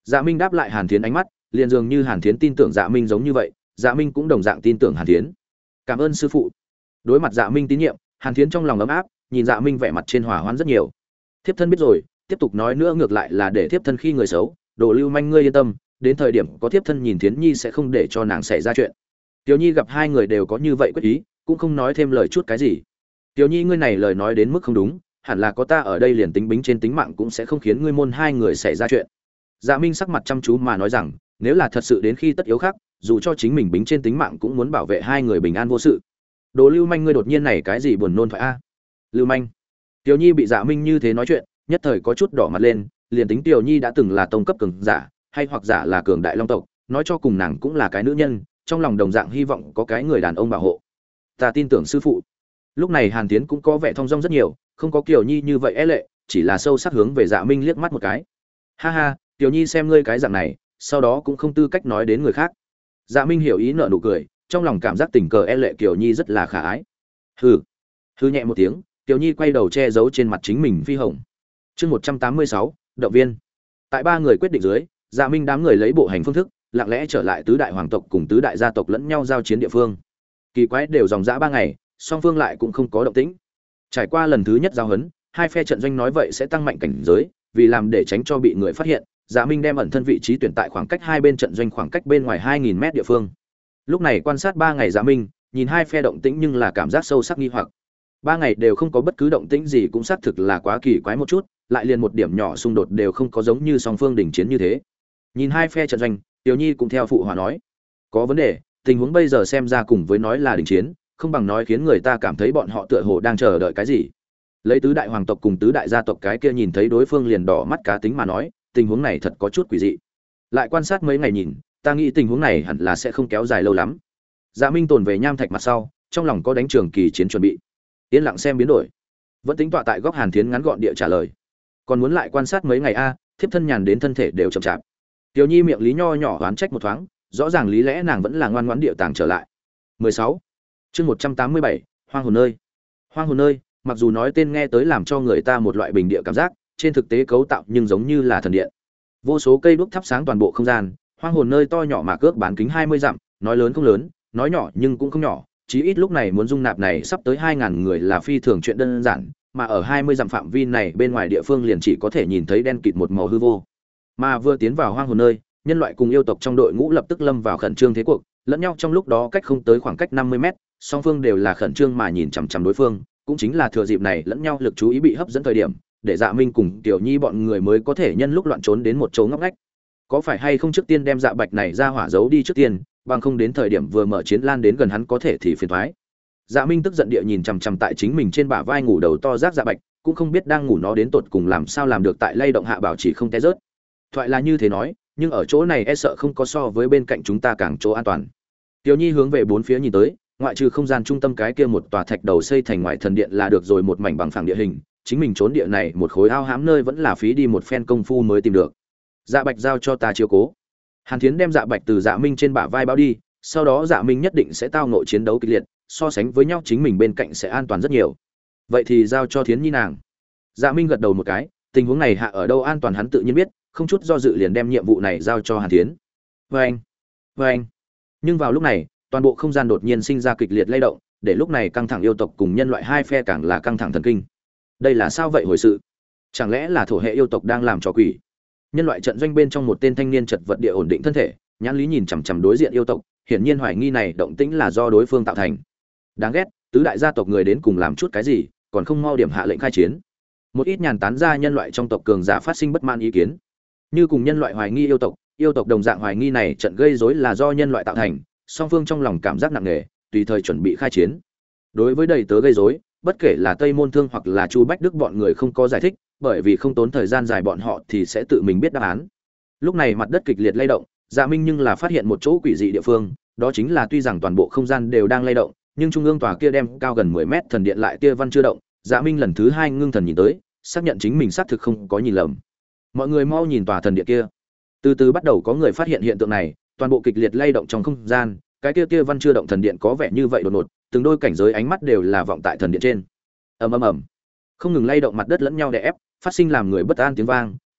Dạ Minh đáp lại Hàn Thiến ánh mắt, liền dường như Hàn Thiến tin tưởng Dạ Minh giống như vậy, Dạ Minh cũng đồng dạng tin tưởng Hàn Thiến. Cảm ơn sư phụ. Đối mặt Dạ Minh tín nhiệm, Hàn Thiến trong lòng ấm áp, nhìn Dạ Minh vẻ mặt trên hòa hoãn rất nhiều. Thiếp thân biết rồi, tiếp tục nói nữa ngược lại là để thiếp thân khi người xấu, Đồ Lưu Manh ngươi yên tâm, đến thời điểm có thiếp thân nhìn Thiến Nhi sẽ không để cho nàng xảy ra chuyện. Tiểu Nhi gặp hai người đều có như vậy quyết ý, cũng không nói thêm lời chút cái gì. Tiểu Nhi ngươi này lời nói đến mức không đúng, hẳn là có ta ở đây liền tính bính trên tính mạng cũng sẽ không khiến ngươi môn hai người xảy ra chuyện. Dạ Minh sắc mặt chăm chú mà nói rằng, nếu là thật sự đến khi tất yếu khác, dù cho chính mình bính trên tính mạng cũng muốn bảo vệ hai người bình an vô sự. Đồ Lưu Manh ngươi đột nhiên này cái gì buồn nôn thoại a? Lưu Manh. Tiểu Nhi bị Dạ Minh như thế nói chuyện, nhất thời có chút đỏ mặt lên, liền tính Tiểu Nhi đã từng là tông cấp cường giả, hay hoặc giả là cường đại long tộc, nói cho cùng nàng cũng là cái nữ nhân, trong lòng đồng dạng hy vọng có cái người đàn ông bảo hộ. Ta tin tưởng sư phụ. Lúc này Hàn Tiến cũng có vẻ thong dong rất nhiều, không có Kiều Nhi như vậy é lệ, chỉ là sâu sắc hướng về Dạ Minh liếc mắt một cái. Ha ha, Kiều Nhi xem ngươi cái dạng này, sau đó cũng không tư cách nói đến người khác. Dạ Minh hiểu ý nở nụ cười, trong lòng cảm giác tình cờ é lệ Kiều Nhi rất là khả ái. Hừ. Hừ nhẹ một tiếng, Kiều Nhi quay đầu che giấu trên mặt chính mình phi hồng. Chương 186, động viên. Tại ba người quyết định dưới, Dạ Minh đám người lấy bộ hành phương thức, lặng lẽ trở lại tứ đại hoàng tộc cùng tứ đại gia tộc lẫn nhau giao chiến địa phương. Kỳ quái đều dòng dã 3 ngày, song phương lại cũng không có động tĩnh. Trải qua lần thứ nhất giao hấn, hai phe trận doanh nói vậy sẽ tăng mạnh cảnh giới, vì làm để tránh cho bị người phát hiện, Dạ Minh đem ẩn thân vị trí tuyển tại khoảng cách hai bên trận doanh khoảng cách bên ngoài 2000m địa phương. Lúc này quan sát 3 ngày Dạ Minh, nhìn hai phe động tĩnh nhưng là cảm giác sâu sắc nghi hoặc. 3 ngày đều không có bất cứ động tĩnh gì cũng xác thực là quá kỳ quái một chút, lại liền một điểm nhỏ xung đột đều không có giống như song phương đình chiến như thế. Nhìn hai phe trận doanh, Tiểu Nhi cũng theo phụ hòa nói, có vấn đề, tình huống bây giờ xem ra cùng với nói là đình chiến, không bằng nói khiến người ta cảm thấy bọn họ tựa hồ đang chờ đợi cái gì. Lấy tứ đại hoàng tộc cùng tứ đại gia tộc cái kia nhìn thấy đối phương liền đỏ mắt cá tính mà nói, tình huống này thật có chút quỷ dị. Lại quan sát mấy ngày nhìn, ta nghĩ tình huống này hẳn là sẽ không kéo dài lâu lắm. Dạ Minh tồn về nham thạch mặt sau, trong lòng có đánh trường kỳ chiến chuẩn bị. Yên lặng xem biến đổi. Vẫn tính tọa tại góc Hàn Thiến ngắn gọn địa trả lời. Còn muốn lại quan sát mấy ngày a, thiếp thân nhàn đến thân thể đều chậm chạp. Tiểu Nhi miệng lý nho nhỏ oán trách một thoáng, rõ ràng lý lẽ nàng vẫn là ngoan ngoãn địa tàng trở lại. 16. Chương 187, Hoang hồn nơi. Hoang hồn nơi, mặc dù nói tên nghe tới làm cho người ta một loại bình địa cảm giác, trên thực tế cấu tạo nhưng giống như là thần điện. Vô số cây đuốc thắp sáng toàn bộ không gian, hoang hồn nơi to nhỏ mà cước bán kính 20 dặm, nói lớn không lớn, nói nhỏ nhưng cũng không nhỏ, chí ít lúc này muốn dung nạp này sắp tới 2000 người là phi thường chuyện đơn giản, mà ở 20 dặm phạm vi này bên ngoài địa phương liền chỉ có thể nhìn thấy đen kịt một màu hư vô. Mà vừa tiến vào hoang hồn nơi, nhân loại cùng yêu tộc trong đội ngũ lập tức lâm vào khẩn trương thế cuộc, lẫn nhau trong lúc đó cách không tới khoảng cách 50m, song phương đều là khẩn trương mà nhìn chằm chằm đối phương, cũng chính là thừa dịp này lẫn nhau lực chú ý bị hấp dẫn thời điểm, để Dạ Minh cùng Tiểu Nhi bọn người mới có thể nhân lúc loạn trốn đến một chỗ ngóc ngách. Có phải hay không trước tiên đem Dạ Bạch này ra hỏa giấu đi trước tiên, bằng không đến thời điểm vừa mở chiến lan đến gần hắn có thể thì phiền toái. Dạ Minh tức giận địa nhìn chằm chằm tại chính mình trên bả vai ngủ đầu to rác Dạ Bạch, cũng không biết đang ngủ nó đến tột cùng làm sao làm được tại lay động hạ bảo chỉ không té rớt. Thoại là như thế nói, nhưng ở chỗ này e sợ không có so với bên cạnh chúng ta càng chỗ an toàn. Tiểu Nhi hướng về bốn phía nhìn tới, ngoại trừ không gian trung tâm cái kia một tòa thạch đầu xây thành ngoại thần điện là được rồi, một mảnh bằng phẳng địa hình, chính mình trốn địa này một khối ao hãm nơi vẫn là phí đi một phen công phu mới tìm được. Dạ Bạch giao cho ta chiếu cố. Hàn Thiến đem Dạ Bạch từ Dạ Minh trên bả vai bao đi, sau đó Dạ Minh nhất định sẽ tao ngộ chiến đấu kịch liệt, so sánh với nhau chính mình bên cạnh sẽ an toàn rất nhiều. Vậy thì giao cho Thiến Nhi nàng. Dạ Minh gật đầu một cái, tình huống này hạ ở đâu an toàn hắn tự nhiên biết, không chút do dự liền đem nhiệm vụ này giao cho Hàn Thiến. Vâng, vâng. Nhưng vào lúc này, toàn bộ không gian đột nhiên sinh ra kịch liệt lay động, để lúc này căng thẳng yêu tộc cùng nhân loại hai phe càng là căng thẳng thần kinh. Đây là sao vậy hồi sự? Chẳng lẽ là thổ hệ yêu tộc đang làm trò quỷ? Nhân loại trận doanh bên trong một tên thanh niên chật vật địa ổn định thân thể, nhãn lý nhìn chằm chằm đối diện yêu tộc, hiển nhiên hoài nghi này động tĩnh là do đối phương tạo thành. Đáng ghét, tứ đại gia tộc người đến cùng làm chút cái gì, còn không mau điểm hạ lệnh khai chiến. Một ít nhàn tán ra nhân loại trong tộc cường giả phát sinh bất mãn ý kiến. Như cùng nhân loại hoài nghi yêu tộc đồng dạng hoài nghi này trận gây rối là do nhân loại tạo thành, song phương trong lòng cảm giác nặng nề, tùy thời chuẩn bị khai chiến. Đối với đầy tớ gây rối, bất kể là Tây Môn Thương hoặc là Chu Bách Đức bọn người không có giải thích, bởi vì không tốn thời gian dài bọn họ thì sẽ tự mình biết đáp án. Lúc này mặt đất kịch liệt lay động, Dạ Minh nhưng là phát hiện một chỗ quỷ dị địa phương, đó chính là tuy rằng toàn bộ không gian đều đang lay động, nhưng trung ương tòa kia đem cao gần 10 mét thần điện lại kia văn chưa động. Dạ Minh lần thứ 2 ngưng thần nhìn tới, xác nhận chính mình xác thực không có nhìn lầm. Mọi người mau nhìn tòa thần điện kia. Từ từ bắt đầu có người phát hiện hiện tượng này, toàn bộ kịch liệt lay động trong không gian, cái kia văn chưa động thần điện có vẻ như vậy đột ngột, từng đôi cảnh giới ánh mắt đều là vọng tại thần điện trên. Ầm ầm ầm. Không ngừng lay động mặt đất lẫn nhau đè ép, phát sinh làm người bất an tiếng vang,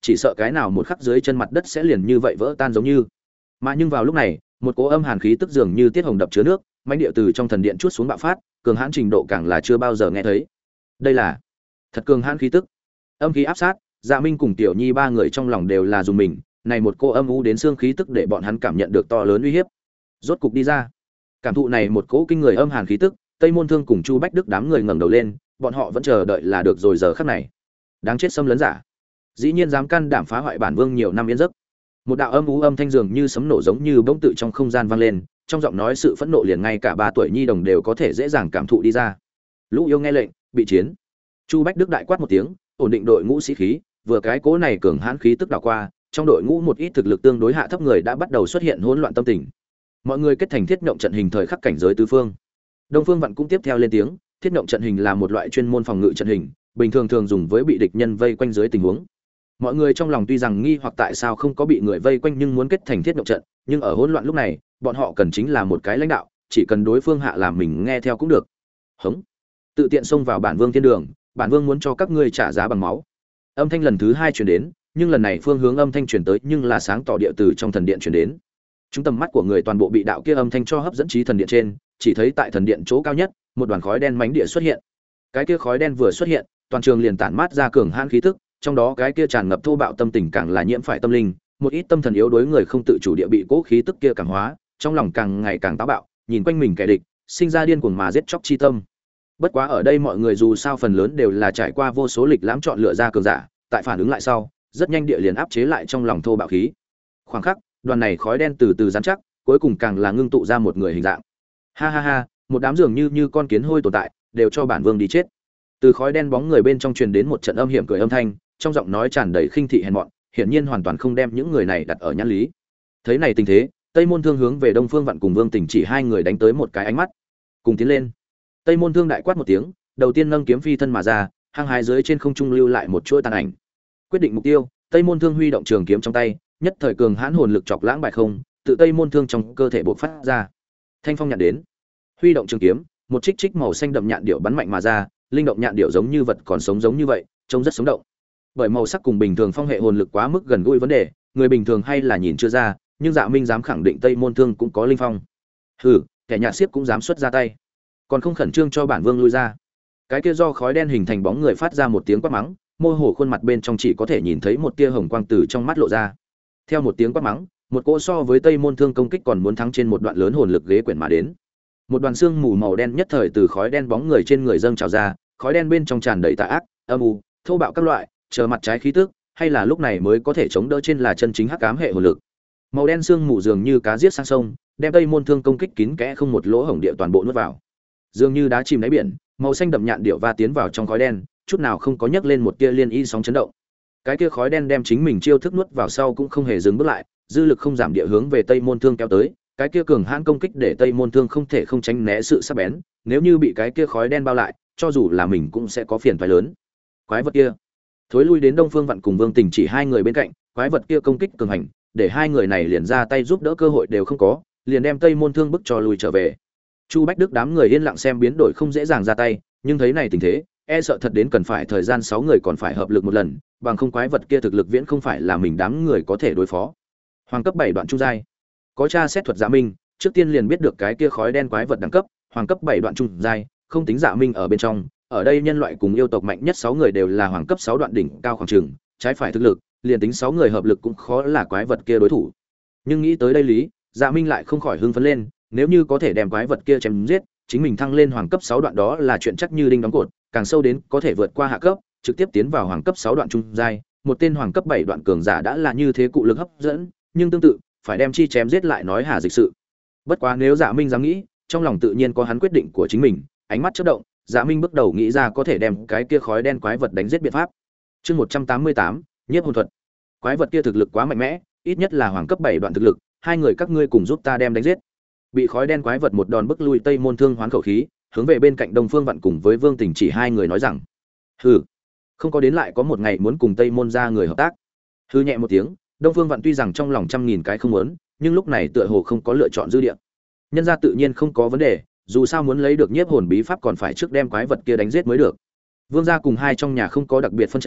chỉ sợ cái nào một khắc dưới chân mặt đất sẽ liền như vậy vỡ tan giống như. Mà nhưng vào lúc này, một cỗ âm hàn khí tức dường như tiết hồng đập chứa nước, mãnh địa từ trong thần điện chuốt xuống bạo phát, cường hãn trình độ càng là chưa bao giờ nghe thấy. Đây là thật cường hãn khí tức. Âm khí áp sát, Dạ Minh cùng Tiểu Nhi ba người trong lòng đều là dùng mình, này một cô âm u đến xương khí tức để bọn hắn cảm nhận được to lớn uy hiếp. Rốt cục đi ra. Cảm thụ này một cỗ kinh người âm hàn khí tức, Tây Môn Thương cùng Chu Bách Đức đám người ngẩng đầu lên, bọn họ vẫn chờ đợi là được rồi giờ khắc này. Đáng chết xâm lấn giả, dĩ nhiên dám can đảm phá hoại bản vương nhiều năm yên giấc. Một đạo âm u âm thanh dường như sấm nổ giống như bỗng tự trong không gian vang lên, trong giọng nói sự phẫn nộ liền ngay cả 3 tuổi nhi đồng đều có thể dễ dàng cảm thụ đi ra. Lũ yêu nghe lệnh, bị chiến. Chu Bách Đức đại quát một tiếng, ổn định đội ngũ sĩ khí, vừa cái cố này cường hãn khí tức đảo qua, trong đội ngũ một ít thực lực tương đối hạ thấp người đã bắt đầu xuất hiện hỗn loạn tâm tình. Mọi người kết thành thiết động trận hình thời khắc cảnh giới tứ phương. Đông Phương Vạn cũng tiếp theo lên tiếng, thiết động trận hình là một loại chuyên môn phòng ngự trận hình, bình thường thường dùng với bị địch nhân vây quanh dưới tình huống. Mọi người trong lòng tuy rằng nghi hoặc tại sao không có bị người vây quanh nhưng muốn kết thành thiết động trận, nhưng ở hỗn loạn lúc này, bọn họ cần chính là một cái lãnh đạo, chỉ cần đối phương hạ làm mình nghe theo cũng được. Hống! Tự tiện xông vào bản vương thiên đường, bản vương muốn cho các ngươi trả giá bằng máu. Âm thanh lần thứ 2 truyền đến, nhưng lần này phương hướng âm thanh truyền tới nhưng là sáng tỏ địa từ trong thần điện truyền đến. Chúng tầm mắt của người toàn bộ bị đạo kia âm thanh cho hấp dẫn trí thần điện trên, chỉ thấy tại thần điện chỗ cao nhất, một đoàn khói đen mánh địa xuất hiện. Cái kia khói đen vừa xuất hiện, toàn trường liền tản mát ra cường hãn khí tức, trong đó cái kia tràn ngập thô bạo tâm tình càng là nhiễm phải tâm linh, một ít tâm thần yếu đuối người không tự chủ địa bị cố khí tức kia cảm hóa, trong lòng càng ngày càng táo bạo, nhìn quanh mình kẻ địch, sinh ra điên cuồng mà giết chóc chi tâm. Bất quá ở đây mọi người dù sao phần lớn đều là trải qua vô số lịch lãm chọn lựa ra cường giả, tại phản ứng lại sau, rất nhanh địa liền áp chế lại trong lòng thô bạo khí. Khoảng khắc, đoàn này khói đen từ từ rắn chắc, cuối cùng càng là ngưng tụ ra một người hình dạng. Ha ha ha, một đám dường như con kiến hôi tồn tại, đều cho bản vương đi chết. Từ khói đen bóng người bên trong truyền đến một trận âm hiểm cười âm thanh, trong giọng nói tràn đầy khinh thị hèn mọn, hiển nhiên hoàn toàn không đem những người này đặt ở nhãn lý. Thấy này tình thế, Tây Môn Thương hướng về Đông Phương Vạn cùng Vương Tình chỉ hai người đánh tới một cái ánh mắt, cùng tiến lên. Tây Môn Thương đại quát một tiếng, đầu tiên nâng kiếm phi thân mà ra, hăng hái dưới trên không trung lưu lại một chuỗi tàn ảnh. Quyết định mục tiêu, Tây Môn Thương huy động trường kiếm trong tay, nhất thời cường hãn hồn lực chọc lãng bại không, tự Tây Môn Thương trong cơ thể bộc phát ra. Thanh phong nhạn đến, huy động trường kiếm, một trích trích màu xanh đậm nhạn điệu bắn mạnh mà ra, linh động nhạn điệu giống như vật còn sống giống như vậy, trông rất sống động. Bởi màu sắc cùng bình thường phong hệ hồn lực quá mức gần gũi vấn đề, người bình thường hay là nhìn chưa ra, nhưng Dạ Minh dám khẳng định Tây Môn Thương cũng có linh phong. Hừ, kẻ nhạt xiếp cũng dám xuất ra tay, còn không khẩn trương cho bản vương lui ra. Cái kia do khói đen hình thành bóng người phát ra một tiếng quát mắng, mơ hồ khuôn mặt bên trong chỉ có thể nhìn thấy một tia hồng quang từ trong mắt lộ ra. Theo một tiếng quát mắng, một cỗ so với Tây Môn Thương công kích còn muốn thắng trên một đoạn lớn hồn lực ghế quyển mà đến. Một đoàn xương mù màu đen nhất thời từ khói đen bóng người trên người dâng trào ra, khói đen bên trong tràn đầy tà ác, âm u, thô bạo các loại, chờ mặt trái khí tức, hay là lúc này mới có thể chống đỡ trên là chân chính hắc ám hệ hồn lực. Màu đen xương mù dường như cá giết sang sông, đem Tây Môn Thương công kích kín kẽ không một lỗ hổng địa toàn bộ nuốt vào. Dường như đá chìm đáy biển, màu xanh đậm nhạn điệu va tiến vào trong khói đen, chút nào không có nhấc lên một tia liên y sóng chấn động. Cái kia khói đen đem chính mình chiêu thức nuốt vào sau cũng không hề dừng bước lại, dư lực không giảm địa hướng về Tây Môn Thương kéo tới, cái kia cường hãn công kích để Tây Môn Thương không thể không tránh né sự sắc bén, nếu như bị cái kia khói đen bao lại, cho dù là mình cũng sẽ có phiền toái lớn. Quái vật kia, thối lui đến Đông Phương Vạn cùng Vương Tình chỉ hai người bên cạnh, quái vật kia công kích cường hành, để hai người này liền ra tay giúp đỡ cơ hội đều không có, liền đem Tây Môn Thương bức cho lùi trở về. Chu Bách Đức đám người yên lặng xem biến đổi không dễ dàng ra tay, nhưng thấy này tình thế, e sợ thật đến cần phải thời gian 6 người còn phải hợp lực một lần, bằng không quái vật kia thực lực viễn không phải là mình đám người có thể đối phó. Hoàng cấp 7 đoạn trung giai. Có tra xét thuật Dạ Minh, trước tiên liền biết được cái kia khói đen quái vật đẳng cấp, hoàng cấp 7 đoạn trung giai, không tính Dạ Minh ở bên trong, ở đây nhân loại cùng yêu tộc mạnh nhất 6 người đều là hoàng cấp 6 đoạn đỉnh cao khoảng chừng, trái phải thực lực, liền tính 6 người hợp lực cũng khó là quái vật kia đối thủ. Nhưng nghĩ tới đây lý, Dạ Minh lại không khỏi hưng phấn lên, nếu như có thể đem quái vật kia chém giết, chính mình thăng lên hoàng cấp 6 đoạn đó là chuyện chắc như đinh đóng cột, càng sâu đến có thể vượt qua hạ cấp, trực tiếp tiến vào hoàng cấp 6 đoạn trung giai, một tên hoàng cấp 7 đoạn cường giả đã là như thế cụ lực hấp dẫn, nhưng tương tự, phải đem chi chém giết lại nói hà dịch sự. Bất quá nếu Dạ Minh dám nghĩ, trong lòng tự nhiên có hắn quyết định của chính mình, ánh mắt chớp động, Dạ Minh bước đầu nghĩ ra có thể đem cái kia khói đen quái vật đánh giết biện pháp. Chương 188, Nhiếp hồn thuật. Quái vật kia thực lực quá mạnh mẽ, ít nhất là hoàng cấp 7 đoạn thực lực, hai người các ngươi cùng giúp ta đem đánh giết. Bị khói đen quái vật một đòn bức lui Tây Môn Thương hoán khẩu khí, hướng về bên cạnh Đông Phương Vạn cùng với Vương Tình chỉ hai người nói rằng: "Hừ, không có đến lại có một ngày muốn cùng Tây Môn gia người hợp tác." Hừ nhẹ một tiếng, Đông Phương Vạn tuy rằng trong lòng trăm nghìn cái không muốn, nhưng lúc này tựa hồ không có lựa chọn dư địa. Nhân gia tự nhiên không có vấn đề, dù sao muốn lấy được nhiếp hồn bí pháp còn phải trước đem quái vật kia đánh giết mới được. Vương gia cùng hai trong nhà không có đặc biệt phân tranh,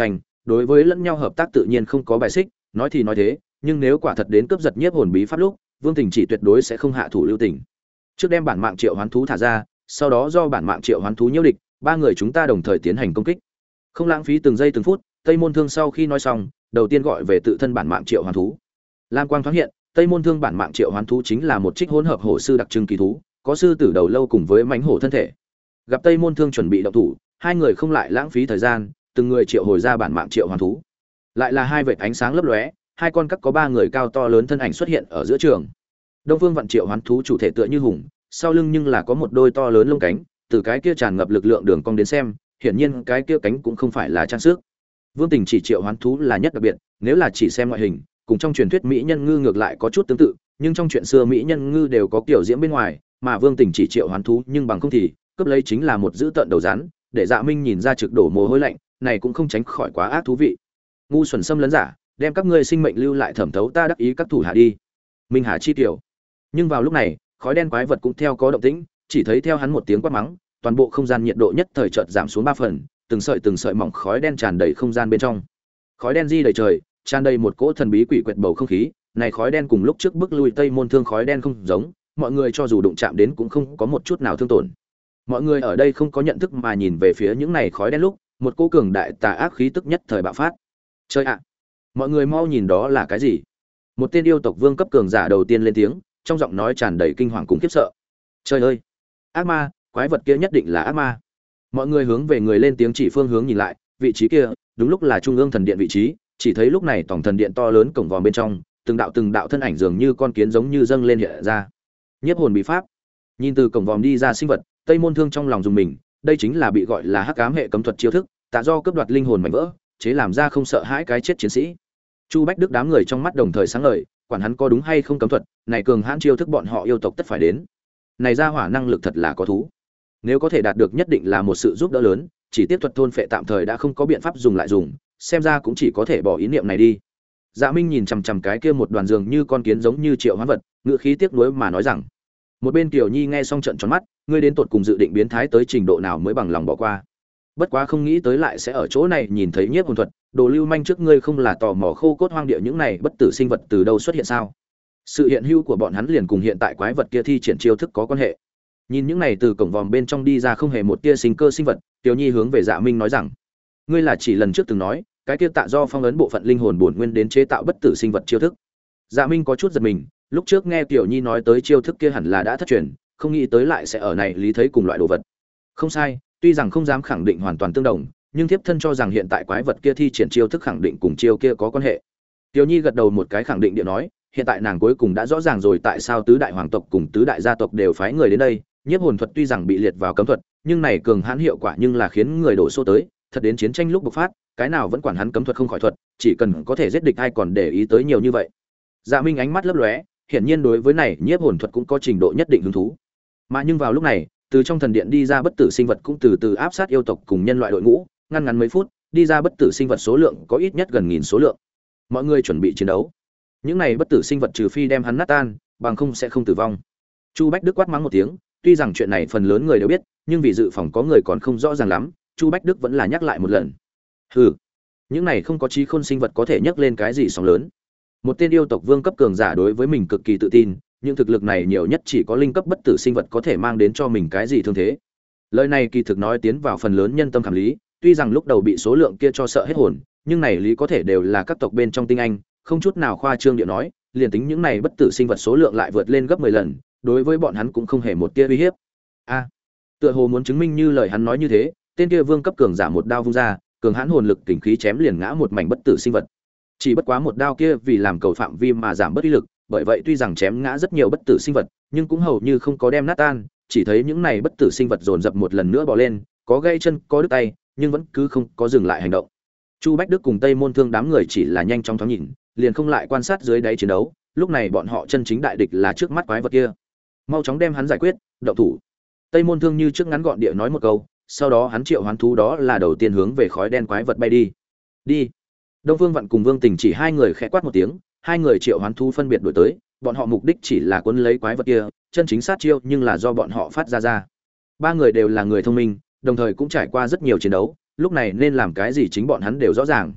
đối với lẫn nhau hợp tác tự nhiên không có bài xích, nói thì nói thế, nhưng nếu quả thật đến cướp giật nhiếp hồn bí pháp lúc, Vương Tình chỉ tuyệt đối sẽ không hạ thủ lưu tình. Trước đem bản mạng triệu hoán thú thả ra, sau đó do bản mạng triệu hoán thú nhiễu địch, ba người chúng ta đồng thời tiến hành công kích. Không lãng phí từng giây từng phút, Tây Môn Thương sau khi nói xong, đầu tiên gọi về tự thân bản mạng triệu hoán thú. Lam quang thoáng hiện, Tây Môn Thương bản mạng triệu hoán thú chính là một trích hỗn hợp hổ sư đặc trưng kỳ thú, có sư tử đầu lâu cùng với mãnh hổ thân thể. Gặp Tây Môn Thương chuẩn bị động thủ, hai người không lại lãng phí thời gian, từng người triệu hồi ra bản mạng triệu hoán thú. Lại là hai vệt ánh sáng lấp lóe, hai con các có ba người cao to lớn thân ảnh xuất hiện ở giữa trường. Đông Phương Vận triệu hoán thú chủ thể tựa như hùng, sau lưng nhưng là có một đôi to lớn lông cánh, từ cái kia tràn ngập lực lượng đường cong đến xem, hiển nhiên cái kia cánh cũng không phải là trang sức. Vương Tình chỉ triệu hoán thú là nhất đặc biệt, nếu là chỉ xem ngoại hình, cùng trong truyền thuyết mỹ nhân ngư ngược lại có chút tương tự, nhưng trong chuyện xưa mỹ nhân ngư đều có kiểu diễm bên ngoài, mà Vương Tình chỉ triệu hoán thú nhưng bằng không thì, cướp lấy chính là một dữ tợn đầu rắn, để Dạ Minh nhìn ra trực đổ mồ hôi lạnh, này cũng không tránh khỏi quá ác thú vị. Ngu xuẩn xâm lấn giả, đem các ngươi sinh mệnh lưu lại thẩm thấu ta đắc ý các thủ hạ đi. Minh Hà chi tiểu. Nhưng vào lúc này, khói đen quái vật cũng theo có động tĩnh, chỉ thấy theo hắn một tiếng quát mắng, toàn bộ không gian nhiệt độ nhất thời chợt giảm xuống 3 phần, từng sợi mỏng khói đen tràn đầy không gian bên trong. Khói đen di đầy trời, tràn đầy một cỗ thần bí quỷ quyệt bầu không khí, này khói đen cùng lúc trước bức lui Tây Môn Thương khói đen không giống, mọi người cho dù đụng chạm đến cũng không có một chút nào thương tổn. Mọi người ở đây không có nhận thức mà nhìn về phía những này khói đen lúc, một cỗ cường đại tà ác khí tức nhất thời bạo phát. Chơi ạ, mọi người mau nhìn đó là cái gì? Một tên yêu tộc vương cấp cường giả đầu tiên lên tiếng, trong giọng nói tràn đầy kinh hoàng cùng khiếp sợ. Trời ơi, ác ma, quái vật kia nhất định là ác ma. Mọi người hướng về người lên tiếng chỉ phương hướng nhìn lại, vị trí kia đúng lúc là trung ương thần điện vị trí, chỉ thấy lúc này tổng thần điện to lớn cổng vòm bên trong, từng đạo thân ảnh dường như con kiến giống như dâng lên hiện ra. Nhiếp hồn bí pháp. Nhìn từ cổng vòm đi ra sinh vật, Tây Môn Thương trong lòng dùng mình, đây chính là bị gọi là hắc ám hệ cấm thuật chiêu thức, tạ do cướp đoạt linh hồn mảnh vỡ, chế làm ra không sợ hãi cái chết chiến sĩ. Chu Bách Đức đám người trong mắt đồng thời sáng ngời, quản hắn có đúng hay không cấm thuật, này cường hãn chiêu thức bọn họ yêu tộc tất phải đến. Này ra hỏa năng lực thật là có thú. Nếu có thể đạt được nhất định là một sự giúp đỡ lớn, chỉ tiếp thuật thôn phệ tạm thời đã không có biện pháp dùng lại dùng, xem ra cũng chỉ có thể bỏ ý niệm này đi. Dạ Minh nhìn chằm chằm cái kia một đoàn dường như con kiến giống như triệu hoán vật, ngữ khí tiếc nuối mà nói rằng. Một bên Tiểu Nhi nghe xong trợn tròn mắt, ngươi đến tột cùng dự định biến thái tới trình độ nào mới bằng lòng bỏ qua. Bất quá không nghĩ tới lại sẽ ở chỗ này nhìn thấy nhiếp hồn thuật, đồ lưu manh trước ngươi không là tò mò khô cốt hoang địa những này bất tử sinh vật từ đâu xuất hiện sao? Sự hiện hữu của bọn hắn liền cùng hiện tại quái vật kia thi triển chiêu thức có quan hệ. Nhìn những này từ cổng vòm bên trong đi ra không hề một tia sinh cơ sinh vật, Tiểu Nhi hướng về Dạ Minh nói rằng: ngươi là chỉ lần trước từng nói, cái kia tạ do phong ấn bộ phận linh hồn bổn nguyên đến chế tạo bất tử sinh vật chiêu thức. Dạ Minh có chút giật mình, lúc trước nghe Tiểu Nhi nói tới chiêu thức kia hẳn là đã thất truyền, không nghĩ tới lại sẽ ở này lý thấy cùng loại đồ vật. Không sai, tuy rằng không dám khẳng định hoàn toàn tương đồng, nhưng thiếp thân cho rằng hiện tại quái vật kia thi triển chiêu thức khẳng định cùng chiêu kia có quan hệ. Tiểu Nhi gật đầu một cái khẳng định địa nói, hiện tại nàng cuối cùng đã rõ ràng rồi tại sao tứ đại hoàng tộc cùng tứ đại gia tộc đều phái người đến đây. Nhiếp hồn thuật tuy rằng bị liệt vào cấm thuật, nhưng này cường hãn hiệu quả nhưng là khiến người đổ xô tới, thật đến chiến tranh lúc bộc phát, cái nào vẫn quản hắn cấm thuật không khỏi thuật, chỉ cần có thể giết địch ai còn để ý tới nhiều như vậy. Dạ Minh ánh mắt lấp lóe, hiển nhiên đối với này nhiếp hồn thuật cũng có trình độ nhất định hứng thú. Mà nhưng vào lúc này, từ trong thần điện đi ra bất tử sinh vật cũng từ từ áp sát yêu tộc cùng nhân loại đội ngũ, ngắn mấy phút, đi ra bất tử sinh vật số lượng có ít nhất gần 1000 số lượng. Mọi người chuẩn bị chiến đấu. Những này bất tử sinh vật trừ phi đem hắn nát tan, bằng không sẽ không tử vong. Chu Bách Đức quát mắng một tiếng, tuy rằng chuyện này phần lớn người đều biết, nhưng vì dự phòng có người còn không rõ ràng lắm, Chu Bách Đức vẫn là nhắc lại một lần. Hừ, những này không có trí khôn sinh vật có thể nhắc lên cái gì sóng lớn. Một tên yêu tộc vương cấp cường giả đối với mình cực kỳ tự tin, nhưng thực lực này nhiều nhất chỉ có linh cấp bất tử sinh vật có thể mang đến cho mình cái gì thương thế. Lời này kỳ thực nói tiến vào phần lớn nhân tâm khảm lý, tuy rằng lúc đầu bị số lượng kia cho sợ hết hồn, nhưng này lý có thể đều là các tộc bên trong tinh anh, không chút nào khoa trương địa nói, liền tính những này bất tử sinh vật số lượng lại vượt lên gấp 10 lần, đối với bọn hắn cũng không hề một tia uy hiếp. Tựa hồ muốn chứng minh như lời hắn nói như thế, tên kia vương cấp cường giả một đao vung ra, cường hãn hồn lực kình khí chém liền ngã một mảnh bất tử sinh vật. Chỉ bất quá một đao kia vì làm cầu phạm vi mà giảm bất uy lực, bởi vậy tuy rằng chém ngã rất nhiều bất tử sinh vật, nhưng cũng hầu như không có đem nát tan, chỉ thấy những này bất tử sinh vật dồn dập một lần nữa bò lên, có gãy chân, có đứt tay, nhưng vẫn cứ không có dừng lại hành động. Chu Bách Đức cùng Tây Môn Thương đám người chỉ là nhanh chóng thoáng nhìn, liền không lại quan sát dưới đáy chiến đấu, lúc này bọn họ chân chính đại địch là trước mắt quái vật kia. Mau chóng đem hắn giải quyết, động thủ. Tây Môn Thương như trước ngắn gọn địa nói một câu, sau đó hắn triệu hoán thú đó là đầu tiên hướng về khói đen quái vật bay đi. Đi. Đông Vương Vận cùng Vương Tình chỉ hai người khẽ quát một tiếng, hai người triệu hoán thú phân biệt đuổi tới, bọn họ mục đích chỉ là cuốn lấy quái vật kia, chân chính sát chiêu nhưng là do bọn họ phát ra. Ba người đều là người thông minh, đồng thời cũng trải qua rất nhiều chiến đấu, lúc này nên làm cái gì chính bọn hắn đều rõ ràng.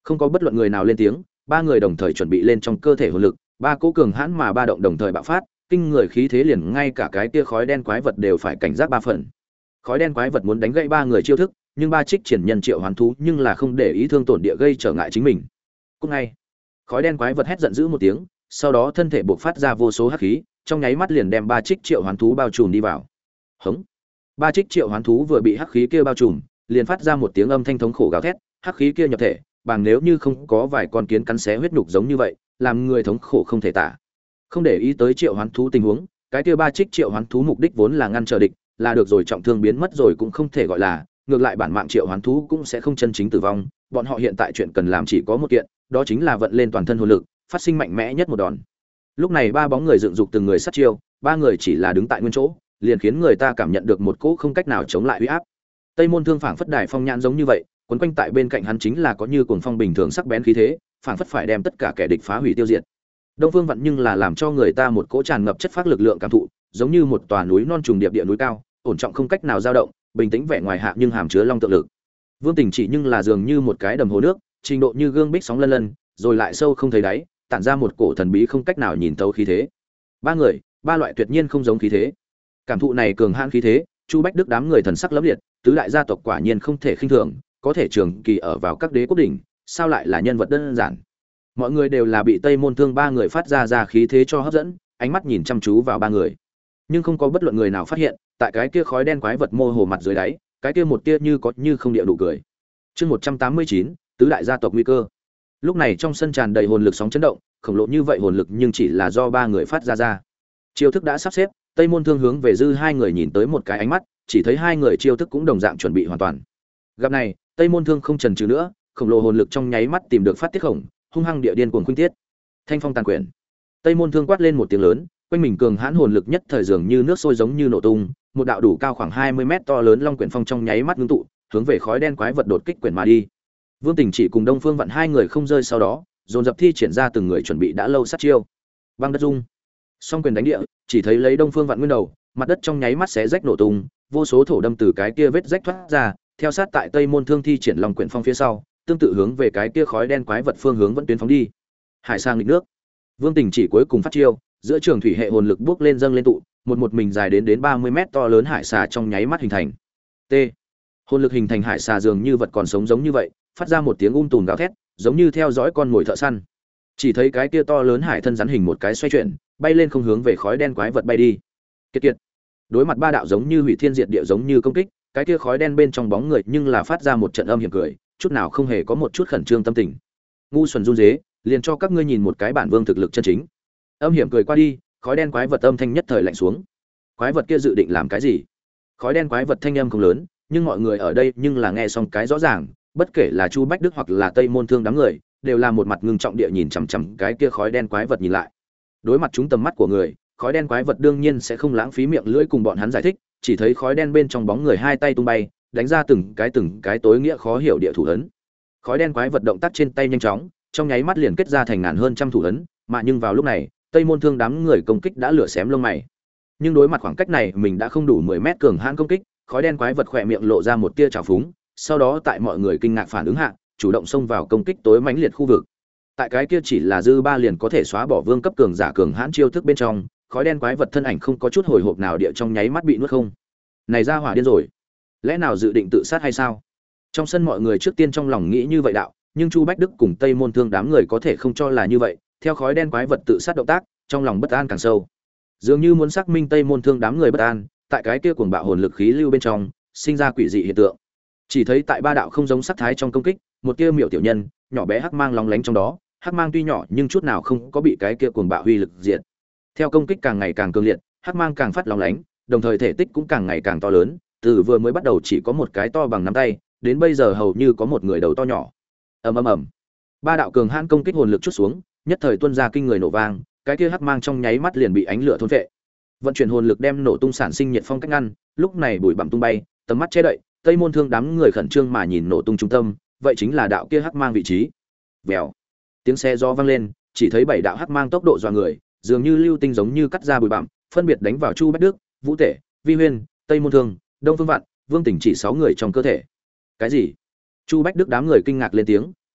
Không có bất luận người nào lên tiếng, ba người đồng thời chuẩn bị lên trong cơ thể hồn lực, ba cỗ cường hãn mà ba động đồng thời bạo phát, kinh người khí thế liền ngay cả cái kia khói đen quái vật đều phải cảnh giác ba phần. Khói đen quái vật muốn đánh gãy ba người chiêu thức, nhưng ba trích triển nhân triệu hoán thú nhưng là không để ý thương tổn địa gây trở ngại chính mình. Cũng ngay, khói đen quái vật hét giận dữ một tiếng, sau đó thân thể bộc phát ra vô số hắc khí, trong nháy mắt liền đem ba trích triệu hoán thú bao trùm đi vào. Hống! Ba trích triệu hoán thú vừa bị hắc khí kia bao trùm, liền phát ra một tiếng âm thanh thống khổ gào thét, hắc khí kia nhập thể, bằng nếu như không có vài con kiến cắn xé huyết nhục giống như vậy, làm người thống khổ không thể tả. Không để ý tới triệu hoán thú tình huống, cái kia ba trích triệu hoán thú mục đích vốn là ngăn trở địch, là được rồi trọng thương biến mất rồi cũng không thể gọi là, ngược lại bản mạng triệu hoán thú cũng sẽ không chân chính tử vong, bọn họ hiện tại chuyện cần làm chỉ có một kiện, đó chính là vận lên toàn thân hồn lực, phát sinh mạnh mẽ nhất một đòn. Lúc này ba bóng người dựng dục từng người sát chiêu, ba người chỉ là đứng tại nguyên chỗ, liền khiến người ta cảm nhận được một cỗ không cách nào chống lại uy áp. Tây Môn Thương phảng phất đài phong nhãn giống như vậy, quấn quanh tại bên cạnh hắn chính là có như cuồng phong bình thường sắc bén khí thế, phảng phất phải đem tất cả kẻ địch phá hủy tiêu diệt. Đông Phương Vận nhưng là làm cho người ta một cỗ tràn ngập chất phác lực lượng cảm thụ, giống như một tòa núi non trùng điệp địa núi cao, ổn trọng không cách nào dao động, bình tĩnh vẻ ngoài hạ nhưng hàm chứa long tượng lực. Vương Tình chỉ nhưng là dường như một cái đầm hồ nước, trình độ như gương bích sóng lân lân, rồi lại sâu không thấy đáy, tản ra một cổ thần bí không cách nào nhìn thấu khí thế. Ba người, ba loại tuyệt nhiên không giống khí thế. Cảm thụ này cường hãn khí thế, Chu Bách Đức đám người thần sắc lẫm liệt, tứ đại gia tộc quả nhiên không thể khinh thường, có thể trường kỳ ở vào các đế quốc đỉnh, sao lại là nhân vật đơn giản. Mọi người đều là bị Tây Môn Thương ba người phát ra khí thế cho hấp dẫn, ánh mắt nhìn chăm chú vào ba người. Nhưng không có bất luận người nào phát hiện, tại cái kia khói đen quái vật mô hồ mặt dưới đáy, cái kia một tia như có như không địa đủ cười. Chương 189, tứ đại gia tộc nguy cơ. Lúc này trong sân tràn đầy hồn lực sóng chấn động, khổng lồ như vậy hồn lực nhưng chỉ là do ba người phát ra. Chiêu thức đã sắp xếp, Tây Môn Thương hướng về Dư hai người nhìn tới một cái ánh mắt, chỉ thấy hai người chiêu thức cũng đồng dạng chuẩn bị hoàn toàn. Gặp này, Tây Môn Thương không chần chừ nữa, khổng lồ hồn lực trong nháy mắt tìm được phát tiết khổng, hung hăng địa điên cuồng khuynh tiết. Thanh phong tàn quyển. Tây Môn Thương quát lên một tiếng lớn, quanh mình cường hãn hồn lực nhất thời dường như nước sôi giống như nổ tung, một đạo đủ cao khoảng 20 mét to lớn long quyển phong trong nháy mắt ngưng tụ, hướng về khói đen quái vật đột kích quyển mà đi. Vương Tình chỉ cùng Đông Phương Vận hai người không rơi sau đó, dồn dập thi triển ra từng người chuẩn bị đã lâu sát chiêu. Băng đất dung. Song quyền đánh địa, chỉ thấy lấy Đông Phương Vận nguyên đầu, mặt đất trong nháy mắt xé rách nổ tung, vô số thổ đâm từ cái kia vết rách thoát ra, theo sát tại Tây Môn Thương thi triển long quyển phong phía sau, tương tự hướng về cái kia khói đen quái vật phương hướng vẫn tuyến phóng đi. Hải sang nghịch nước. Vương Tình chỉ cuối cùng phát chiêu, giữa trường thủy hệ hồn lực bước lên dâng lên tụ, một mình dài đến 30 mét to lớn hải xà trong nháy mắt hình thành. T. Hồn lực hình thành hải xà dường như vật còn sống giống như vậy, phát ra một tiếng tùm gào thét, giống như theo dõi con mồi thợ săn. Chỉ thấy cái kia to lớn hải thân rắn hình một cái xoay chuyển, bay lên không hướng về khói đen quái vật bay đi. Kiệt kiệt. Đối mặt ba đạo giống như hủy thiên diệt địa giống như công kích, cái kia khói đen bên trong bóng người nhưng là phát ra một trận âm hiểm cười, chút nào không hề có một chút khẩn trương tâm tình. Ngu xuẩn run rế, liền cho các ngươi nhìn một cái bản vương thực lực chân chính. Âm hiểm cười qua đi, khói đen quái vật âm thanh nhất thời lạnh xuống. Quái vật kia dự định làm cái gì? Khói đen quái vật thanh âm không lớn, nhưng mọi người ở đây nhưng là nghe xong cái rõ ràng, bất kể là Chu Bách Đức hoặc là Tây Môn Thương đám người, đều là một mặt ngưng trọng địa nhìn chằm chằm cái kia khói đen quái vật nhìn lại. Đối mặt chúng tầm mắt của người, khói đen quái vật đương nhiên sẽ không lãng phí miệng lưỡi cùng bọn hắn giải thích, chỉ thấy khói đen bên trong bóng người hai tay tung bay, đánh ra từng cái tối nghĩa khó hiểu địa thủ ấn. Khói đen quái vật động tác trên tay nhanh chóng, trong nháy mắt liền kết ra thành ngàn hơn trăm thủ ấn, mà nhưng vào lúc này, Tây Môn Thương đám người công kích đã lửa xém lông mày. Nhưng đối mặt khoảng cách này, mình đã không đủ 10 mét cường hãn công kích, khói đen quái vật khỏe miệng lộ ra một tia trào phúng, sau đó tại mọi người kinh ngạc phản ứng hạ, chủ động xông vào công kích tối mãnh liệt khu vực. Tại cái kia chỉ là dư ba liền có thể xóa bỏ vương cấp cường giả cường hãn chiêu thức bên trong, khói đen quái vật thân ảnh không có chút hồi hộp nào địa trong nháy mắt bị nuốt không. Này ra hỏa điên rồi, lẽ nào dự định tự sát hay sao? Trong sân mọi người trước tiên trong lòng nghĩ như vậy đạo, nhưng Chu Bách Đức cùng Tây Môn Thương đám người có thể không cho là như vậy, theo khói đen quái vật tự sát động tác, trong lòng bất an càng sâu. Dường như muốn xác minh Tây Môn Thương đám người bất an, tại cái kia cuồng bạo hồn lực khí lưu bên trong, sinh ra quỷ dị hiện tượng. Chỉ thấy tại ba đạo không giống sắc thái trong công kích, một kia miểu tiểu nhân, nhỏ bé hắc mang lóng lánh trong đó, hắc mang tuy nhỏ nhưng chút nào không có bị cái kia cuồng bạo uy lực diệt. Theo công kích càng ngày càng cường liệt, hắc mang càng phát lóng lánh, đồng thời thể tích cũng càng ngày càng to lớn, từ vừa mới bắt đầu chỉ có một cái to bằng nắm tay, đến bây giờ hầu như có một người đầu to nhỏ. Ầm ầm ầm. Ba đạo cường hãn công kích hồn lực chút xuống, nhất thời tuôn ra kinh người nổ vang, cái kia hắc mang trong nháy mắt liền bị ánh lửa thôn phệ. Vận chuyển hồn lực đem nổ tung sản sinh nhiệt phong cách ngăn, lúc này bụi bặm tung bay, tầm mắt che đậy, Tây Môn Thương đám người khẩn trương mà nhìn nổ tung trung tâm, vậy chính là đạo kia hắc mang vị trí. Vèo. Tiếng xe gió vang lên, chỉ thấy bảy đạo hắc mang tốc độ dọa người, dường như lưu tinh giống như cắt ra bụi bặm, phân biệt đánh vào Chu Bách Đức, Vũ Tể, Vi Huyên, Tây Môn Thương, Đông Phương Vạn, Vương Tỉnh chỉ 6 người trong cơ thể. Cái gì? Chu Bách Đức đám người kinh ngạc lên tiếng,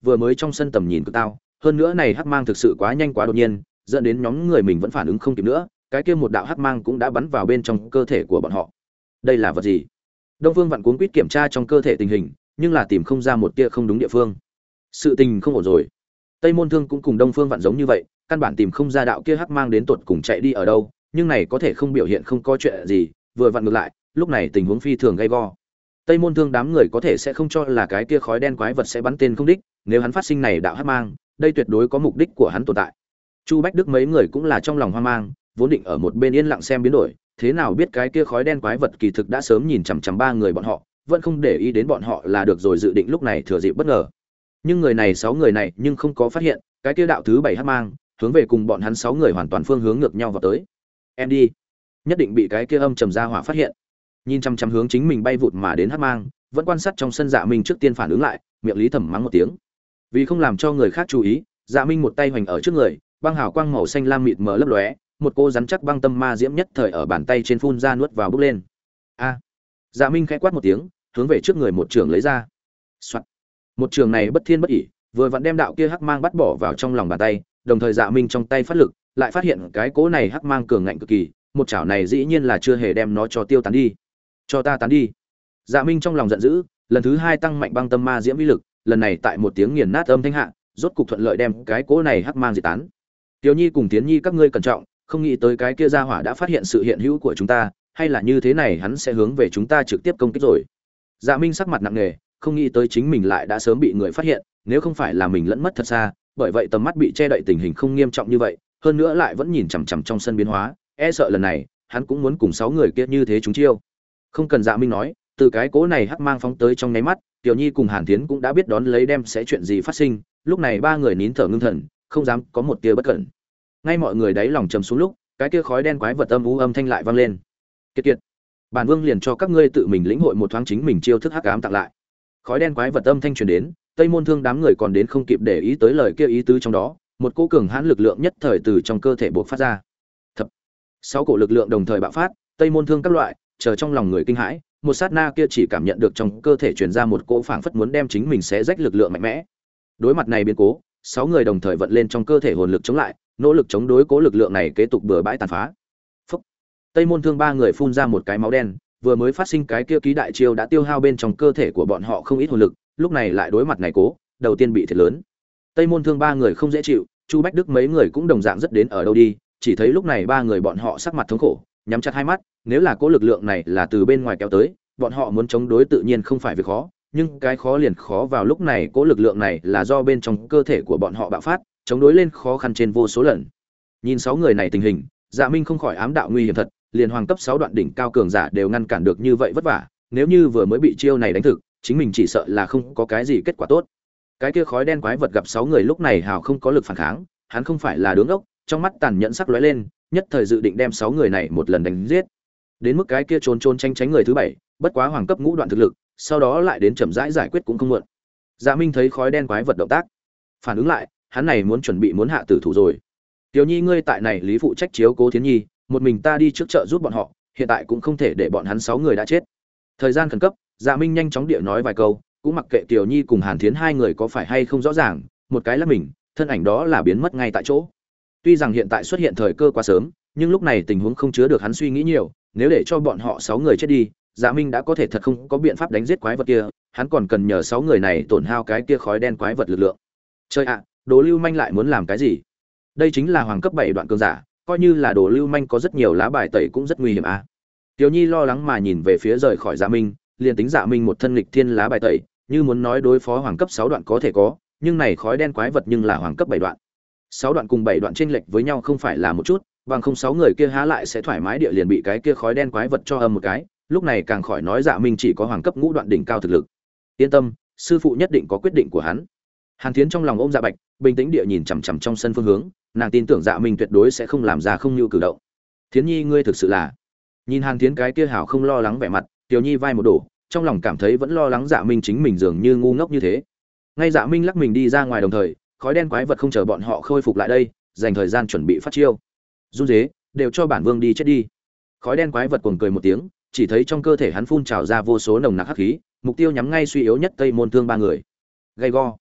vừa mới trong sân tầm nhìn của tao, hơn nữa này hắc mang thực sự quá nhanh quá đột nhiên, dẫn đến nhóm người mình vẫn phản ứng không kịp nữa, cái kia một đạo hắc mang cũng đã bắn vào bên trong cơ thể của bọn họ. Đây là vật gì? Đông Phương Vạn cuống quýt kiểm tra trong cơ thể tình hình, nhưng là tìm không ra một tia không đúng địa phương. Sự tình không ổn rồi. Tây Môn Thương cũng cùng Đông Phương Vạn giống như vậy, căn bản tìm không ra đạo kia hắc mang đến tột cùng chạy đi ở đâu, nhưng này có thể không biểu hiện không có chuyện gì, vừa vặn ngược lại, lúc này tình huống phi thường gay go. Tây Môn Thương đám người có thể sẽ không cho là cái kia khói đen quái vật sẽ bắn tên không đích, nếu hắn phát sinh này đạo hắc mang, đây tuyệt đối có mục đích của hắn tồn tại. Chu Bách Đức mấy người cũng là trong lòng hoang mang, vốn định ở một bên yên lặng xem biến đổi, thế nào biết cái kia khói đen quái vật kỳ thực đã sớm nhìn chằm chằm ba người bọn họ, vẫn không để ý đến bọn họ là được rồi, dự định lúc này thừa dịp bất ngờ. Nhưng người này 6 người này nhưng không có phát hiện, cái kia đạo thứ 7 hắc mang, hướng về cùng bọn hắn 6 người hoàn toàn phương hướng ngược nhau vào tới. Em đi, nhất định bị cái kia âm trầm ra hỏa phát hiện. Nhìn chăm chăm hướng chính mình bay vụt mà đến hắc mang, vẫn quan sát trong sân Dạ Minh trước tiên phản ứng lại, miệng lý thầm mắng một tiếng. Vì không làm cho người khác chú ý, Dạ Minh một tay hoành ở trước người, băng hào quang màu xanh lam mịt mờ lấp lóe, một cô rắn chắc băng tâm ma diễm nhất thời ở bàn tay trên phun ra nuốt vào bốc lên. A! Dạ Minh khẽ quát một tiếng, hướng về trước người một trường lấy ra. Soạt. Một trường này bất thiên bất ỷ, vừa vặn đem đạo kia hắc mang bắt bỏ vào trong lòng bàn tay, đồng thời Dạ Minh trong tay phát lực, lại phát hiện cái cỗ này hắc mang cường ngạnh cực kỳ, một chảo này dĩ nhiên là chưa hề đem nó cho tiêu tán đi. Cho ta tán đi. Dạ Minh trong lòng giận dữ, lần thứ 2 tăng mạnh băng tâm ma diễm uy lực, lần này tại một tiếng nghiền nát âm thanh hạ, rốt cục thuận lợi đem cái cỗ này hắc mang diệt tán. Tiểu Nhi cùng Tiến Nhi các ngươi cẩn trọng, không nghĩ tới cái kia gia hỏa đã phát hiện sự hiện hữu của chúng ta, hay là như thế này hắn sẽ hướng về chúng ta trực tiếp công kích rồi. Dạ Minh sắc mặt nặng nề, không nghĩ tới chính mình lại đã sớm bị người phát hiện, nếu không phải là mình lẫn mất thật xa, bởi vậy tầm mắt bị che đậy tình hình không nghiêm trọng như vậy, hơn nữa lại vẫn nhìn chằm chằm trong sân biến hóa, e sợ lần này hắn cũng muốn cùng 6 người kia như thế chúng chiêu. Không cần Dạ Minh nói, từ cái cỗ này hắc mang phóng tới trong nháy mắt, Tiểu Nhi cùng Hàn Tiến cũng đã biết đón lấy đem sẽ chuyện gì phát sinh, lúc này ba người nín thở ngưng thần, không dám có một tia bất cẩn. Ngay mọi người đáy lòng trầm xuống lúc, cái kia khói đen quái vật âm u âm thanh lại vang lên. Kiệt kiệt, bản vương liền cho các ngươi tự mình lĩnh hội một thoáng chính mình chiêu thức hắc ám tặng lại. Khói đen quái vật âm thanh truyền đến, Tây Môn Thương đám người còn đến không kịp để ý tới lời kia ý tứ trong đó, một cỗ cường hãn lực lượng nhất thời từ trong cơ thể bộc phát ra. Thập, 6 cổ lực lượng đồng thời bạo phát, Tây Môn Thương các loại, chờ trong lòng người kinh hãi, một sát na kia chỉ cảm nhận được trong cơ thể truyền ra một cỗ phảng phất muốn đem chính mình xé rách lực lượng mạnh mẽ. Đối mặt này biến cố, 6 người đồng thời vận lên trong cơ thể hồn lực chống lại, nỗ lực chống đối cố lực lượng này kế tục bừa bãi tàn phá. Phúc. Tây Môn Thương ba người phun ra một cái máu đen, vừa mới phát sinh cái kia ký đại chiêu đã tiêu hao bên trong cơ thể của bọn họ không ít hồn lực, lúc này lại đối mặt này cố, đầu tiên bị thiệt lớn. Tây Môn Thương ba người không dễ chịu, Chu Bách Đức mấy người cũng đồng dạng rất đến ở đâu đi, chỉ thấy lúc này ba người bọn họ sắc mặt thống khổ, nhắm chặt hai mắt, nếu là cố lực lượng này là từ bên ngoài kéo tới, bọn họ muốn chống đối tự nhiên không phải việc khó, nhưng cái khó liền khó vào lúc này cố lực lượng này là do bên trong cơ thể của bọn họ bạo phát, chống đối lên khó khăn trên vô số lần. Nhìn 6 người này tình hình, Dạ Minh không khỏi ám đạo nguy hiểm thật, liền hoàng cấp 6 đoạn đỉnh cao cường giả đều ngăn cản được như vậy vất vả, nếu như vừa mới bị chiêu này đánh thực, chính mình chỉ sợ là không có cái gì kết quả tốt. Cái kia khói đen quái vật gặp 6 người lúc này hào không có lực phản kháng, hắn không phải là đứng ốc, trong mắt tàn nhẫn sắc lóe lên, nhất thời dự định đem 6 người này một lần đánh giết. Đến mức cái kia trốn trốn tránh tránh người thứ 7, bất quá hoàng cấp ngũ đoạn thực lực, sau đó lại đến chậm rãi giải quyết cũng không muộn. Dạ Minh thấy khói đen quái vật động tác, phản ứng lại, hắn này muốn chuẩn bị muốn hạ tử thủ rồi. Tiểu Nhi ngươi tại này lý phụ trách chiếu cố Thiến Nhi, một mình ta đi trước chợ giúp bọn họ, hiện tại cũng không thể để bọn hắn 6 người đã chết. Thời gian khẩn cấp, Dạ Minh nhanh chóng địa nói vài câu, cũng mặc kệ Tiểu Nhi cùng Hàn Thiến hai người có phải hay không rõ ràng, một cái là mình, thân ảnh đó là biến mất ngay tại chỗ. Tuy rằng hiện tại xuất hiện thời cơ quá sớm, nhưng lúc này tình huống không chứa được hắn suy nghĩ nhiều, nếu để cho bọn họ 6 người chết đi, Dạ Minh đã có thể thật không có biện pháp đánh giết quái vật kia, hắn còn cần nhờ 6 người này tổn hao cái kia khói đen quái vật lực lượng. Chơi ạ, Đồ Lưu Manh lại muốn làm cái gì? Đây chính là hoàng cấp 7 đoạn cường giả, coi như là Đồ Lưu Manh có rất nhiều lá bài tẩy cũng rất nguy hiểm a. Tiểu Nhi lo lắng mà nhìn về phía rời khỏi Dạ Minh, liền tính Dạ Minh một thân nghịch thiên lá bài tẩy, như muốn nói đối phó hoàng cấp 6 đoạn có thể có, nhưng này khói đen quái vật nhưng là hoàng cấp 7 đoạn. 6 đoạn cùng 7 đoạn chênh lệch với nhau không phải là một chút, bằng không 6 người kia há lại sẽ thoải mái địa liền bị cái kia khói đen quái vật cho âm một cái, lúc này càng khỏi nói Dạ Minh chỉ có hoàng cấp ngũ đoạn đỉnh cao thực lực. Yên tâm, sư phụ nhất định có quyết định của hắn. Hàn Thiến trong lòng ôm Dạ Bạch, bình tĩnh địa nhìn chằm chằm trong sân phương hướng, nàng tin tưởng Dạ Minh tuyệt đối sẽ không làm ra không như cử động. Thiến Nhi ngươi thực sự là. Nhìn Hàn Thiến cái kia hảo không lo lắng vẻ mặt, Tiểu Nhi vai một đổ, trong lòng cảm thấy vẫn lo lắng Dạ Minh chính mình dường như ngu ngốc như thế. Ngay Dạ Minh lắc mình đi ra ngoài đồng thời, khói đen quái vật không chờ bọn họ khôi phục lại đây, dành thời gian chuẩn bị phát chiêu. Run rế, đều cho bản vương đi chết đi. Khói đen quái vật cuồng cười một tiếng, chỉ thấy trong cơ thể hắn phun trào ra vô số nồng nặc hắc khí, mục tiêu nhắm ngay suy yếu nhất Tây Môn Thương ba người. Gay go.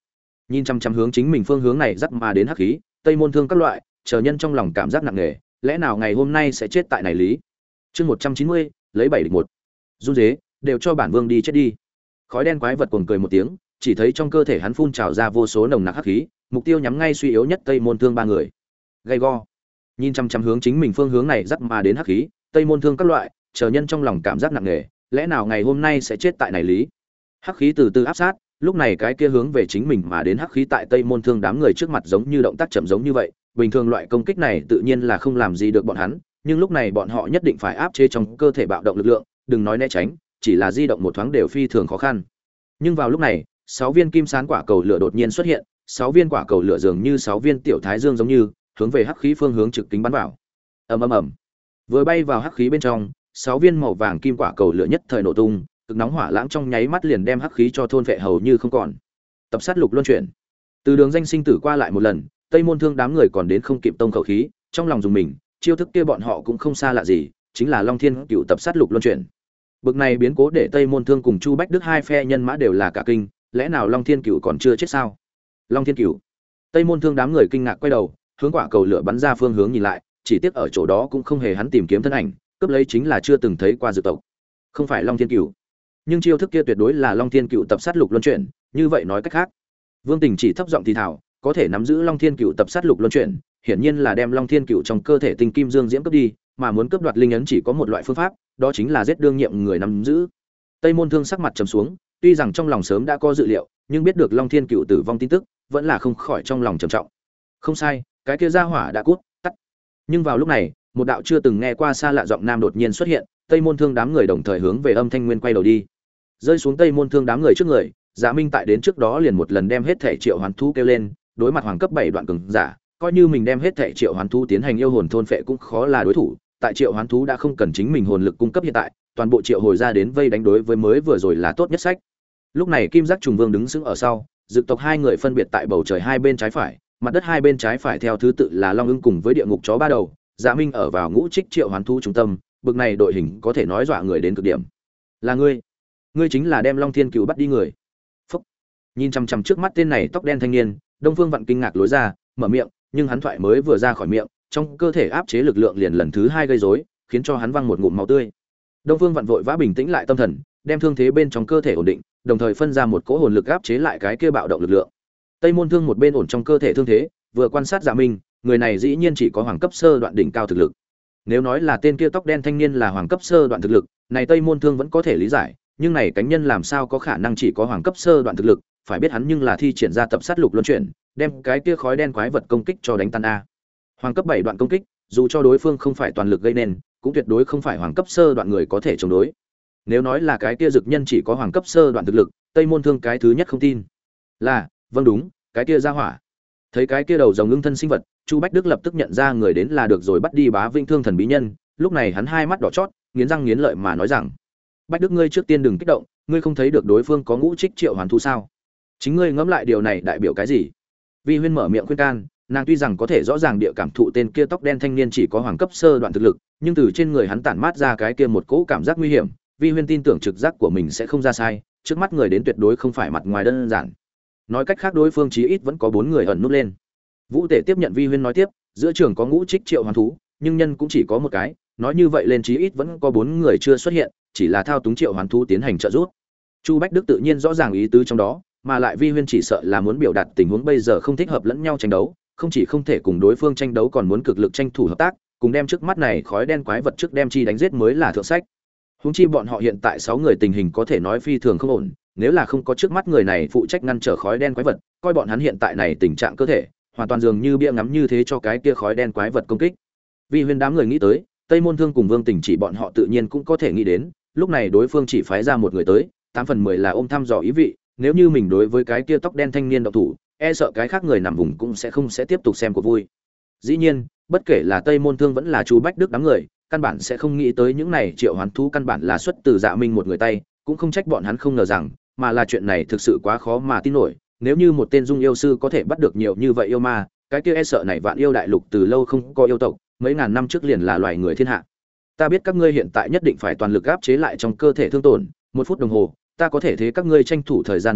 Nhìn chăm chăm hướng chính mình phương hướng này dắt mà đến hắc khí, Tây Môn Thương các loại, chờ nhân trong lòng cảm giác nặng nề, lẽ nào ngày hôm nay sẽ chết tại này lý. Chương 190, lấy 7 địch 1. Run rế, đều cho bản vương đi chết đi. Khói đen quái vật cuồng cười một tiếng, chỉ thấy trong cơ thể hắn phun trào ra vô số nồng nặc hắc khí, mục tiêu nhắm ngay suy yếu nhất Tây Môn Thương ba người. Gay go. Nhìn chăm chăm hướng chính mình phương hướng này dắt mà đến hắc khí, Tây Môn Thương các loại, chờ nhân trong lòng cảm giác nặng nề, lẽ nào ngày hôm nay sẽ chết tại này lý. Hắc khí từ từ áp sát, lúc này cái kia hướng về chính mình mà đến hắc khí tại Tây Môn Thương đám người trước mặt giống như động tác chậm giống như vậy, bình thường loại công kích này tự nhiên là không làm gì được bọn hắn, nhưng lúc này bọn họ nhất định phải áp chế trong cơ thể bạo động lực lượng, đừng nói né tránh, chỉ là di động một thoáng đều phi thường khó khăn. Nhưng vào lúc này, 6 viên kim sán quả cầu lửa đột nhiên xuất hiện, 6 viên quả cầu lửa dường như 6 viên tiểu thái dương giống như, hướng về hắc khí phương hướng trực kính bắn vào. Ầm ầm ầm. Vừa bay vào hắc khí bên trong, 6 viên màu vàng kim quả cầu lửa nhất thời nổ tung, cực nóng hỏa lãng trong nháy mắt liền đem hắc khí cho thôn vệ hầu như không còn. Tập sát lục luân chuyển. Từ đường danh sinh tử qua lại một lần, Tây Môn Thương đám người còn đến không kịp tông khẩu khí, trong lòng dùng mình, chiêu thức kia bọn họ cũng không xa lạ gì, chính là Long Thiên Cựu tập sát lục luân chuyển. Bực này biến cố để Tây Môn Thương cùng Chu Bách Đức hai phe nhân mã đều là cả kinh, lẽ nào Long Thiên Cựu còn chưa chết sao? Long Thiên Cựu. Tây Môn Thương đám người kinh ngạc quay đầu, hướng quả cầu lửa bắn ra phương hướng nhìn lại, chỉ tiếc ở chỗ đó cũng không hề hắn tìm kiếm thân ảnh, cướp lấy chính là chưa từng thấy qua dự tộc. Không phải Long Thiên Cựu, nhưng chiêu thức kia tuyệt đối là Long Thiên Cựu tập sát lục luân chuyển, như vậy nói cách khác, Vương Tình chỉ thấp giọng thì thào, có thể nắm giữ Long Thiên Cựu tập sát lục luân chuyển, hiển nhiên là đem Long Thiên Cựu trong cơ thể tinh kim dương diễm cướp đi, mà muốn cướp đoạt linh ấn chỉ có một loại phương pháp, đó chính là giết đương nhiệm người nắm giữ. Tây Môn Thương sắc mặt trầm xuống, tuy rằng trong lòng sớm đã có dự liệu, nhưng biết được Long Thiên Cựu tử vong tin tức, vẫn là không khỏi trong lòng trầm trọng. Không sai, cái kia gia hỏa đã cút, tắt. Nhưng vào lúc này, một đạo chưa từng nghe qua xa lạ giọng nam đột nhiên xuất hiện, Tây Môn Thương đám người đồng thời hướng về âm thanh nguyên quay đầu đi. Rơi xuống Tây Môn Thương đám người trước người, Dạ Minh tại đến trước đó liền một lần đem hết thể triệu hoán thú kêu lên, đối mặt hoàng cấp 7 đoạn cường giả, coi như mình đem hết thể triệu hoán thú tiến hành yêu hồn thôn phệ cũng khó là đối thủ, tại triệu hoán thú đã không cần chính mình hồn lực cung cấp hiện tại, toàn bộ triệu hồi ra đến vây đánh đối với mới vừa rồi là tốt nhất sách. Lúc này Kim Giác Trùng Vương đứng sững ở sau, Dực tộc hai người phân biệt tại bầu trời hai bên trái phải, mặt đất hai bên trái phải theo thứ tự là Long Ưng cùng với Địa Ngục chó ba đầu, Dạ Minh ở vào ngũ trích triệu hoán thú trung tâm, bực này đội hình có thể nói dọa người đến cực điểm. Là ngươi chính là đem Long Thiên Cựu bắt đi người. Phúc. Nhìn chằm chằm trước mắt tên này tóc đen thanh niên, Đông Phương Vạn kinh ngạc lối ra, mở miệng, nhưng hắn thoại mới vừa ra khỏi miệng, trong cơ thể áp chế lực lượng liền lần thứ hai gây rối, khiến cho hắn văng một ngụm máu tươi. Đông Phương Vạn vội vã bình tĩnh lại tâm thần, đem thương thế bên trong cơ thể ổn định, đồng thời phân ra một cỗ hồn lực áp chế lại cái kia bạo động lực lượng. Tây Môn Thương một bên ổn trong cơ thể thương thế, vừa quan sát Dạ Minh, người này dĩ nhiên chỉ có hoàng cấp sơ đoạn đỉnh cao thực lực. Nếu nói là tên kia tóc đen thanh niên là hoàng cấp sơ đoạn thực lực, này Tây Môn Thương vẫn có thể lý giải, nhưng này cánh nhân làm sao có khả năng chỉ có hoàng cấp sơ đoạn thực lực, phải biết hắn nhưng là thi triển ra tập sát lục luân chuyển, đem cái kia khói đen quái vật công kích cho đánh tan a. Hoàng cấp 7 đoạn công kích, dù cho đối phương không phải toàn lực gây nên, cũng tuyệt đối không phải hoàng cấp sơ đoạn người có thể chống đối. Nếu nói là cái kia dực nhân chỉ có hoàng cấp sơ đoạn thực lực, Tây Môn Thương cái thứ nhất không tin. Là, vâng đúng, cái kia ra hỏa. Thấy cái kia đầu rồng ngưng thân sinh vật, Chu Bách Đức lập tức nhận ra người đến là được rồi bắt đi Bá Vinh Thương thần bí nhân, lúc này hắn hai mắt đỏ chót, nghiến răng nghiến lợi mà nói rằng: "Bách Đức ngươi trước tiên đừng kích động, ngươi không thấy được đối phương có ngũ trích triệu hoàn thú sao? Chính ngươi ngẫm lại điều này đại biểu cái gì?" Vi Huyên mở miệng khuyên can, nàng tuy rằng có thể rõ ràng địa cảm thụ tên kia tóc đen thanh niên chỉ có hoàng cấp sơ đoạn thực lực, nhưng từ trên người hắn tản mát ra cái kia một cỗ cảm giác nguy hiểm, Vi Huyên tin tưởng trực giác của mình sẽ không ra sai, trước mắt người đến tuyệt đối không phải mặt ngoài đơn giản. Nói cách khác đối phương chí ít vẫn có 4 người ẩn núp lên. Vũ Tể tiếp nhận Vi Huyên nói tiếp, giữa trường có ngũ trích triệu hoàn thú, nhưng nhân cũng chỉ có một cái, nói như vậy lên chí ít vẫn có 4 người chưa xuất hiện, chỉ là thao túng triệu hoàn thú tiến hành trợ giúp. Chu Bách Đức tự nhiên rõ ràng ý tứ trong đó, mà lại Vi Huyên chỉ sợ là muốn biểu đạt tình huống bây giờ không thích hợp lẫn nhau tranh đấu, không chỉ không thể cùng đối phương tranh đấu còn muốn cực lực tranh thủ hợp tác, cùng đem trước mắt này khói đen quái vật trước đem chi đánh giết mới là thượng sách. Huống chi bọn họ hiện tại 6 người tình hình có thể nói phi thường không ổn, nếu là không có trước mắt người này phụ trách ngăn trở khói đen quái vật, coi bọn hắn hiện tại này tình trạng cơ thể, hoàn toàn dường như bia ngắm như thế cho cái kia khói đen quái vật công kích. Vi Huyên đám người nghĩ tới, Tây Môn Thương cùng Vương Tình chỉ bọn họ tự nhiên cũng có thể nghĩ đến, lúc này đối phương chỉ phái ra một người tới, 8 phần 10 là ôm thăm dò ý vị, nếu như mình đối với cái kia tóc đen thanh niên động thủ, e sợ cái khác người nằm vùng cũng sẽ tiếp tục xem cuộc vui. Dĩ nhiên, bất kể là Tây Môn Thương vẫn là Chu Bách Đức đám người, căn bản sẽ không nghĩ tới những này triệu hoán thú căn bản là xuất từ Dạ Minh một người tay, cũng không trách bọn hắn không ngờ rằng, mà là chuyện này thực sự quá khó mà tin nổi, nếu như một tên dung yêu sư có thể bắt được nhiều như vậy yêu ma, cái kia e sợ này vạn yêu đại lục từ lâu không có yêu tộc, mấy ngàn năm trước liền là loài người thiên hạ. Ta biết các ngươi hiện tại nhất định phải toàn lực áp chế lại trong cơ thể thương tổn, 1 phút đồng hồ, ta có thể thế các ngươi tranh thủ thời gian 1 phút,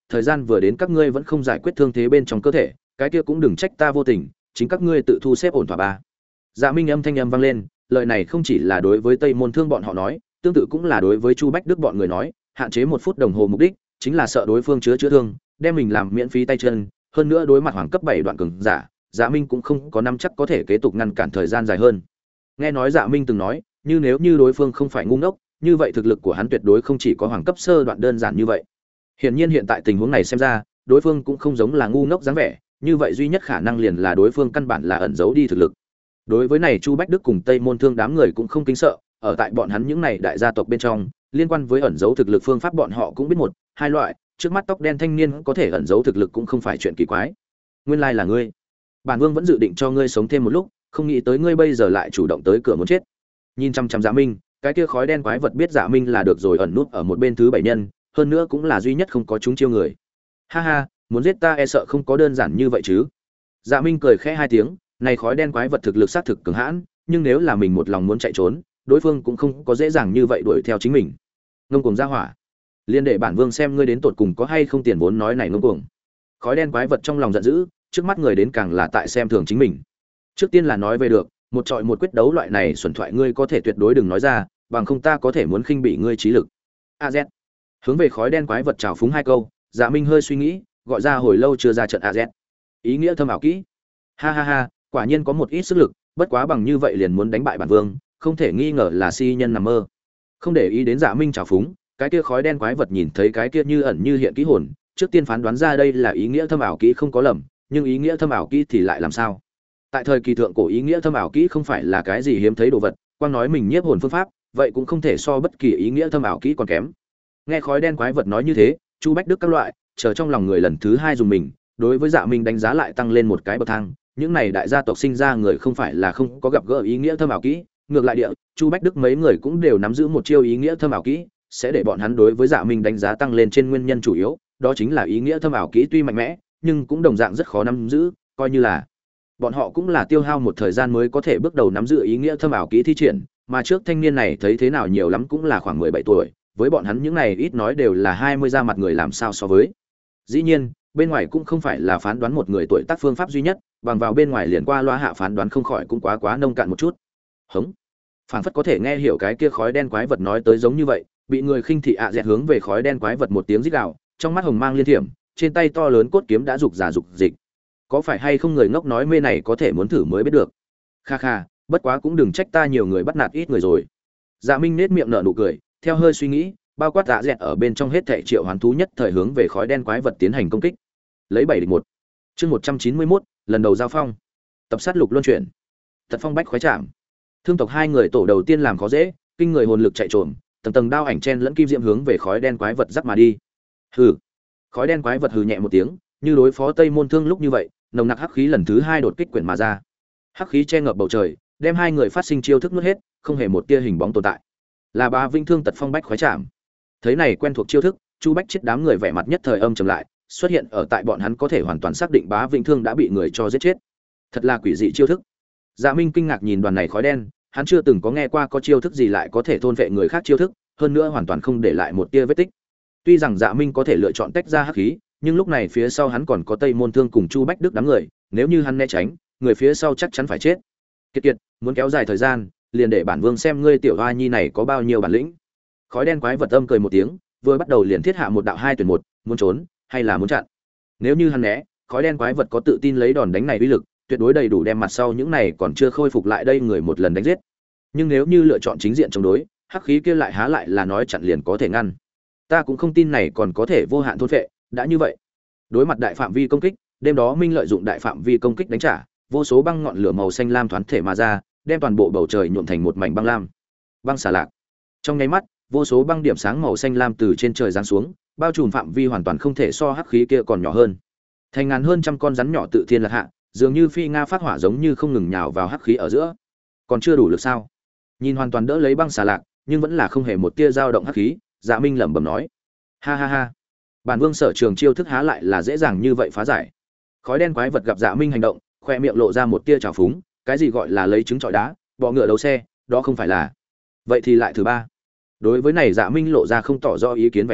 thời gian vừa đến các ngươi vẫn không giải quyết thương thế bên trong cơ thể, cái kia cũng đừng trách ta vô tình, chính các ngươi tự thu xếp ổn thỏa ba. Dạ Minh âm thanh âm vang lên, lời này không chỉ là đối với Tây Môn Thương bọn họ nói, tương tự cũng là đối với Chu Bách Đức bọn người nói, hạn chế 1 phút đồng hồ mục đích chính là sợ đối phương chữa thương, đem mình làm miễn phí tay chân, hơn nữa đối mặt hoàng cấp 7 đoạn cường giả, Dạ Minh cũng không có nắm chắc có thể kế tục ngăn cản thời gian dài hơn. Nghe nói Dạ Minh từng nói, nếu như đối phương không phải ngu ngốc, như vậy thực lực của hắn tuyệt đối không chỉ có hoàng cấp sơ đoạn đơn giản như vậy. Hiển nhiên hiện tại tình huống này xem ra, đối phương cũng không giống là ngu ngốc dáng vẻ, như vậy duy nhất khả năng liền là đối phương căn bản là ẩn giấu đi thực lực. Đối với này Chu Bách Đức cùng Tây Môn Thương đám người cũng không kính sợ, ở tại bọn hắn những này đại gia tộc bên trong, liên quan với ẩn giấu thực lực phương pháp bọn họ cũng biết một, hai loại, trước mắt tóc đen thanh niên có thể ẩn giấu thực lực cũng không phải chuyện kỳ quái. Nguyên lai là ngươi. Bản Vương vẫn dự định cho ngươi sống thêm một lúc, không nghĩ tới ngươi bây giờ lại chủ động tới cửa muốn chết. Nhìn chăm chăm Dạ Minh, cái kia khói đen quái vật biết Dạ Minh là được rồi ẩn nút ở một bên thứ bảy nhân, hơn nữa cũng là duy nhất không có chúng chiêu người. Ha ha, muốn giết ta e sợ không có đơn giản như vậy chứ. Dạ Minh cười khẽ hai tiếng, này khói đen quái vật thực lực xác thực cường hãn, nhưng nếu là mình một lòng muốn chạy trốn, đối phương cũng không có dễ dàng như vậy đuổi theo chính mình. Ngông cuồng ra hỏa, liên để bản Vương xem ngươi đến tột cùng có hay không tiền vốn nói này ngông cuồng. Khói đen quái vật trong lòng giận dữ, trước mắt người đến càng là tại xem thường chính mình. Trước tiên là nói về được, một trọi một quyết đấu loại này xuẩn thoại ngươi có thể tuyệt đối đừng nói ra, bằng không ta có thể muốn khinh bỉ ngươi trí lực. AZ. Hướng về khói đen quái vật chào phúng hai câu, Dạ Minh hơi suy nghĩ, gọi ra hồi lâu chưa ra trận AZ. Ý nghĩa thâm ảo kỹ. Ha ha ha, quả nhiên có một ít sức lực, bất quá bằng như vậy liền muốn đánh bại bản Vương, không thể nghi ngờ là si nhân nằm mơ. Không để ý đến Dạ Minh chào phúng, cái kia khói đen quái vật nhìn thấy cái kia như ẩn như hiện kỹ hồn, trước tiên phán đoán ra đây là ý nghĩa thâm ảo kỹ không có lầm, nhưng ý nghĩa thâm ảo kỹ thì lại làm sao? Tại thời kỳ thượng cổ ý nghĩa thâm ảo kỹ không phải là cái gì hiếm thấy đồ vật, quang nói mình nhiếp hồn phương pháp, vậy cũng không thể so bất kỳ ý nghĩa thâm ảo kỹ còn kém. Nghe khói đen quái vật nói như thế, Chu Bách Đức các loại, chờ trong lòng người lần thứ hai dùng mình, đối với Dạ Minh đánh giá lại tăng lên một cái bậc thang, những này đại gia tộc sinh ra người không phải là không có gặp gỡ ý nghĩa thâm ảo kỹ, ngược lại địa, Chu Bách Đức mấy người cũng đều nắm giữ một chiêu ý nghĩa thâm ảo kỹ, sẽ để bọn hắn đối với Dạ Minh đánh giá tăng lên trên nguyên nhân chủ yếu, đó chính là ý nghĩa thâm ảo kỹ tuy mạnh mẽ, nhưng cũng đồng dạng rất khó nắm giữ, coi như là bọn họ cũng là tiêu hao một thời gian mới có thể bước đầu nắm giữ ý nghĩa thâm ảo kỹ thi triển, mà trước thanh niên này thấy thế nào nhiều lắm cũng là khoảng 17 tuổi, với bọn hắn những này ít nói đều là 20 ra mặt người làm sao so với. Dĩ nhiên, bên ngoài cũng không phải là phán đoán một người tuổi tác phương pháp duy nhất, bằng vào bên ngoài liền qua loa hạ phán đoán không khỏi cũng quá nông cạn một chút. Hống. Phảng phất có thể nghe hiểu cái kia khói đen quái vật nói tới giống như vậy, bị người khinh thị dẹt hướng về khói đen quái vật một tiếng rít gào, trong mắt hồng mang liên thiểm, trên tay to lớn cốt kiếm đã rục rà rục dịch. Có phải hay không người ngốc nói mê này có thể muốn thử mới biết được. Kha kha, bất quá cũng đừng trách ta nhiều người bắt nạt ít người rồi. Dạ Minh nết miệng nở nụ cười, theo hơi suy nghĩ, bao quát dạ dẹt ở bên trong hết thảy triệu hoán thú nhất thời hướng về khói đen quái vật tiến hành công kích. Lấy 7 địch 1. Chương 191, lần đầu giao phong. Tập sát lục luân chuyển. Tật phong bách khoái chạm. Thương tộc hai người tổ đầu tiên làm khó dễ, kinh người hồn lực chạy trộm, tầng tầng đao ảnh chen lẫn kim diệm hướng về khói đen quái vật giáp mà đi. Hừ. Khói đen quái vật hừ nhẹ một tiếng, như đối phó Tây Môn Thương lúc như vậy, nồng nặc hắc khí lần thứ hai đột kích quyển mà ra. Hắc khí che ngập bầu trời, đem hai người phát sinh chiêu thức nuốt hết, không hề một tia hình bóng tồn tại. Là Bá Vinh Thương tật phong bách khoái chạm. Thấy này quen thuộc chiêu thức, Chu Bách chết đám người vẻ mặt nhất thời âm trầm lại, xuất hiện ở tại bọn hắn có thể hoàn toàn xác định Bá Vinh Thương đã bị người cho giết chết. Thật là quỷ dị chiêu thức. Dạ Minh kinh ngạc nhìn đoàn này khói đen, hắn chưa từng có nghe qua có chiêu thức gì lại có thể thôn vệ người khác chiêu thức, hơn nữa hoàn toàn không để lại một tia vết tích. Tuy rằng Dạ Minh có thể lựa chọn tách ra hắc khí, nhưng lúc này phía sau hắn còn có Tây Môn Thương cùng Chu Bách Đức đám người, nếu như hắn né tránh, người phía sau chắc chắn phải chết. Kiệt kiệt, muốn kéo dài thời gian, liền để bản vương xem ngươi tiểu hoa nhi này có bao nhiêu bản lĩnh. Khói đen quái vật âm cười một tiếng, vừa bắt đầu liền thiết hạ một đạo hai tuyển một, muốn trốn hay là muốn chặn. Nếu như hắn né, khói đen quái vật có tự tin lấy đòn đánh này uy lực, tuyệt đối đầy đủ đem mặt sau những này còn chưa khôi phục lại đây người một lần đánh giết. Nhưng nếu như lựa chọn chính diện chống đối, hắc khí kia lại há lại là nói chặn liền có thể ngăn. Ta cũng không tin này còn có thể vô hạn thôn phệ, đã như vậy, đối mặt đại phạm vi công kích, đêm đó Minh lợi dụng đại phạm vi công kích đánh trả, vô số băng ngọn lửa màu xanh lam thoáng thể mà ra, đem toàn bộ bầu trời nhuộm thành một mảnh băng lam. Băng xà lạc. Trong nháy mắt, vô số băng điểm sáng màu xanh lam từ trên trời giáng xuống, bao trùm phạm vi hoàn toàn không thể so hắc khí kia còn nhỏ hơn. Thành ngàn hơn trăm con rắn nhỏ tự thiên lạc hạ, dường như phi nga phát hỏa giống như không ngừng nhào vào hắc khí ở giữa. Còn chưa đủ lực sao? Nhìn hoàn toàn đỡ lấy băng xà lạc, nhưng vẫn là không hề một tia dao động hắc khí, Dạ Minh lẩm bẩm nói: "Ha ha ha, bản vương sở trường chiêu thức há lại là dễ dàng như vậy phá giải." Khói đen quái vật gặp Dạ Minh hành động, khoe miệng lộ ra một tia trào phúng, cái gì gọi là lấy trứng trọi đá, bọ ngựa đấu xe, đó không phải là. Vậy thì lại thứ ba. Đối với này Dạ Minh lộ ra không tỏ rõ ý kiến vẻ mặt,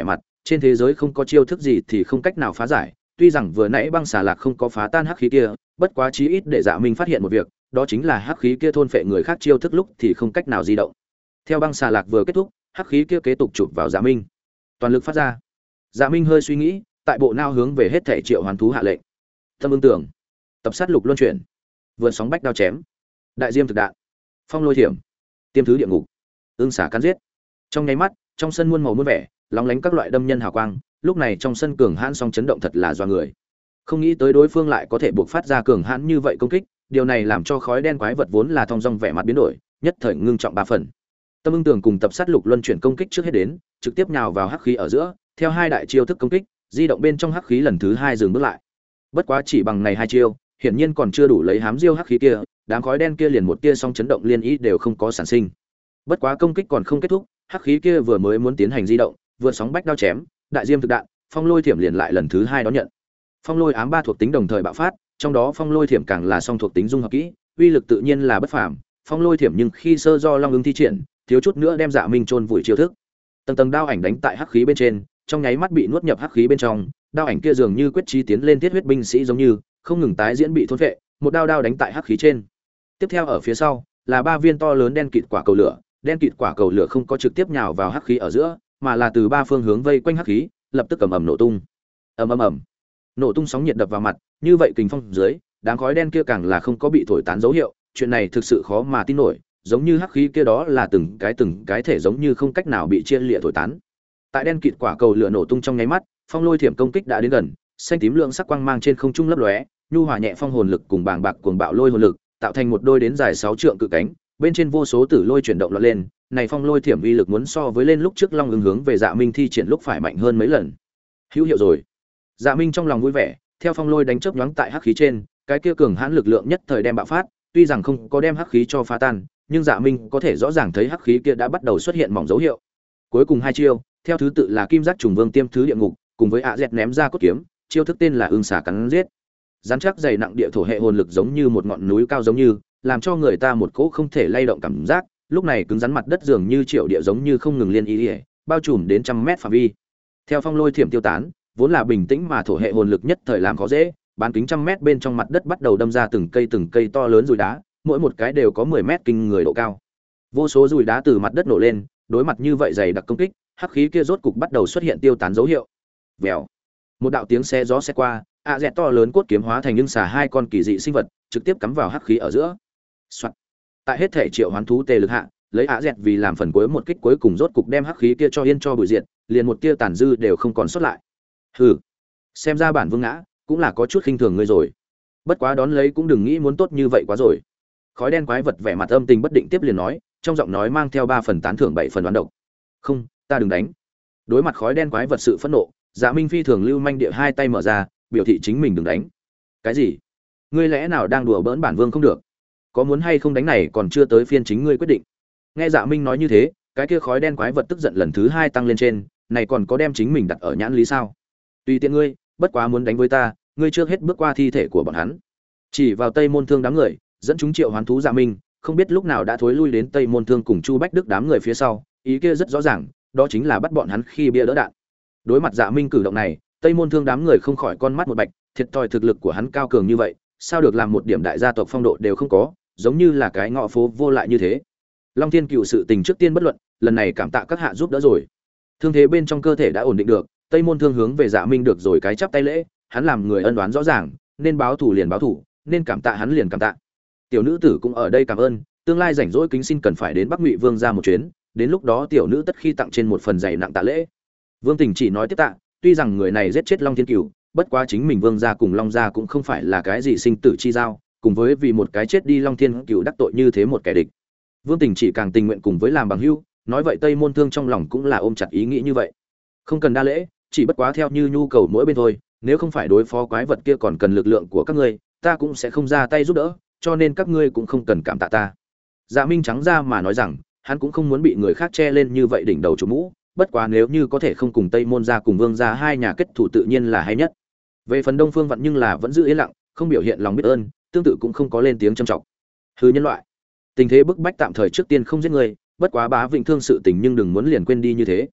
trên thế giới không có chiêu thức gì thì không cách nào phá giải. Tuy rằng vừa nãy băng xà lạc không có phá tan hắc khí kia, bất quá chí ít để Dạ Minh phát hiện một việc, đó chính là hắc khí kia thôn phệ người khác chiêu thức lúc thì không cách nào di động. Theo băng xà lạc vừa kết thúc, hắc khí kia kế tục chụp vào Dạ Minh, toàn lực phát ra. Dạ Minh hơi suy nghĩ, tại bộ não hướng về hết thể triệu hoán thú hạ lệnh. Tâm ưng tưởng, tập sát lục luân chuyển, vượn sóng bách đao chém, đại diêm thực đạn, phong lôi thiểm, tiêm thứ địa ngục, ương xả cắn giết. Trong nháy mắt, trong sân muôn màu muôn vẻ, lóng lánh các loại đâm nhân hào quang, lúc này trong sân cường hãn song chấn động thật là doa người. Không nghĩ tới đối phương lại có thể buộc phát ra cường hãn như vậy công kích, điều này làm cho khói đen quái vật vốn là thong dong vẻ mặt biến đổi, nhất thời ngưng trọng ba phần. Tâm ưng tường cùng tập sát lục luân chuyển công kích trước hết đến, trực tiếp nhào vào hắc khí ở giữa, theo hai đại chiêu thức công kích, di động bên trong hắc khí lần thứ hai dừng bước lại. Bất quá chỉ bằng này hai chiêu, hiển nhiên còn chưa đủ lấy hám diêu hắc khí kia, đám khói đen kia liền một tia song chấn động liên ý đều không có sản sinh. Bất quá công kích còn không kết thúc, hắc khí kia vừa mới muốn tiến hành di động, vượt sóng bách đao chém, đại diêm thực đạn, phong lôi thiểm liền lại lần thứ hai đón nhận. Phong lôi ám ba thuộc tính đồng thời bạo phát, trong đó phong lôi thiểm càng là song thuộc tính dung hợp kỹ, uy lực tự nhiên là bất phàm. Phong lôi thiểm nhưng khi sơ do long ứng thi triển, thiếu chút nữa đem Dạ Minh chôn vùi chiêu thức. Tầng tầng đao ảnh đánh tại hắc khí bên trên, trong nháy mắt bị nuốt nhập hắc khí bên trong, đao ảnh kia dường như quyết chí tiến lên thiết huyết binh sĩ giống như, không ngừng tái diễn bị thôn phệ, một đao đao đánh tại hắc khí trên. Tiếp theo ở phía sau là ba viên to lớn đen kịt quả cầu lửa, đen kịt quả cầu lửa không có trực tiếp nhào vào hắc khí ở giữa, mà là từ ba phương hướng vây quanh hắc khí, lập tức ầm ầm nổ tung. Ầm ầm ầm. Nổ tung sóng nhiệt đập vào mặt, như vậy kình phong dưới, đám khói đen kia càng là không có bị thổi tán dấu hiệu, chuyện này thực sự khó mà tin nổi, giống như hắc khí kia đó là từng cái thể giống như không cách nào bị chia liệt thổi tán. Tại đen kịt quả cầu lửa nổ tung trong nháy mắt, phong lôi thiểm công kích đã đến gần, xanh tím lượng sắc quang mang trên không trung lấp lóe, nhu hòa nhẹ phong hồn lực cùng bàng bạc cuồng bạo lôi hồn lực, tạo thành một đôi đến dài 6 trượng cự cánh, bên trên vô số tử lôi chuyển động loạn lên, này phong lôi thiểm uy lực muốn so với lên lúc trước long ứng hướng về Dạ Minh thi triển lúc phải mạnh hơn mấy lần. Hữu hiệu rồi. Dạ Minh trong lòng vui vẻ, theo phong lôi đánh chớp nhoáng tại hắc khí trên, cái kia cường hãn lực lượng nhất thời đem bạo phát, tuy rằng không có đem hắc khí cho phá tan, nhưng Dạ Minh có thể rõ ràng thấy hắc khí kia đã bắt đầu xuất hiện mỏng dấu hiệu. Cuối cùng hai chiêu, theo thứ tự là Kim Giác Trùng Vương tiêm thứ địa ngục, cùng với ạ dẹt ném ra cốt kiếm, chiêu thức tên là ương xả cắn giết. Rắn chắc dày nặng địa thổ hệ hồn lực giống như một ngọn núi cao giống như, làm cho người ta một cỗ không thể lay động cảm giác, lúc này cứng rắn mặt đất dường như triệu địa giống như không ngừng liên ý, bao trùm đến trăm mét phạm vi. Theo phong lôi thiểm tiêu tán, vốn là bình tĩnh mà thổ hệ hồn lực nhất thời làm khó dễ, bán kính trăm mét bên trong mặt đất bắt đầu đâm ra từng cây to lớn dùi đá, mỗi một cái đều có 10 mét kinh người độ cao. Vô số dùi đá từ mặt đất nổ lên, đối mặt như vậy dày đặc công kích, hắc khí kia rốt cục bắt đầu xuất hiện tiêu tán dấu hiệu. Vèo. Một đạo tiếng xe gió xe qua, dẹt to lớn cốt kiếm hóa thành những xà hai con kỳ dị sinh vật, trực tiếp cắm vào hắc khí ở giữa. Soạt. Tại hết thể triệu hoán thú tề lực hạ, lấy dẹt vì làm phần cuối một kích cuối cùng rốt cục đem hắc khí kia cho yên cho bụi diệt, liền một tia tàn dư đều không còn sót lại. Hừ, xem ra bản vương ngã, cũng là có chút khinh thường ngươi rồi. Bất quá đón lấy cũng đừng nghĩ muốn tốt như vậy quá rồi. Khói đen quái vật vẻ mặt âm tình bất định tiếp liền nói, trong giọng nói mang theo 3 phần tán thưởng 7 phần đoán độc. Không, ta đừng đánh. Đối mặt khói đen quái vật sự phẫn nộ, Dạ Minh phi thường lưu manh địa hai tay mở ra, biểu thị chính mình đừng đánh. Cái gì? Ngươi lẽ nào đang đùa bỡn bản vương không được? Có muốn hay không đánh này còn chưa tới phiên chính ngươi quyết định. Nghe Dạ Minh nói như thế, cái kia khói đen quái vật tức giận lần thứ hai tăng lên trên, này còn có đem chính mình đặt ở nhãn lý sao? Tùy tiện ngươi, bất quá muốn đánh với ta, ngươi trước hết bước qua thi thể của bọn hắn. Chỉ vào Tây Môn Thương đám người, dẫn chúng triệu hoán thú Dạ Minh, không biết lúc nào đã thối lui đến Tây Môn Thương cùng Chu Bách Đức đám người phía sau, ý kia rất rõ ràng, đó chính là bắt bọn hắn khi bia đỡ đạn. Đối mặt Dạ Minh cử động này, Tây Môn Thương đám người không khỏi con mắt một bạch, thiệt thòi thực lực của hắn cao cường như vậy, sao được làm một điểm đại gia tộc phong độ đều không có, giống như là cái ngõ phố vô lại như thế. Long Thiên Cựu sự tình trước tiên bất luận, lần này cảm tạ các hạ giúp đỡ rồi. Thương thế bên trong cơ thể đã ổn định được, Tây Môn Thương hướng về Dạ Minh được rồi cái chắp tay lễ, hắn làm người ân oán rõ ràng, nên báo thù liền báo thù, nên cảm tạ hắn liền cảm tạ. Tiểu nữ tử cũng ở đây cảm ơn, tương lai rảnh rỗi kính xin cần phải đến Bắc Ngụy Vương ra một chuyến, đến lúc đó tiểu nữ tất khi tặng trên một phần dày nặng tạ lễ. Vương Tình chỉ nói tiếp tạ, tuy rằng người này giết chết Long Thiên Cửu, bất quá chính mình Vương gia cùng Long gia cũng không phải là cái gì sinh tử chi giao, cùng với vì một cái chết đi Long Thiên Cửu đắc tội như thế một kẻ địch. Vương Tình chỉ càng tình nguyện cùng với làm bằng hữu, nói vậy Tây Môn Thương trong lòng cũng là ôm chặt ý nghĩ như vậy. Không cần đa lễ, chỉ bất quá theo như nhu cầu mỗi bên thôi, nếu không phải đối phó quái vật kia còn cần lực lượng của các ngươi, ta cũng sẽ không ra tay giúp đỡ, cho nên các ngươi cũng không cần cảm tạ ta. Dạ Minh trắng ra mà nói rằng, hắn cũng không muốn bị người khác che lên như vậy đỉnh đầu chủ mũ, bất quá nếu như có thể không cùng Tây Môn gia cùng Vương gia hai nhà kết thủ tự nhiên là hay nhất. Về phần Đông Phương Vận nhưng là vẫn giữ yên lặng, không biểu hiện lòng biết ơn, tương tự cũng không có lên tiếng châm trọng. Hư nhân loại, tình thế bức bách tạm thời trước tiên không giết người, bất quá Bá Vịnh Thương sự tình nhưng đừng muốn liền quên đi như thế.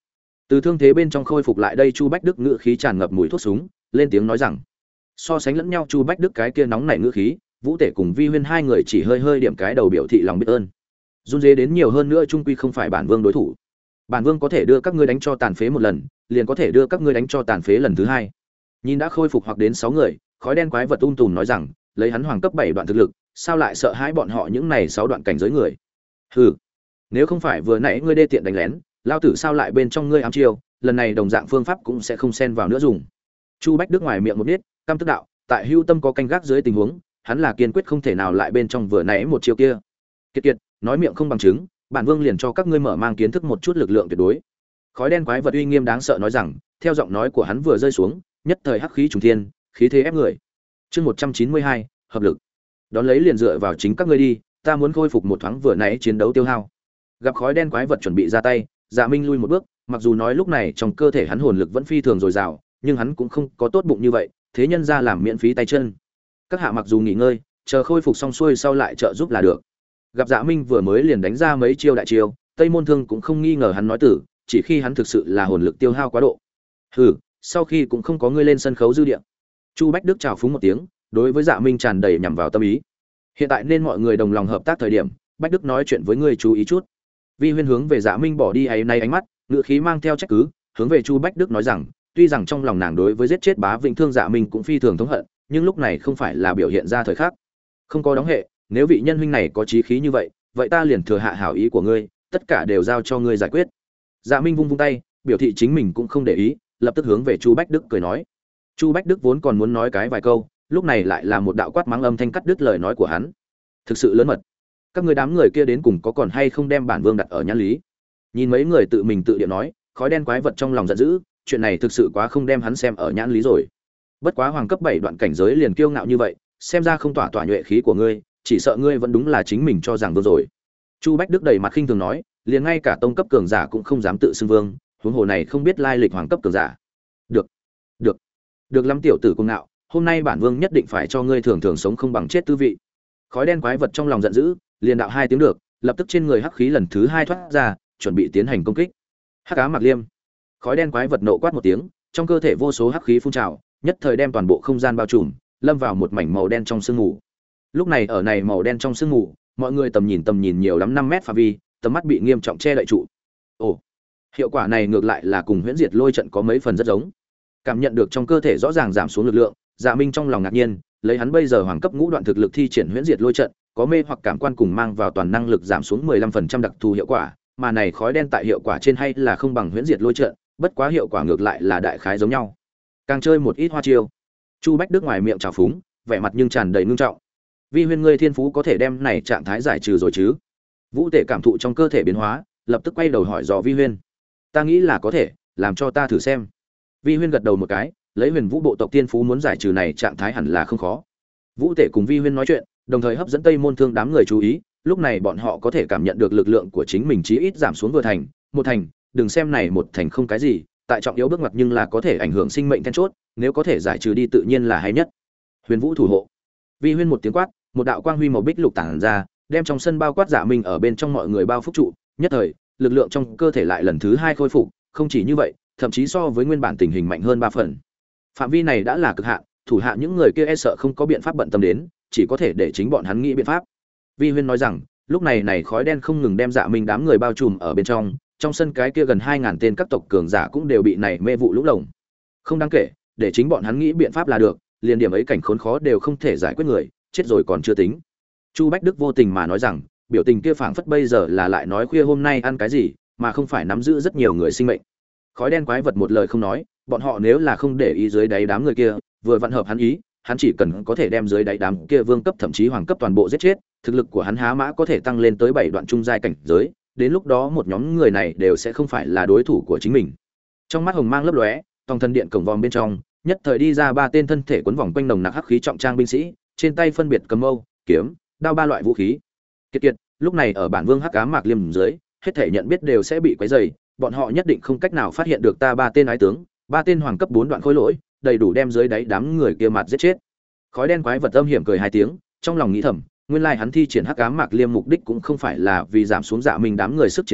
Từ thương thế bên trong khôi phục lại đây, Chu Bách Đức ngữ khí tràn ngập mùi thuốc súng, lên tiếng nói rằng, so sánh lẫn nhau, Chu Bách Đức cái kia nóng nảy ngữ khí, Vũ Tể cùng Vi Huyên hai người chỉ hơi hơi điểm cái đầu biểu thị lòng biết ơn. Run rế đến nhiều hơn nữa, trung quy không phải bản vương đối thủ. Bản vương có thể đưa các ngươi đánh cho tàn phế một lần, liền có thể đưa các ngươi đánh cho tàn phế lần thứ hai. Nhìn đã khôi phục hoặc đến 6 người, khói đen quái vật tùm nói rằng, lấy hắn hoàng cấp 7 đoạn thực lực, sao lại sợ hãi bọn họ những này 6 đoạn cảnh giới người? Hừ, nếu không phải vừa nãy ngươi đê tiện đánh lén, lao tử sao lại bên trong ngươi ám chiêu, lần này đồng dạng phương pháp cũng sẽ không xen vào nữa dùng. Chu Bách Đức ngoài miệng một nít, căm tức đạo, tại Hưu Tâm có canh gác dưới tình huống, hắn là kiên quyết không thể nào lại bên trong vừa nãy một chiêu kia. Kiệt kiệt, nói miệng không bằng chứng, bản vương liền cho các ngươi mở mang kiến thức một chút lực lượng tuyệt đối. Khói đen quái vật uy nghiêm đáng sợ nói rằng, theo giọng nói của hắn vừa rơi xuống, nhất thời hắc khí trùng thiên, khí thế ép người. Chương 192, hợp lực. Đón lấy liền dựa vào chính các ngươi đi, ta muốn khôi phục một thoáng vừa nãy chiến đấu tiêu hao. Gặp khói đen quái vật chuẩn bị ra tay, Dạ Minh lui một bước, mặc dù nói lúc này trong cơ thể hắn hồn lực vẫn phi thường dồi dào, nhưng hắn cũng không có tốt bụng như vậy, thế nhân ra làm miễn phí tay chân. Các hạ mặc dù nghỉ ngơi, chờ khôi phục xong xuôi sau lại trợ giúp là được. Gặp Dạ Minh vừa mới liền đánh ra mấy chiêu đại chiêu, Tây Môn Thương cũng không nghi ngờ hắn nói tử, chỉ khi hắn thực sự là hồn lực tiêu hao quá độ. Hừ, sau khi cũng không có ngươi lên sân khấu dư địa. Chu Bách Đức chào phúng một tiếng, đối với Dạ Minh tràn đầy nhằm vào tâm ý. Hiện tại nên mọi người đồng lòng hợp tác thời điểm, Bách Đức nói chuyện với ngươi chú ý chút. Vi Huyên hướng về Dạ Minh bỏ đi ấy nay ánh mắt, ngữ khí mang theo trách cứ, hướng về Chu Bách Đức nói rằng, tuy rằng trong lòng nàng đối với giết chết Bá Vĩnh Thương Dạ Minh cũng phi thường thống hận, nhưng lúc này không phải là biểu hiện ra thời khắc. Không có đóng hệ, nếu vị nhân huynh này có chí khí như vậy, vậy ta liền thừa hạ hảo ý của ngươi, tất cả đều giao cho ngươi giải quyết. Dạ Minh vung vung tay, biểu thị chính mình cũng không để ý, lập tức hướng về Chu Bách Đức cười nói. Chu Bách Đức vốn còn muốn nói cái vài câu, lúc này lại là một đạo quát mắng âm thanh cắt đứt lời nói của hắn. Thực sự lớn mật. Các ngươi đám người kia đến cùng có còn hay không đem bản vương đặt ở nhãn lý? Nhìn mấy người tự mình tự địa nói, khói đen quái vật trong lòng giận dữ, chuyện này thực sự quá không đem hắn xem ở nhãn lý rồi. Bất quá hoàng cấp 7 đoạn cảnh giới liền kiêu ngạo như vậy, xem ra không tỏa nhuệ khí của ngươi, chỉ sợ ngươi vẫn đúng là chính mình cho rằng vương rồi. Chu Bách Đức đầy mặt khinh thường nói, liền ngay cả tông cấp cường giả cũng không dám tự xưng vương, huống hồ này không biết lai lịch hoàng cấp cường giả. Được, được, được lắm tiểu tử cuồng ngạo, hôm nay bản vương nhất định phải cho ngươi thường thường sống không bằng chết tư vị. Khói đen quái vật trong lòng giận dữ, liền đạo 2 tiếng được, lập tức trên người hắc khí lần thứ 2 thoát ra, chuẩn bị tiến hành công kích. Hắc Ám Mạc Liêm. Khói đen quái vật nộ quát một tiếng, trong cơ thể vô số hắc khí phun trào, nhất thời đem toàn bộ không gian bao trùm, lâm vào một mảnh màu đen trong sương mù. Lúc này ở này màu đen trong sương mù, mọi người tầm nhìn nhiều lắm 5 mét phạm vi, tầm mắt bị nghiêm trọng che đậy trụ. Ồ, hiệu quả này ngược lại là cùng Huyễn Diệt Lôi trận có mấy phần rất giống. Cảm nhận được trong cơ thể rõ ràng giảm xuống lực lượng, Dạ Minh trong lòng ngạc nhiên, lấy hắn bây giờ hoàng cấp ngũ đoạn thực lực thi triển Huyễn Diệt Lôi trận, có mê hoặc cảm quan cùng mang vào toàn năng lực giảm xuống 15% đặc thù hiệu quả, mà này khói đen tại hiệu quả trên hay là không bằng Huyễn Diệt Lôi trận, bất quá hiệu quả ngược lại là đại khái giống nhau. Càng chơi một ít hoa chiêu. Chu Bách Đức ngoài miệng trào phúng, vẻ mặt nhưng tràn đầy ngưng trọng. Vi Huyên ngươi thiên phú có thể đem này trạng thái giải trừ rồi chứ? Vũ Tể cảm thụ trong cơ thể biến hóa, lập tức quay đầu hỏi dò Vi Huyên. Ta nghĩ là có thể, làm cho ta thử xem. Vi Huyên gật đầu một cái, lấy Huyền Vũ bộ tộc tiên phú muốn giải trừ này trạng thái hẳn là không khó. Vũ Tể cùng Vi Huyên nói chuyện, đồng thời hấp dẫn Tây Môn Thương đám người chú ý, lúc này bọn họ có thể cảm nhận được lực lượng của chính mình chí ít giảm xuống vừa thành, một thành, đừng xem này một thành không cái gì, tại trọng yếu bước ngoặt nhưng là có thể ảnh hưởng sinh mệnh then chốt, nếu có thể giải trừ đi tự nhiên là hay nhất. Huyền Vũ thủ hộ. Vi Huyên một tiếng quát, một đạo quang huy màu bích lục tản ra, đem trong sân bao quát Dạ Minh ở bên trong mọi người bao phúc trụ, nhất thời, lực lượng trong cơ thể lại lần thứ 2 khôi phục, không chỉ như vậy, thậm chí so với nguyên bản tình hình mạnh hơn 3 phần. Phạm vi này đã là cực hạn, thủ hạ những người kia e sợ không có biện pháp bận tâm đến, chỉ có thể để chính bọn hắn nghĩ biện pháp. Vi Huyên nói rằng, lúc này này khói đen không ngừng đem Dạ Minh đám người bao trùm ở bên trong sân cái kia gần 2000 tên các tộc cường giả cũng đều bị này mê vụ lũ lồng. Không đáng kể, để chính bọn hắn nghĩ biện pháp là được, liền điểm ấy cảnh khốn khó đều không thể giải quyết người, chết rồi còn chưa tính. Chu Bách Đức vô tình mà nói rằng, biểu tình kia phảng phất bây giờ là lại nói khuya hôm nay ăn cái gì, mà không phải nắm giữ rất nhiều người sinh mệnh. Khói đen quái vật một lời không nói, bọn họ nếu là không để ý dưới đáy đám người kia, vừa vận hợp hắn ý, hắn chỉ cần có thể đem dưới đáy đám kia vương cấp thậm chí hoàng cấp toàn bộ giết chết, thực lực của hắn há mã có thể tăng lên tới 7 đoạn trung giai cảnh giới, đến lúc đó một nhóm người này đều sẽ không phải là đối thủ của chính mình. Trong mắt hồng mang lấp lóe, tòng thần điện cổng vòm bên trong, nhất thời đi ra 3 tên thân thể quấn vòng quanh nồng nặc hắc khí trọng trang binh sĩ, trên tay phân biệt cầm mâu, kiếm, đao 3 loại vũ khí. Kiệt kiệt, lúc này ở bản vương Hắc Ám Mạc Liêm dưới, hết thể nhận biết đều sẽ bị quấy rầy, bọn họ nhất định không cách nào phát hiện được ta 3 tên ái tướng, 3 tên hoàng cấp 4 đoạn khối lỗi, đầy đủ đem dưới đáy đám người kia mặt giết chết. Khói đen quái vật âm hiểm cười 2 tiếng, trong lòng nghĩ thầm, nguyên lai hắn thi triển Hắc Ám Mạc Liêm mục đích cũng không phải là vì giảm xuống Dạ Minh đám người sức chiến đấu,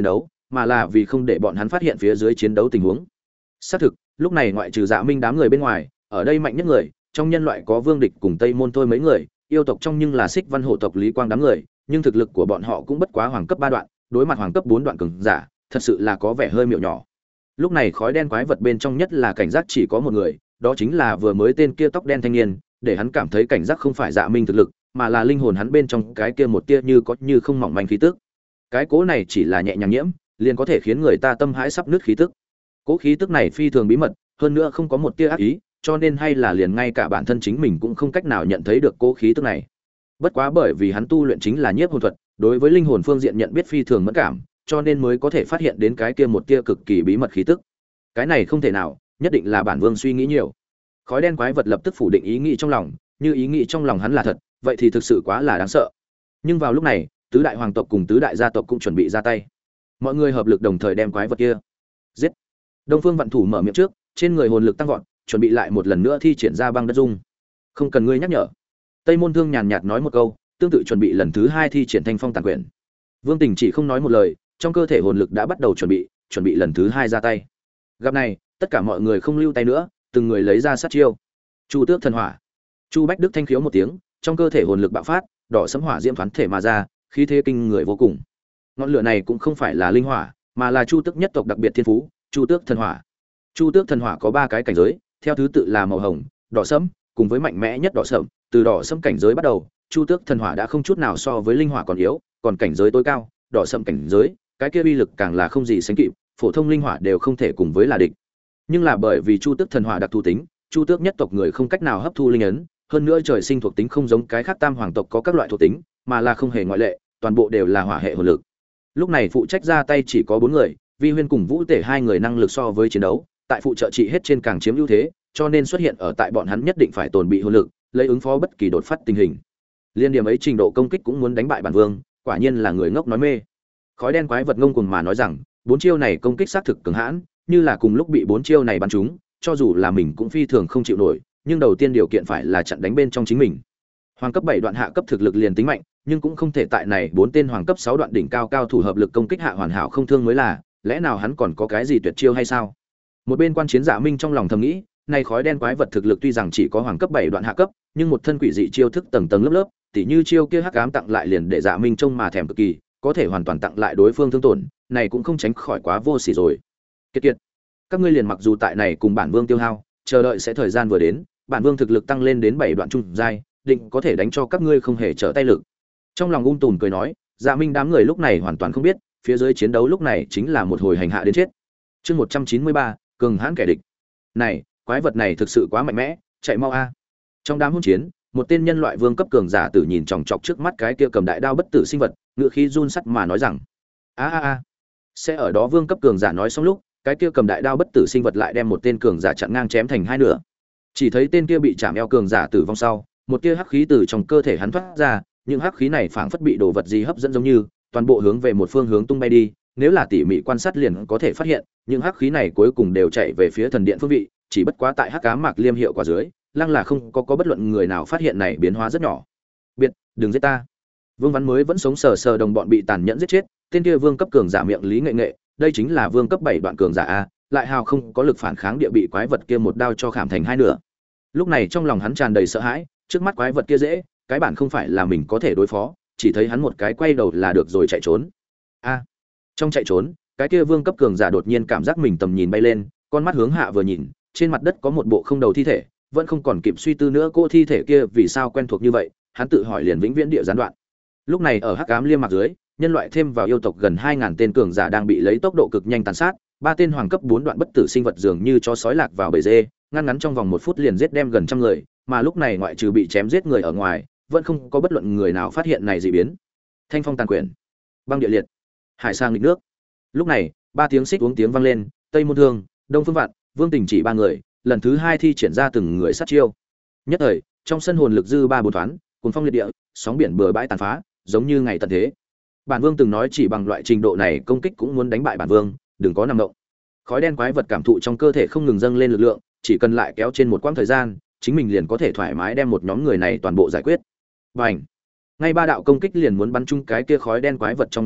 mà là vì không để bọn hắn phát hiện phía dưới chiến đấu tình huống. Xác thực, lúc này ngoại trừ Dạ Minh đám người bên ngoài, ở đây mạnh nhất người, trong nhân loại có Vương Địch cùng Tây Môn thôi mấy người, yêu tộc trong nhưng là Xích Văn hộ tộc Lý Quang đám người, nhưng thực lực của bọn họ cũng bất quá hoàng cấp 3 đoạn, đối mặt hoàng cấp 4 đoạn cường giả, thật sự là có vẻ hơi miểu nhỏ. Lúc này khói đen quái vật bên trong nhất là cảnh giác chỉ có một người, đó chính là vừa mới tên kia tóc đen thanh niên, để hắn cảm thấy cảnh giác không phải Dạ Minh thực lực, mà là linh hồn hắn bên trong cái kia một tia như có như không mỏng manh khí tức. Cái cố này chỉ là nhẹ nhàng nhiễm, liền có thể khiến người ta tâm hãi sắp nứt khí tức. Cố khí tức này phi thường bí mật, hơn nữa không có một tia ác ý, cho nên hay là liền ngay cả bản thân chính mình cũng không cách nào nhận thấy được cố khí tức này. Bất quá bởi vì hắn tu luyện chính là nhiếp hồn thuật, đối với linh hồn phương diện nhận biết phi thường mẫn cảm, cho nên mới có thể phát hiện đến cái kia một tia cực kỳ bí mật khí tức. Cái này không thể nào, nhất định là bản vương suy nghĩ nhiều. Khói đen quái vật lập tức phủ định ý nghĩ trong lòng, như ý nghĩ trong lòng hắn là thật, vậy thì thực sự quá là đáng sợ. Nhưng vào lúc này, tứ đại hoàng tộc cùng tứ đại gia tộc cũng chuẩn bị ra tay. Mọi người hợp lực đồng thời đem quái vật kia giết. Đông Phương Vạn Thủ mở miệng trước, trên người hồn lực tăng vọt, chuẩn bị lại một lần nữa thi triển ra băng đất dung. Không cần ngươi nhắc nhở. Tây Môn Thương nhàn nhạt nói một câu, tương tự chuẩn bị lần thứ 2 thi triển Thanh Phong Tàn Quyển. Vương Tình chỉ không nói một lời, trong cơ thể hồn lực đã bắt đầu chuẩn bị lần thứ 2 ra tay. Gặp này, tất cả mọi người không lưu tay nữa, từng người lấy ra sát chiêu. Chu Tước Thần Hỏa. Chu Bách Đức thanh khiếu một tiếng, trong cơ thể hồn lực bạo phát, đỏ sẫm hỏa diễm thoáng thể mà ra, khí thế kinh người vô cùng. Ngọn lửa này cũng không phải là linh hỏa, mà là Chu Tước nhất tộc đặc biệt thiên phú, Chu Tước Thần Hỏa. Chu Tước Thần Hỏa có 3 cái cảnh giới, theo thứ tự là màu hồng, đỏ sẫm, cùng với mạnh mẽ nhất đỏ sẫm, từ đỏ sẫm cảnh giới bắt đầu, Chu Tước Thần Hỏa đã không chút nào so với linh hỏa còn yếu, còn cảnh giới tối cao, đỏ sẫm cảnh giới, cái kia uy lực càng là không gì sánh kịp, phổ thông linh hỏa đều không thể cùng với là địch. Nhưng là bởi vì Chu Tước Thần Hỏa đặc thù tính, Chu Tước nhất tộc người không cách nào hấp thu linh ấn, hơn nữa trời sinh thuộc tính không giống cái khác tam hoàng tộc có các loại thuộc tính, mà là không hề ngoại lệ, toàn bộ đều là hỏa hệ hồn lực. Lúc này phụ trách ra tay chỉ có 4 người, Vi Huyên cùng Vũ Tể 2 người năng lực so với chiến đấu, tại phụ trợ trị hết trên càng chiếm ưu thế, cho nên xuất hiện ở tại bọn hắn nhất định phải tồn bị hồn lực, lấy ứng phó bất kỳ đột phát tình hình. Liên điểm ấy trình độ công kích cũng muốn đánh bại bản vương, quả nhiên là người ngốc nói mê. Khói đen quái vật ngông cuồng mà nói rằng, 4 chiêu này công kích xác thực cường hãn, như là cùng lúc bị 4 chiêu này bắn trúng, cho dù là mình cũng phi thường không chịu nổi, nhưng đầu tiên điều kiện phải là chặn đánh bên trong chính mình. Hoàng cấp 7 đoạn hạ cấp thực lực liền tính mạnh, nhưng cũng không thể tại này 4 tên hoàng cấp 6 đoạn đỉnh cao cao thủ hợp lực công kích hạ hoàn hảo không thương mới là, lẽ nào hắn còn có cái gì tuyệt chiêu hay sao? Một bên quan chiến Dạ Minh trong lòng thầm nghĩ, này khói đen quái vật thực lực tuy rằng chỉ có hoàng cấp 7 đoạn hạ cấp, nhưng một thân quỷ dị chiêu thức tầng tầng lớp lớp, tỉ như chiêu kia hắc ám tặng lại liền để Dạ Minh trông mà thèm cực kỳ, có thể hoàn toàn tặng lại đối phương thương tổn, này cũng không tránh khỏi quá vô sỉ rồi. Kiệt kiệt, các ngươi liền mặc dù tại này cùng bản vương tiêu hao, chờ đợi sẽ thời gian vừa đến, bản vương thực lực tăng lên đến 7 đoạn trung giai, định có thể đánh cho các ngươi không hề trở tay lực. Trong lòng tùm cười nói, Dạ Minh đám người lúc này hoàn toàn không biết, phía dưới chiến đấu lúc này chính là một hồi hành hạ đến chết. Chương 193, cường hãn kẻ địch. Này, quái vật này thực sự quá mạnh mẽ, chạy mau a. Trong đám hỗn chiến, một tên nhân loại vương cấp cường giả tử nhìn chòng chọc trước mắt cái kia cầm đại đao bất tử sinh vật, ngựa khí run sắt mà nói rằng: "A. Sẽ ở đó vương cấp cường giả nói xong lúc, cái kia cầm đại đao bất tử sinh vật lại đem một tên cường giả chặn ngang chém thành hai nửa. Chỉ thấy tên kia bị chạm eo cường giả tử vong sau, một tia hắc khí từ trong cơ thể hắn thoát ra, những hắc khí này phảng phất bị đồ vật gì hấp dẫn giống như, toàn bộ hướng về một phương hướng tung bay đi, nếu là tỉ mỉ quan sát liền có thể phát hiện, những hắc khí này cuối cùng đều chạy về phía thần điện phương vị, chỉ bất quá tại hắc ám mạc liêm hiệu quả dưới, lăng là không có bất luận người nào phát hiện này biến hóa rất nhỏ. Biệt, đừng giết ta. Vương Văn mới vẫn sống sờ sờ đồng bọn bị tàn nhẫn giết chết, tên kia vương cấp cường giả miệng lý nghệ nghệ, đây chính là vương cấp 7 đoạn cường giả a, lại hào không có lực phản kháng địa bị quái vật kia một đao cho khảm thành hai nửa. Lúc này trong lòng hắn tràn đầy sợ hãi, trước mắt quái vật kia dễ, cái bản không phải là mình có thể đối phó, chỉ thấy hắn một cái quay đầu là được rồi chạy trốn. A. Trong chạy trốn, cái kia vương cấp cường giả đột nhiên cảm giác mình tầm nhìn bay lên, con mắt hướng hạ vừa nhìn, trên mặt đất có một bộ không đầu thi thể, vẫn không còn kịp suy tư nữa cô thi thể kia vì sao quen thuộc như vậy, hắn tự hỏi liền vĩnh viễn địa gián đoạn. Lúc này ở hắc ám liêm mạc dưới, nhân loại thêm vào yêu tộc gần 2000 tên cường giả đang bị lấy tốc độ cực nhanh tàn sát, ba tên hoàng cấp 4 đoạn bất tử sinh vật dường như chó sói lạc vào bầy dê, ngăn ngắn trong vòng 1 phút liền giết đem gần trăm người, mà lúc này ngoại trừ bị chém giết người ở ngoài, vẫn không có bất luận người nào phát hiện này dị biến. Thanh phong tàn quyển, băng địa liệt, hải sang nghịch nước. Lúc này, ba tiếng xích uống tiếng vang lên, Tây Môn Thương, Đông Phương Vạn, Vương Tình chỉ ba người, lần thứ 2 thi triển ra từng người sát chiêu. Nhất thời, trong sân hồn lực dư ba bốn thoáng, cuồng phong liệt địa, sóng biển bừa bãi tàn phá, giống như ngày tận thế. Bản Vương từng nói chỉ bằng loại trình độ này công kích cũng muốn đánh bại bản Vương, đừng có nằm động. Khói đen quái vật cảm thụ trong cơ thể không ngừng dâng lên lực lượng, chỉ cần lại kéo trên một quãng thời gian, chính mình liền có thể thoải mái đem một nhóm người này toàn bộ giải quyết. Bành! Ngay ba đạo công kích liền muốn bắn trúng cái kia khói đen quái vật trong nháy mắt,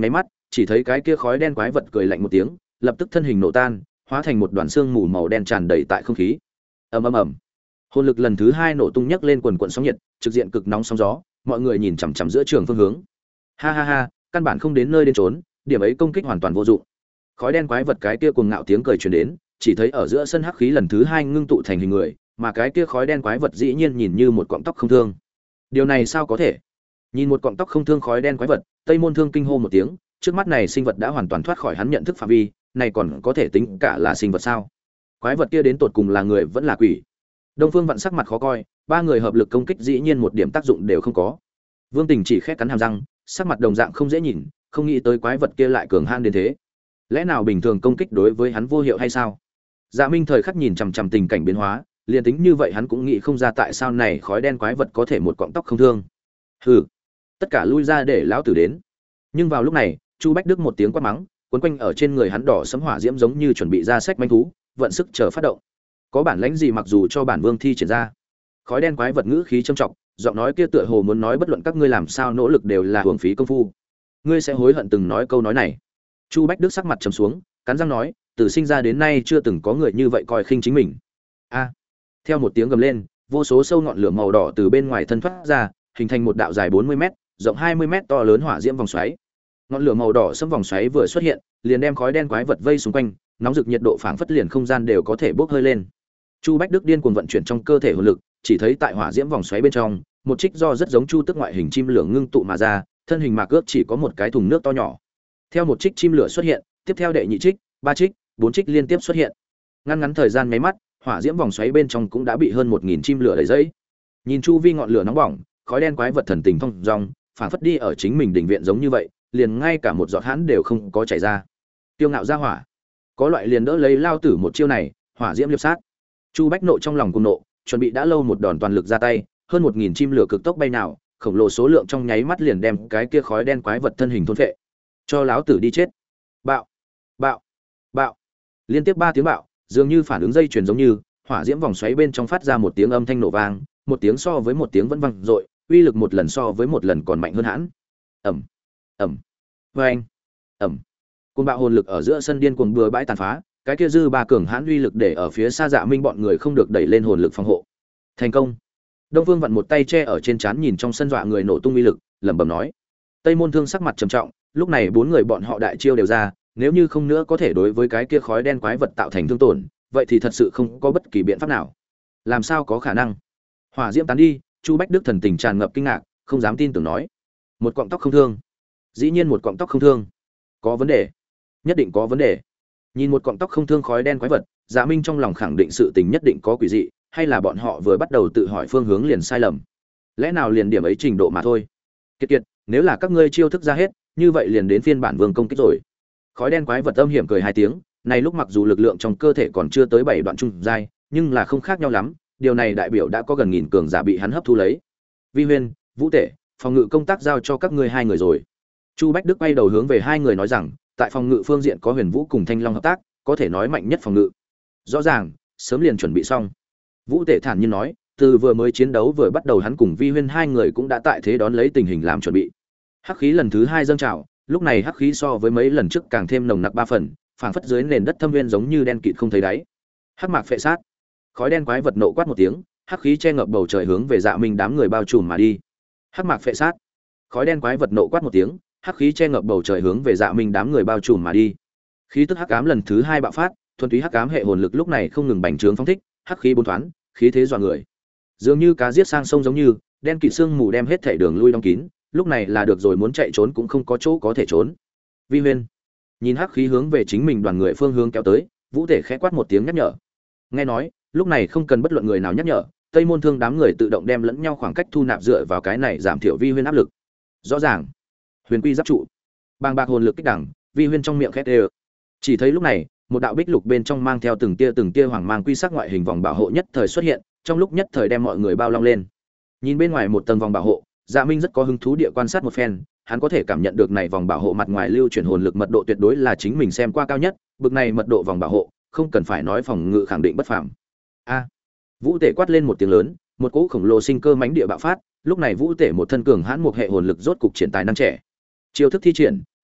chỉ thấy cái kia khói đen quái vật cười lạnh một tiếng, lập tức thân hình nổ tan, hóa thành một đoàn xương mù màu đen tràn đầy tại không khí. Ầm ầm ầm. Hồn lực lần thứ 2 nổ tung nhấc lên quần quần sóng nhiệt, trực diện cực nóng sóng gió, mọi người nhìn chằm chằm giữa trường phương hướng. Ha ha ha, căn bản không đến nơi đến trốn, điểm ấy công kích hoàn toàn vô dụng. Khói đen quái vật cái kia cuồng ngạo tiếng cười truyền đến, chỉ thấy ở giữa sân hắc khí lần thứ 2 ngưng tụ thành hình người, mà cái kia khói đen quái vật dĩ nhiên nhìn như một cọng tóc không thương. Điều này sao có thể? Nhìn một cọng tóc không thương khói đen quái vật, Tây Môn Thương kinh hô một tiếng, trước mắt này sinh vật đã hoàn toàn thoát khỏi hắn nhận thức phạm vi, này còn có thể tính cả là sinh vật sao? Quái vật kia đến tột cùng là người vẫn là quỷ? Đông Phương Vạn sắc mặt khó coi, ba người hợp lực công kích dĩ nhiên một điểm tác dụng đều không có. Vương Tình chỉ khẽ cắn hàm răng, sắc mặt đồng dạng không dễ nhìn, không nghĩ tới quái vật kia lại cường han đến thế. Lẽ nào bình thường công kích đối với hắn vô hiệu hay sao? Dạ Minh thời khắc nhìn chằm chằm tình cảnh biến hóa, liền tính như vậy hắn cũng nghĩ không ra tại sao này khói đen quái vật có thể một cọng tóc không thương. Hừ, tất cả lui ra để lão tử đến. Nhưng vào lúc này, Chu Bách Đức một tiếng quát mắng, quấn quanh ở trên người hắn đỏ sẫm hỏa diễm giống như chuẩn bị ra sách manh thú, vận sức chờ phát động. Có bản lãnh gì mặc dù cho bản vương thi triển ra. Khói đen quái vật ngữ khí trầm trọng, giọng nói kia tựa hồ muốn nói bất luận các ngươi làm sao nỗ lực đều là hưởng phí công phu. Ngươi sẽ hối hận từng nói câu nói này. Chu Bách Đức sắc mặt trầm xuống, cắn răng nói, từ sinh ra đến nay chưa từng có người như vậy coi khinh chính mình. A. Theo một tiếng gầm lên, vô số sâu ngọn lửa màu đỏ từ bên ngoài thân thoát ra, hình thành một đạo dài 40m, rộng 20m to lớn hỏa diễm vòng xoáy. Ngọn lửa màu đỏ xâm vòng xoáy vừa xuất hiện, liền đem khói đen quái vật vây xung quanh, nóng rực nhiệt độ phảng phất liền không gian đều có thể bốc hơi lên. Chu Bách Đức điên cuồng vận chuyển trong cơ thể hồn lực, chỉ thấy tại hỏa diễm vòng xoáy bên trong, một trích do rất giống chu tức ngoại hình chim lửa ngưng tụ mà ra, thân hình mạc ước chỉ có một cái thùng nước to nhỏ. Theo một trích chim lửa xuất hiện, tiếp theo đệ nhị trích, ba trích, bốn trích liên tiếp xuất hiện. Ngắn ngắn thời gian mấy mắt, hỏa diễm vòng xoáy bên trong cũng đã bị hơn 1000 chim lửa đầy dẫy. Nhìn chu vi ngọn lửa nóng bỏng, khói đen quái vật thần tình phong dong, phảng phất đi ở chính mình đỉnh viện giống như vậy, liền ngay cả một giọt hãn đều không có chảy ra. Tiêu ngạo ra hỏa, có loại liền đỡ lấy lao tử một chiêu này, hỏa diễm liệp sát. Chu Bách nộ trong lòng cùng nộ, chuẩn bị đã lâu một đòn toàn lực ra tay, hơn 1000 chim lửa cực tốc bay nào, khổng lồ số lượng trong nháy mắt liền đem cái kia khói đen quái vật thân hình thôn phệ. Cho láo tử đi chết. Bạo, bạo, bạo. Liên tiếp 3 tiếng bạo, dường như phản ứng dây chuyền giống như, hỏa diễm vòng xoáy bên trong phát ra một tiếng âm thanh nổ vang, một tiếng so với một tiếng vẫn vang dội, uy lực một lần so với một lần còn mạnh hơn hãn. Ầm, ầm, oeng, ầm. Cuồng bạo hồn lực ở giữa sân điên cuồng bừa bãi tàn phá, cái kia dư ba cường hãn uy lực để ở phía xa Dạ Minh bọn người không được đẩy lên hồn lực phòng hộ. Thành công. Đông Phương vặn một tay che ở trên trán nhìn trong sân dọa người nổ tung uy lực, lẩm bẩm nói. Tây Môn Thương sắc mặt trầm trọng, lúc này 4 người bọn họ đại chiêu đều ra, nếu như không nữa có thể đối với cái kia khói đen quái vật tạo thành thương tổn, vậy thì thật sự không có bất kỳ biện pháp nào. Làm sao có khả năng? Hỏa diễm tán đi, Chu Bách Đức thần tình tràn ngập kinh ngạc, không dám tin tưởng nói, một cọng tóc không thương. Dĩ nhiên một cọng tóc không thương. Có vấn đề, nhất định có vấn đề. Nhìn một cọng tóc không thương khói đen quái vật, Dạ Minh trong lòng khẳng định sự tình nhất định có quỷ dị, hay là bọn họ vừa bắt đầu tự hỏi phương hướng liền sai lầm. Lẽ nào liền điểm ấy trình độ mà thôi. Kiệt kiệt, nếu là các ngươi chiêu thức ra hết, như vậy liền đến phiên bản vương công kích rồi. Khói đen quái vật âm hiểm cười 2 tiếng, này lúc mặc dù lực lượng trong cơ thể còn chưa tới 7 đoạn trung giai, nhưng là không khác nhau lắm, điều này đại biểu đã có gần 1000 cường giả bị hắn hấp thu lấy. Vi Huyên, Vũ Tể, phòng ngự công tác giao cho các ngươi 2 người rồi. Chu Bách Đức quay đầu hướng về 2 người nói rằng, tại phòng ngự phương diện có Huyền Vũ cùng Thanh Long hợp tác, có thể nói mạnh nhất phòng ngự. Rõ ràng, sớm liền chuẩn bị xong. Vũ Tể thản nhiên nói, từ vừa mới chiến đấu vừa bắt đầu hắn cùng Vi Huyên 2 người cũng đã tại thế đón lấy tình hình làm chuẩn bị. Hắc khí lần thứ 2 dâng trào, lúc này hắc khí so với mấy lần trước càng thêm nồng nặc 3 phần, phảng phất dưới nền đất thâm viên giống như đen kịt không thấy đáy. Hắc mạc phệ sát. Khói đen quái vật nộ quát một tiếng, hắc khí che ngập bầu trời hướng về Dạ Minh đám người bao trùm mà đi. Hắc mạc phệ sát. Khói đen quái vật nộ quát một tiếng, hắc khí che ngập bầu trời hướng về Dạ Minh đám người bao trùm mà đi. Khí tức hắc ám lần thứ 2 bạo phát, thuần túy hắc ám hệ hồn lực lúc này không ngừng bành trướng phóng thích, hắc khí bốn thoáng, khí thế dọa người. Dường như cá giết sang sông giống như, đen kịt sương mù đem hết thảy đường lui đóng kín, lúc này là được rồi, muốn chạy trốn cũng không có chỗ có thể trốn. Vi Huyên nhìn hắc khí hướng về chính mình đoàn người phương hướng kéo tới, Vũ Tể khẽ quát một tiếng nhắc nhở. Nghe nói, lúc này không cần bất luận người nào nhắc nhở, Tây Môn Thương đám người tự động đem lẫn nhau khoảng cách thu nạp dựa vào cái này giảm thiểu Vi Huyên áp lực. Rõ ràng, huyền quy giáp trụ, bàng bạc hồn lực kích đẳng, Vi Huyên trong miệng khét đều. Chỉ thấy lúc này, một đạo bích lục bên trong mang theo từng tia hoàng mang quy sắc ngoại hình vòng bảo hộ nhất thời xuất hiện, trong lúc nhất thời đem mọi người bao long lên. Nhìn bên ngoài một tầng vòng bảo hộ, Dạ Minh rất có hứng thú địa quan sát một phen, hắn có thể cảm nhận được này vòng bảo hộ mặt ngoài lưu chuyển hồn lực mật độ tuyệt đối là chính mình xem qua cao nhất, bực này mật độ vòng bảo hộ, không cần phải nói phòng ngự khẳng định bất phàm. A! Vũ Tể quát lên một tiếng lớn, một cỗ khổng lồ sinh cơ mãnh địa bạo phát, lúc này Vũ Tể một thân cường hãn một hệ hồn lực rốt cục triển tài năng trẻ. Chiêu thức thi triển,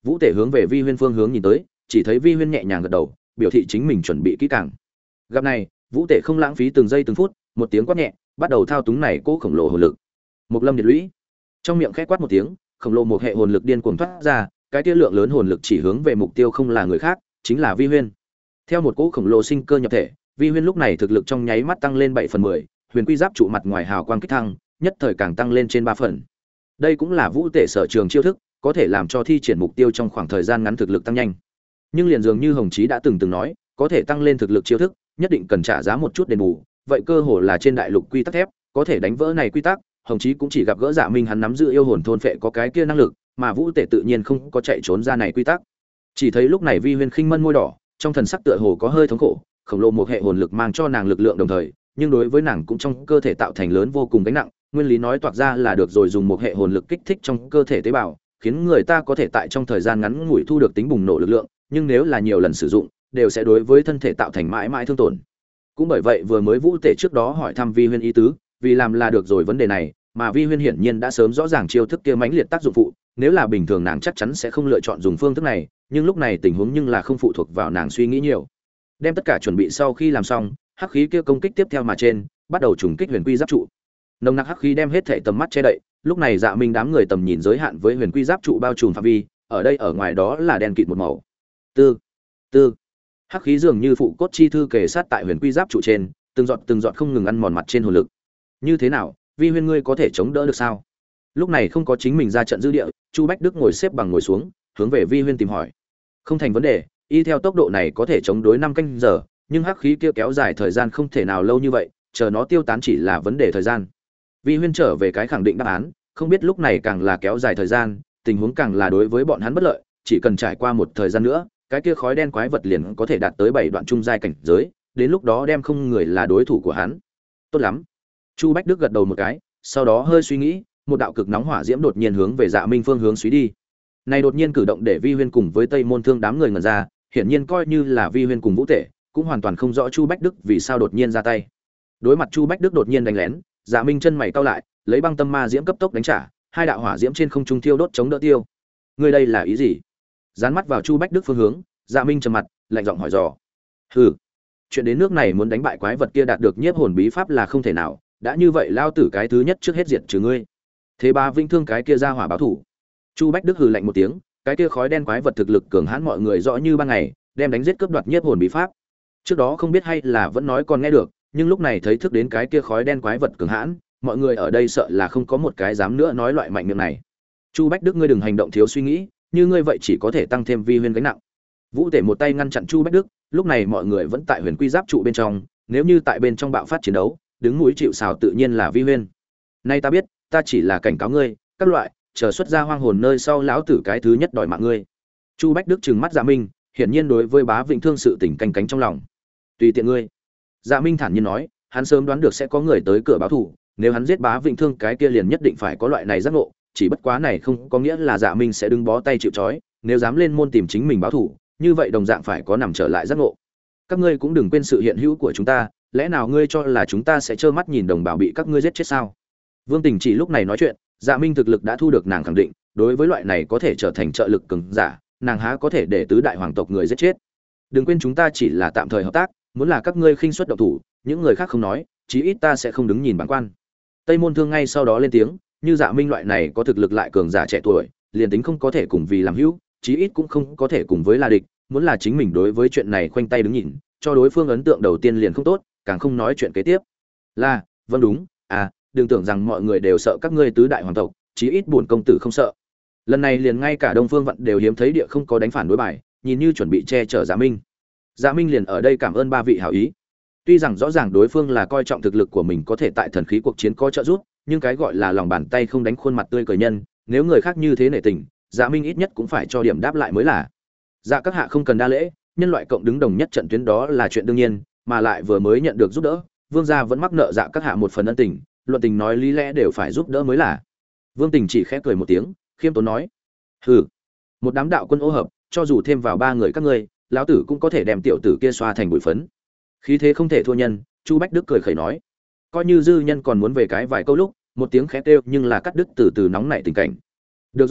Vũ Tể hướng về Vi Huyên phương hướng nhìn tới, chỉ thấy Vi Huyên nhẹ nhàng gật đầu, biểu thị chính mình chuẩn bị kỹ càng. Gặp này, Vũ Tể không lãng phí từng giây từng phút, một tiếng quát nhẹ, bắt đầu thao túng này cỗ khổng lồ hồn lực. Một lâm nhiệt lũy. Trong miệng khẽ quát một tiếng, khổng lồ một hệ hồn lực điên cuồng thoát ra, cái tia lượng lớn hồn lực chỉ hướng về mục tiêu không là người khác, chính là Vi Huyên. Theo một cỗ khổng lồ sinh cơ nhập thể, Vi Huyên lúc này thực lực trong nháy mắt tăng lên 7/10, huyền quy giáp trụ mặt ngoài hào quang kích thăng, nhất thời càng tăng lên trên 3 phần. Đây cũng là Vũ Tể sở trường chiêu thức, có thể làm cho thi triển mục tiêu trong khoảng thời gian ngắn thực lực tăng nhanh. Nhưng liền dường như Hồng Chí đã từng nói, có thể tăng lên thực lực chiêu thức, nhất định cần trả giá một chút đền bù, vậy cơ hồ là trên đại lục quy tắc thép, có thể đánh vỡ này quy tắc, Hồng Chí cũng chỉ gặp gỡ Dạ Minh hắn nắm giữ yêu hồn thôn phệ có cái kia năng lực, mà Vũ Tể tự nhiên không có chạy trốn ra này quy tắc. Chỉ thấy lúc này Vi Huyên khinh mân môi đỏ, trong thần sắc tựa hồ có hơi thống khổ, khổng lồ một hệ hồn lực mang cho nàng lực lượng đồng thời, nhưng đối với nàng cũng trong cơ thể tạo thành lớn vô cùng gánh nặng, nguyên lý nói toạc ra là được rồi dùng một hệ hồn lực kích thích trong cơ thể tế bào, khiến người ta có thể tại trong thời gian ngắn ngủi thu được tính bùng nổ lực lượng, nhưng nếu là nhiều lần sử dụng, đều sẽ đối với thân thể tạo thành mãi mãi thương tổn. Cũng bởi vậy vừa mới Vũ Tể trước đó hỏi thăm Vi Huyên ý tứ, vì làm là được rồi vấn đề này, mà Vi Huyên hiển nhiên đã sớm rõ ràng chiêu thức kia mãnh liệt tác dụng phụ, nếu là bình thường nàng chắc chắn sẽ không lựa chọn dùng phương thức này, nhưng lúc này tình huống nhưng là không phụ thuộc vào nàng suy nghĩ nhiều. Đem tất cả chuẩn bị sau khi làm xong, hắc khí kia công kích tiếp theo mà trên, bắt đầu trùng kích huyền quy giáp trụ. Nồng nặc hắc khí đem hết thảy tầm mắt che đậy, lúc này Dạ Minh đám người tầm nhìn giới hạn với huyền quy giáp trụ bao trùm phạm vi, ở đây ở ngoài đó là đen kịt một màu. Tư, tư. Hắc khí dường như phụ cốt chi thư kề sát tại huyền quy giáp trụ trên, từng giọt không ngừng ăn mòn mặt trên hồn lực. Như thế nào, Vi Huyên ngươi có thể chống đỡ được sao? Lúc này không có chính mình ra trận dư địa, Chu Bách Đức ngồi xếp bằng ngồi xuống, hướng về Vi Huyên tìm hỏi. Không thành vấn đề, y theo tốc độ này có thể chống đối 5 canh giờ, nhưng hắc khí kia kéo dài thời gian không thể nào lâu như vậy, chờ nó tiêu tán chỉ là vấn đề thời gian. Vi Huyên trở về cái khẳng định đáp án, không biết lúc này càng là kéo dài thời gian, tình huống càng là đối với bọn hắn bất lợi, chỉ cần trải qua một thời gian nữa, cái kia khói đen quái vật liền có thể đạt tới 7 đoạn trung giai cảnh giới, đến lúc đó đem không người là đối thủ của hắn. Tốt lắm. Chu Bách Đức gật đầu một cái, sau đó hơi suy nghĩ, một đạo cực nóng hỏa diễm đột nhiên hướng về Dạ Minh phương hướng suy đi. Này đột nhiên cử động để Vi Huyên cùng với Tây Môn Thương đám người ngẩn ra, hiển nhiên coi như là Vi Huyên cùng Vũ Tể, cũng hoàn toàn không rõ Chu Bách Đức vì sao đột nhiên ra tay. Đối mặt Chu Bách Đức đột nhiên đánh lén, Dạ Minh chân mày cau lại, lấy băng tâm ma diễm cấp tốc đánh trả, hai đạo hỏa diễm trên không trung thiêu đốt chống đỡ tiêu. Ngươi đây là ý gì? Dán mắt vào Chu Bách Đức phương hướng, Dạ Minh trầm mặt, lạnh giọng hỏi dò. Hừ, chuyện đến nước này muốn đánh bại quái vật kia đạt được nhiếp hồn bí pháp là không thể nào, đã như vậy lao tử cái thứ nhất trước hết diệt trừ ngươi. Thế ba vinh thương cái kia ra hỏa báo thủ. Chu Bách Đức hừ lạnh một tiếng, cái kia khói đen quái vật thực lực cường hãn mọi người rõ như ban ngày, đem đánh giết cướp đoạt nhiếp hồn bí pháp. Trước đó không biết hay là vẫn nói còn nghe được, nhưng lúc này thấy thức đến cái kia khói đen quái vật cường hãn, mọi người ở đây sợ là không có một cái dám nữa nói loại mạnh miệng này. Chu Bách Đức ngươi đừng hành động thiếu suy nghĩ, như ngươi vậy chỉ có thể tăng thêm Vi Huyên gánh nặng. Vũ Tể một tay ngăn chặn Chu Bách Đức, lúc này mọi người vẫn tại huyền quy giáp trụ bên trong, nếu như tại bên trong bạo phát chiến đấu, đứng mũi chịu sào tự nhiên là Vi Huyên. Nay ta biết, ta chỉ là cảnh cáo ngươi, các loại, chờ xuất ra hoang hồn nơi sau lão tử cái thứ nhất đòi mạng ngươi. Chu Bách Đức trừng mắt Dạ Minh, hiển nhiên đối với Bá Vịnh Thương sự tình canh cánh trong lòng. Tùy tiện ngươi. Dạ Minh thản nhiên nói, hắn sớm đoán được sẽ có người tới cửa báo thù, nếu hắn giết Bá Vịnh Thương cái kia liền nhất định phải có loại này giác ngộ, chỉ bất quá này không có nghĩa là Dạ Minh sẽ đứng bó tay chịu trói, nếu dám lên môn tìm chính mình báo thù, như vậy đồng dạng phải có nằm trở lại giác ngộ. Các ngươi cũng đừng quên sự hiện hữu của chúng ta, lẽ nào ngươi cho là chúng ta sẽ trơ mắt nhìn đồng bào bị các ngươi giết chết sao? Vương Tình chỉ lúc này nói chuyện, Dạ Minh thực lực đã thu được nàng khẳng định, đối với loại này có thể trở thành trợ lực cường giả, nàng há có thể để tứ đại hoàng tộc người giết chết. Đừng quên chúng ta chỉ là tạm thời hợp tác, muốn là các ngươi khinh suất động thủ, những người khác không nói, chí ít ta sẽ không đứng nhìn bản quan. Tây Môn Thương ngay sau đó lên tiếng, như Dạ Minh loại này có thực lực lại cường giả trẻ tuổi, liền tính không có thể cùng vì làm hữu, chí ít cũng không có thể cùng với là địch, muốn là chính mình đối với chuyện này khoanh tay đứng nhìn, cho đối phương ấn tượng đầu tiên liền không tốt, càng không nói chuyện kế tiếp. Là, vâng đúng, đừng tưởng rằng mọi người đều sợ các ngươi tứ đại hoàng tộc, chí ít bổn công tử không sợ. Lần này liền ngay cả Đông Phương Vận đều hiếm thấy địa không có đánh phản đối bài, nhìn như chuẩn bị che chở Dạ Minh. Dạ Minh liền ở đây cảm ơn ba vị hảo ý. Tuy rằng rõ ràng đối phương là coi trọng thực lực của mình có thể tại thần khí cuộc chiến có trợ giúp, nhưng cái gọi là lòng bàn tay không đánh khuôn mặt tươi cười nhân, nếu người khác như thế nể tình, Dạ Minh ít nhất cũng phải cho điểm đáp lại mới là. Dạ các hạ không cần đa lễ, nhân loại cộng đứng đồng nhất trận tuyến đó là chuyện đương nhiên, mà lại vừa mới nhận được giúp đỡ, vương gia vẫn mắc nợ Dạ các hạ một phần ân tình, luận tình nói lý lẽ đều phải giúp đỡ mới là. Vương Tình chỉ khẽ cười một tiếng, khiêm tốn nói: "Hừ, một đám đạo quân ô hợp, cho dù thêm vào ba người các ngươi, lão tử cũng có thể đem tiểu tử kia xoa thành bụi phấn." Khí thế không thể thua nhân, Chu Bách Đức cười khẩy nói. Coi như dư nhân còn muốn về cái vài câu lúc, một tiếng khẽ kêu nhưng là cắt đứt từ từ nóng nảy tình cảnh. Được rồi,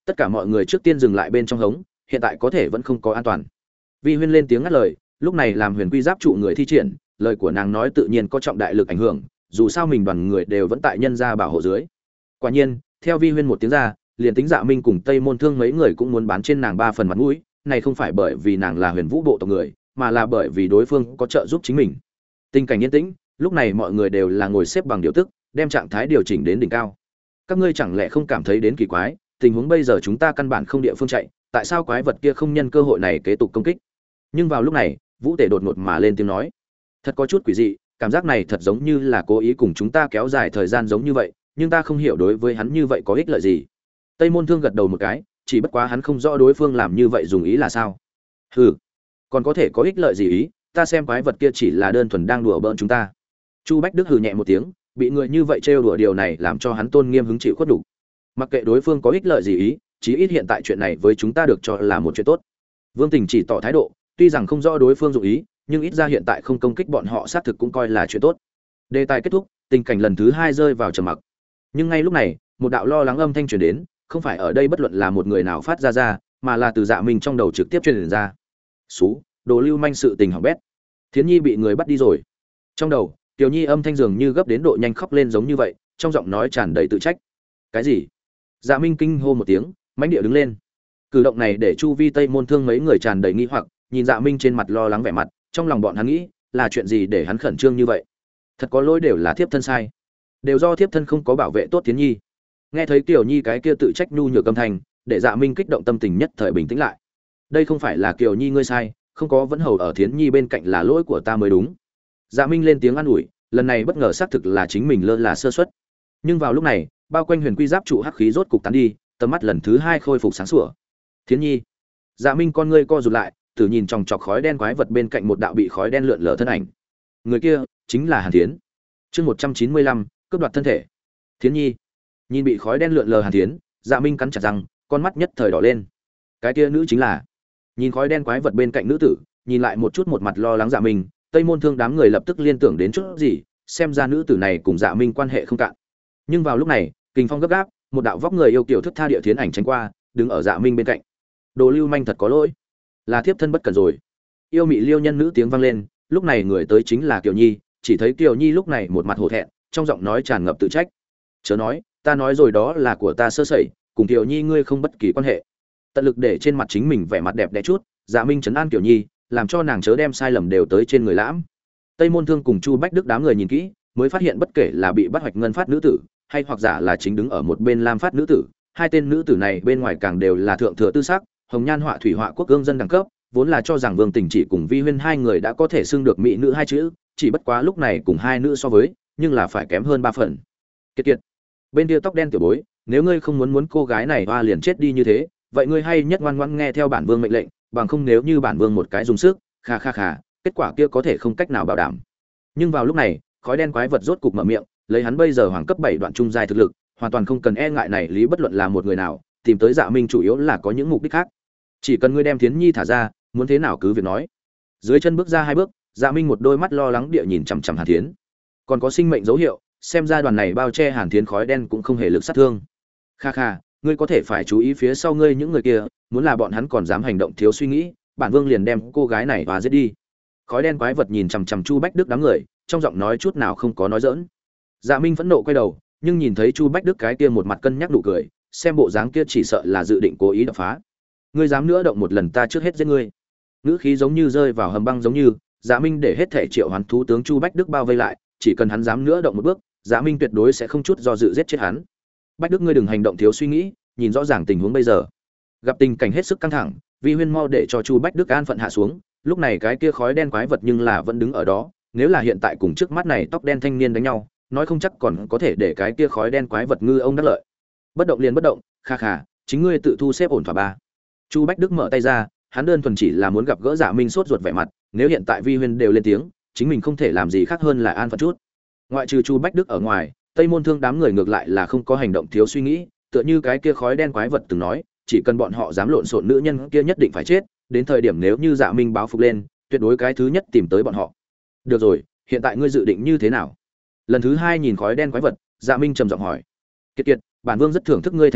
Tất cả mọi người trước tiên dừng lại bên trong hống, hiện tại có thể vẫn không có an toàn. Vi Huyên lên tiếng ngắt lời, lúc này làm Huyền Quy Giáp trụ người thi triển, lời của nàng nói tự nhiên có trọng đại lực ảnh hưởng, dù sao mình đoàn người đều vẫn tại nhân gia bảo hộ dưới. Quả nhiên, theo Vi Huyên một tiếng ra, liền tính Dạ Minh cùng Tây Môn Thương mấy người cũng muốn bán trên nàng 3 phần mặt mũi, này không phải bởi vì nàng là Huyền Vũ bộ tộc người, mà là bởi vì đối phương có trợ giúp chính mình. Tình cảnh yên tĩnh, lúc này mọi người đều là ngồi xếp bằng điều tức, đem trạng thái điều chỉnh đến đỉnh cao. Các ngươi chẳng lẽ không cảm thấy đến kỳ quái, tình huống bây giờ chúng ta căn bản không địa phương chạy, tại sao quái vật kia không nhân cơ hội này kế tục công kích? Nhưng vào lúc này, Vũ Tể đột ngột mà lên tiếng nói, thật có chút quỷ dị, cảm giác này thật giống như là cố ý cùng chúng ta kéo dài thời gian giống như vậy, nhưng ta không hiểu đối với hắn như vậy có ích lợi gì. Tây Môn Thương gật đầu một cái, chỉ bất quá hắn không rõ đối phương làm như vậy dùng ý là sao. Hừ, còn có thể có ích lợi gì ý, ta xem quái vật kia chỉ là đơn thuần đang đùa bỡn chúng ta. Chu Bách Đức hừ nhẹ một tiếng, bị người như vậy trêu đùa điều này làm cho hắn tôn nghiêm hứng chịu khuất đủ. Mặc kệ đối phương có ích lợi gì ý, chí ít hiện tại chuyện này với chúng ta được cho là một chuyện tốt. Vương Tình chỉ tỏ thái độ, tuy rằng không rõ đối phương dụng ý, nhưng ít ra hiện tại không công kích bọn họ xác thực cũng coi là chuyện tốt. Đề tài kết thúc, tình cảnh lần thứ 2 rơi vào trầm mặc. Nhưng ngay lúc này, một đạo lo lắng âm thanh truyền đến, không phải ở đây bất luận là một người nào phát ra, mà là từ Dạ Minh trong đầu trực tiếp truyền ra. "Sú, đồ lưu manh sự tình hỏng bét. Thiến Nhi bị người bắt đi rồi." Trong đầu, Tiểu Nhi âm thanh dường như gấp đến độ nhanh khóc lên giống như vậy, trong giọng nói tràn đầy tự trách. "Cái gì?" Dạ Minh kinh hô một tiếng, mãnh địa đứng lên. Cử động này để chu vi Tây Môn Thương mấy người tràn đầy nghi hoặc, nhìn Dạ Minh trên mặt lo lắng vẻ mặt, trong lòng bọn hắn nghĩ, là chuyện gì để hắn khẩn trương như vậy? Thật có lỗi đều là thiếp thân sai, đều do thiếp thân không có bảo vệ tốt Thiến Nhi. Nghe thấy Kiều Nhi cái kia tự trách nhu nhược âm thanh, để Dạ Minh kích động tâm tình nhất thời bình tĩnh lại. Đây không phải là Kiều Nhi ngươi sai, không có vẫn hầu ở Thiến Nhi bên cạnh là lỗi của ta mới đúng. Dạ Minh lên tiếng an ủi, lần này bất ngờ xác thực là chính mình lơ là sơ suất. Nhưng vào lúc này, bao quanh Huyền Quy Giáp trụ hắc khí rốt cục tán đi, tầm mắt lần thứ 2 khôi phục sáng sủa. Thiến Nhi. Dạ Minh con ngươi co rụt lại, thử nhìn chòng chọc khói đen quái vật bên cạnh một đạo bị khói đen lượn lờ thân ảnh. Người kia chính là Hàn Thiến. Chương 195, cướp đoạt thân thể. Thiến Nhi. Nhìn bị khói đen lượn lờ Hàn Thiến, Dạ Minh cắn chặt răng, con mắt nhất thời đỏ lên. Cái kia nữ chính là. Nhìn khói đen quái vật bên cạnh nữ tử, nhìn lại một chút một mặt lo lắng Dạ Minh, Tây Môn Thương đám người lập tức liên tưởng đến chút gì, xem ra nữ tử này cùng Dạ Minh quan hệ không cạn. Nhưng vào lúc này, kình phong gấp gáp, một đạo vóc người yêu kiều thức tha địa thiến ảnh tránh qua, đứng ở Dạ Minh bên cạnh. Đồ lưu manh thật có lỗi, là thiếp thân bất cẩn rồi. Yêu mị liêu nhân nữ tiếng vang lên, lúc này người tới chính là Kiều Nhi, chỉ thấy Kiều Nhi lúc này một mặt hổ thẹn, trong giọng nói tràn ngập tự trách. Chớ nói, ta nói rồi đó là của ta sơ sẩy, cùng Kiều Nhi ngươi không bất kỳ quan hệ. Tận lực để trên mặt chính mình vẻ mặt đẹp đẽ chút, Dạ Minh trấn an Kiều Nhi, làm cho nàng chớ đem sai lầm đều tới trên người lãm. Tây Môn Thương cùng Chu Bách Đức đám người nhìn kỹ, mới phát hiện bất kể là bị bắt hoạch ngân phát nữ tử, hay hoặc giả là chính đứng ở một bên lam phát nữ tử, hai tên nữ tử này bên ngoài càng đều là thượng thừa tư sắc, hồng nhan họa thủy họa quốc cương dân đẳng cấp, vốn là cho rằng Vương Tình chỉ cùng Vi Huyên hai người đã có thể xưng được mỹ nữ hai chữ, chỉ bất quá lúc này cùng hai nữ so với, nhưng là phải kém hơn 3 phần. Kiệt kiệt, bên kia tóc đen tiểu bối, nếu ngươi không muốn cô gái này hoa liền chết đi như thế, vậy ngươi hay nhất ngoan ngoãn nghe theo bản vương mệnh lệnh, bằng không nếu như bản vương một cái dùng sức, kha kha kha, kết quả kia có thể không cách nào bảo đảm. Nhưng vào lúc này, khói đen quái vật rốt cục mở miệng, lấy hắn bây giờ hoàng cấp 7 đoạn trung giai thực lực, hoàn toàn không cần e ngại này lý bất luận là một người nào, tìm tới Dạ Minh chủ yếu là có những mục đích khác. Chỉ cần ngươi đem Thiến Nhi thả ra, muốn thế nào cứ việc nói. Dưới chân bước ra 2 bước, Dạ Minh một đôi mắt lo lắng địa nhìn chằm chằm Hàn Thiến. Còn có sinh mệnh dấu hiệu, xem ra đoàn này bao che Hàn Thiến khói đen cũng không hề lực sát thương. Kha kha, ngươi có thể phải chú ý phía sau ngươi những người kia, muốn là bọn hắn còn dám hành động thiếu suy nghĩ, bản vương liền đem cô gái này và giết đi. Khói đen quái vật nhìn chằm chằm Chu Bách Đức đám người, trong giọng nói chút nào không có nói giỡn. Dạ Minh phẫn nộ quay đầu, nhưng nhìn thấy Chu Bách Đức cái kia một mặt cân nhắc nụ cười, xem bộ dáng kia chỉ sợ là dự định cố ý đập phá. Ngươi dám nữa động một lần ta trước hết giết ngươi. Ngữ khí giống như rơi vào hầm băng giống như, Dạ Minh để hết thể triệu hoán thú tướng Chu Bách Đức bao vây lại, chỉ cần hắn dám nữa động một bước, Dạ Minh tuyệt đối sẽ không chút do dự giết chết hắn. Bách Đức ngươi đừng hành động thiếu suy nghĩ, nhìn rõ ràng tình huống bây giờ. Gặp tình cảnh hết sức căng thẳng, Vi Huyên mau để cho Chu Bách Đức an phận hạ xuống, lúc này cái kia khói đen quái vật nhưng là vẫn đứng ở đó, nếu là hiện tại cùng trước mắt này tóc đen thanh niên đánh nhau, nói không chắc còn có thể để cái kia khói đen quái vật ngư ông đắc lợi. Bất động liền bất động, kha kha, chính ngươi tự thu xếp ổn thỏa ba. Chu Bách Đức mở tay ra, hắn đơn thuần chỉ là muốn gặp gỡ Dạ Minh sốt ruột vẻ mặt, nếu hiện tại Vi Huyên đều lên tiếng, chính mình không thể làm gì khác hơn là an phận chút. Ngoại trừ Chu Bách Đức ở ngoài, Tây Môn Thương đám người ngược lại là không có hành động thiếu suy nghĩ, tựa như cái kia khói đen quái vật từng nói, chỉ cần bọn họ dám lộn xộn nữ nhân kia nhất định phải chết, đến thời điểm nếu như Dạ Minh báo phục lên, tuyệt đối cái thứ nhất tìm tới bọn họ. Được rồi, hiện tại ngươi dự định như thế nào? Lần thứ 2 nhìn khói đen quái vật, Dạ Minh trầm giọng hỏi. Kiệt kiệt, bản vương rất thưởng thức ngươi thành ý,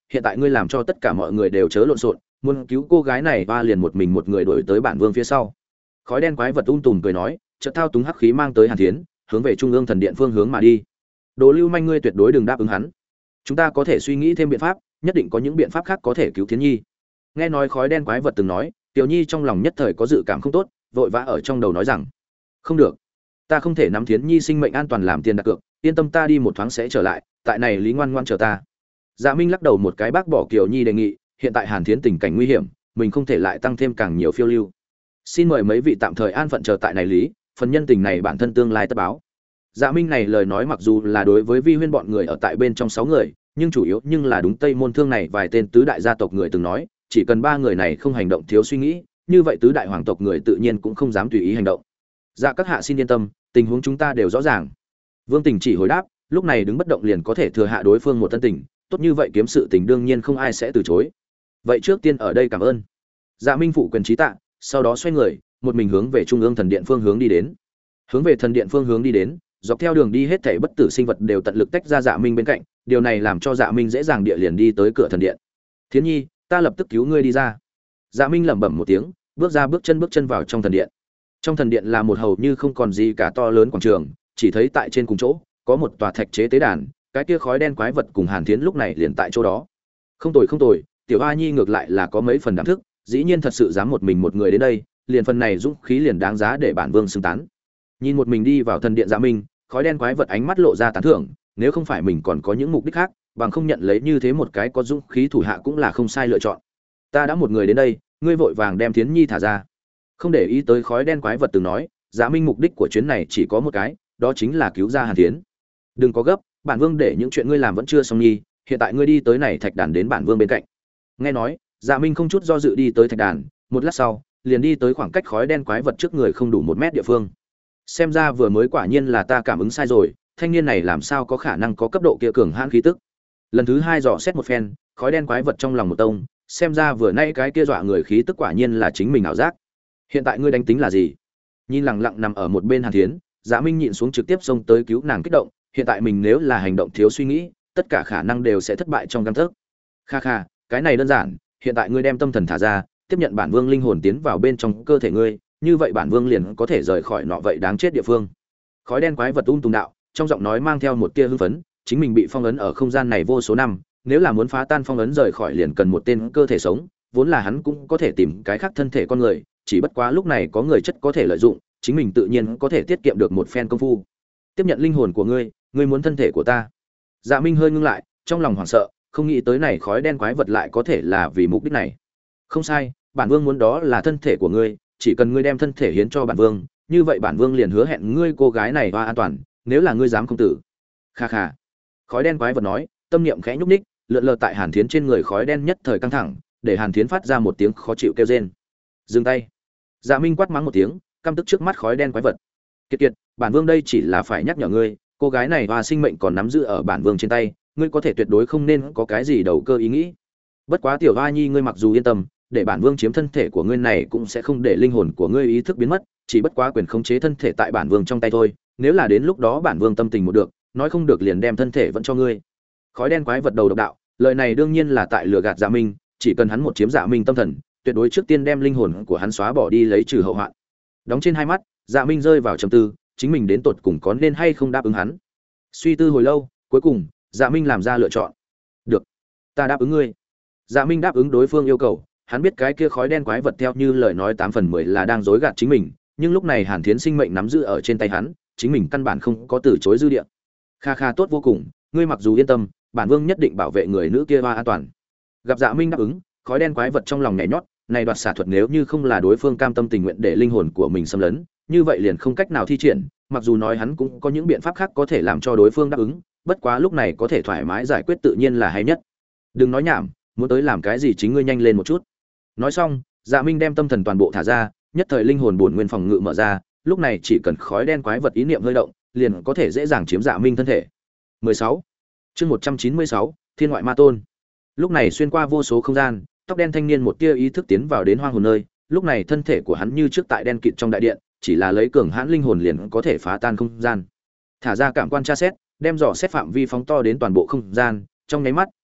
hiện tại ngươi làm cho tất cả mọi người đều chớ lộn xộn, muốn cứu cô gái này và liền một mình một người đuổi tới bản vương phía sau. Khói đen quái vật tùm cười nói, chợt thao túng hắc khí mang tới Hàn Thiến, hướng về trung ương thần điện phương hướng mà đi. Đồ lưu manh, ngươi tuyệt đối đừng đáp ứng hắn. Chúng ta có thể suy nghĩ thêm biện pháp, nhất định có những biện pháp khác có thể cứu Thiến Nhi. Nghe nói khói đen quái vật từng nói, Tiểu Nhi trong lòng nhất thời có dự cảm không tốt, vội vã ở trong đầu nói rằng, không được, ta không thể nắm Thiến Nhi sinh mệnh an toàn làm tiền đặt cược, yên tâm, ta đi một thoáng sẽ trở lại, tại này Lý ngoan ngoan chờ ta. Dạ Minh lắc đầu một cái bác bỏ Kiều Nhi đề nghị, hiện tại Hàn Thiến tình cảnh nguy hiểm, mình không thể lại tăng thêm càng nhiều phiêu lưu. Xin mời mấy vị tạm thời an phận chờ tại này Lý, phần nhân tình này bản thân tương lai tất báo. Dạ Minh này lời nói mặc dù là đối với Vi Huyên bọn người ở tại bên trong 6 người, nhưng chủ yếu nhưng là đúng Tây Môn Thương này vài tên tứ đại gia tộc người từng nói, chỉ cần 3 người này không hành động thiếu suy nghĩ, như vậy tứ đại hoàng tộc người tự nhiên cũng không dám tùy ý hành động. Dạ các hạ xin yên tâm, tình huống chúng ta đều rõ ràng. Vương Tình chỉ hồi đáp, lúc này đứng bất động liền có thể thừa hạ đối phương một thân tình, tốt như vậy kiếm sự tình đương nhiên không ai sẽ từ chối. Vậy trước tiên ở đây cảm ơn. Dạ Minh phụ quyền trí tạ, sau đó xoay người, một mình hướng về trung ương thần điện phương hướng đi đến. Hướng về thần điện phương hướng đi đến, dọc theo đường đi hết thảy bất tử sinh vật đều tận lực tách ra Dạ Minh bên cạnh, điều này làm cho Dạ Minh dễ dàng địa liền đi tới cửa thần điện. Thiến Nhi, ta lập tức cứu ngươi đi ra. Dạ Minh lẩm bẩm một tiếng, bước chân vào trong thần điện. Trong thần điện là một hầu như không còn gì cả to lớn quảng trường, chỉ thấy tại trên cùng chỗ có một tòa thạch chế tế đàn, cái kia khói đen quái vật cùng Hàn Thiến lúc này liền tại chỗ đó. Không tồi, tiểu A Nhi ngược lại là có mấy phần đảm thức, dĩ nhiên thật sự dám một mình một người đến đây, liền phần này dũng khí liền đáng giá để bản vương xứng tán. Nhìn một mình đi vào thần điện Dạ Minh, khói đen quái vật ánh mắt lộ ra tán thưởng, nếu không phải mình còn có những mục đích khác, bằng không nhận lấy như thế một cái có dũng khí thủ hạ cũng là không sai lựa chọn. Ta đã một người đến đây, ngươi vội vàng đem Thiến Nhi thả ra. Không để ý tới khói đen quái vật từng nói, Dạ Minh mục đích của chuyến này chỉ có một cái, đó chính là cứu ra Hàn Thiến. Đừng có gấp, bản vương để những chuyện ngươi làm vẫn chưa xong nhi, hiện tại ngươi đi tới này thạch đàn đến bản vương bên cạnh. Nghe nói, Dạ Minh không chút do dự đi tới thạch đàn, một lát sau, liền đi tới khoảng cách khói đen quái vật trước người không đủ 1 mét địa phương. Xem ra vừa mới quả nhiên là ta cảm ứng sai rồi, thanh niên này làm sao có khả năng có cấp độ kia cường hãn khí tức. Lần thứ 2 dò xét một phen, khói đen quái vật trong lòng một tông, xem ra vừa nay cái kia dọa người khí tức quả nhiên là chính mình ảo giác. Hiện tại ngươi đánh tính là gì? Nhìn lặng lặng nằm ở một bên Hàn Thiến, Dạ Minh nhịn xuống trực tiếp xông tới cứu nàng kích động, hiện tại mình nếu là hành động thiếu suy nghĩ, tất cả khả năng đều sẽ thất bại trong gang tấc. Kha, cái này đơn giản, hiện tại ngươi đem tâm thần thả ra, tiếp nhận bản vương linh hồn tiến vào bên trong cơ thể ngươi, như vậy bản vương liền có thể rời khỏi nọ vậy đáng chết địa phương. Khói đen quái vật tùng đạo, trong giọng nói mang theo một tia hưng phấn, chính mình bị phong ấn ở không gian này vô số năm, nếu là muốn phá tan phong ấn rời khỏi liền cần một tên cơ thể sống, vốn là hắn cũng có thể tìm cái khác thân thể con người, chỉ bất quá lúc này có người chất có thể lợi dụng, chính mình tự nhiên có thể tiết kiệm được một phen công phu. Tiếp nhận linh hồn của ngươi, ngươi muốn thân thể của ta. Dạ Minh hơi ngưng lại, trong lòng hoảng sợ, không nghĩ tới này khói đen quái vật lại có thể là vì mục đích này. Không sai, bản vương muốn đó là thân thể của ngươi, chỉ cần ngươi đem thân thể hiến cho bản vương, như vậy bản vương liền hứa hẹn ngươi cô gái này và an toàn, nếu là ngươi dám không tử. Kha. Khói đen quái vật nói, tâm niệm khẽ nhúc nhích, lượn lờ tại Hàn Thiến trên người khói đen nhất thời căng thẳng, để Hàn Thiến phát ra một tiếng khó chịu kêu rên. Dừng tay. Dạ Minh quát mắng một tiếng, căm tức trước mắt khói đen quái vật. Kiệt, bản vương đây chỉ là phải nhắc nhở ngươi, cô gái này và sinh mệnh còn nắm giữ ở bản vương trên tay, ngươi có thể tuyệt đối không nên có cái gì đầu cơ ý nghĩ. Bất quá tiểu hoa nhi, ngươi mặc dù yên tâm, để bản vương chiếm thân thể của ngươi này cũng sẽ không để linh hồn của ngươi ý thức biến mất, chỉ bất quá quyền khống chế thân thể tại bản vương trong tay thôi, nếu là đến lúc đó bản vương tâm tình một được, nói không được liền đem thân thể vẫn cho ngươi. Khói đen quái vật đầu độc đạo, lời này đương nhiên là tại lừa gạt Dạ Minh, chỉ cần hắn một chiếm Dạ Minh tâm thần, tuyệt đối trước tiên đem linh hồn của hắn xóa bỏ đi lấy trừ hậu hoạn. Đóng trên hai mắt, Dạ Minh rơi vào trầm tư, chính mình đến tột cùng có nên hay không đáp ứng hắn. Suy tư hồi lâu, cuối cùng, Dạ Minh làm ra lựa chọn. Được, ta đáp ứng ngươi. Dạ Minh đáp ứng đối phương yêu cầu, hắn biết cái kia khói đen quái vật theo như lời nói 8 phần 10 là đang dối gạt chính mình, nhưng lúc này Hàn Thiến sinh mệnh nắm giữ ở trên tay hắn, chính mình căn bản không có từ chối dư địa. Kha tốt vô cùng, ngươi mặc dù yên tâm, bản vương nhất định bảo vệ người nữ kia an toàn. Gặp Dạ Minh đáp ứng, khói đen quái vật trong lòng nhảy nhót, này đoạt xả thuật nếu như không là đối phương cam tâm tình nguyện để linh hồn của mình xâm lấn, như vậy liền không cách nào thi triển, mặc dù nói hắn cũng có những biện pháp khác có thể làm cho đối phương đáp ứng, bất quá lúc này có thể thoải mái giải quyết tự nhiên là hay nhất. Đừng nói nhảm, muốn tới làm cái gì chính ngươi nhanh lên một chút. Nói xong, Dạ Minh đem tâm thần toàn bộ thả ra, nhất thời linh hồn bổn nguyên phòng ngự mở ra, lúc này chỉ cần khói đen quái vật ý niệm hơi động, liền có thể dễ dàng chiếm Dạ Minh thân thể. 16. Chương 196, Thiên ngoại ma tôn. Lúc này xuyên qua vô số không gian, tóc đen thanh niên một tia ý thức tiến vào đến hoang hồn nơi, lúc này thân thể của hắn như trước tại đen kịt trong đại điện, chỉ là lấy cường hãn linh hồn liền có thể phá tan không gian. Thả ra cảm quan tra xét, đem dò xét phạm vi phóng to đến toàn bộ không gian, trong nháy mắt,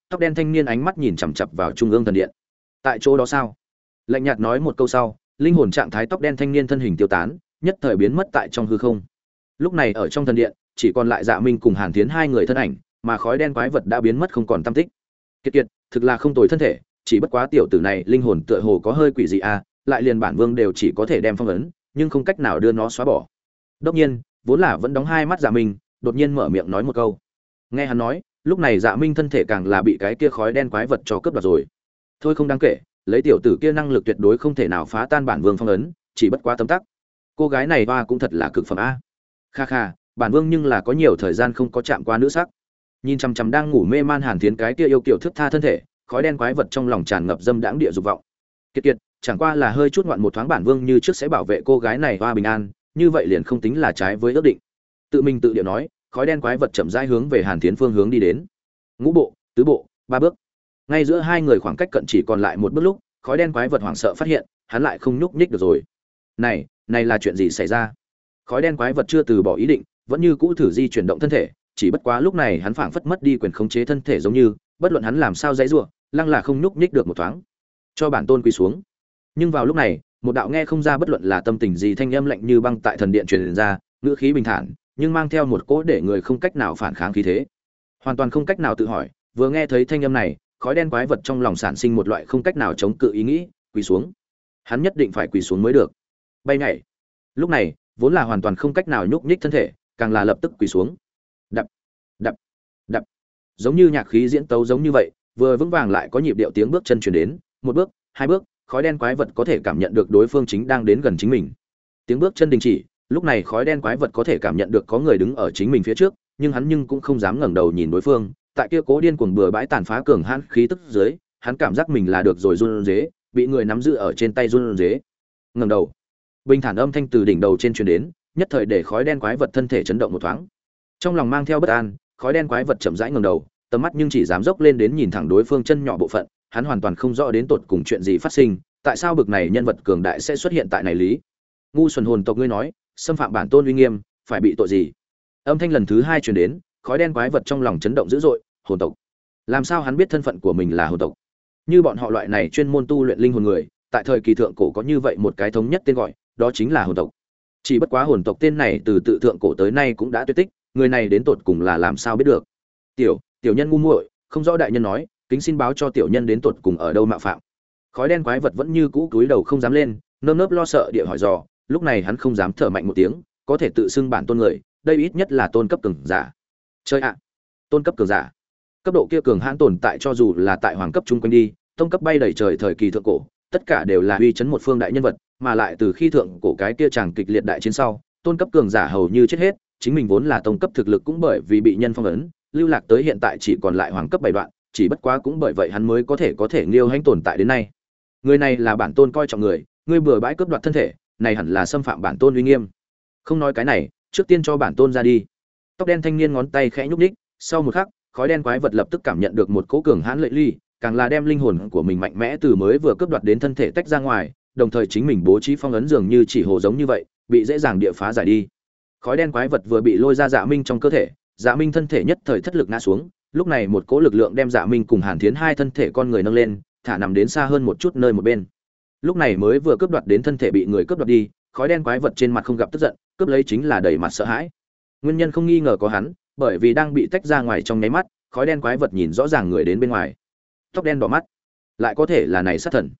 tóc đen thanh niên ánh mắt nhìn chằm chằm vào trung ương thần điện. Tại chỗ đó sao? Lạnh nhạt nói một câu sau, linh hồn trạng thái tóc đen thanh niên thân hình tiêu tán, nhất thời biến mất tại trong hư không. Lúc này ở trong thần điện, chỉ còn lại Dạ Minh cùng Hàn Thiến hai người thân ảnh, mà khói đen quái vật đã biến mất không còn tăm tích. Kiệt Kiệt, thực là không tồi thân thể, chỉ bất quá tiểu tử này linh hồn tựa hồ có hơi quỷ dị a, lại liền bản vương đều chỉ có thể đem phong ấn, nhưng không cách nào đưa nó xóa bỏ. Đột nhiên, vốn là vẫn đóng hai mắt Dạ Minh, đột nhiên mở miệng nói một câu. Nghe hắn nói, lúc này Dạ Minh thân thể càng là bị cái kia khói đen quái vật cho cướp đoạt rồi. Thôi không đáng kể, lấy tiểu tử kia năng lực tuyệt đối không thể nào phá tan bản vương phong ấn, chỉ bất quá tấm tắc. Cô gái này hoa cũng thật là cực phẩm a. Kha kha, bản vương nhưng là có nhiều thời gian không có chạm qua nữ sắc. Nhìn chằm chằm đang ngủ mê man Hàn Thiến cái kia yêu kiều thước tha thân thể, khói đen quái vật trong lòng tràn ngập dâm đãng địa dục vọng. Kiệt Kiệt, chẳng qua là hơi chút ngoạn một thoáng bản vương như trước sẽ bảo vệ cô gái này hoa bình an, như vậy liền không tính là trái với ước định. Tự mình tự điệu nói, khói đen quái vật chậm rãi hướng về Hàn Thiến phương hướng đi đến. Ngũ bộ, tứ bộ, ba bước. Ngay giữa hai người khoảng cách cận chỉ còn lại một bước lúc, khói đen quái vật hoảng sợ phát hiện, hắn lại không nhúc nhích được rồi. Này, này là chuyện gì xảy ra? Khói đen quái vật chưa từ bỏ ý định, vẫn như cũ thử di chuyển động thân thể, chỉ bất quá lúc này hắn phảng phất mất đi quyền khống chế thân thể giống như, bất luận hắn làm sao giãy giụa, lăng là không nhúc nhích được một thoáng. Cho bản tôn quỳ xuống. Nhưng vào lúc này, một đạo nghe không ra bất luận là tâm tình gì thanh âm lạnh như băng tại thần điện truyền ra, ngữ khí bình thản, nhưng mang theo một cỗ để người không cách nào phản kháng khí thế. Hoàn toàn không cách nào tự hỏi, vừa nghe thấy thanh âm này, khói đen quái vật trong lòng sản sinh một loại không cách nào chống cự ý nghĩ, quỳ xuống. Hắn nhất định phải quỳ xuống mới được. Bay nhảy. Lúc này, vốn là hoàn toàn không cách nào nhúc nhích thân thể, càng là lập tức quỳ xuống. Đập, đập, đập. Giống như nhạc khí diễn tấu giống như vậy, vừa vững vàng lại có nhịp điệu tiếng bước chân truyền đến, một bước, hai bước, khói đen quái vật có thể cảm nhận được đối phương chính đang đến gần chính mình. Tiếng bước chân đình chỉ, lúc này khói đen quái vật có thể cảm nhận được có người đứng ở chính mình phía trước, nhưng hắn cũng không dám ngẩng đầu nhìn đối phương, tại kia cố điên cuồng bừa bãi tàn phá cường hãn khí tức dưới, hắn cảm giác mình là được rồi run rế, bị người nắm giữ ở trên tay run rế. Ngẩng đầu, bình thản âm thanh từ đỉnh đầu trên truyền đến, nhất thời để khói đen quái vật thân thể chấn động một thoáng. Trong lòng mang theo bất an, khói đen quái vật chậm rãi ngẩng đầu, tầm mắt nhưng chỉ dám dốc lên đến nhìn thẳng đối phương chân nhỏ bộ phận, hắn hoàn toàn không rõ đến tột cùng chuyện gì phát sinh, tại sao bực này nhân vật cường đại sẽ xuất hiện tại này lý. Ngu xuẩn hồn tộc ngươi nói, xâm phạm bản tôn uy nghiêm, phải bị tội gì? Âm thanh lần thứ hai truyền đến, khói đen quái vật trong lòng chấn động dữ dội, hồn tộc. Làm sao hắn biết thân phận của mình là hồn tộc? Như bọn họ loại này chuyên môn tu luyện linh hồn người, tại thời kỳ thượng cổ có như vậy một cái thống nhất tên gọi, đó chính là hồn tộc. Chỉ bất quá hồn tộc tên này từ tự thượng cổ tới nay cũng đã tuyệt tích, người này đến tột cùng là làm sao biết được? Tiểu nhân ngu muội, không rõ đại nhân nói, kính xin báo cho tiểu nhân đến tột cùng ở đâu mạo phạm. Khói đen quái vật vẫn như cũ cúi đầu không dám lên, nơm nớp lo sợ địa hỏi dò, lúc này hắn không dám thở mạnh một tiếng, có thể tự xưng bản tôn người, đây ít nhất là tôn cấp cường giả. Chơi ạ, tôn cấp cường giả. Cấp độ kia cường hãn tồn tại cho dù là tại hoàng cấp trung quanh đi, tông cấp bay đầy trời thời kỳ thượng cổ, tất cả đều là uy chấn một phương đại nhân vật, mà lại từ khi thượng cổ cái kia chàng kịch liệt đại chiến sau, tôn cấp cường giả hầu như chết hết, chính mình vốn là tông cấp thực lực cũng bởi vì bị nhân phong ấn, lưu lạc tới hiện tại chỉ còn lại hoàng cấp 7 đoạn, chỉ bất quá cũng bởi vậy hắn mới có thể nghiêu hãnh tồn tại đến nay. Người này là bản tôn coi trọng người, ngươi bừa bãi cướp đoạt thân thể, này hẳn là xâm phạm bản tôn uy nghiêm. Không nói cái này, trước tiên cho bản tôn ra đi. Tóc đen thanh niên ngón tay khẽ nhúc nhích, sau một khắc, khói đen quái vật lập tức cảm nhận được một cỗ cường hãn lệ ly, càng là đem linh hồn của mình mạnh mẽ từ mới vừa cướp đoạt đến thân thể tách ra ngoài, đồng thời chính mình bố trí phong ấn dường như chỉ hồ giống như vậy, bị dễ dàng địa phá giải đi. Khói đen quái vật vừa bị lôi ra Dạ Minh trong cơ thể, Dạ Minh thân thể nhất thời thất lực ngã xuống, lúc này một cỗ lực lượng đem Dạ Minh cùng Hàn Thiến hai thân thể con người nâng lên, thả nằm đến xa hơn một chút nơi một bên. Lúc này mới vừa cướp đoạt đến thân thể bị người cướp đoạt đi, khói đen quái vật trên mặt không gặp tức giận, cướp lấy chính là đầy mặt sợ hãi. Nguyên nhân không nghi ngờ có hắn, bởi vì đang bị tách ra ngoài trong nháy mắt, khói đen quái vật nhìn rõ ràng người đến bên ngoài. Tóc đen đỏ mắt, lại có thể là này sát thần.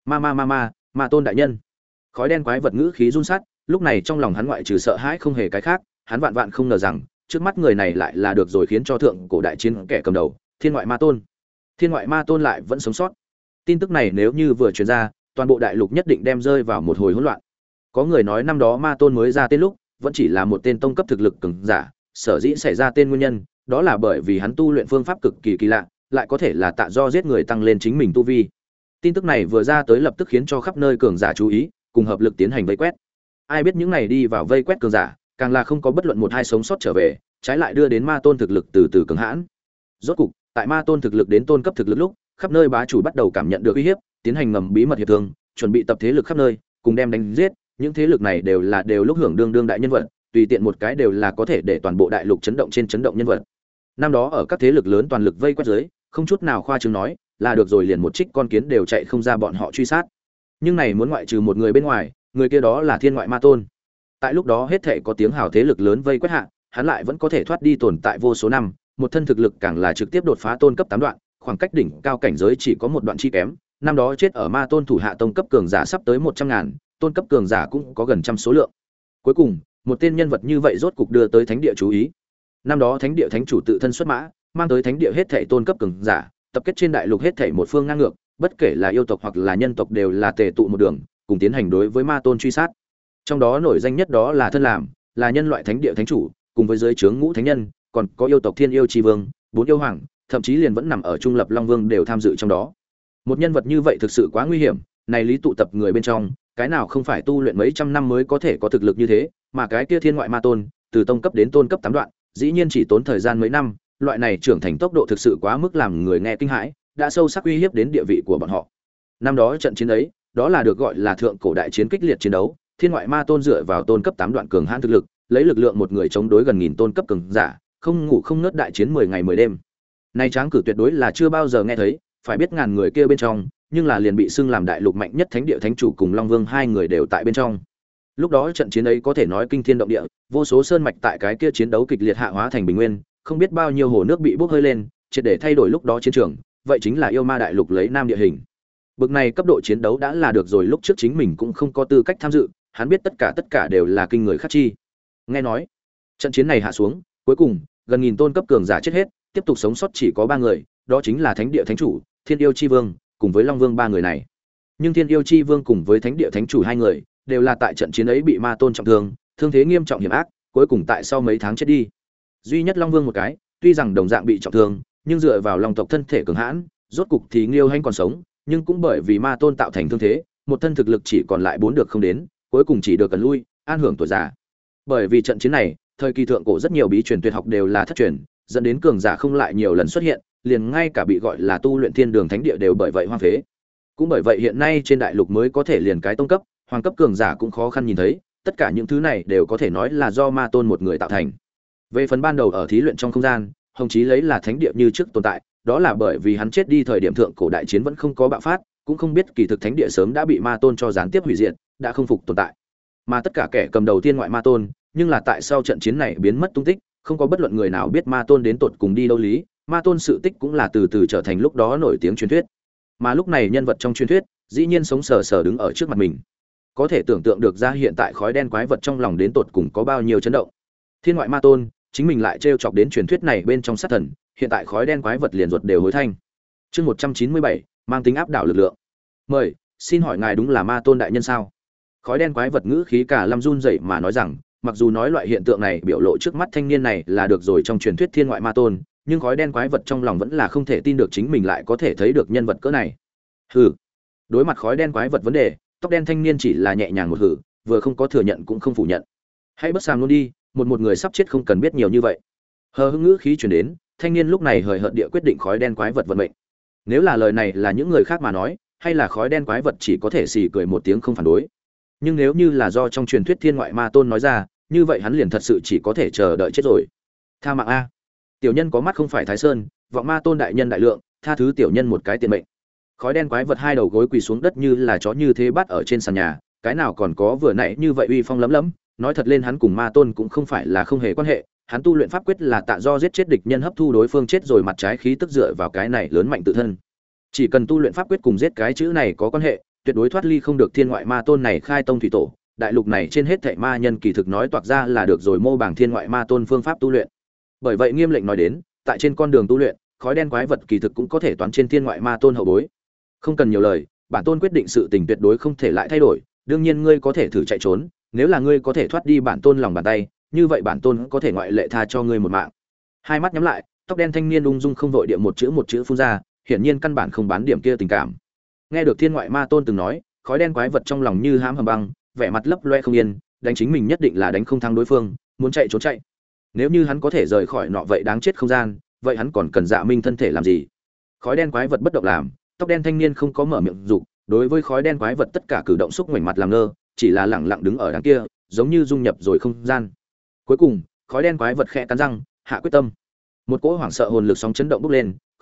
Ma tôn đại nhân. Khói đen quái vật ngữ khí run sát, lúc này trong lòng hắn ngoại trừ sợ hãi không hề cái khác, hắn vạn vạn không ngờ rằng, trước mắt người này lại là được rồi khiến cho thượng cổ đại chiến kẻ cầm đầu, Thiên ngoại ma tôn. Thiên ngoại ma tôn lại vẫn sống sót. Tin tức này nếu như vừa truyền ra, toàn bộ đại lục nhất định đem rơi vào một hồi hỗn loạn. Có người nói năm đó ma tôn mới ra tên lúc, vẫn chỉ là một tên tông cấp thực lực cường giả, sở dĩ xảy ra tên nguyên nhân, đó là bởi vì hắn tu luyện phương pháp cực kỳ kỳ lạ, lại có thể là tạ do giết người tăng lên chính mình tu vi. Tin tức này vừa ra tới lập tức khiến cho khắp nơi cường giả chú ý, cùng hợp lực tiến hành vây quét. Ai biết những này đi vào vây quét cường giả, càng là không có bất luận một hai sống sót trở về, trái lại đưa đến ma tôn thực lực từ từ cường hãn. Rốt cục, tại ma tôn thực lực đến tôn cấp thực lực lúc, khắp nơi bá chủ bắt đầu cảm nhận được uy hiếp, tiến hành ngầm bí mật hiệp thương, chuẩn bị tập thế lực khắp nơi, cùng đem đánh giết, những thế lực này đều lúc hưởng đương đại nhân vật, tùy tiện một cái đều là có thể để toàn bộ đại lục chấn động trên chấn động nhân vật. Năm đó ở các thế lực lớn toàn lực vây quét dưới, không chút nào khoa trương nói, là được rồi liền một trích con kiến đều chạy không ra bọn họ truy sát. Nhưng này muốn ngoại trừ một người bên ngoài, người kia đó là Thiên Ngoại Ma Tôn. Tại lúc đó hết thảy có tiếng hào thế lực lớn vây quét hạ, hắn lại vẫn có thể thoát đi tồn tại vô số năm, một thân thực lực càng là trực tiếp đột phá tôn cấp 8 đoạn, khoảng cách đỉnh cao cảnh giới chỉ có một đoạn chi kém. Năm đó chết ở Ma Tôn thủ hạ tông cấp cường giả sắp tới 100.000, tôn cấp cường giả cũng có gần trăm số lượng. Cuối cùng, một tên nhân vật như vậy rốt cục đưa tới thánh địa chú ý. Năm đó thánh địa thánh chủ tự thân xuất mã, mang tới thánh địa hết thảy tôn cấp cường giả, tập kết trên đại lục hết thảy một phương ngang ngược, bất kể là yêu tộc hoặc là nhân tộc đều là tề tụ một đường, cùng tiến hành đối với Ma Tôn truy sát. Trong đó nổi danh nhất đó là thân làm, là nhân loại thánh địa thánh chủ, cùng với dưới trướng ngũ thánh nhân, còn có yêu tộc Thiên Yêu Chi Vương, bốn yêu hoàng, thậm chí liền vẫn nằm ở trung lập Long Vương đều tham dự trong đó. Một nhân vật như vậy thực sự quá nguy hiểm, này lý tụ tập người bên trong, cái nào không phải tu luyện mấy trăm năm mới có thể có thực lực như thế, mà cái kia Thiên Ngoại Ma Tôn, từ tông cấp đến tôn cấp 8 đoạn, dĩ nhiên chỉ tốn thời gian mấy năm, loại này trưởng thành tốc độ thực sự quá mức làm người nghe kinh hãi, đã sâu sắc uy hiếp đến địa vị của bọn họ. Năm đó trận chiến ấy, đó là được gọi là thượng cổ đại chiến kích liệt chiến đấu, Thiên Ngoại Ma Tôn dựa vào tôn cấp 8 đoạn cường hãn thực lực, lấy lực lượng một người chống đối gần nghìn tôn cấp cường giả, không ngủ không ngớt đại chiến 10 ngày 10 đêm. Này tráng cử tuyệt đối là chưa bao giờ nghe thấy, phải biết ngàn người kia bên trong, nhưng là liền bị xưng làm đại lục mạnh nhất thánh địa thánh chủ cùng Long Vương hai người đều tại bên trong. Lúc đó trận chiến ấy có thể nói kinh thiên động địa, vô số sơn mạch tại cái kia chiến đấu kịch liệt hạ hóa thành bình nguyên, không biết bao nhiêu hồ nước bị bốc hơi lên, triệt để thay đổi lúc đó chiến trường, vậy chính là yêu ma đại lục lấy nam địa hình. Bực này cấp độ chiến đấu đã là được rồi, lúc trước chính mình cũng không có tư cách tham dự, hắn biết tất cả đều là kinh người khắc chi. Nghe nói, trận chiến này hạ xuống, cuối cùng gần nghìn tôn cấp cường giả chết hết, tiếp tục sống sót chỉ có 3 người, đó chính là Thánh địa thánh chủ, Thiên Yêu Chi Vương, cùng với Long Vương 3 người này. Nhưng Thiên Yêu Chi Vương cùng với Thánh địa thánh chủ 2 người, đều là tại trận chiến ấy bị Ma Tôn trọng thương, thương thế nghiêm trọng hiểm ác, cuối cùng tại sau mấy tháng chết đi. Duy nhất Long Vương một cái, tuy rằng đồng dạng bị trọng thương, nhưng dựa vào Long tộc thân thể cường hãn, rốt cục thì Nghiêu Hanh còn sống, nhưng cũng bởi vì Ma Tôn tạo thành thương thế, một thân thực lực chỉ còn lại 4 được không đến, cuối cùng chỉ được cần lui, an hưởng tuổi già. Bởi vì trận chiến này, thời kỳ thượng cổ rất nhiều bí truyền tuyệt học đều là thất truyền, dẫn đến cường giả không lại nhiều lần xuất hiện, liền ngay cả bị gọi là tu luyện thiên đường thánh địa đều bởi vậy hoang phế. Cũng bởi vậy hiện nay trên đại lục mới có thể liền cái tông cấp, hoàng cấp cường giả cũng khó khăn nhìn thấy, tất cả những thứ này đều có thể nói là do Ma Tôn một người tạo thành. Về phần ban đầu ở thí luyện trong không gian, Hồng Chí lấy là thánh địa như trước tồn tại, đó là bởi vì hắn chết đi thời điểm thượng cổ đại chiến vẫn không có bạo phát, cũng không biết kỳ thực thánh địa sớm đã bị Ma Tôn cho gián tiếp hủy diệt, đã không phục tồn tại. Mà tất cả kẻ cầm đầu Thiên Ngoại Ma Tôn, nhưng là tại sau trận chiến này biến mất tung tích, không có bất luận người nào biết Ma Tôn đến tột cùng đi đâu lý, Ma Tôn sự tích cũng là từ từ trở thành lúc đó nổi tiếng truyền thuyết. Mà lúc này nhân vật trong truyền thuyết, dĩ nhiên sống sờ sờ đứng ở trước mặt mình. Có thể tưởng tượng được ra hiện tại khói đen quái vật trong lòng đến tột cùng có bao nhiêu chấn động. Thiên Ngoại Ma Tôn, chính mình lại trêu chọc đến truyền thuyết này bên trong sát thần, hiện tại khói đen quái vật liền ruột đều hối thanh. Chương 197, mang tính áp đảo lực lượng. Mời, xin hỏi ngài đúng là Ma Tôn đại nhân sao? Khói đen quái vật ngữ khí cả lâm run rẩy mà nói rằng, mặc dù nói loại hiện tượng này biểu lộ trước mắt thanh niên này là được rồi trong truyền thuyết Thiên Ngoại Ma Tôn, nhưng khói đen quái vật trong lòng vẫn là không thể tin được chính mình lại có thể thấy được nhân vật cỡ này. Hừ. Đối mặt khói đen quái vật vấn đề, tóc đen thanh niên chỉ là nhẹ nhàng một hừ, vừa không có thừa nhận cũng không phủ nhận. Hãy bất sàm luôn đi, một người sắp chết không cần biết nhiều như vậy. Hờ hững ngữ khí truyền đến, thanh niên lúc này hời hợt địa quyết định khói đen quái vật vận mệnh. Nếu là lời này là những người khác mà nói, hay là khói đen quái vật chỉ có thể xì cười một tiếng không phản đối. Nhưng nếu như là do trong truyền thuyết Thiên Ngoại Ma Tôn nói ra, như vậy hắn liền thật sự chỉ có thể chờ đợi chết rồi. Tha mạng a. Tiểu nhân có mắt không phải Thái Sơn, vọng Ma Tôn đại nhân đại lượng, tha thứ tiểu nhân một cái tiện mệnh. Khói đen quái vật hai đầu gối quỳ xuống đất như là chó như thế bắt ở trên sàn nhà, cái nào còn có vừa nãy như vậy uy phong lấm lấm, nói thật lên hắn cùng Ma Tôn cũng không phải là không hề quan hệ, hắn tu luyện pháp quyết là tạ do giết chết địch nhân hấp thu đối phương chết rồi mặt trái khí tức dựa vào cái này lớn mạnh tự thân. Chỉ cần tu luyện pháp quyết cùng giết cái chữ này có quan hệ, tuyệt đối thoát ly không được Thiên Ngoại Ma Tôn này khai tông thủy tổ. Đại lục này trên hết thảy ma nhân kỳ thực nói toạc ra là được rồi mô bảng Thiên Ngoại Ma Tôn phương pháp tu luyện. Bởi vậy nghiêm lệnh nói đến, tại trên con đường tu luyện, khói đen quái vật kỳ thực cũng có thể toán trên Thiên Ngoại Ma Tôn hậu bối. Không cần nhiều lời, bản tôn quyết định sự tình tuyệt đối không thể lại thay đổi, đương nhiên ngươi có thể thử chạy trốn, nếu là ngươi có thể thoát đi bản tôn lòng bàn tay, như vậy bản tôn có thể ngoại lệ tha cho ngươi một mạng. Hai mắt nhắm lại, tóc đen thanh niên ung dung không vội địa một chữ phun ra, hiển nhiên căn bản không bán điểm kia tình cảm. Nghe được Thiên Ngoại Ma Tôn từng nói, khói đen quái vật trong lòng như hãm hầm băng, vẻ mặt lấp loe không yên, đánh chính mình nhất định là đánh không thắng đối phương, muốn chạy trốn chạy. Nếu như hắn có thể rời khỏi nọ vậy đáng chết không gian, vậy hắn còn cần Dạ Minh thân thể làm gì? Khói đen quái vật bất động làm, tóc đen thanh niên không có mở miệng dục, đối với khói đen quái vật tất cả cử động xúc ngoảnh mặt làm ngơ, chỉ là lẳng lặng đứng ở đằng kia, giống như dung nhập rồi không gian. Cuối cùng, khói đen quái vật khẽ cắn răng, hạ quyết tâm. Một cỗ hoảng sợ hồn lực sóng chấn động bốc lên,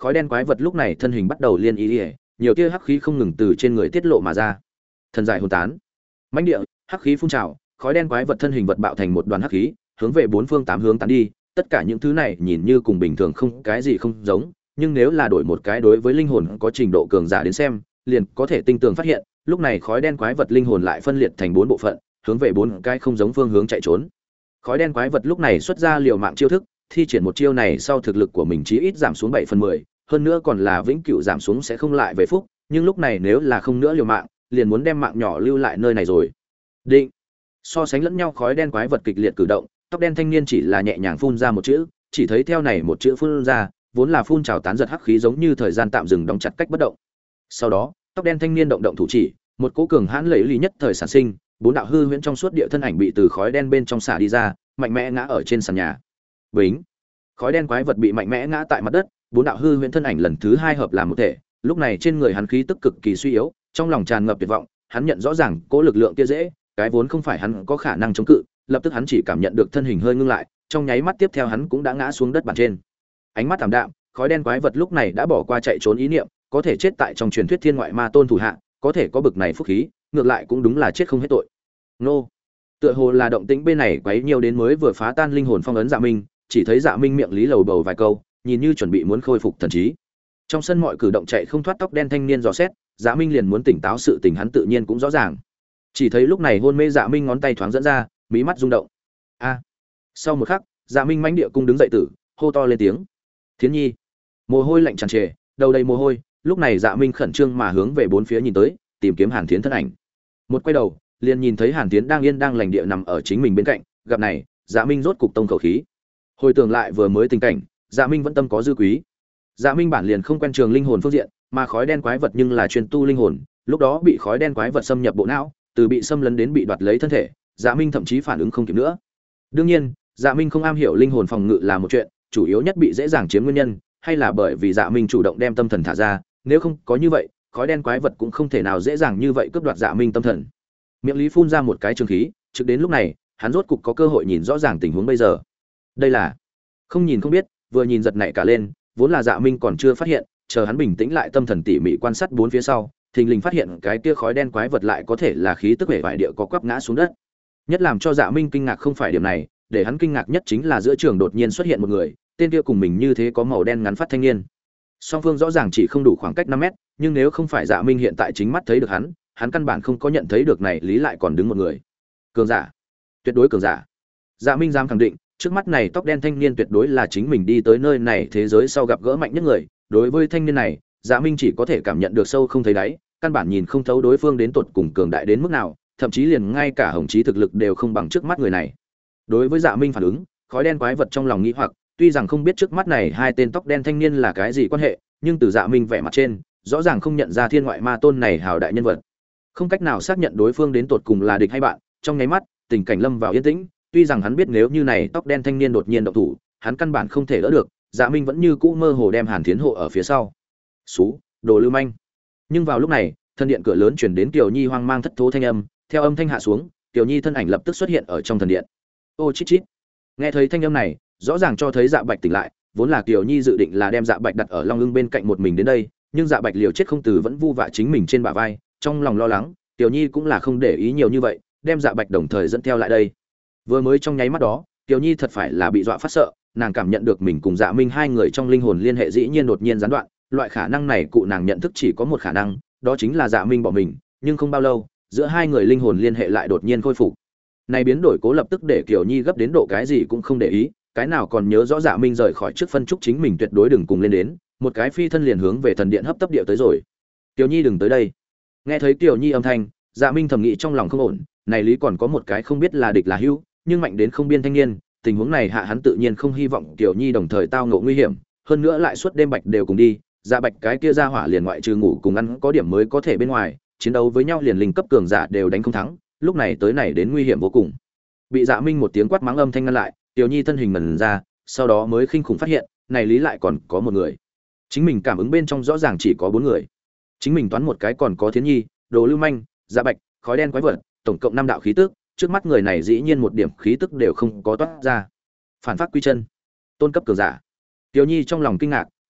khói đen quái vật lúc này thân hình bắt đầu liên ý ỉa, nhiều tia hắc khí không ngừng từ trên người tiết lộ mà ra. Thần giải hồn tán, mãnh địa, hắc khí phun trào, khói đen quái vật thân hình vật bạo thành một đoàn hắc khí, hướng về bốn phương tám hướng tán đi. Tất cả những thứ này nhìn như cùng bình thường không cái gì không giống, nhưng nếu là đổi một cái đối với linh hồn có trình độ cường giả đến xem, liền có thể tinh tường phát hiện, lúc này khói đen quái vật linh hồn lại phân liệt thành bốn bộ phận, hướng về bốn cái không giống phương hướng chạy trốn. Khói đen quái vật lúc này xuất ra liều mạng chiêu thức, thi triển một chiêu này sau thực lực của mình chí ít giảm xuống 7/10, hơn nữa còn là vĩnh cửu giảm xuống sẽ không lại về phúc, nhưng lúc này nếu là không nữa liều mạng, liền muốn đem mạng nhỏ lưu lại nơi này rồi. Định. So sánh lẫn nhau khói đen quái vật kịch liệt cử động, tóc đen thanh niên chỉ là nhẹ nhàng phun ra một chữ, chỉ thấy theo này một chữ phun ra, vốn là phun trào tán giật hắc khí giống như thời gian tạm dừng đóng chặt cách bất động. Sau đó, tóc đen thanh niên động động thủ chỉ, một cỗ cường hãn lẫy lì nhất thời sản sinh, bốn đạo hư huyễn trong suốt địa thân ảnh bị từ khói đen bên trong xả đi ra, mạnh mẽ ngã ở trên sàn nhà. Bính. Khói đen quái vật bị mạnh mẽ ngã tại mặt đất, bốn đạo hư huyễn thân ảnh lần thứ hai hợp làm một thể, lúc này trên người hắn khí tức cực kỳ suy yếu, trong lòng tràn ngập tuyệt vọng, hắn nhận rõ ràng cỗ lực lượng kia dễ, cái vốn không phải hắn có khả năng chống cự, lập tức hắn chỉ cảm nhận được thân hình hơi ngưng lại, trong nháy mắt tiếp theo hắn cũng đã ngã xuống đất bàn trên. Ánh mắt ảm đạm, khói đen quái vật lúc này đã bỏ qua chạy trốn ý niệm, có thể chết tại trong truyền thuyết thiên ngoại ma tôn thủ hạ, có thể có bực này phúc khí, ngược lại cũng đúng là chết không hết tội. Nô. Tựa hồ là động tĩnh bên này quấy nhiều đến mới vừa phá tan linh hồn phong ấn Dạ Minh, chỉ thấy Dạ Minh miệng lý lầu bầu vài câu, nhìn như chuẩn bị muốn khôi phục thần trí. Trong sân mọi cử động chạy không thoát tóc đen thanh niên dò xét, Dạ Minh liền muốn tỉnh táo sự tình hắn tự nhiên cũng rõ ràng. Chỉ thấy lúc này hôn mê Dạ Minh ngón tay thoáng dẫn ra, mí mắt rung động. A. Sau một khắc, Dạ Minh mãnh địa cung đứng dậy tử, hô to lên tiếng. Thiến Nhi. Mồ hôi lạnh tràn trề, đầu đầy mồ hôi, lúc này Dạ Minh khẩn trương mà hướng về bốn phía nhìn tới, tìm kiếm Hàn Thiến thân ảnh. Một quay đầu, liền nhìn thấy Hàn Thiến đang yên đang lành địa nằm ở chính mình bên cạnh, gặp này, Dạ Minh rốt cục tông khẩu khí. Hồi tưởng lại vừa mới tình cảnh, Dạ Minh vẫn tâm có dư quý. Dạ Minh bản liền không quen trường linh hồn phương diện, mà khói đen quái vật nhưng là chuyên tu linh hồn, lúc đó bị khói đen quái vật xâm nhập bộ não, từ bị xâm lấn đến bị đoạt lấy thân thể, Dạ Minh thậm chí phản ứng không kịp nữa. Đương nhiên, Dạ Minh không am hiểu linh hồn phòng ngự là một chuyện, chủ yếu nhất bị dễ dàng chiếm nguyên nhân, hay là bởi vì Dạ Minh chủ động đem tâm thần thả ra, nếu không có như vậy, khói đen quái vật cũng không thể nào dễ dàng như vậy cướp đoạt Dạ Minh tâm thần. Miệng Lý phun ra một cái trường khí, trực đến lúc này, hắn rốt cục có cơ hội nhìn rõ ràng tình huống bây giờ. Đây là không nhìn không biết, vừa nhìn giật nảy cả lên, vốn là Dạ Minh còn chưa phát hiện, chờ hắn bình tĩnh lại tâm thần tỉ mỉ quan sát bốn phía sau, thình lình phát hiện cái kia khói đen quái vật lại có thể là khí tức vẻ vải địa có quắp ngã xuống đất. Nhất làm cho Dạ Minh kinh ngạc không phải điểm này, để hắn kinh ngạc nhất chính là giữa trường đột nhiên xuất hiện một người, tên kia cùng mình như thế có màu đen ngắn phát thanh niên. Song phương rõ ràng chỉ không đủ khoảng cách 5 mét, nhưng nếu không phải Dạ Minh hiện tại chính mắt thấy được hắn căn bản không có nhận thấy được này lý lại còn đứng một người. Cường giả, tuyệt đối cường giả. Dạ Minh dám khẳng định, trước mắt này tóc đen thanh niên tuyệt đối là chính mình đi tới nơi này thế giới sau gặp gỡ mạnh nhất người. Đối với thanh niên này, Dạ Minh chỉ có thể cảm nhận được sâu không thấy đáy, căn bản nhìn không thấu đối phương đến tột cùng cường đại đến mức nào, thậm chí liền ngay cả hồng chí thực lực đều không bằng trước mắt người này. Đối với Dạ Minh phản ứng, khói đen quái vật trong lòng nghĩ hoặc, tuy rằng không biết trước mắt này hai tên tóc đen thanh niên là cái gì quan hệ, nhưng từ Dạ Minh vẻ mặt trên, rõ ràng không nhận ra thiên ngoại ma tôn này hào đại nhân vật. Không cách nào xác nhận đối phương đến tột cùng là địch hay bạn, trong nháy mắt, tình cảnh lâm vào yên tĩnh, tuy rằng hắn biết nếu như này tóc đen thanh niên đột nhiên động thủ, hắn căn bản không thể đỡ được, Dạ Minh vẫn như cũ mơ hồ đem Hàn Thiến hộ ở phía sau. "Sú, đồ lưu manh." Nhưng vào lúc này, thần điện cửa lớn truyền đến Kiều Nhi hoang mang thất thố thanh âm, theo âm thanh hạ xuống, Kiều Nhi thân ảnh lập tức xuất hiện ở trong thần điện. Ô chít chít. Nghe thấy thanh âm này, rõ ràng cho thấy Dạ Bạch tỉnh lại, vốn là Kiều Nhi dự định là đem Dạ Bạch đặt ở Long Ưng bên cạnh một mình đến đây, nhưng Dạ Bạch liều chết không từ vẫn vu vạ chính mình trên bả vai, trong lòng lo lắng, Kiều Nhi cũng là không để ý nhiều như vậy, đem Dạ Bạch đồng thời dẫn theo lại đây. Vừa mới trong nháy mắt đó, Kiều Nhi thật phải là bị dọa phát sợ, nàng cảm nhận được mình cùng Dạ Minh hai người trong linh hồn liên hệ dĩ nhiên đột nhiên gián đoạn, loại khả năng này cụ nàng nhận thức chỉ có một khả năng, đó chính là Dạ Minh bỏ mình, nhưng không bao lâu, giữa hai người linh hồn liên hệ lại đột nhiên khôi phục. Này biến đổi cố lập tức để Kiều Nhi gấp đến độ cái gì cũng không để ý, cái nào còn nhớ rõ Dạ Minh rời khỏi trước phân trúc chính mình tuyệt đối đừng cùng lên đến, một cái phi thân liền hướng về thần điện hấp tấp địa tới rồi. Kiều Nhi đừng tới đây. Nghe thấy Kiều Nhi âm thanh, Dạ Minh thầm nghĩ trong lòng không ổn, này lý còn có một cái không biết là địch là hữu, nhưng mạnh đến không biên thanh niên, tình huống này hạ hắn tự nhiên không hy vọng Kiều Nhi đồng thời tao ngộ nguy hiểm, hơn nữa lại suốt đêm Bạch đều cùng đi, Dạ Bạch cái kia ra hỏa liền ngoại trừ ngủ cùng ăn có điểm mới có thể bên ngoài, chiến đấu với nhau liền linh cấp cường giả đều đánh không thắng, lúc này tới này đến nguy hiểm vô cùng. Bị Dạ Minh một tiếng quát mắng âm thanh ngăn lại, Kiều Nhi thân hình ngẩn ra, sau đó mới khinh khủng phát hiện, này lý lại còn có một người. Chính mình cảm ứng bên trong rõ ràng chỉ có 4 người. Chính mình toán một cái còn có Thiến Nhi, Đồ Lưu Manh, Dạ Bạch, khói đen quái vật, tổng cộng 5 đạo khí tức, trước mắt người này dĩ nhiên một điểm khí tức đều không có toát ra. Phản phát quy chân, tôn cấp cường giả. Kiều Nhi trong lòng kinh ngạc,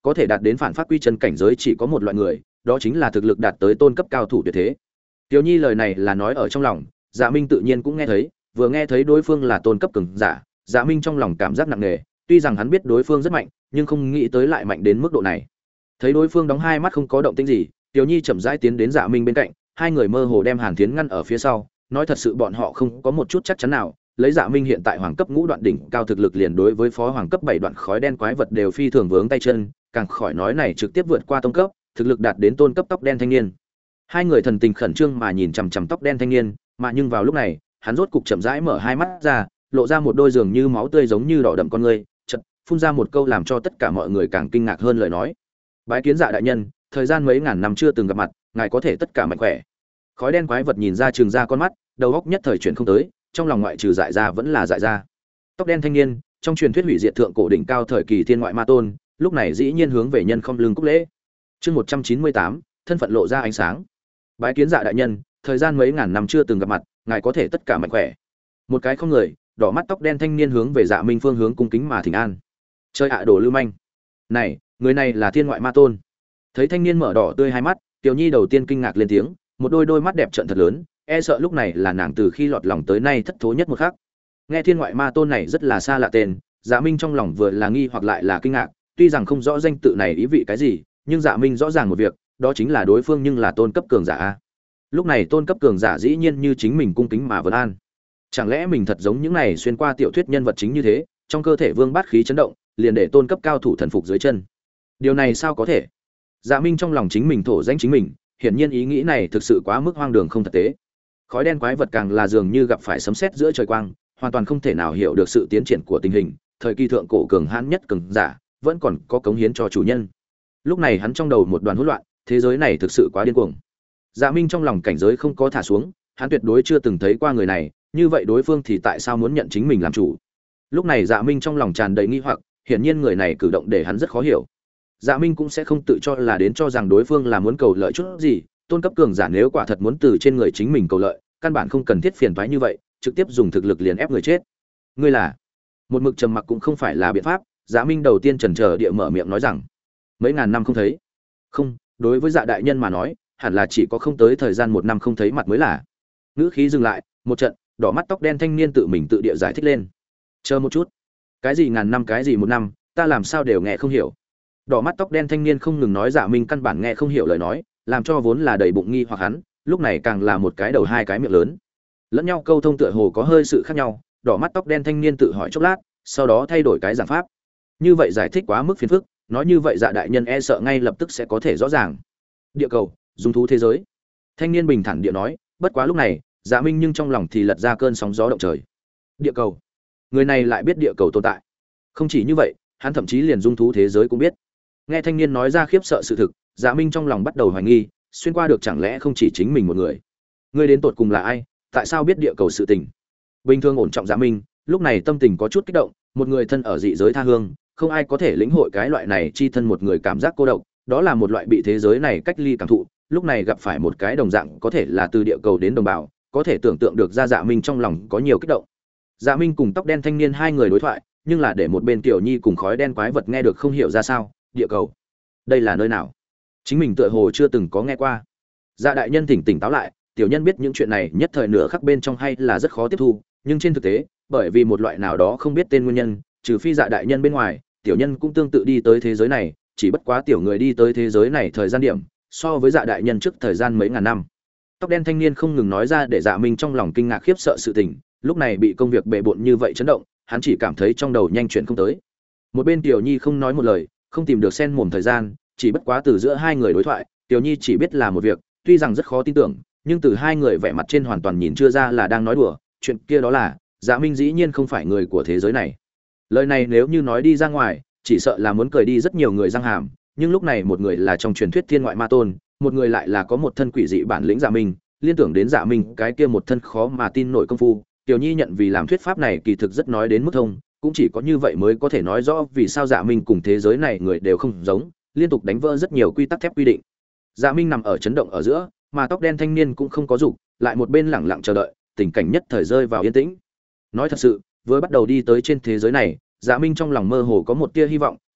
có thể đạt đến phản phát quy chân cảnh giới chỉ có một loại người, đó chính là thực lực đạt tới tôn cấp cao thủ tuyệt thế. Tiểu Nhi lời này là nói ở trong lòng, Dạ Minh tự nhiên cũng nghe thấy, vừa nghe thấy đối phương là tôn cấp cường giả, Dạ Minh trong lòng cảm giác nặng nề, tuy rằng hắn biết đối phương rất mạnh, nhưng không nghĩ tới lại mạnh đến mức độ này. Thấy đối phương đóng hai mắt không có động tĩnh gì, Tiểu Nhi chậm rãi tiến đến Dạ Minh bên cạnh, hai người mơ hồ đem Hàn Thiến ngăn ở phía sau, nói thật sự bọn họ không có một chút chắc chắn nào, lấy Dạ Minh hiện tại hoàng cấp ngũ đoạn đỉnh cao thực lực liền đối với phó hoàng cấp 7 đoạn khói đen quái vật đều phi thường vướng tay chân, càng khỏi nói này trực tiếp vượt qua tông cấp, thực lực đạt đến tôn cấp tóc đen thanh niên. Hai người thần tình khẩn trương mà nhìn chằm chằm tóc đen thanh niên, mà nhưng vào lúc này, hắn rốt cục chậm rãi mở hai mắt ra, lộ ra một đôi dường như máu tươi giống như đỏ đậm con ngươi, chợt phun ra một câu làm cho tất cả mọi người càng kinh ngạc hơn lời nói. Bái kiến Dạ đại nhân, thời gian mấy ngàn năm chưa từng gặp mặt, ngài có thể tất cả mạnh khỏe. Khói đen quái vật nhìn ra trường ra con mắt, đầu óc nhất thời chuyển không tới, trong lòng ngoại trừ dại ra vẫn là dại ra. Tóc đen thanh niên, trong truyền thuyết hủy diệt thượng cổ đỉnh cao thời kỳ thiên ngoại ma tôn, lúc này dĩ nhiên hướng về nhân không lưng cúc lễ. Chương 198, thân phận lộ ra ánh sáng. Bái kiến Dạ đại nhân, thời gian mấy ngàn năm chưa từng gặp mặt, ngài có thể tất cả mạnh khỏe. Một cái không người, đỏ mắt tóc đen thanh niên hướng về Dạ Minh phương hướng cung kính mà thỉnh an. Chơi ạ đồ lưu manh. Này, người này là thiên ngoại ma tôn. Thấy thanh niên mở đỏ tươi hai mắt, Tiểu Nhi đầu tiên kinh ngạc lên tiếng, một đôi mắt đẹp trợn thật lớn, e sợ lúc này là nàng từ khi lọt lòng tới nay thất thố nhất một khắc. Nghe thiên ngoại ma tôn này rất là xa lạ tên, Dạ Minh trong lòng vừa là nghi hoặc lại là kinh ngạc, tuy rằng không rõ danh tự này ý vị cái gì, nhưng Dạ Minh rõ ràng một việc, đó chính là đối phương nhưng là tôn cấp cường giả a. Lúc này tôn cấp cường giả dĩ nhiên như chính mình cung kính mà vấn an. Chẳng lẽ mình thật giống những này xuyên qua tiểu thuyết nhân vật chính như thế, trong cơ thể vương bát khí chấn động, liền để tôn cấp cao thủ thần phục dưới chân. Điều này sao có thể? Dạ Minh trong lòng chính mình thổ danh chính mình, hiển nhiên ý nghĩ này thực sự quá mức hoang đường không thực tế. Khói đen quái vật càng là dường như gặp phải sấm sét giữa trời quang, hoàn toàn không thể nào hiểu được sự tiến triển của tình hình, thời kỳ thượng cổ cường hãn nhất cường giả, vẫn còn có cống hiến cho chủ nhân. Lúc này hắn trong đầu một đoàn hỗn loạn, thế giới này thực sự quá điên cuồng. Dạ Minh trong lòng cảnh giới không có thả xuống, hắn tuyệt đối chưa từng thấy qua người này, như vậy đối phương thì tại sao muốn nhận chính mình làm chủ? Lúc này Dạ Minh trong lòng tràn đầy nghi hoặc, hiển nhiên người này cử động để hắn rất khó hiểu. Dạ Minh cũng sẽ không tự cho là đến cho rằng đối phương là muốn cầu lợi chút gì, tôn cấp cường giả nếu quả thật muốn từ trên người chính mình cầu lợi, căn bản không cần thiết phiền toái như vậy, trực tiếp dùng thực lực liền ép người chết. Ngươi là? Một mực trầm mặc cũng không phải là biện pháp, Dạ Minh đầu tiên chần chờ địa mở miệng nói rằng, mấy ngàn năm không thấy. Không, đối với Dạ đại nhân mà nói, hẳn là chỉ có không tới thời gian một năm không thấy mặt mới là. Ngữ khí dừng lại, một trận, đỏ mắt tóc đen thanh niên tự mình tự địa giải thích lên. Chờ một chút, cái gì ngàn năm cái gì một năm, ta làm sao đều nghe không hiểu. Đỏ mắt tóc đen thanh niên không ngừng nói Dạ Minh căn bản nghe không hiểu lời nói, làm cho vốn là đầy bụng nghi hoặc hắn, lúc này càng là một cái đầu hai cái miệng lớn. Lẫn nhau câu thông tựa hồ có hơi sự khác nhau, đỏ mắt tóc đen thanh niên tự hỏi chốc lát, sau đó thay đổi cái giảng pháp. Như vậy giải thích quá mức phiền phức, nói như vậy Dạ đại nhân e sợ ngay lập tức sẽ có thể rõ ràng. Địa cầu, dung thú thế giới. Thanh niên bình thản địa nói, bất quá lúc này, Dạ Minh nhưng trong lòng thì lật ra cơn sóng gió động trời. Địa cầu? Người này lại biết địa cầu tồn tại. Không chỉ như vậy, hắn thậm chí liền dung thú thế giới cũng biết. Nghe thanh niên nói ra khiếp sợ sự thực, Dạ Minh trong lòng bắt đầu hoài nghi, xuyên qua được chẳng lẽ không chỉ chính mình một người. Người đến tột cùng là ai, tại sao biết địa cầu sự tình? Bình thường ổn trọng Dạ Minh, lúc này tâm tình có chút kích động, một người thân ở dị giới tha hương, không ai có thể lĩnh hội cái loại này chi thân một người cảm giác cô độc, đó là một loại bị thế giới này cách ly cảm thụ, lúc này gặp phải một cái đồng dạng có thể là từ địa cầu đến đồng bào, có thể tưởng tượng được ra Dạ Minh trong lòng có nhiều kích động. Dạ Minh cùng tóc đen thanh niên hai người đối thoại, nhưng là để một bên Tiểu Nhi cùng khói đen quái vật nghe được không hiểu ra sao. Địa cầu, đây là nơi nào? Chính mình tựa hồ chưa từng có nghe qua. Dạ đại nhân tỉnh táo lại, tiểu nhân biết những chuyện này nhất thời nửa khắc bên trong hay là rất khó tiếp thu, nhưng trên thực tế, bởi vì một loại nào đó không biết tên nguyên nhân, trừ phi Dạ đại nhân bên ngoài, tiểu nhân cũng tương tự đi tới thế giới này, chỉ bất quá tiểu người đi tới thế giới này thời gian điểm, so với Dạ đại nhân trước thời gian mấy ngàn năm. Tóc đen thanh niên không ngừng nói ra để Dạ Minh trong lòng kinh ngạc khiếp sợ sự tình, lúc này bị công việc bệ bội như vậy chấn động, hắn chỉ cảm thấy trong đầu nhanh chuyển không tới. Một bên Tiểu Nhi không nói một lời, không tìm được xen mồm thời gian, chỉ bất quá từ giữa hai người đối thoại, Tiểu Nhi chỉ biết là một việc, tuy rằng rất khó tin tưởng, nhưng từ hai người vẻ mặt trên hoàn toàn nhìn chưa ra là đang nói đùa, chuyện kia đó là, Dạ Minh dĩ nhiên không phải người của thế giới này. Lời này nếu như nói đi ra ngoài, chỉ sợ là muốn cười đi rất nhiều người răng hàm, nhưng lúc này một người là trong truyền thuyết thiên ngoại ma tôn, một người lại là có một thân quỷ dị bản lĩnh Dạ Minh, liên tưởng đến Dạ Minh cái kia một thân khó mà tin nổi công phu, Tiểu Nhi nhận vì làm thuyết pháp này kỳ thực rất nói đến mức thông, cũng chỉ có như vậy mới có thể nói rõ vì sao Dạ Minh cùng thế giới này người đều không giống, liên tục đánh vỡ rất nhiều quy tắc thép quy định. Dạ Minh nằm ở chấn động ở giữa, mà tóc đen thanh niên cũng không có dục, lại một bên lẳng lặng chờ đợi, tình cảnh nhất thời rơi vào yên tĩnh. Nói thật sự, vừa bắt đầu đi tới trên thế giới này, Dạ Minh trong lòng mơ hồ có một tia hy vọng,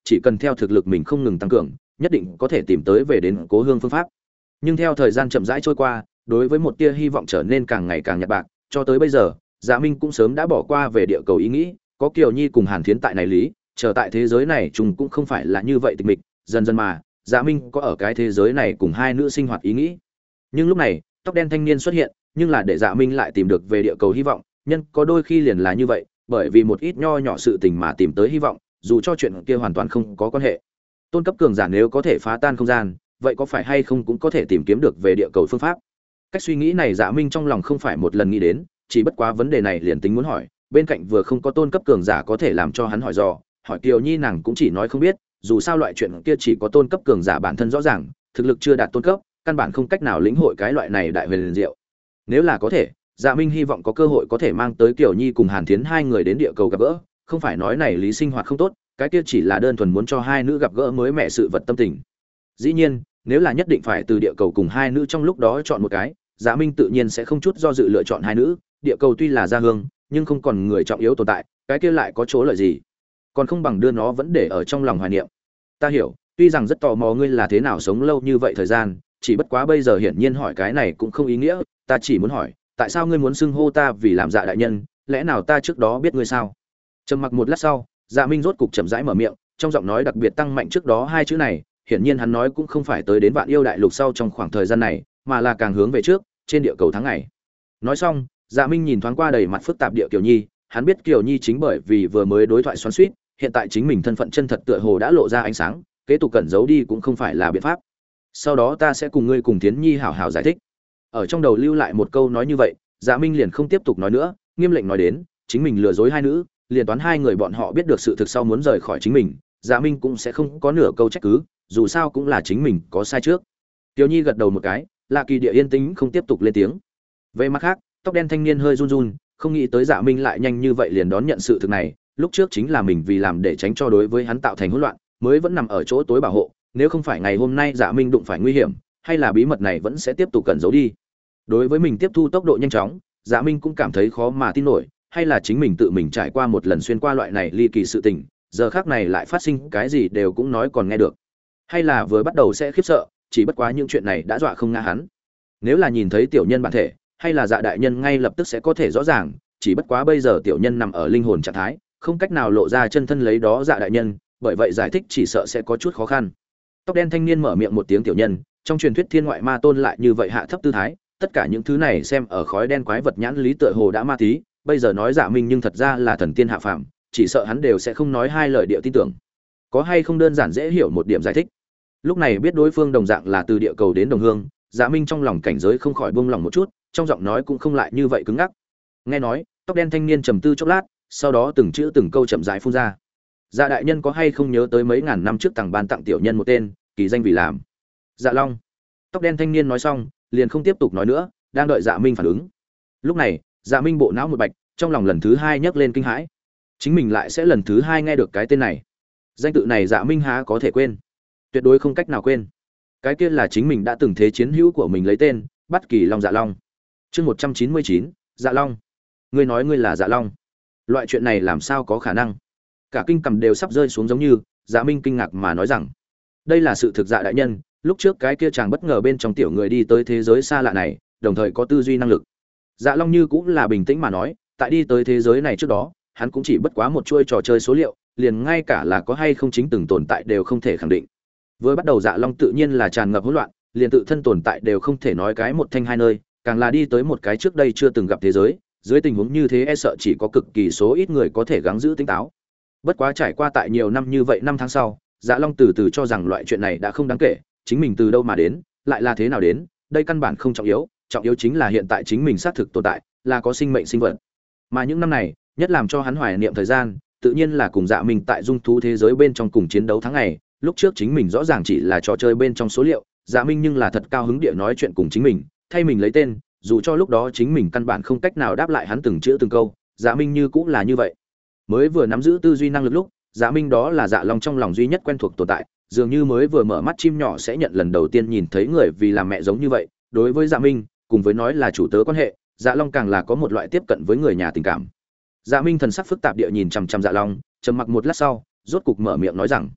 chỉ cần theo thực lực mình không ngừng tăng cường, nhất định có thể tìm tới về đến cố hương phương pháp. Nhưng theo thời gian chậm rãi trôi qua, đối với một tia hy vọng trở nên càng ngày càng nhạt bạc, cho tới bây giờ, Dạ Minh cũng sớm đã bỏ qua về địa cầu ý nghĩ, có Kiều Nhi cùng Hàn Thiến tại này lý, chờ tại thế giới này chúng cũng không phải là như vậy tịch mịch, dần dần mà, Dạ Minh có ở cái thế giới này cùng hai nữ sinh hoạt ý nghĩ. Nhưng lúc này, tóc đen thanh niên xuất hiện, nhưng là để Dạ Minh lại tìm được về địa cầu hy vọng, nhân có đôi khi liền là như vậy, bởi vì một ít nho nhỏ sự tình mà tìm tới hy vọng, dù cho chuyện kia hoàn toàn không có quan hệ. Tôn cấp cường giả nếu có thể phá tan không gian, vậy có phải hay không cũng có thể tìm kiếm được về địa cầu phương pháp. Cách suy nghĩ này Dạ Minh trong lòng không phải một lần nghĩ đến, chỉ bất quá vấn đề này liền tính muốn hỏi, bên cạnh vừa không có tôn cấp cường giả có thể làm cho hắn hỏi dò, hỏi Kiều Nhi nàng cũng chỉ nói không biết, dù sao loại chuyện kia chỉ có tôn cấp cường giả bản thân rõ ràng, thực lực chưa đạt tôn cấp, căn bản không cách nào lĩnh hội cái loại này đại huyền diệu. Nếu là có thể, Dạ Minh hy vọng có cơ hội có thể mang tới Kiều Nhi cùng Hàn Thiến hai người đến địa cầu gặp gỡ, không phải nói này lý sinh hoạt không tốt, cái kia chỉ là đơn thuần muốn cho hai nữ gặp gỡ mới mẻ sự vật tâm tình. Dĩ nhiên, nếu là nhất định phải từ địa cầu cùng hai nữ trong lúc đó chọn một cái, Dạ Minh tự nhiên sẽ không chút do dự lựa chọn hai nữ, địa cầu tuy là gia hương, nhưng không còn người trọng yếu tồn tại, cái kia lại có chỗ lợi gì? Còn không bằng đưa nó vẫn để ở trong lòng hoài niệm. Ta hiểu, tuy rằng rất tò mò ngươi là thế nào sống lâu như vậy thời gian, chỉ bất quá bây giờ hiển nhiên hỏi cái này cũng không ý nghĩa, ta chỉ muốn hỏi, tại sao ngươi muốn xưng hô ta vì làm Dạ đại nhân, lẽ nào ta trước đó biết ngươi sao? Trầm mặc một lát sau, Dạ Minh rốt cục chậm rãi mở miệng, trong giọng nói đặc biệt tăng mạnh trước đó hai chữ này, hiển nhiên hắn nói cũng không phải tới đến Vạn Yêu Đại Lục sau trong khoảng thời gian này, mà là càng hướng về trước, trên địa cầu tháng ngày. Nói xong, Dạ Minh nhìn thoáng qua đầy mặt phức tạp địa Kiều Nhi, hắn biết Kiều Nhi chính bởi vì vừa mới đối thoại xoắn xuýt, hiện tại chính mình thân phận chân thật tựa hồ đã lộ ra ánh sáng, kế tục cẩn giấu đi cũng không phải là biện pháp. Sau đó ta sẽ cùng ngươi cùng Thiến Nhi hảo hảo giải thích. Ở trong đầu lưu lại một câu nói như vậy, Dạ Minh liền không tiếp tục nói nữa, nghiêm lệnh nói đến, chính mình lừa dối hai nữ, liền toán hai người bọn họ biết được sự thực sau muốn rời khỏi chính mình, Dạ Minh cũng sẽ không có nửa câu trách cứ, dù sao cũng là chính mình có sai trước. Kiều Nhi gật đầu một cái, Lạ Kỳ địa yên tĩnh không tiếp tục lên tiếng. Về mặt khác, tóc đen thanh niên hơi run run, không nghĩ tới Dạ Minh lại nhanh như vậy liền đón nhận sự thực này, lúc trước chính là mình vì làm để tránh cho đối với hắn tạo thành hỗn loạn, mới vẫn nằm ở chỗ tối bảo hộ, nếu không phải ngày hôm nay Dạ Minh đụng phải nguy hiểm, hay là bí mật này vẫn sẽ tiếp tục cẩn giấu đi. Đối với mình tiếp thu tốc độ nhanh chóng, Dạ Minh cũng cảm thấy khó mà tin nổi, hay là chính mình tự mình trải qua một lần xuyên qua loại này ly kỳ sự tình, giờ khác này lại phát sinh cái gì đều cũng nói còn nghe được. Hay là vừa bắt đầu sẽ khiếp sợ, chỉ bất quá những chuyện này đã dọa không ngã hắn. Nếu là nhìn thấy tiểu nhân bản thể, hay là Dạ đại nhân ngay lập tức sẽ có thể rõ ràng, chỉ bất quá bây giờ tiểu nhân nằm ở linh hồn trạng thái, không cách nào lộ ra chân thân lấy đó Dạ đại nhân, bởi vậy giải thích chỉ sợ sẽ có chút khó khăn. Tóc đen thanh niên mở miệng một tiếng tiểu nhân, trong truyền thuyết thiên ngoại ma tôn lại như vậy hạ thấp tư thái, tất cả những thứ này xem ở khói đen quái vật nhãn lý tựa hồ đã ma tí, bây giờ nói Dạ Minh nhưng thật ra là thần tiên hạ phàm, chỉ sợ hắn đều sẽ không nói hai lời địa tin tưởng. Có hay không đơn giản dễ hiểu một điểm giải thích. Lúc này biết đối phương đồng dạng là từ địa cầu đến đồng hương, Dạ Minh trong lòng cảnh giới không khỏi buông lòng một chút, trong giọng nói cũng không lại như vậy cứng ngắc. Nghe nói, tóc đen thanh niên trầm tư chốc lát, sau đó từng chữ từng câu chậm rãi phun ra. Dạ đại nhân có hay không nhớ tới mấy ngàn năm trước tặng ban tặng tiểu nhân một tên, kỳ danh vì làm Dạ Long. Tóc đen thanh niên nói xong, liền không tiếp tục nói nữa, đang đợi Dạ Minh phản ứng. Lúc này, Dạ Minh bộ não một bạch, trong lòng lần thứ hai nhấc lên kinh hãi. Chính mình lại sẽ lần thứ hai nghe được cái tên này. Danh tự này Dạ Minh há có thể quên? Tuyệt đối không cách nào quên. Cái kia là chính mình đã từng thế chiến hữu của mình lấy tên, Bắt Kỳ Long Dạ Long. Chương 199, Dạ Long. Ngươi nói ngươi là Dạ Long? Loại chuyện này làm sao có khả năng? Cả kinh cầm đều sắp rơi xuống giống như, Dạ Minh kinh ngạc mà nói rằng, đây là sự thực Dạ đại nhân, lúc trước cái kia chàng bất ngờ bên trong tiểu người đi tới thế giới xa lạ này, đồng thời có tư duy năng lực. Dạ Long như cũng là bình tĩnh mà nói, tại đi tới thế giới này trước đó, hắn cũng chỉ bất quá một chuôi trò chơi số liệu, liền ngay cả là có hay không chính từng tồn tại đều không thể khẳng định. Vừa bắt đầu Dạ Long tự nhiên là tràn ngập hỗn loạn, liền tự thân tồn tại đều không thể nói cái một thanh hai nơi, càng là đi tới một cái trước đây chưa từng gặp thế giới, dưới tình huống như thế e sợ chỉ có cực kỳ số ít người có thể gắng giữ tỉnh táo. Bất quá trải qua tại nhiều năm như vậy, năm tháng sau, Dạ Long từ từ cho rằng loại chuyện này đã không đáng kể, chính mình từ đâu mà đến, lại là thế nào đến, đây căn bản không trọng yếu chính là hiện tại chính mình xác thực tồn tại, là có sinh mệnh sinh vật. Mà những năm này, nhất làm cho hắn hoài niệm thời gian, tự nhiên là cùng Dạ Minh tại dung thú thế giới bên trong cùng chiến đấu tháng ngày, lúc trước chính mình rõ ràng chỉ là trò chơi bên trong số liệu, Dạ Minh nhưng là thật cao hứng địa nói chuyện cùng chính mình, thay mình lấy tên, dù cho lúc đó chính mình căn bản không cách nào đáp lại hắn từng chữ từng câu, Dạ Minh như cũng là như vậy. Mới vừa nắm giữ tư duy năng lực lúc, Dạ Minh đó là Dạ Long trong lòng duy nhất quen thuộc tồn tại, dường như mới vừa mở mắt chim nhỏ sẽ nhận lần đầu tiên nhìn thấy người vì làm mẹ giống như vậy. Đối với Dạ Minh, cùng với nói là chủ tớ quan hệ, Dạ Long càng là có một loại tiếp cận với người nhà tình cảm. Dạ Minh thần sắc phức tạp địa nhìn chằm chằm Dạ Long, trầm mặc một lát sau, rốt cục mở miệng nói rằng,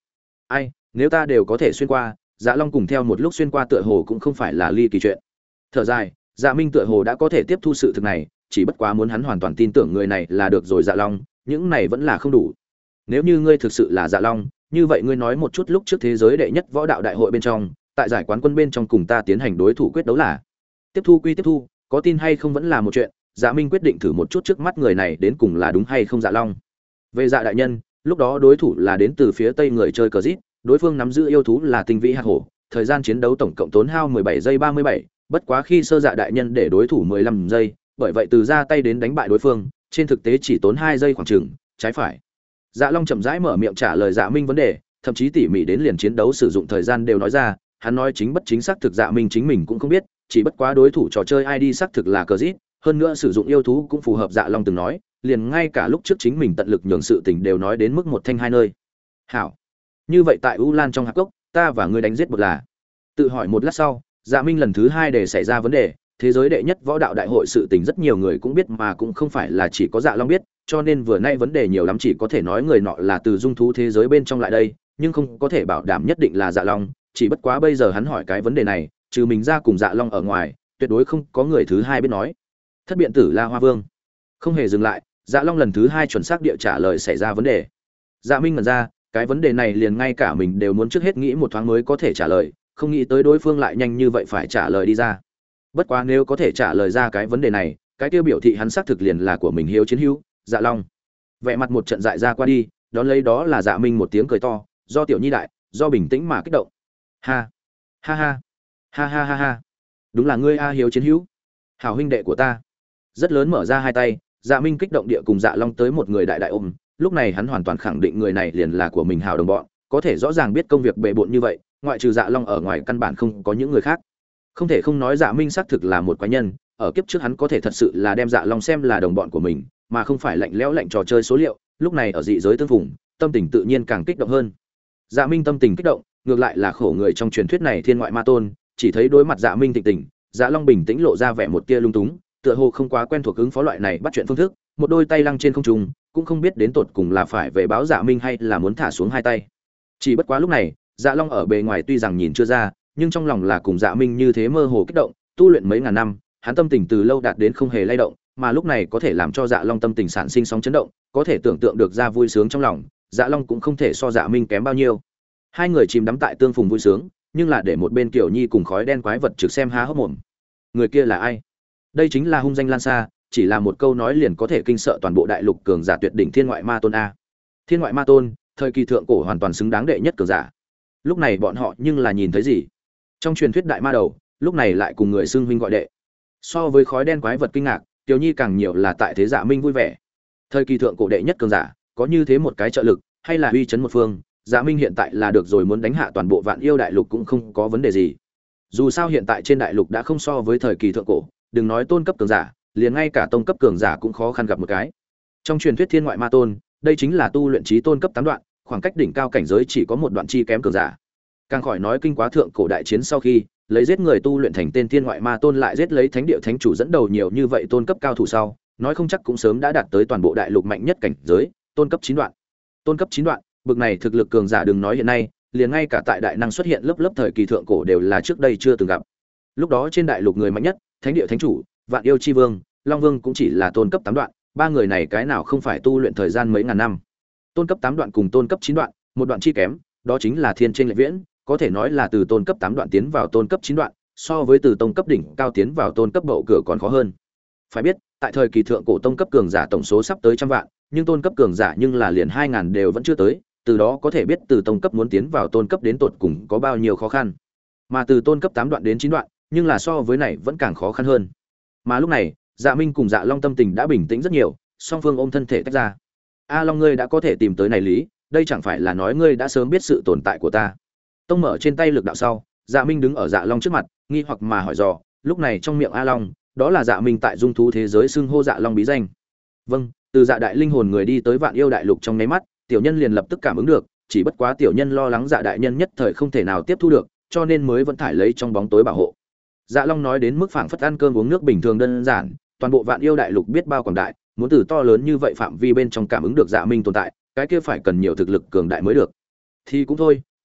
ai, nếu ta đều có thể xuyên qua, Dạ Long cùng theo một lúc xuyên qua tựa hồ cũng không phải là ly kỳ chuyện. Thở dài, Dạ Minh tựa hồ đã có thể tiếp thu sự thực này, chỉ bất quá muốn hắn hoàn toàn tin tưởng người này là được rồi Dạ Long, những này vẫn là không đủ. Nếu như ngươi thực sự là Dạ Long, như vậy ngươi nói một chút lúc trước thế giới đệ nhất võ đạo đại hội bên trong, tại giải quán quân bên trong cùng ta tiến hành đối thủ quyết đấu là. Tiếp thu quy tiếp thu, có tin hay không vẫn là một chuyện, Dạ Minh quyết định thử một chút trước mắt người này đến cùng là đúng hay không Dạ Long. Về Dạ đại nhân, lúc đó đối thủ là đến từ phía Tây người chơi cờ rít, đối phương nắm giữ yêu thú là tinh vĩ hạc hổ, thời gian chiến đấu tổng cộng tốn hao 17 giây 37, bất quá khi sơ Dạ đại nhân để đối thủ 15 giây, bởi vậy từ ra tay đến đánh bại đối phương, trên thực tế chỉ tốn 2 giây khoảng chừng, trái phải. Dạ Long chậm rãi mở miệng trả lời Dạ Minh vấn đề, thậm chí tỉ mỉ đến liền chiến đấu sử dụng thời gian đều nói ra, hắn nói chính bất chính xác thực Dạ Minh chính mình cũng không biết, chỉ bất quá đối thủ trò chơi ID xác thực là cờ rít, hơn nữa sử dụng yêu thú cũng phù hợp Dạ Long từng nói, liền ngay cả lúc trước chính mình tận lực nhường sự tình đều nói đến mức một thanh hai nơi. Hảo, như vậy tại U Lan trong hạp cốc, ta và ngươi đánh giết một là. Tự hỏi một lát sau, Dạ Minh lần thứ hai để xảy ra vấn đề, thế giới đệ nhất võ đạo đại hội sự tình rất nhiều người cũng biết mà cũng không phải là chỉ có Dạ Long biết, cho nên vừa nay vấn đề nhiều lắm chỉ có thể nói người nọ là từ dung thú thế giới bên trong lại đây, nhưng không có thể bảo đảm nhất định là Dạ Long, chỉ bất quá bây giờ hắn hỏi cái vấn đề này, trừ mình ra cùng Dạ Long ở ngoài, tuyệt đối không có người thứ hai biết nói. Thất biện tử La Hoa Vương. Không hề dừng lại, Dạ Long lần thứ hai chuẩn xác địa trả lời xảy ra vấn đề. Dạ Minh ngẩn ra, cái vấn đề này liền ngay cả mình đều muốn trước hết nghĩ một thoáng mới có thể trả lời, không nghĩ tới đối phương lại nhanh như vậy phải trả lời đi ra. Bất quá nếu có thể trả lời ra cái vấn đề này, cái tiêu biểu thị hắn xác thực liền là của mình hiếu chiến hữu, Dạ Long. Vẻ mặt một trận dại ra qua đi, đón lấy đó là Dạ Minh một tiếng cười to, do tiểu nhi đại, do bình tĩnh mà kích động. Ha, ha ha, ha ha ha ha. Đúng là ngươi a hiếu chiến hữu, hảo huynh đệ của ta. Rất lớn mở ra hai tay, Dạ Minh kích động địa cùng Dạ Long tới một người đại đại ôm, lúc này hắn hoàn toàn khẳng định người này liền là của mình hảo đồng bọn, có thể rõ ràng biết công việc bề bộn như vậy, ngoại trừ Dạ Long ở ngoài căn bản không có những người khác. Không thể không nói Dạ Minh xác thực là một quái nhân, ở kiếp trước hắn có thể thật sự là đem Dạ Long xem là đồng bọn của mình, mà không phải lạnh lẽo lạnh trò chơi số liệu, lúc này ở dị giới tương phùng, tâm tình tự nhiên càng kích động hơn. Dạ Minh tâm tình kích động, ngược lại là khổ người trong truyền thuyết này thiên ngoại ma tôn, chỉ thấy đối mặt Dạ Minh thịnh tình, Dạ Long bình tĩnh lộ ra vẻ một tia lung túng, tựa hồ không quá quen thuộc ứng phó loại này bắt chuyện phương thức, một đôi tay lăng trên không trung, cũng không biết đến tột cùng là phải về báo Dạ Minh hay là muốn thả xuống hai tay. Chỉ bất quá lúc này, Dạ Long ở bề ngoài tuy rằng nhìn chưa ra, nhưng trong lòng là cùng Dạ Minh như thế mơ hồ kích động, tu luyện mấy ngàn năm, hắn tâm tình từ lâu đạt đến không hề lay động, mà lúc này có thể làm cho Dạ Long tâm tình sản sinh sóng chấn động, có thể tưởng tượng được ra vui sướng trong lòng, Dạ Long cũng không thể so Dạ Minh kém bao nhiêu. Hai người chìm đắm tại tương phùng vui sướng, nhưng là để một bên Kiều Nhi cùng khói đen quái vật trực xem há hốc mồm. Người kia là ai? Đây chính là hung danh lan xa, chỉ là một câu nói liền có thể kinh sợ toàn bộ đại lục cường giả tuyệt đỉnh thiên ngoại ma tôn a. Thiên ngoại ma tôn, thời kỳ thượng cổ hoàn toàn xứng đáng đệ nhất cường giả. Lúc này bọn họ nhưng là nhìn thấy gì? Trong truyền thuyết đại ma đầu, lúc này lại cùng người xưng huynh gọi đệ. So với khói đen quái vật kinh ngạc, Kiều Nhi càng nhiều là tại thế Dạ Minh vui vẻ. Thời kỳ thượng cổ đệ nhất cường giả, có như thế một cái trợ lực, hay là uy chấn một phương, Dạ Minh hiện tại là được rồi, muốn đánh hạ toàn bộ Vạn Yêu đại lục cũng không có vấn đề gì. Dù sao hiện tại trên đại lục đã không so với thời kỳ thượng cổ, đừng nói tôn cấp cường giả, liền ngay cả tông cấp cường giả cũng khó khăn gặp một cái. Trong truyền thuyết thiên ngoại ma tôn, đây chính là tu luyện chí tôn cấp 8 đoạn, khoảng cách đỉnh cao cảnh giới chỉ có một đoạn chi kém cường giả. Càng khỏi nói kinh quá thượng cổ đại chiến sau khi, lấy giết người tu luyện thành tên thiên ngoại ma tôn lại giết lấy thánh địa thánh chủ dẫn đầu nhiều như vậy tôn cấp cao thủ sau, nói không chắc cũng sớm đã đạt tới toàn bộ đại lục mạnh nhất cảnh giới, tôn cấp 9 đoạn. Tôn cấp 9 đoạn, bực này thực lực cường giả đừng nói hiện nay, liền ngay cả tại đại năng xuất hiện lớp lớp thời kỳ thượng cổ đều là trước đây chưa từng gặp. Lúc đó trên đại lục người mạnh nhất, thánh địa thánh chủ, Vạn Yêu chi vương, Long Vương cũng chỉ là tôn cấp 8 đoạn, ba người này cái nào không phải tu luyện thời gian mấy ngàn năm. Tôn cấp 8 đoạn cùng tôn cấp 9 đoạn, một đoạn chi kém, đó chính là thiên chênh lệch viễn, có thể nói là từ tôn cấp 8 đoạn tiến vào tôn cấp 9 đoạn, so với từ tông cấp đỉnh cao tiến vào tôn cấp bậu cửa còn khó hơn. Phải biết, tại thời kỳ thượng cổ tông cấp cường giả tổng số sắp tới trăm vạn, nhưng tôn cấp cường giả nhưng là liền 2000 đều vẫn chưa tới, từ đó có thể biết từ tông cấp muốn tiến vào tôn cấp đến tột cùng có bao nhiêu khó khăn. Mà từ tôn cấp 8 đoạn đến 9 đoạn, nhưng là so với này vẫn càng khó khăn hơn. Mà lúc này, Dạ Minh cùng Dạ Long tâm tình đã bình tĩnh rất nhiều, song phương ôm thân thể tách ra. A Long, ngươi đã có thể tìm tới này lý, đây chẳng phải là nói ngươi đã sớm biết sự tồn tại của ta. Tông mở trên tay lực đạo sau, Dạ Minh đứng ở Dạ Long trước mặt, nghi hoặc mà hỏi dò, lúc này trong miệng A Long, đó là Dạ Minh tại dung thú thế giới xưng hô Dạ Long bí danh. Vâng, từ Dạ đại linh hồn người đi tới Vạn Yêu đại lục trong nháy mắt, tiểu nhân liền lập tức cảm ứng được, chỉ bất quá tiểu nhân lo lắng Dạ đại nhân nhất thời không thể nào tiếp thu được, cho nên mới vẫn thải lấy trong bóng tối bảo hộ. Dạ Long nói đến mức phảng phất ăn cơm uống nước bình thường đơn giản, toàn bộ Vạn Yêu đại lục biết bao quảng đại, muốn từ to lớn như vậy phạm vi bên trong cảm ứng được Dạ Minh tồn tại, cái kia phải cần nhiều thực lực cường đại mới được. Thì cũng thôi,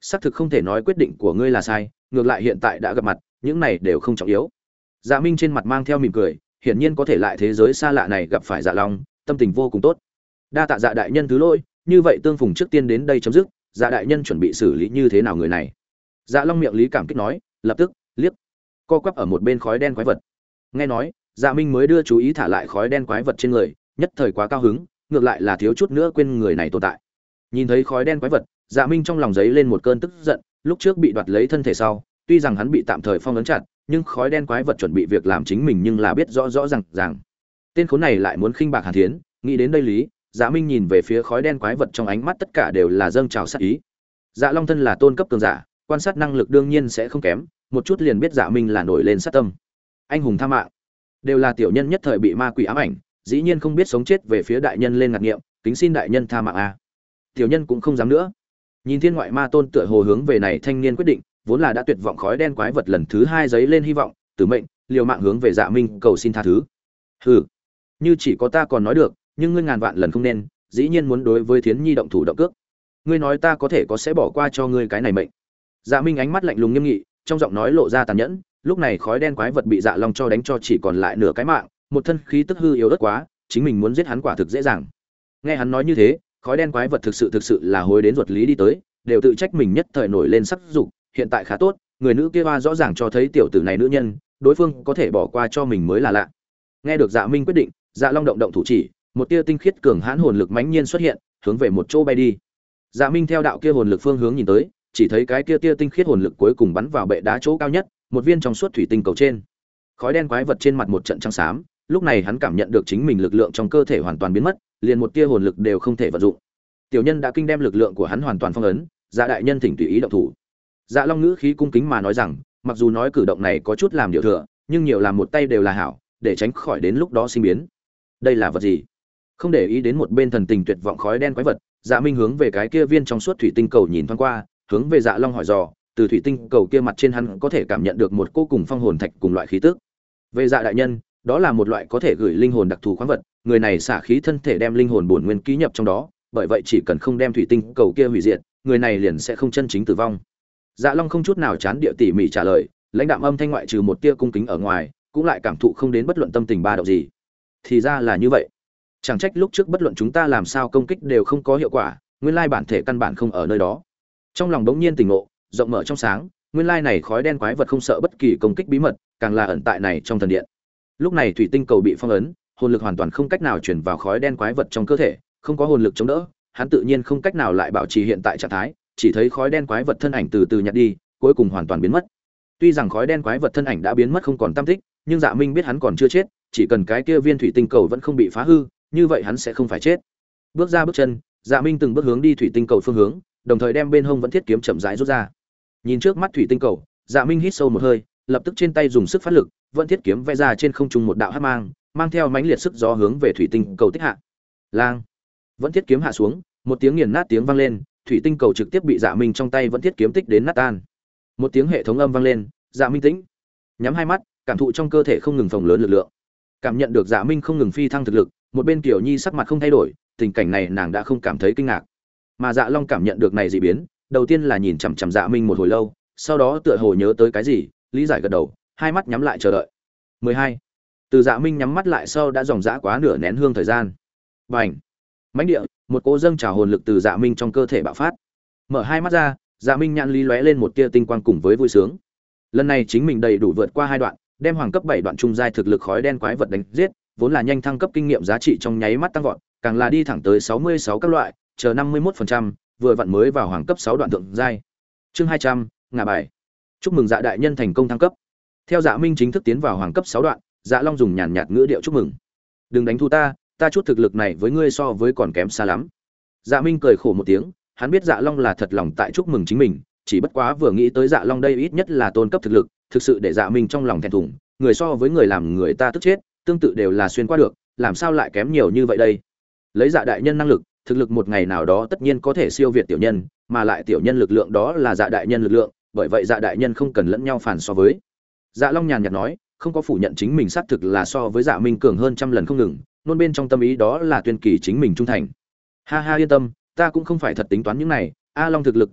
xác thực không thể nói quyết định của ngươi là sai, ngược lại hiện tại đã gặp mặt, những này đều không trọng yếu. Dạ Minh trên mặt mang theo mỉm cười, hiển nhiên có thể lại thế giới xa lạ này gặp phải Dạ Long, tâm tình vô cùng tốt. Đa tạ Dạ đại nhân thứ lỗi, như vậy tương phùng trước tiên đến đây chấm dứt, Dạ đại nhân chuẩn bị xử lý như thế nào người này? Dạ Long miệng lý cảm kích nói, lập tức liếc co quắp ở một bên khói đen quái vật. Nghe nói, Dạ Minh mới đưa chú ý thả lại khói đen quái vật trên người, nhất thời quá cao hứng, ngược lại là thiếu chút nữa quên người này tồn tại. Nhìn thấy khói đen quái vật, Dạ Minh trong lòng giấy lên một cơn tức giận, lúc trước bị đoạt lấy thân thể sau, tuy rằng hắn bị tạm thời phong ấn chặt, nhưng khói đen quái vật chuẩn bị việc làm chính mình nhưng là biết rõ rõ ràng. Tên khốn này lại muốn khinh bạc Hàn Thiến, nghĩ đến đây lý, Dạ Minh nhìn về phía khói đen quái vật trong ánh mắt tất cả đều là dâng trào sát ý. Dạ Long thân là tôn cấp cường giả, quan sát năng lực đương nhiên sẽ không kém, một chút liền biết Dạ Minh là nổi lên sát tâm. Anh hùng tha mạng, đều là tiểu nhân nhất thời bị ma quỷ ám ảnh, dĩ nhiên không biết sống chết về phía đại nhân lên ngạc nghiệm, kính xin đại nhân tha mạng a. Tiểu nhân cũng không dám nữa. Nhìn thiên ngoại ma tôn tựa hồ hướng về này thanh niên quyết định, vốn là đã tuyệt vọng khói đen quái vật lần thứ hai giấy lên hy vọng, tử mệnh, liều mạng hướng về Dạ Minh cầu xin tha thứ. Hừ, như chỉ có ta còn nói được, nhưng ngươi ngàn vạn lần không nên, dĩ nhiên muốn đối với Thiến Nhi động thủ động cước. Ngươi nói ta có thể có sẽ bỏ qua cho ngươi cái này mệnh. Dạ Minh ánh mắt lạnh lùng nghiêm nghị, trong giọng nói lộ ra tàn nhẫn, lúc này khói đen quái vật bị Dạ Long cho đánh cho chỉ còn lại nửa cái mạng, một thân khí tức hư yếu ớt quá, chính mình muốn giết hắn quả thực dễ dàng. Nghe hắn nói như thế, khói đen quái vật thực sự là hối đến ruột lý đi tới, đều tự trách mình nhất thời nổi lên sắc dục, hiện tại khá tốt, người nữ kia hoa rõ ràng cho thấy tiểu tử này nữ nhân, đối phương có thể bỏ qua cho mình mới là lạ. Nghe được Dạ Minh quyết định, Dạ Long động thủ chỉ, một tia tinh khiết cường hãn hồn lực mãnh nhiên xuất hiện, hướng về một chỗ bay đi. Dạ Minh theo đạo kia hồn lực phương hướng nhìn tới, chỉ thấy cái kia tia tinh khiết hồn lực cuối cùng bắn vào bệ đá chỗ cao nhất, một viên trong suốt thủy tinh cầu trên. Khói đen quái vật trên mặt một trận trắng xám, lúc này hắn cảm nhận được chính mình lực lượng trong cơ thể hoàn toàn biến mất, liền một tia hồn lực đều không thể vận dụng. Tiểu nhân đã kinh đem lực lượng của hắn hoàn toàn phong ấn, Dạ đại nhân thỉnh tùy ý động thủ. Dạ Long ngữ khí cung kính mà nói rằng, mặc dù nói cử động này có chút làm điều thừa, nhưng nhiều làm một tay đều là hảo, để tránh khỏi đến lúc đó sinh biến. Đây là vật gì? Không để ý đến một bên thần tình tuyệt vọng khói đen quái vật, Dạ Minh hướng về cái kia viên trong suốt thủy tinh cầu nhìn thoáng qua, hướng về Dạ Long hỏi dò, từ thủy tinh cầu kia mặt trên hắn có thể cảm nhận được một cô cùng phong hồn thạch cùng loại khí tức. Về Dạ đại nhân, đó là một loại có thể gửi linh hồn đặc thù khoáng vật, người này xả khí thân thể đem linh hồn bổn nguyên ký nhập trong đó, bởi vậy chỉ cần không đem thủy tinh cầu kia hủy diệt, người này liền sẽ không chân chính tử vong. Dạ Long không chút nào chán địa tỉ mỉ trả lời, lãnh đạm âm thanh ngoại trừ một tia cung kính ở ngoài, cũng lại cảm thụ không đến bất luận tâm tình ba động gì. Thì ra là như vậy. Chẳng trách lúc trước bất luận chúng ta làm sao công kích đều không có hiệu quả, nguyên lai bản thể căn bản không ở nơi đó. Trong lòng đống nhiên tỉnh ngộ, rộng mở trong sáng, nguyên lai này khói đen quái vật không sợ bất kỳ công kích bí mật, càng là ẩn tại này trong thần điện. Lúc này thủy tinh cầu bị phong ấn, hồn lực hoàn toàn không cách nào truyền vào khói đen quái vật trong cơ thể, không có hồn lực chống đỡ, hắn tự nhiên không cách nào lại bảo trì hiện tại trạng thái, chỉ thấy khói đen quái vật thân ảnh từ từ nhạt đi, cuối cùng hoàn toàn biến mất. Tuy rằng khói đen quái vật thân ảnh đã biến mất không còn tăm tích, nhưng Dạ Minh biết hắn còn chưa chết, chỉ cần cái kia viên thủy tinh cầu vẫn không bị phá hư, như vậy hắn sẽ không phải chết. Bước ra bước chân, Dạ Minh từng bước hướng đi thủy tinh cầu phương hướng, đồng thời đem bên hông vẫn thiết kiếm chậm rãi rút ra. Nhìn trước mắt thủy tinh cầu, Dạ Minh hít sâu một hơi, lập tức trên tay dùng sức phát lực, vẫn thiết kiếm vẽ ra trên không trung một đạo hắc mang, mang theo mãnh liệt sức gió hướng về thủy tinh cầu tích hạ. Lang, vẫn thiết kiếm hạ xuống, một tiếng nghiền nát tiếng vang lên, thủy tinh cầu trực tiếp bị Dạ Minh trong tay vẫn thiết kiếm tích đến nát tan. Một tiếng hệ thống âm vang lên, Dạ Minh tĩnh, nhắm hai mắt, cảm thụ trong cơ thể không ngừng phồng lớn lực lượng. Cảm nhận được Dạ Minh không ngừng phi thăng thực lực, một bên Kiều Nhi sắc mặt không thay đổi, tình cảnh này nàng đã không cảm thấy kinh ngạc. Mà Dạ Long cảm nhận được này dị biến, đầu tiên là nhìn chằm chằm Dạ Minh một hồi lâu, sau đó tựa hồ nhớ tới cái gì, lý giải gật đầu, hai mắt nhắm lại chờ đợi. 12. Từ Dạ Minh nhắm mắt lại sau đã dòng dã quá nửa nén hương thời gian. Bành! Mãnh địa, một cỗ dâng trào hồn lực từ Dạ Minh trong cơ thể bạo phát. Mở hai mắt ra, Dạ Minh nhãn lý lóe lên một tia tinh quang cùng với vui sướng. Lần này chính mình đầy đủ vượt qua hai đoạn, đem hoàng cấp 7 đoạn trung giai thực lực khói đen quái vật đánh giết, vốn là nhanh thăng cấp kinh nghiệm giá trị trong nháy mắt tăng vọt, càng là đi thẳng tới 66 các loại, chờ 51%, vừa vặn mới vào hoàng cấp 6 đoạn thượng giai. Chương 200, ngả bài. Chúc mừng Dạ đại nhân thành công thăng cấp. Theo Dạ Minh chính thức tiến vào hoàng cấp 6 đoạn, Dạ Long dùng nhàn nhạt ngữ điệu chúc mừng. Đừng đánh thu ta chút thực lực này với ngươi so với còn kém xa lắm. Dạ Minh cười khổ một tiếng, hắn biết Dạ Long là thật lòng tại chúc mừng chính mình, chỉ bất quá vừa nghĩ tới Dạ Long đây ít nhất là tôn cấp thực lực, thực sự để Dạ Minh trong lòng thẹn thùng, người so với người làm người ta tức chết, tương tự đều là xuyên qua được, làm sao lại kém nhiều như vậy đây? Lấy Dạ đại nhân năng lực, thực lực một ngày nào đó tất nhiên có thể siêu việt tiểu nhân, mà lại tiểu nhân lực lượng đó là Dạ đại nhân lực lượng, bởi vậy Dạ đại nhân không cần lẫn nhau phản so với. Dạ Long nhàn nhạt nói, không có phủ nhận chính mình xác thực là so với Dạ Minh cường hơn trăm lần không ngừng, nôn bên trong tâm ý đó là tuyên kỳ chính mình trung thành. Ha ha yên tâm, ta cũng không phải thật tính toán những này, A Long thực lực cường đại,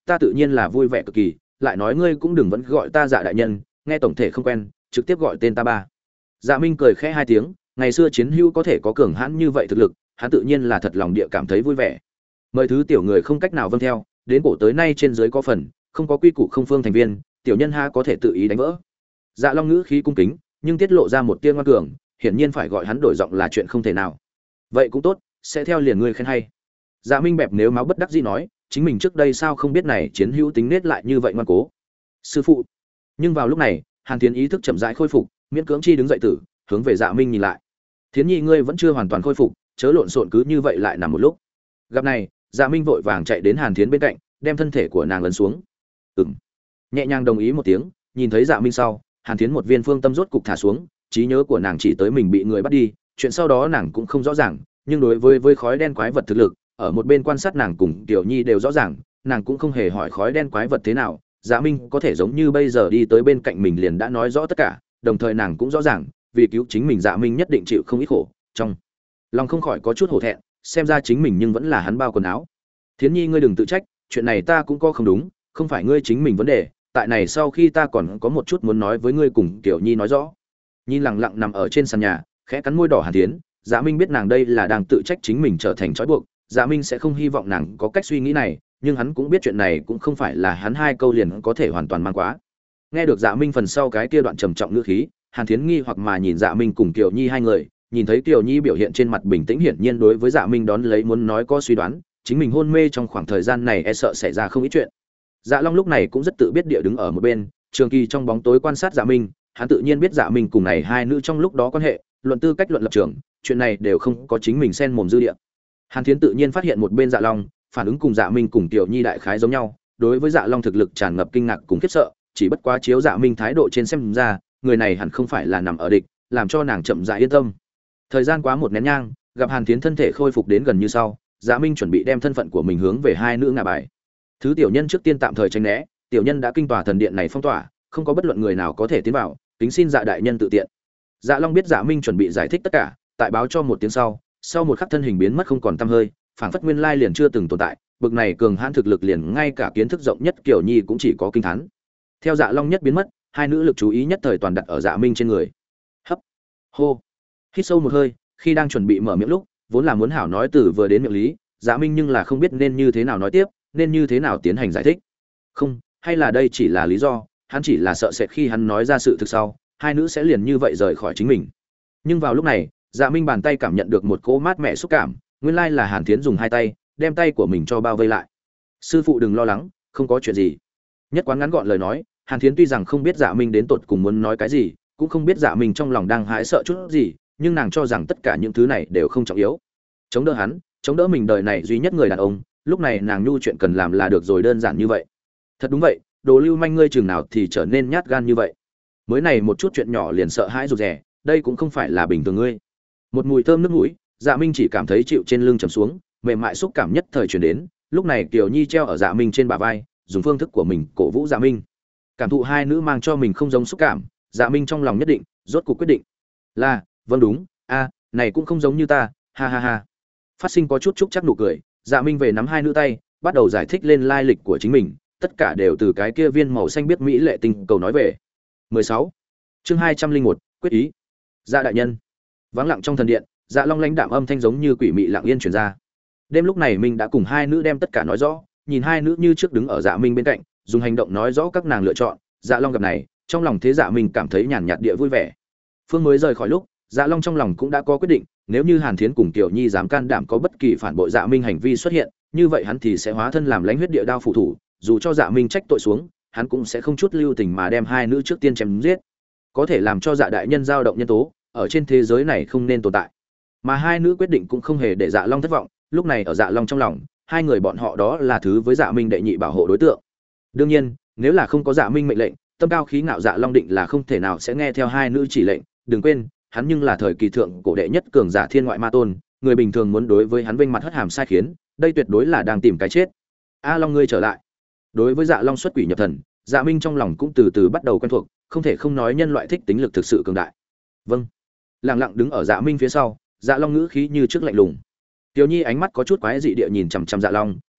ta tự nhiên là vui vẻ cực kỳ, lại nói ngươi cũng đừng vẫn gọi ta Dạ đại nhân, nghe tổng thể không quen, trực tiếp gọi tên ta ba. Dạ Minh cười khẽ hai tiếng, ngày xưa chiến hữu có thể có cường hãn như vậy thực lực, hắn tự nhiên là thật lòng địa cảm thấy vui vẻ. Mời thứ tiểu người không cách nào vâng theo, đến cổ tới nay trên dưới có phần, không có quy củ không phương thành viên, tiểu nhân ha có thể tự ý đánh vỡ. Dạ Long ngữ khí cung kính, nhưng tiết lộ ra một tia ngoan cường, hiển nhiên phải gọi hắn đổi giọng là chuyện không thể nào. Vậy cũng tốt, sẽ theo liền ngươi khen hay. Dạ Minh bẹp nếu máu bất đắc dĩ nói, chính mình trước đây sao không biết này chiến hữu tính nết lại như vậy ngoan cố. Sư phụ. Nhưng vào lúc này, Hàn Thiến ý thức chậm rãi khôi phục, miễn cưỡng chi đứng dậy tử, hướng về Dạ Minh nhìn lại. Thiến Nhi ngươi vẫn chưa hoàn toàn khôi phục, chớ lộn xộn cứ như vậy lại nằm một lúc. Gặp này, Dạ Minh vội vàng chạy đến Hàn Thiến bên cạnh, đem thân thể của nàng ấn xuống. Nhẹ nhàng đồng ý một tiếng, nhìn thấy Dạ Minh sau, Hàn Thiến một viên phương tâm rốt cục thả xuống, trí nhớ của nàng chỉ tới mình bị người bắt đi, chuyện sau đó nàng cũng không rõ ràng, nhưng đối với khói đen quái vật thực lực, ở một bên quan sát nàng cùng Tiểu Nhi đều rõ ràng, nàng cũng không hề hỏi khói đen quái vật thế nào, Dạ Minh có thể giống như bây giờ đi tới bên cạnh mình liền đã nói rõ tất cả, đồng thời nàng cũng rõ ràng, vì cứu chính mình Dạ Minh nhất định chịu không ít khổ, trong lòng không khỏi có chút hổ thẹn, xem ra chính mình nhưng vẫn là hắn bao quần áo. Thiến Nhi ngươi đừng tự trách, chuyện này ta cũng có không đúng, không phải ngươi chính mình vấn đề, tại này sau khi ta còn có một chút muốn nói với ngươi cùng Tiểu Nhi nói rõ. Nhìn lặng lặng nằm ở trên sàn nhà, khẽ cắn môi đỏ Hàn Thiến, Dạ Minh biết nàng đây là đang tự trách chính mình trở thành trói buộc, Dạ Minh sẽ không hy vọng nàng có cách suy nghĩ này, nhưng hắn cũng biết chuyện này cũng không phải là hắn hai câu liền có thể hoàn toàn mang quá. Nghe được Dạ Minh phần sau cái kia đoạn trầm trọng ngữ khí, Hàn Thiến nghi hoặc mà nhìn Dạ Minh cùng Kiều Nhi hai người, nhìn thấy Kiều Nhi biểu hiện trên mặt bình tĩnh hiển nhiên đối với Dạ Minh đón lấy muốn nói có suy đoán, chính mình hôn mê trong khoảng thời gian này e sợ xảy ra không ít chuyện. Dạ Long lúc này cũng rất tự biết địa đứng ở một bên, trường kỳ trong bóng tối quan sát Dạ Minh, hắn tự nhiên biết Dạ Minh cùng này hai nữ trong lúc đó quan hệ, luận tư cách luận lập trường, chuyện này đều không có chính mình xen mồm dư địa. Hàn Thiến tự nhiên phát hiện một bên Dạ Long, phản ứng cùng Dạ Minh cùng Tiểu Nhi đại khái giống nhau, đối với Dạ Long thực lực tràn ngập kinh ngạc cùng khiếp sợ, chỉ bất quá chiếu Dạ Minh thái độ trên xem ra, người này hẳn không phải là nằm ở địch, làm cho nàng chậm rãi yên tâm. Thời gian quá một nén nhang, gặp Hàn Thiến thân thể khôi phục đến gần như sau, Dạ Minh chuẩn bị đem thân phận của mình hướng về hai nữ ngả bài. Thứ tiểu nhân trước tiên tạm thời tránh né, tiểu nhân đã kinh tòa thần điện này phong tỏa, không có bất luận người nào có thể tiến vào, kính xin Dạ đại nhân tự tiện. Dạ Long biết Dạ Minh chuẩn bị giải thích tất cả, tại báo cho một tiếng sau một khắc thân hình biến mất không còn tăm hơi, phảng phất nguyên lai liền chưa từng tồn tại, bực này cường hãn thực lực liền ngay cả kiến thức rộng nhất Kiều Nhi cũng chỉ có kinh thán. Theo Dạ Long nhất biến mất, hai nữ lực chú ý nhất thời toàn đặt ở Dạ Minh trên người. Hấp, hô, hít sâu một hơi, khi đang chuẩn bị mở miệng lúc, vốn là muốn hảo nói từ vừa đến miệng lý, Dạ Minh nhưng là không biết nên như thế nào nói tiếp, nên như thế nào tiến hành giải thích. Không, hay là đây chỉ là lý do, hắn chỉ là sợ sệt khi hắn nói ra sự thực sau, hai nữ sẽ liền như vậy rời khỏi chính mình. Nhưng vào lúc này, Dạ Minh bàn tay cảm nhận được một cỗ mát mẻ xúc cảm, nguyên lai là Hàn Thiến dùng hai tay đem tay của mình cho bao vây lại. Sư phụ đừng lo lắng, không có chuyện gì. Nhất quán ngắn gọn lời nói, Hàn Thiến tuy rằng không biết Dạ Minh đến tột cùng muốn nói cái gì, cũng không biết Dạ Minh trong lòng đang hãi sợ chút gì, nhưng nàng cho rằng tất cả những thứ này đều không trọng yếu. Chống đỡ hắn, chống đỡ mình đời này duy nhất người đàn ông, lúc này nàng nhu chuyện cần làm là được rồi, đơn giản như vậy. Thật đúng vậy, đồ lưu manh ngươi chừng nào thì trở nên nhát gan như vậy. Mới này một chút chuyện nhỏ liền sợ hãi rụt rè, đây cũng không phải là bình thường ngươi. Một mùi thơm nước mũi, Dạ Minh chỉ cảm thấy chịu trên lưng trầm xuống, mềm mại xúc cảm nhất thời truyền đến, lúc này Kiều Nhi treo ở Dạ Minh trên bả vai, dùng phương thức của mình cổ vũ Dạ Minh. Cảm thụ hai nữ mang cho mình không giống xúc cảm, Dạ Minh trong lòng nhất định, rốt cuộc quyết định. Là, vâng đúng, này cũng không giống như ta, ha ha ha. Phát sinh có chút chúc chắc nụ cười, Dạ Minh về nắm hai nữ tay, bắt đầu giải thích lên lai lịch của chính mình, tất cả đều từ cái kia viên màu xanh biết mỹ lệ tinh cầu nói về. 16. Chương 201, quyết ý. Dạ đại nhân. Vắng lặng trong thần điện, Dạ Long lãnh đạm âm thanh giống như quỷ mị lặng yên truyền ra. Đêm lúc này Minh đã cùng hai nữ đem tất cả nói rõ, nhìn hai nữ như trước đứng ở Dạ Minh bên cạnh, dùng hành động nói rõ các nàng lựa chọn. Dạ Long gặp này, trong lòng thế Dạ Minh cảm thấy nhàn nhạt địa vui vẻ. Phương mới rời khỏi lúc, Dạ Long trong lòng cũng đã có quyết định, nếu như Hàn Thiến cùng Tiểu Nhi dám can đảm có bất kỳ phản bội Dạ Minh hành vi xuất hiện, như vậy hắn thì sẽ hóa thân làm lãnh huyết địa đao phụ thủ, dù cho Dạ Minh trách tội xuống, hắn cũng sẽ không chút lưu tình mà đem hai nữ trước tiên chém giết. Có thể làm cho Dạ đại nhân dao động nhân tố, ở trên thế giới này không nên tồn tại. Mà hai nữ quyết định cũng không hề để Dạ Long thất vọng, lúc này ở Dạ Long trong lòng, hai người bọn họ đó là thứ với Dạ Minh đệ nhị bảo hộ đối tượng. Đương nhiên, nếu là không có Dạ Minh mệnh lệnh, tâm cao khí ngạo Dạ Long định là không thể nào sẽ nghe theo hai nữ chỉ lệnh, đừng quên, hắn nhưng là thời kỳ thượng cổ đệ nhất cường giả thiên ngoại ma tôn, người bình thường muốn đối với hắn vênh mặt hất hàm sai khiến, đây tuyệt đối là đang tìm cái chết. A Long ngươi trở lại. Đối với Dạ Long xuất quỷ nhập thần, Dạ Minh trong lòng cũng từ từ bắt đầu quen thuộc, không thể không nói nhân loại thích tính lực thực sự cường đại. Vâng. Lặng lặng đứng ở Dạ Minh phía sau, Dạ Long ngữ khí như trước lạnh lùng. Tiểu Nhi ánh mắt có chút quái dị địa nhìn chằm chằm Dạ Long,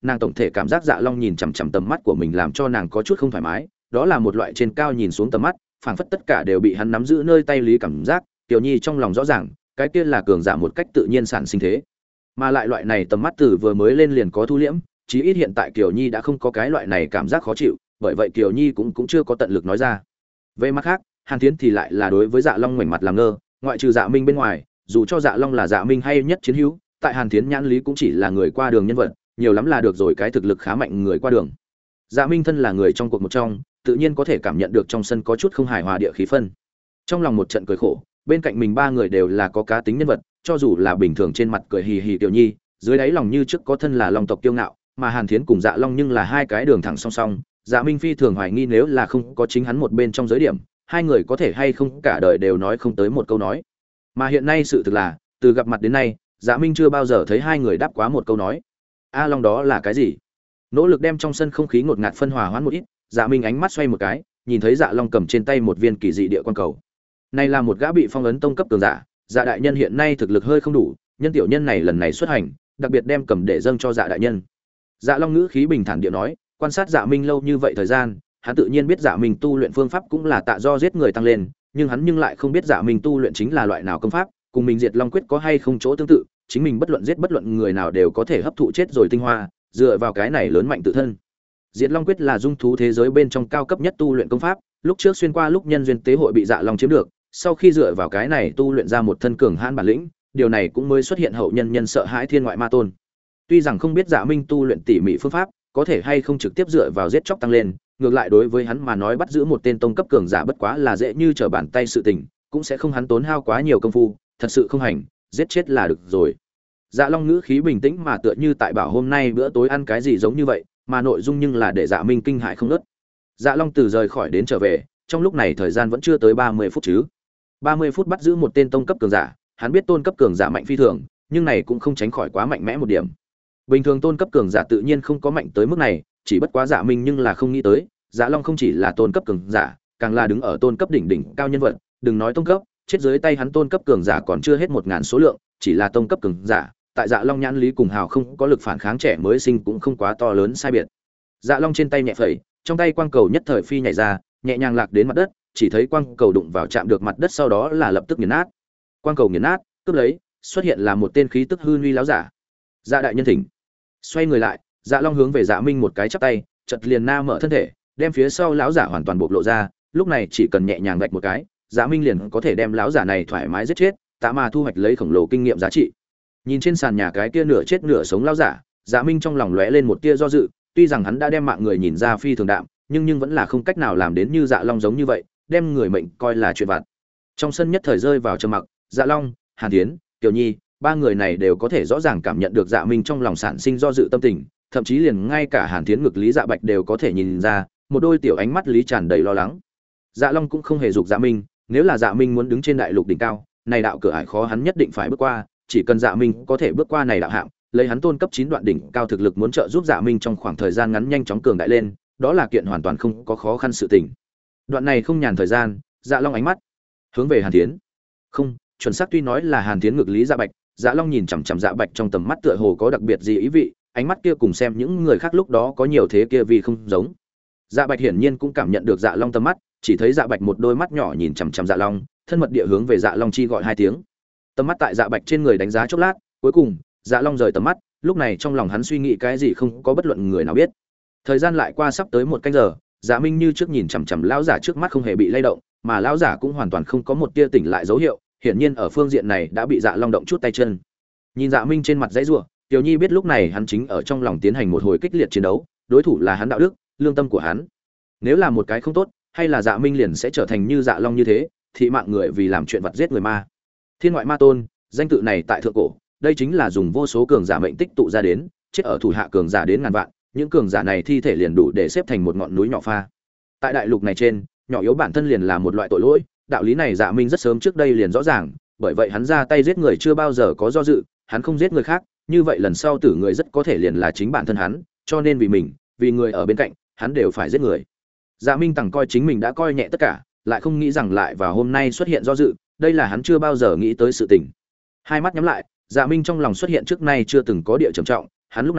nàng tổng thể cảm giác Dạ Long nhìn chằm chằm tầm mắt của mình làm cho nàng có chút không thoải mái, đó là một loại trên cao nhìn xuống tầm mắt, phảng phất tất cả đều bị hắn nắm giữ nơi tay lý cảm giác. Tiểu Nhi trong lòng rõ ràng, cái kia là cường giả một cách tự nhiên sản sinh thế, mà lại loại này tầm mắt từ vừa mới lên liền có thu liễm, chí ít hiện tại Kiều Nhi đã không có cái loại này cảm giác khó chịu, bởi vậy Kiều Nhi cũng chưa có tận lực nói ra. Về mặt khác, Hàn Thiến thì lại là đối với Dạ Long ngoảnh mặt làm ngơ, ngoại trừ Dạ Minh bên ngoài, dù cho Dạ Long là Dạ Minh hay nhất chiến hữu, tại Hàn Thiến nhãn lý cũng chỉ là người qua đường nhân vật, nhiều lắm là được rồi cái thực lực khá mạnh người qua đường. Dạ Minh thân là người trong cuộc một trong, tự nhiên có thể cảm nhận được trong sân có chút không hài hòa địa khí phân. Trong lòng một trận cười khổ, bên cạnh mình ba người đều là có cá tính nhân vật, cho dù là bình thường trên mặt cười hì hì Tiểu Nhi, dưới đáy lòng như trước có thân là Long tộc kiêu ngạo, mà Hàn Thiến cùng Dạ Long nhưng là hai cái đường thẳng song song. Dạ Minh phi thường hoài nghi nếu là không có chính hắn một bên trong giới điểm, hai người có thể hay không cả đời đều nói không tới một câu nói. Mà hiện nay sự thực là, từ gặp mặt đến nay, Dạ Minh chưa bao giờ thấy hai người đáp quá một câu nói. A Long đó là cái gì? Nỗ lực đem trong sân không khí ngột ngạt phân hòa hoãn một ít, Dạ Minh ánh mắt xoay một cái, nhìn thấy Dạ Long cầm trên tay một viên kỳ dị địa quan cầu. Này là một gã bị phong ấn tông cấp cường giả, Dạ đại nhân hiện nay thực lực hơi không đủ, nhân tiểu nhân này lần này xuất hành, đặc biệt đem cầm để dâng cho Dạ đại nhân. Dạ Long ngữ khí bình thản địa nói, quan sát Dạ Minh lâu như vậy thời gian, hắn tự nhiên biết Dạ Minh tu luyện phương pháp cũng là tạ do giết người tăng lên, nhưng hắn nhưng lại không biết Dạ Minh tu luyện chính là loại nào công pháp, cùng mình Diệt Long quyết có hay không chỗ tương tự, chính mình bất luận giết bất luận người nào đều có thể hấp thụ chết rồi tinh hoa, dựa vào cái này lớn mạnh tự thân. Diệt Long quyết là dung thú thế giới bên trong cao cấp nhất tu luyện công pháp, lúc trước xuyên qua lúc nhân duyên tế hội bị Dạ Long chiếm được, sau khi dựa vào cái này tu luyện ra một thân cường hãn bản lĩnh, điều này cũng mới xuất hiện hậu nhân sợ hãi thiên ngoại ma tôn. Tuy rằng không biết Dạ Minh tu luyện tỉ mỉ phương pháp, có thể hay không trực tiếp dựa vào giết chóc tăng lên, ngược lại đối với hắn mà nói bắt giữ một tên tông cấp cường giả bất quá là dễ như trở bàn tay sự tình, cũng sẽ không hắn tốn hao quá nhiều công phu, thật sự không hành, giết chết là được rồi. Dạ Long ngữ khí bình tĩnh mà tựa như tại bảo hôm nay bữa tối ăn cái gì giống như vậy, mà nội dung nhưng là để Dạ Minh kinh hãi không ngớt. Dạ Long từ rời khỏi đến trở về, trong lúc này thời gian vẫn chưa tới 30 phút chứ. 30 phút bắt giữ một tên tông cấp cường giả, hắn biết tôn cấp cường giả mạnh phi thường, nhưng này cũng không tránh khỏi quá mạnh mẽ một điểm. Bình thường tôn cấp cường giả tự nhiên không có mạnh tới mức này, chỉ bất quá Dạ Minh nhưng là không nghĩ tới, Dạ Long không chỉ là tôn cấp cường giả, càng là đứng ở tôn cấp đỉnh đỉnh cao nhân vật, đừng nói tôn cấp, chết dưới tay hắn tôn cấp cường giả còn chưa hết 1000 số lượng, chỉ là tông cấp cường giả, tại Dạ Long nhãn lý cùng hào không có lực phản kháng trẻ mới sinh cũng không quá to lớn sai biệt. Dạ Long trên tay nhẹ phẩy, trong tay quang cầu nhất thời phi nhảy ra, nhẹ nhàng lạc đến mặt đất, chỉ thấy quang cầu đụng vào chạm được mặt đất sau đó là lập tức nghiền nát. Quang cầu nghiền nát, cướp lấy, xuất hiện là một tên khí tức hư nguy láo giả. Dạ đại nhân thỉnh. Xoay người lại, Dạ Long hướng về Dạ Minh một cái chắp tay, chợt liền na mở thân thể, đem phía sau lão giả hoàn toàn bộc lộ ra, lúc này chỉ cần nhẹ nhàng vạch một cái, Dạ Minh liền có thể đem lão giả này thoải mái giết chết, tạ mà thu hoạch lấy khổng lồ kinh nghiệm giá trị. Nhìn trên sàn nhà cái kia nửa chết nửa sống lão giả, Dạ Minh trong lòng lóe lên một tia do dự, tuy rằng hắn đã đem mạng người nhìn ra phi thường đạm, nhưng vẫn là không cách nào làm đến như Dạ Long giống như vậy, đem người mệnh coi là chuyện vặt. Trong sân nhất thời rơi vào trầm mặc, Dạ Long, Hàn Thiến, Tiểu Nhi, ba người này đều có thể rõ ràng cảm nhận được Dạ Minh trong lòng sản sinh do dự tâm tình, thậm chí liền ngay cả Hàn Thiến ngực Lý Dạ Bạch đều có thể nhìn ra, một đôi tiểu ánh mắt lý tràn đầy lo lắng. Dạ Long cũng không hề dục Dạ Minh, nếu là Dạ Minh muốn đứng trên đại lục đỉnh cao, này đạo cửa ải khó hắn nhất định phải bước qua, chỉ cần Dạ Minh có thể bước qua này đạo hạng, lấy hắn tôn cấp 9 đoạn đỉnh cao thực lực muốn trợ giúp Dạ Minh trong khoảng thời gian ngắn nhanh chóng cường đại lên, đó là kiện hoàn toàn không có khó khăn sự tình. Đoạn này không nhàn thời gian, Dạ Long ánh mắt hướng về Hàn Thiến. Không, chuẩn xác tuy nói là Hàn Thiến ngực Lý Dạ Bạch, Dạ Long nhìn chằm chằm Dạ Bạch trong tầm mắt tựa hồ có đặc biệt gì ý vị, ánh mắt kia cùng xem những người khác lúc đó có nhiều thế kia vì không giống. Dạ Bạch hiển nhiên cũng cảm nhận được Dạ Long tầm mắt, chỉ thấy Dạ Bạch một đôi mắt nhỏ nhìn chằm chằm Dạ Long, thân mật địa hướng về Dạ Long chi gọi hai tiếng. Tầm mắt tại Dạ Bạch trên người đánh giá chốc lát, cuối cùng, Dạ Long rời tầm mắt, lúc này trong lòng hắn suy nghĩ cái gì không có bất luận người nào biết. Thời gian lại qua sắp tới 1 canh giờ, Dạ Minh như trước nhìn chằm chằm lão giả trước mắt không hề bị lay động, mà lão giả cũng hoàn toàn không có một tia tỉnh lại dấu hiệu, hiển nhiên ở phương diện này đã bị Dạ Long động chút tay chân. Nhìn Dạ Minh trên mặt giãy giụa, Tiểu Nhi biết lúc này hắn chính ở trong lòng tiến hành một hồi kích liệt chiến đấu, đối thủ là hắn đạo đức, lương tâm của hắn. Nếu là một cái không tốt, hay là Dạ Minh liền sẽ trở thành như Dạ Long như thế, thị mạng người vì làm chuyện vặt giết người ma. Thiên ngoại ma tôn, danh tự này tại thượng cổ, đây chính là dùng vô số cường giả mệnh tích tụ ra đến, chết ở thủ hạ cường giả đến ngàn vạn, những cường giả này thi thể liền đủ để xếp thành một ngọn núi nhỏ pha. Tại đại lục này trên, nhỏ yếu bản thân liền là một loại tội lỗi, đạo lý này Dạ Minh rất sớm trước đây liền rõ ràng, bởi vậy hắn ra tay giết người chưa bao giờ có do dự, hắn không giết người khác, như vậy lần sau tử người rất có thể liền là chính bản thân hắn, cho nên vì mình, vì người ở bên cạnh, hắn đều phải giết người. Dạ Minh tằng coi chính mình đã coi nhẹ tất cả, lại không nghĩ rằng lại vào hôm nay xuất hiện do dự, đây là hắn chưa bao giờ nghĩ tới sự tình. Hai mắt nhắm lại, Dạ Minh trong lòng xuất hiện trước nay chưa từng có địa trầm trọng, hắn lúc này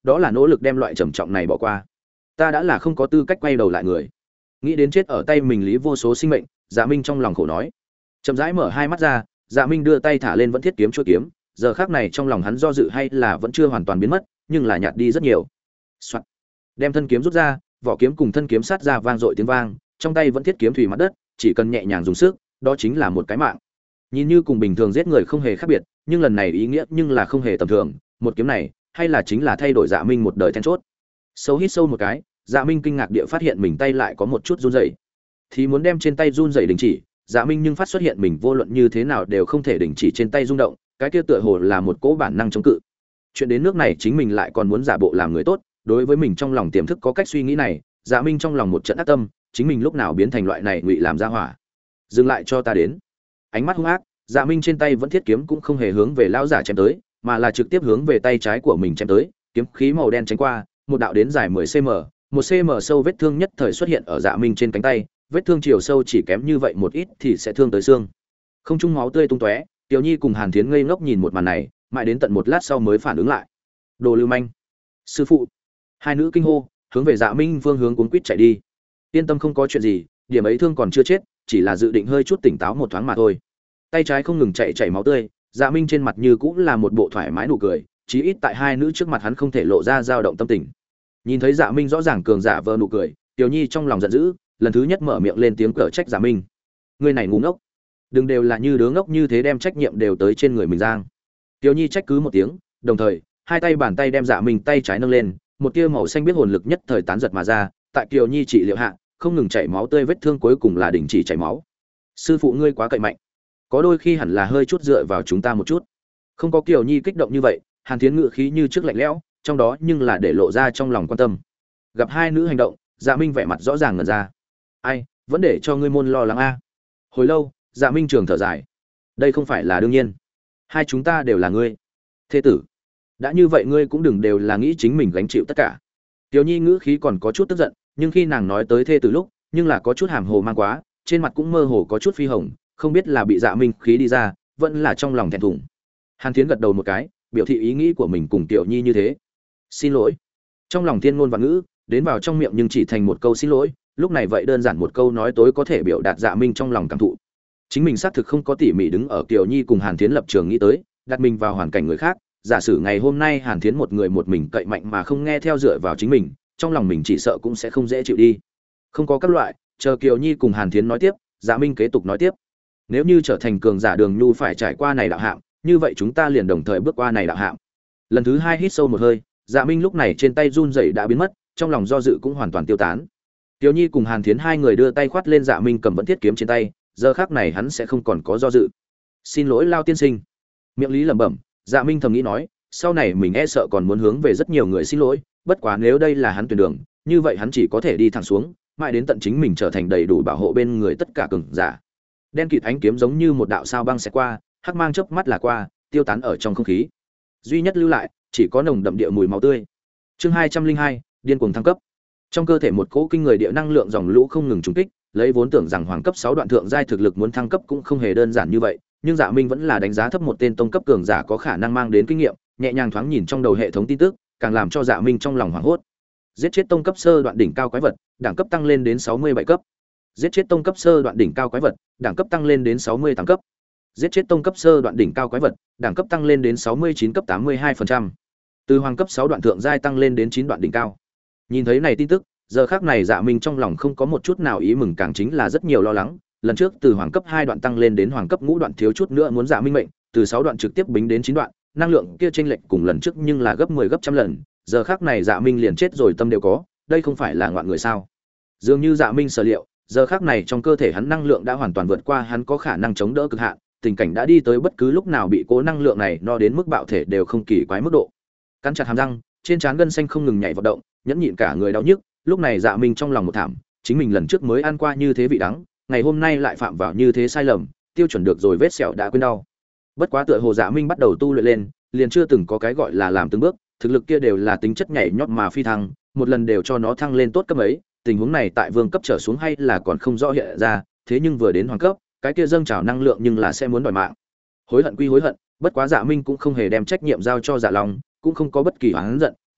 đó là nỗ lực đem loại trầm trọng này bỏ qua. Ta đã là không có tư cách quay đầu lại người. Nghĩ đến chết ở tay mình lý vô số sinh mệnh, Dạ Minh trong lòng khổ nói. Chậm rãi mở hai mắt ra, Dạ Minh đưa tay thả lên vẫn thiết kiếm chuôi kiếm, giờ khắc này trong lòng hắn do dự hay là vẫn chưa hoàn toàn biến mất, nhưng là nhạt đi rất nhiều. Soạt. Đem thân kiếm rút ra, vỏ kiếm cùng thân kiếm sát ra vang dội tiếng vang, trong tay vẫn thiết kiếm thủy mặt đất, chỉ cần nhẹ nhàng dùng sức, đó chính là một cái mạng. Nhìn như cùng bình thường giết người không hề khác biệt, nhưng lần này ý nghĩa nhưng là không hề tầm thường, một kiếm này, hay là chính là thay đổi Dạ Minh một đời then chốt. Sâu hít sâu một cái, Dạ Minh kinh ngạc địa phát hiện mình tay lại có một chút run rẩy. Thì muốn đem trên tay run rẩy đình chỉ, Dạ Minh nhưng phát xuất hiện mình vô luận như thế nào đều không thể đình chỉ trên tay rung động, cái kia tựa hồ là một cỗ bản năng chống cự. Chuyện đến nước này chính mình lại còn muốn giả bộ làm người tốt, đối với mình trong lòng tiềm thức có cách suy nghĩ này, Dạ Minh trong lòng một trận ác tâm, chính mình lúc nào biến thành loại này ngụy làm ra hỏa. Dừng lại cho ta đến. Ánh mắt hung ác, Dạ Minh trên tay vẫn thiết kiếm cũng không hề hướng về lão giả chém tới, mà là trực tiếp hướng về tay trái của mình chém tới, kiếm khí màu đen tránh qua, một đạo đến dài 10 cm, 1 cm sâu vết thương nhất thời xuất hiện ở Dạ Minh trên cánh tay, vết thương chiều sâu chỉ kém như vậy một ít thì sẽ thương tới xương. Không trung máu tươi tung tóe, Tiểu Nhi cùng Hàn Thiến ngây ngốc nhìn một màn này, mãi đến tận một lát sau mới phản ứng lại. Đồ lưu manh! Sư phụ! Hai nữ kinh hô, hướng về Dạ Minh phương hướng cuống quýt chạy đi. Yên tâm không có chuyện gì, điểm ấy thương còn chưa chết, chỉ là dự định hơi chút tỉnh táo một thoáng mà thôi. Tay trái không ngừng chảy máu tươi, Dạ Minh trên mặt như cũng là một bộ thoải mái nụ cười, chí ít tại hai nữ trước mặt hắn không thể lộ ra dao động tâm tình. Nhìn thấy Dạ Minh rõ ràng cường giả vờ nụ cười, Tiểu Nhi trong lòng giận dữ, lần thứ nhất mở miệng lên tiếng cở trách Dạ Minh. Ngươi này ngu ngốc, đừng đều là như đứa ngốc như thế đem trách nhiệm đều tới trên người mình giang. Tiểu Nhi trách cứ một tiếng, đồng thời, hai tay bàn tay đem Dạ Minh tay trái nâng lên, một tia màu xanh biết hồn lực nhất thời tán giật mà ra, tại Kiều Nhi trị liệu hạ, không ngừng chảy máu tươi, vết thương cuối cùng là đình chỉ chảy máu. Sư phụ ngươi quá cậy mạnh, có đôi khi hẳn là hơi chút dựa vào chúng ta một chút. Không có Kiều Nhi kích động như vậy, Hàn Thiến ngự khí như trước lạnh lẽo, trong đó nhưng là để lộ ra trong lòng quan tâm. Gặp hai nữ hành động, Dạ Minh vẻ mặt rõ ràng ngẩn ra. Ai, vẫn để cho ngươi môn lo lắng a. Hồi lâu, Dạ Minh trường thở dài. Đây không phải là đương nhiên. Hai chúng ta đều là ngươi. Thế tử, đã như vậy ngươi cũng đừng đều là nghĩ chính mình gánh chịu tất cả. Tiểu Nhi ngữ khí còn có chút tức giận, nhưng khi nàng nói tới thê tử lúc, nhưng là có chút hàm hồ mang quá, trên mặt cũng mơ hồ có chút phi hồng, không biết là bị Dạ Minh khí đi ra, vẫn là trong lòng thẹn thùng. Hàn Thiến gật đầu một cái, biểu thị ý nghĩ của mình cùng Tiểu Nhi như thế. Xin lỗi. Trong lòng thiên ngôn vạn ngữ, đến vào trong miệng nhưng chỉ thành một câu xin lỗi, lúc này vậy đơn giản một câu nói tối có thể biểu đạt Dạ Minh trong lòng cảm thụ. Chính mình xác thực không có tỉ mỉ đứng ở Tiểu Nhi cùng Hàn Thiến lập trường nghĩ tới, đặt mình vào hoàn cảnh người khác, giả sử ngày hôm nay Hàn Thiến một người một mình cậy mạnh mà không nghe theo dựa vào chính mình, trong lòng mình chỉ sợ cũng sẽ không dễ chịu đi. Không có các loại, chờ Kiều Nhi cùng Hàn Thiến nói tiếp, Dạ Minh kế tục nói tiếp. Nếu như trở thành cường giả Đường Nhu phải trải qua này đạo hạng, như vậy chúng ta liền đồng thời bước qua này đạo hạng. Lần thứ hai hít sâu một hơi, Dạ Minh lúc này trên tay run rẩy đã biến mất, trong lòng do dự cũng hoàn toàn tiêu tán. Kiều Nhi cùng Hàn Thiến hai người đưa tay khoát lên Dạ Minh cầm vẫn thiết kiếm trên tay, giờ khắc này hắn sẽ không còn có do dự. Xin lỗi Lao tiên sinh. Miệng lý lẩm bẩm, Dạ Minh thầm nghĩ nói, sau này mình e sợ còn muốn hướng về rất nhiều người xin lỗi, bất quá nếu đây là hắn tuyển đường, như vậy hắn chỉ có thể đi thẳng xuống, mãi đến tận chính mình trở thành đầy đủ bảo hộ bên người tất cả cường giả. Đen kịt ánh kiếm giống như một đạo sao băng sẽ qua, hắc mang chớp mắt là qua, tiêu tán ở trong không khí. Duy nhất lưu lại, chỉ có nồng đậm địa mùi máu tươi. Chương 202, điên cuồng thăng cấp. Trong cơ thể một cỗ kinh người địa năng lượng dòng lũ không ngừng trùng kích, lấy vốn tưởng rằng hoàng cấp 6 đoạn thượng giai thực lực muốn thăng cấp cũng không hề đơn giản như vậy, nhưng Dạ Minh vẫn là đánh giá thấp một tên tông cấp cường giả có khả năng mang đến kinh nghiệm, nhẹ nhàng thoáng nhìn trong đầu hệ thống tin tức, càng làm cho Dạ Minh trong lòng hoảng hốt. Giết chết tông cấp sơ đoạn đỉnh cao quái vật, đẳng cấp tăng lên đến 67 cấp. Giết chết tông cấp sơ đoạn đỉnh cao quái vật, đẳng cấp tăng lên đến 68 cấp. Giết chết tông cấp sơ đoạn đỉnh cao quái vật, đẳng cấp tăng lên đến 69 cấp 82%. Từ hoàng cấp 6 đoạn thượng giai tăng lên đến 9 đoạn đỉnh cao. Nhìn thấy này tin tức, giờ khắc này Dạ Minh trong lòng không có một chút nào ý mừng, càng chính là rất nhiều lo lắng. Lần trước từ hoàng cấp 2 đoạn tăng lên đến hoàng cấp ngũ đoạn thiếu chút nữa muốn Dạ Minh mệnh, từ 6 đoạn trực tiếp bính đến 9 đoạn, năng lượng kia chênh lệch cùng lần trước nhưng là gấp 10 gấp trăm lần, giờ khắc này Dạ Minh liền chết rồi tâm đều có, đây không phải là ngoạn người sao? Dường như Dạ Minh sở liệu, giờ khắc này trong cơ thể hắn năng lượng đã hoàn toàn vượt qua hắn có khả năng chống đỡ cực hạn, tình cảnh đã đi tới bất cứ lúc nào bị cố năng lượng này no đến mức bạo thể đều không kỳ quái mức độ. Cắn chặt hàm răng, trên trán gân xanh không ngừng nhảy vận động, nhẫn nhịn cả người đau nhức, lúc này Dạ Minh trong lòng một thảm, chính mình lần trước mới ăn qua như thế vị đắng, ngày hôm nay lại phạm vào như thế sai lầm, tiêu chuẩn được rồi vết sẹo đã quên đau. Bất quá tựa hồ Dạ Minh bắt đầu tu luyện lên, liền chưa từng có cái gọi là làm từng bước, thực lực kia đều là tính chất nhảy nhót mà phi thăng, một lần đều cho nó thăng lên tốt cấp ấy, tình huống này tại vương cấp trở xuống hay là còn không rõ hiện ra, thế nhưng vừa đến hoàng cấp, cái kia dâng trào năng lượng nhưng là sẽ muốn đòi mạng. Hối hận quy hối hận, bất quá Dạ Minh cũng không hề đem trách nhiệm giao cho Dạ Long, cũng không có bất kỳ oán giận,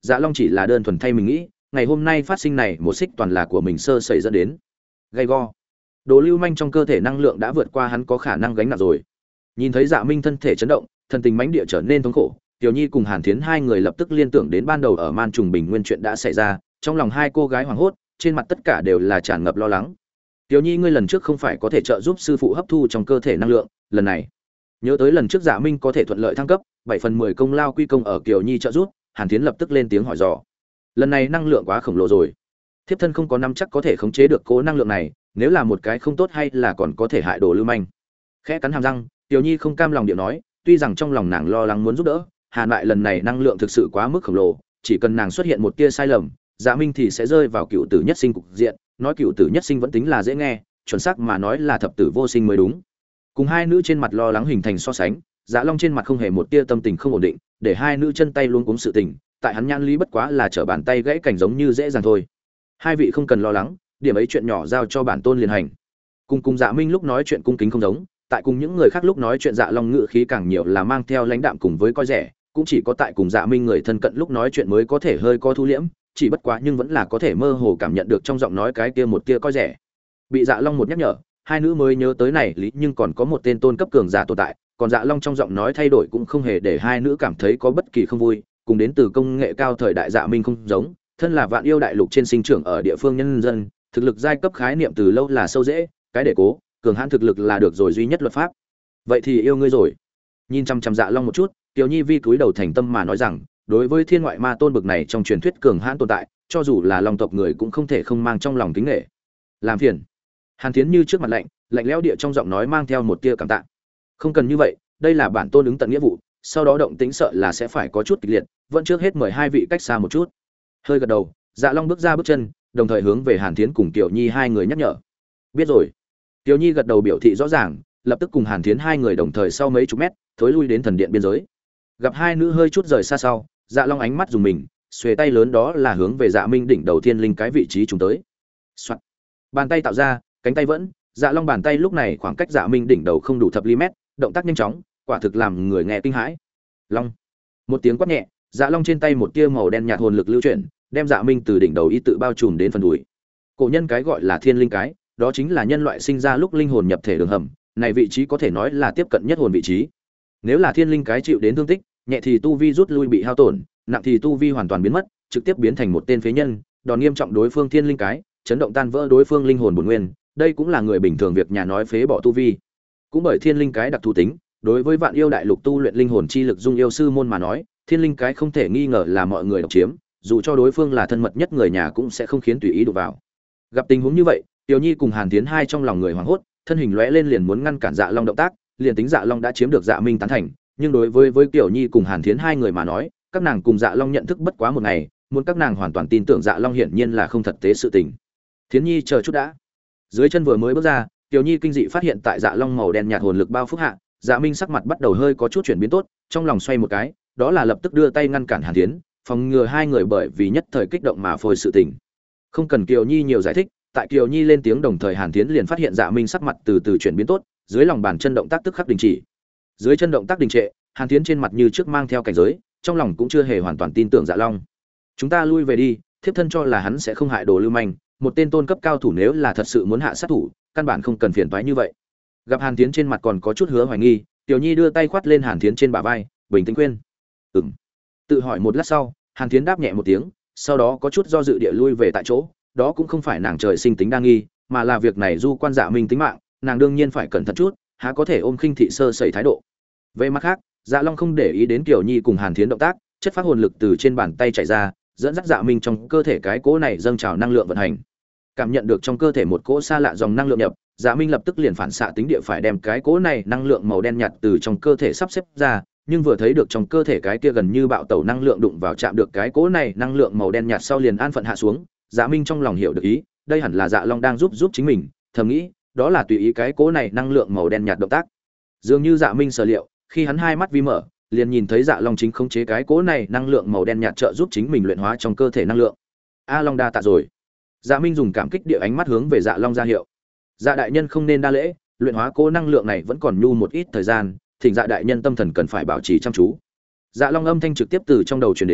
Dạ Long chỉ là đơn thuần thay mình nghĩ, ngày hôm nay phát sinh này một xích toàn là của mình sơ sẩy dẫn đến. Gay go. Đồ lưu manh trong cơ thể năng lượng đã vượt qua hắn có khả năng gánh nặng rồi. Nhìn thấy Dạ Minh thân thể chấn động, thần tình mãnh địa trở nên thống khổ, Tiểu Nhi cùng Hàn Thiến hai người lập tức liên tưởng đến ban đầu ở Man Trùng Bình Nguyên chuyện đã xảy ra, trong lòng hai cô gái hoảng hốt, trên mặt tất cả đều là tràn ngập lo lắng. Tiểu Nhi, ngươi lần trước không phải có thể trợ giúp sư phụ hấp thu trong cơ thể năng lượng, lần này nhớ tới lần trước Dạ Minh có thể thuận lợi thăng cấp, 7/10 công lao quy công ở Kiều Nhi trợ giúp, Hàn Thiến lập tức lên tiếng hỏi dò. Lần này năng lượng quá khổng lồ rồi, thiếp thân không có nắm chắc có thể khống chế được cố năng lượng này, nếu là một cái không tốt hay là còn có thể hại Đồ lưu manh. Khẽ cắn hàm răng, Tiểu Nhi không cam lòng điệu nói, tuy rằng trong lòng nàng lo lắng muốn giúp đỡ, Hàn lại lần này năng lượng thực sự quá mức khổng lồ, chỉ cần nàng xuất hiện một tia sai lầm, Dạ Minh thì sẽ rơi vào cựu tử nhất sinh cục diện, nói cựu tử nhất sinh vẫn tính là dễ nghe, chuẩn xác mà nói là thập tử vô sinh mới đúng. Cùng hai nữ trên mặt lo lắng hình thành so sánh, Dạ Long trên mặt không hề một tia tâm tình không ổn định, để hai nữ chân tay luôn cuống sự tình, tại hắn nhãn lý bất quá là trở bàn tay gãy cảnh giống như dễ dàng thôi. Hai vị không cần lo lắng, điểm ấy chuyện nhỏ giao cho bản tôn liền hành. Cùng Dạ Minh lúc nói chuyện cung kính không giống, tại cùng những người khác lúc nói chuyện Dạ Long ngữ khí càng nhiều là mang theo lãnh đạm cùng với coi rẻ, cũng chỉ có tại cùng Dạ Minh người thân cận lúc nói chuyện mới có thể hơi co thu liễm, chỉ bất quá nhưng vẫn là có thể mơ hồ cảm nhận được trong giọng nói cái kia một tia coi rẻ. Bị Dạ Long một nhắc nhở, hai nữ mới nhớ tới này lý nhưng còn có một tên tôn cấp cường giả tồn tại, còn Dạ Long trong giọng nói thay đổi cũng không hề để hai nữ cảm thấy có bất kỳ không vui, cùng đến từ công nghệ cao thời đại Dạ Minh không giống, thân là vạn yêu đại lục trên sinh trưởng ở địa phương nhân dân, thực lực giai cấp khái niệm từ lâu là sâu dễ, cái để cố, cường hãn thực lực là được rồi duy nhất luật pháp. Vậy thì yêu ngươi rồi. Nhìn chăm chăm Dạ Long một chút, Tiểu Nhi vi cúi đầu thành tâm mà nói rằng, đối với thiên ngoại ma tôn bực này trong truyền thuyết cường hãn tồn tại, cho dù là long tộc người cũng không thể không mang trong lòng kính nể. Làm phiền. Hàn Thiến như trước mặt lạnh lẽo địa trong giọng nói mang theo một tia cảm tạ. Không cần như vậy, đây là bản tôn ứng tận nghĩa vụ, sau đó động tĩnh sợ là sẽ phải có chút kịch liệt, vẫn trước hết mời hai vị cách xa một chút. Hơi gật đầu, Dạ Long bước ra bước chân, đồng thời hướng về Hàn Thiến cùng Tiểu Nhi hai người nhắc nhở. Biết rồi. Tiểu Nhi gật đầu biểu thị rõ ràng, lập tức cùng Hàn Thiến hai người đồng thời sau mấy chục mét, thối lui đến thần điện biên giới. Gặp hai nữ hơi chút rời xa sau, Dạ Long ánh mắt dùng mình, xuề tay lớn đó là hướng về Dạ Minh đỉnh đầu thiên linh cái vị trí chúng tới. Soạt. Bàn tay tạo ra, cánh tay vẫn, Dạ Long bàn tay lúc này khoảng cách Dạ Minh đỉnh đầu không đủ thập ly mét, động tác nhanh chóng, quả thực làm người nghe kinh hãi. Long. Một tiếng quát nhẹ, Dạ Long trên tay một tia màu đen nhạt hồn lực lưu chuyển, đem Dạ Minh từ đỉnh đầu y tự bao trùm đến phần đùi. Cổ nhân cái gọi là thiên linh cái, đó chính là nhân loại sinh ra lúc linh hồn nhập thể đường hầm, này vị trí có thể nói là tiếp cận nhất hồn vị trí. Nếu là thiên linh cái chịu đến thương tích, nhẹ thì tu vi rút lui bị hao tổn, nặng thì tu vi hoàn toàn biến mất, trực tiếp biến thành một tên phế nhân, đòn nghiêm trọng đối phương thiên linh cái, chấn động tan vỡ đối phương linh hồn bổn nguyên, đây cũng là người bình thường việc nhà nói phế bỏ tu vi. Cũng bởi thiên linh cái đặc thù tính, đối với vạn yêu đại lục tu luyện linh hồn chi lực dung yêu sư môn mà nói, thiên linh cái không thể nghi ngờ là mọi người độc chiếm, dù cho đối phương là thân mật nhất người nhà cũng sẽ không khiến tùy ý đụng vào. Gặp tình huống như vậy, Tiểu Nhi cùng Hàn Tiến hai trong lòng người hoảng hốt, thân hình lóe lên liền muốn ngăn cản Dạ Long động tác, liền tính Dạ Long đã chiếm được Dạ Minh tán thành, nhưng đối với Tiểu Nhi cùng Hàn Thiến hai người mà nói, các nàng cùng Dạ Long nhận thức bất quá một ngày, muốn các nàng hoàn toàn tin tưởng Dạ Long hiển nhiên là không thật tế sự tình. Thiến Nhi chờ chút đã. Dưới chân vừa mới bước ra, Tiểu Nhi kinh dị phát hiện tại Dạ Long màu đen nhạt hồn lực bao phúc hạ, Dạ Minh sắc mặt bắt đầu hơi có chút chuyển biến tốt, trong lòng xoay một cái, đó là lập tức đưa tay ngăn cản Hàn Thiến, phòng ngừa hai người bởi vì nhất thời kích động mà phôi sự tình. Không cần Kiều Nhi nhiều giải thích, tại Kiều Nhi lên tiếng đồng thời Hàn Thiến liền phát hiện Dạ Minh sắc mặt từ từ chuyển biến tốt, dưới lòng bàn chân động tác tức khắc đình chỉ. Dưới chân động tác đình trệ, Hàn Thiến trên mặt như trước mang theo cảnh giới, trong lòng cũng chưa hề hoàn toàn tin tưởng Dạ Long. Chúng ta lui về đi, thiếp thân cho là hắn sẽ không hại Đồ lưu manh, một tên tôn cấp cao thủ nếu là thật sự muốn hạ sát thủ, căn bản không cần phiền toái như vậy. Gặp Hàn Thiến trên mặt còn có chút hứa hoài nghi, Tiểu Nhi đưa tay khoát lên Hàn Thiến trên bả vai, bình tĩnh khuyên. Ừm. Tự hỏi một lát sau, Hàn Thiến đáp nhẹ một tiếng, sau đó có chút do dự địa lui về tại chỗ, đó cũng không phải nàng trời sinh tính đa nghi, mà là việc này du quan Dạ Minh tính mạng, nàng đương nhiên phải cẩn thận chút, há có thể ôm khinh thị sơ sẩy thái độ. Về mặt khác, Dạ Long không để ý đến Tiểu Nhi cùng Hàn Thiến động tác, chất phát hồn lực từ trên bàn tay chảy ra, dẫn dắt Dạ Minh trong cơ thể cái cỗ này dâng trào năng lượng vận hành. Cảm nhận được trong cơ thể một cỗ xa lạ dòng năng lượng nhập, Dạ Minh lập tức liền phản xạ tính địa phải đem cái cỗ này năng lượng màu đen nhạt từ trong cơ thể sắp xếp ra, nhưng vừa thấy được trong cơ thể cái kia gần như bạo tẩu năng lượng đụng vào chạm được cái cỗ này năng lượng màu đen nhạt sau liền an phận hạ xuống, Dạ Minh trong lòng hiểu được ý, đây hẳn là Dạ Long đang giúp chính mình, thầm nghĩ, đó là tùy ý cái cỗ này năng lượng màu đen nhạt động tác. Dường như Dạ Minh sở liệu, khi hắn hai mắt vi mở, liền nhìn thấy Dạ Long chính khống chế cái cỗ này năng lượng màu đen nhạt trợ giúp chính mình luyện hóa trong cơ thể năng lượng. A Long đa tạ rồi. Dạ Minh dùng cảm kích địa ánh mắt hướng về Dạ Long ra hiệu. Dạ đại nhân không nên đa lễ, luyện hóa cỗ năng lượng này vẫn còn nhu một ít thời gian, thỉnh Dạ đại nhân tâm thần cần phải bảo trì chăm chú. Dạ Long âm thanh trực tiếp từ trong đầu truyền đến,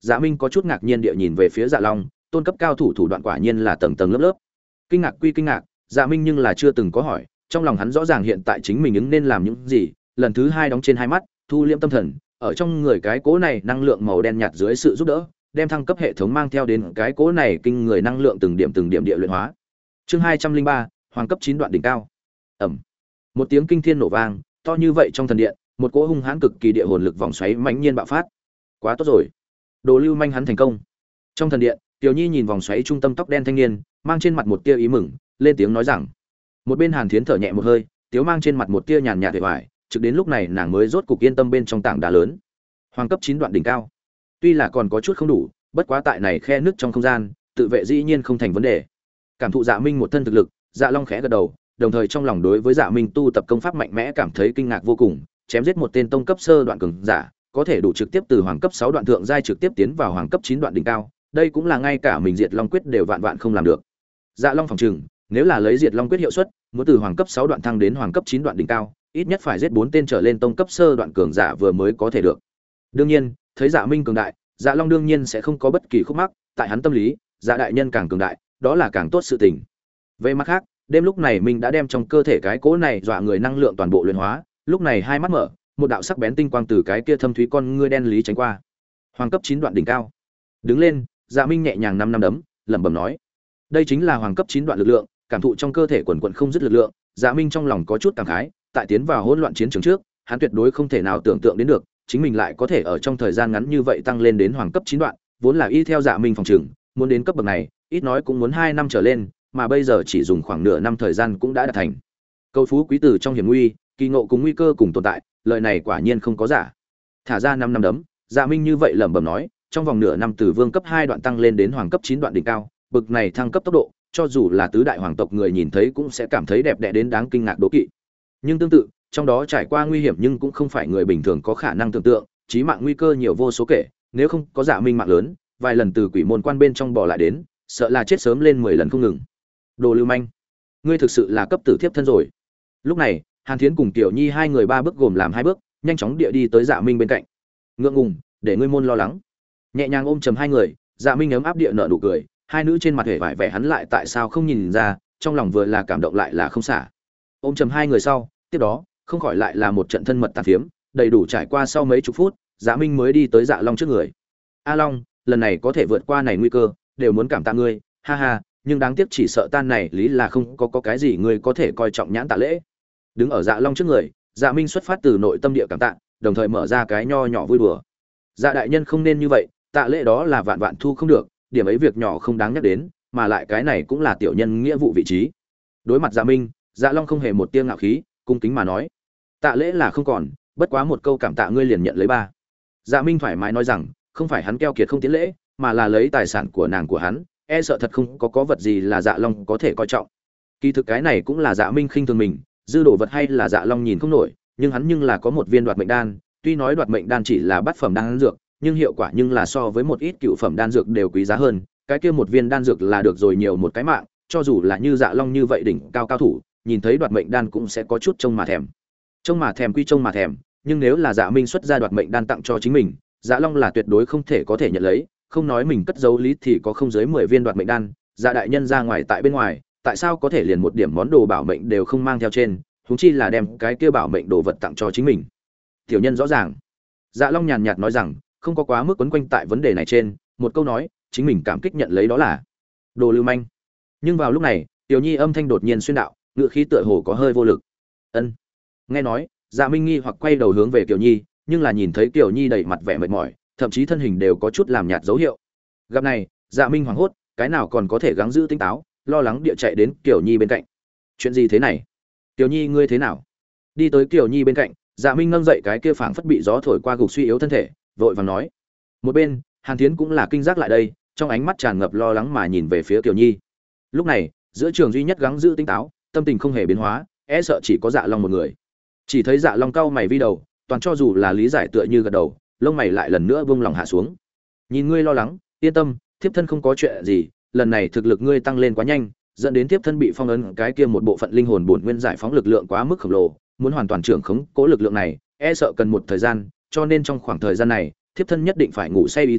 Dạ Minh có chút ngạc nhiên địa nhìn về phía Dạ Long, tôn cấp cao thủ thủ đoạn quả nhiên là tầng tầng lớp lớp. Kinh ngạc quy kinh ngạc, Dạ Minh nhưng là chưa từng có hỏi, trong lòng hắn rõ ràng hiện tại chính mình ứng nên làm những gì, lần thứ hai đóng trên hai mắt, thu liễm tâm thần, ở trong người cái cố này năng lượng màu đen nhạt dưới sự giúp đỡ, đem thăng cấp hệ thống mang theo đến cái cố này kinh người năng lượng từng điểm địa luyện hóa. Chương 203, hoàng cấp 9 đoạn đỉnh cao. Ầm. Một tiếng kinh thiên nổ vang, to như vậy trong thần điện, một cỗ hung hãn cực kỳ địa hồn lực vòng xoáy mãnh nhiên bạo phát. Quá tốt rồi. Đồ Lưu Manh hắn thành công. Trong thần điện, Tiểu Nhi nhìn vòng xoáy trung tâm tóc đen thanh niên, mang trên mặt một tia ý mừng, lên tiếng nói rằng. Một bên Hàn Thiến thở nhẹ một hơi, tiếu mang trên mặt một tia nhàn nhạt vẻ vải, trực đến lúc này nàng mới rốt cục yên tâm bên trong tảng đá lớn. Hoàng cấp 9 đoạn đỉnh cao. Tuy là còn có chút không đủ, bất quá tại này khe nứt trong không gian, tự vệ dĩ nhiên không thành vấn đề. Cảm thụ Dạ Minh một thân thực lực, Dạ Long khẽ gật đầu, đồng thời trong lòng đối với Dạ Minh tu tập công pháp mạnh mẽ cảm thấy kinh ngạc vô cùng, chém giết một tên tông cấp sơ đoạn cường giả, có thể đủ trực tiếp từ hoàng cấp 6 đoạn thượng giai trực tiếp tiến vào hoàng cấp 9 đoạn đỉnh cao, đây cũng là ngay cả mình Diệt Long quyết đều vạn vạn không làm được. Dạ Long phòng trừng, nếu là lấy Diệt Long quyết hiệu suất, muốn từ hoàng cấp 6 đoạn thăng đến hoàng cấp 9 đoạn đỉnh cao, ít nhất phải giết 4 tên trở lên tông cấp sơ đoạn cường giả vừa mới có thể được. Đương nhiên, thấy Dạ Minh cường đại, Dạ Long đương nhiên sẽ không có bất kỳ khúc mắc, tại hắn tâm lý, Dạ đại nhân càng cường đại, đó là càng tốt sự tình. Về mặt khác, đêm lúc này mình đã đem trong cơ thể cái cỗ này dọa người năng lượng toàn bộ luyện hóa, lúc này hai mắt mở, một đạo sắc bén tinh quang từ cái kia thâm thúy con ngươi đen lý tránh qua. Hoàng cấp 9 đoạn đỉnh cao. Đứng lên, Dạ Minh nhẹ nhàng năm đấm, lẩm bẩm nói: "Đây chính là hoàng cấp 9 đoạn lực lượng." Cảm thụ trong cơ thể quần quần không dứt lực lượng, Dạ Minh trong lòng có chút cảm khái, tại tiến vào hỗn loạn chiến trường trước, hắn tuyệt đối không thể nào tưởng tượng đến được, chính mình lại có thể ở trong thời gian ngắn như vậy tăng lên đến hoàng cấp 9 đoạn, vốn là y theo Dạ Minh phòng trường, muốn đến cấp bậc này, ít nói cũng muốn 2 năm trở lên, mà bây giờ chỉ dùng khoảng nửa năm thời gian cũng đã đạt thành. Câu phú quý tử trong hiểm nguy, kỳ ngộ cùng nguy cơ cùng tồn tại, lời này quả nhiên không có giả. Thả ra 5 năm đấm, Dạ Minh như vậy lẩm bẩm nói, trong vòng nửa năm từ vương cấp 2 đoạn tăng lên đến hoàng cấp 9 đoạn đỉnh cao, bậc này thăng cấp tốc độ, cho dù là tứ đại hoàng tộc người nhìn thấy cũng sẽ cảm thấy đẹp đẽ đến đáng kinh ngạc đố kỵ. Nhưng tương tự, trong đó trải qua nguy hiểm nhưng cũng không phải người bình thường có khả năng tưởng tượng, chí mạng nguy cơ nhiều vô số kể, nếu không có Dạ Minh mạng lớn, vài lần từ quỷ môn quan bên trong bỏ lại đến, sợ là chết sớm lên 10 lần không ngừng. Đồ Lưu Manh, ngươi thực sự là cấp tử thiếp thân rồi. Lúc này, Hàn Thiến cùng Tiểu Nhi hai người ba bước gồm làm hai bước, nhanh chóng địa đi tới Dạ Minh bên cạnh. Ngượng ngùng, để ngươi môn lo lắng. Nhẹ nhàng ôm chầm hai người, Dạ Minh ấm áp địa nở nụ cười, hai nữ trên mặt hề vải vẻ hắn lại tại sao không nhìn ra, trong lòng vừa là cảm động lại là không xả. Ôm chầm hai người sau, tiếp đó, không khỏi lại là một trận thân mật tàn phiếm, đầy đủ trải qua sau mấy chục phút, Dạ Minh mới đi tới Dạ Long trước người. A Long, lần này có thể vượt qua này nguy cơ, đều muốn cảm tạ ngươi, ha ha, nhưng đáng tiếc chỉ sợ tan này lý là không có cái gì ngươi có thể coi trọng nhãn tạ lễ. Đứng ở Dạ Long trước người, Dạ Minh xuất phát từ nội tâm địa cảm tạ, đồng thời mở ra cái nho nhỏ vui đùa. Dạ đại nhân không nên như vậy, tạ lễ đó là vạn vạn thu không được, điểm ấy việc nhỏ không đáng nhắc đến, mà lại cái này cũng là tiểu nhân nghĩa vụ vị trí. Đối mặt Dạ Minh, Dạ Long không hề một tia ngạo khí, cung kính mà nói: "Tạ lễ là không còn, bất quá một câu cảm tạ ngươi liền nhận lấy ba." Dạ Minh thoải mái nói rằng, không phải hắn keo kiệt không tiến lễ, mà là lấy tài sản của nàng của hắn, e sợ thật không có vật gì là Dạ Long có thể coi trọng. Kỳ thực cái này cũng là Dạ Minh khinh thường mình, dư đồ vật hay là Dạ Long nhìn không nổi, nhưng hắn nhưng là có một viên đoạt mệnh đan, tuy nói đoạt mệnh đan chỉ là bát phẩm đan dược, nhưng hiệu quả nhưng là so với một ít cựu phẩm đan dược đều quý giá hơn, cái kia một viên đan dược là được rồi nhiều một cái mạng, cho dù là như Dạ Long như vậy đỉnh cao cao thủ, nhìn thấy đoạt mệnh đan cũng sẽ có chút trông mà thèm. Trông mà thèm quy trông mà thèm, nhưng nếu là Dạ Minh xuất ra đoạt mệnh đan tặng cho chính mình, Dạ Long là tuyệt đối không thể có thể nhận lấy, không nói mình cất giấu lý thì có không dưới 10 viên đoạt mệnh đan, Dạ đại nhân ra ngoài tại bên ngoài, tại sao có thể liền một điểm món đồ bảo mệnh đều không mang theo trên, huống chi là đem cái kia bảo mệnh đồ vật tặng cho chính mình. Tiểu nhân rõ ràng. Dạ Long nhàn nhạt nói rằng, không có quá mức quấn quanh tại vấn đề này trên, một câu nói, chính mình cảm kích nhận lấy đó là Đồ Lưu Manh. Nhưng vào lúc này, Tiểu Nhi âm thanh đột nhiên xuyên đạo, ngựa khí tựa hồ có hơi vô lực. Ân. Nghe nói, Dạ Minh nghi hoặc quay đầu hướng về Tiểu Nhi, nhưng là nhìn thấy Tiểu Nhi đầy mặt vẻ mệt mỏi, thậm chí thân hình đều có chút làm nhạt dấu hiệu. Gặp này, Dạ Minh hoảng hốt, cái nào còn có thể gắng giữ tinh táo, lo lắng địa chạy đến Tiểu Nhi bên cạnh. Chuyện gì thế này? Tiểu Nhi ngươi thế nào? Đi tới Tiểu Nhi bên cạnh, Dạ Minh nâng dậy cái kia phảng phất bị gió thổi qua gục suy yếu thân thể, vội vàng nói. Một bên, Hàn Thiến cũng là kinh giác lại đây, trong ánh mắt tràn ngập lo lắng mà nhìn về phía Tiểu Nhi. Lúc này, giữa trường duy nhất gắng giữ tinh táo, tâm tình không hề biến hóa, e sợ chỉ có Dạ Long một người. Chỉ thấy Dạ Long cau mày vi đầu, toàn cho dù là lý giải tựa như gật đầu, lông mày lại lần nữa buông lòng hạ xuống. Nhìn ngươi lo lắng, yên tâm, thiếp thân không có chuyện gì, lần này thực lực ngươi tăng lên quá nhanh, dẫn đến thiếp thân bị phong ấn cái kia một bộ phận linh hồn bổn nguyên giải phóng lực lượng quá mức khổng lồ, muốn hoàn toàn trưởng khống cố lực lượng này, e sợ cần một thời gian, cho nên trong khoảng thời gian này, thiếp thân nhất định phải ngủ say ý thức,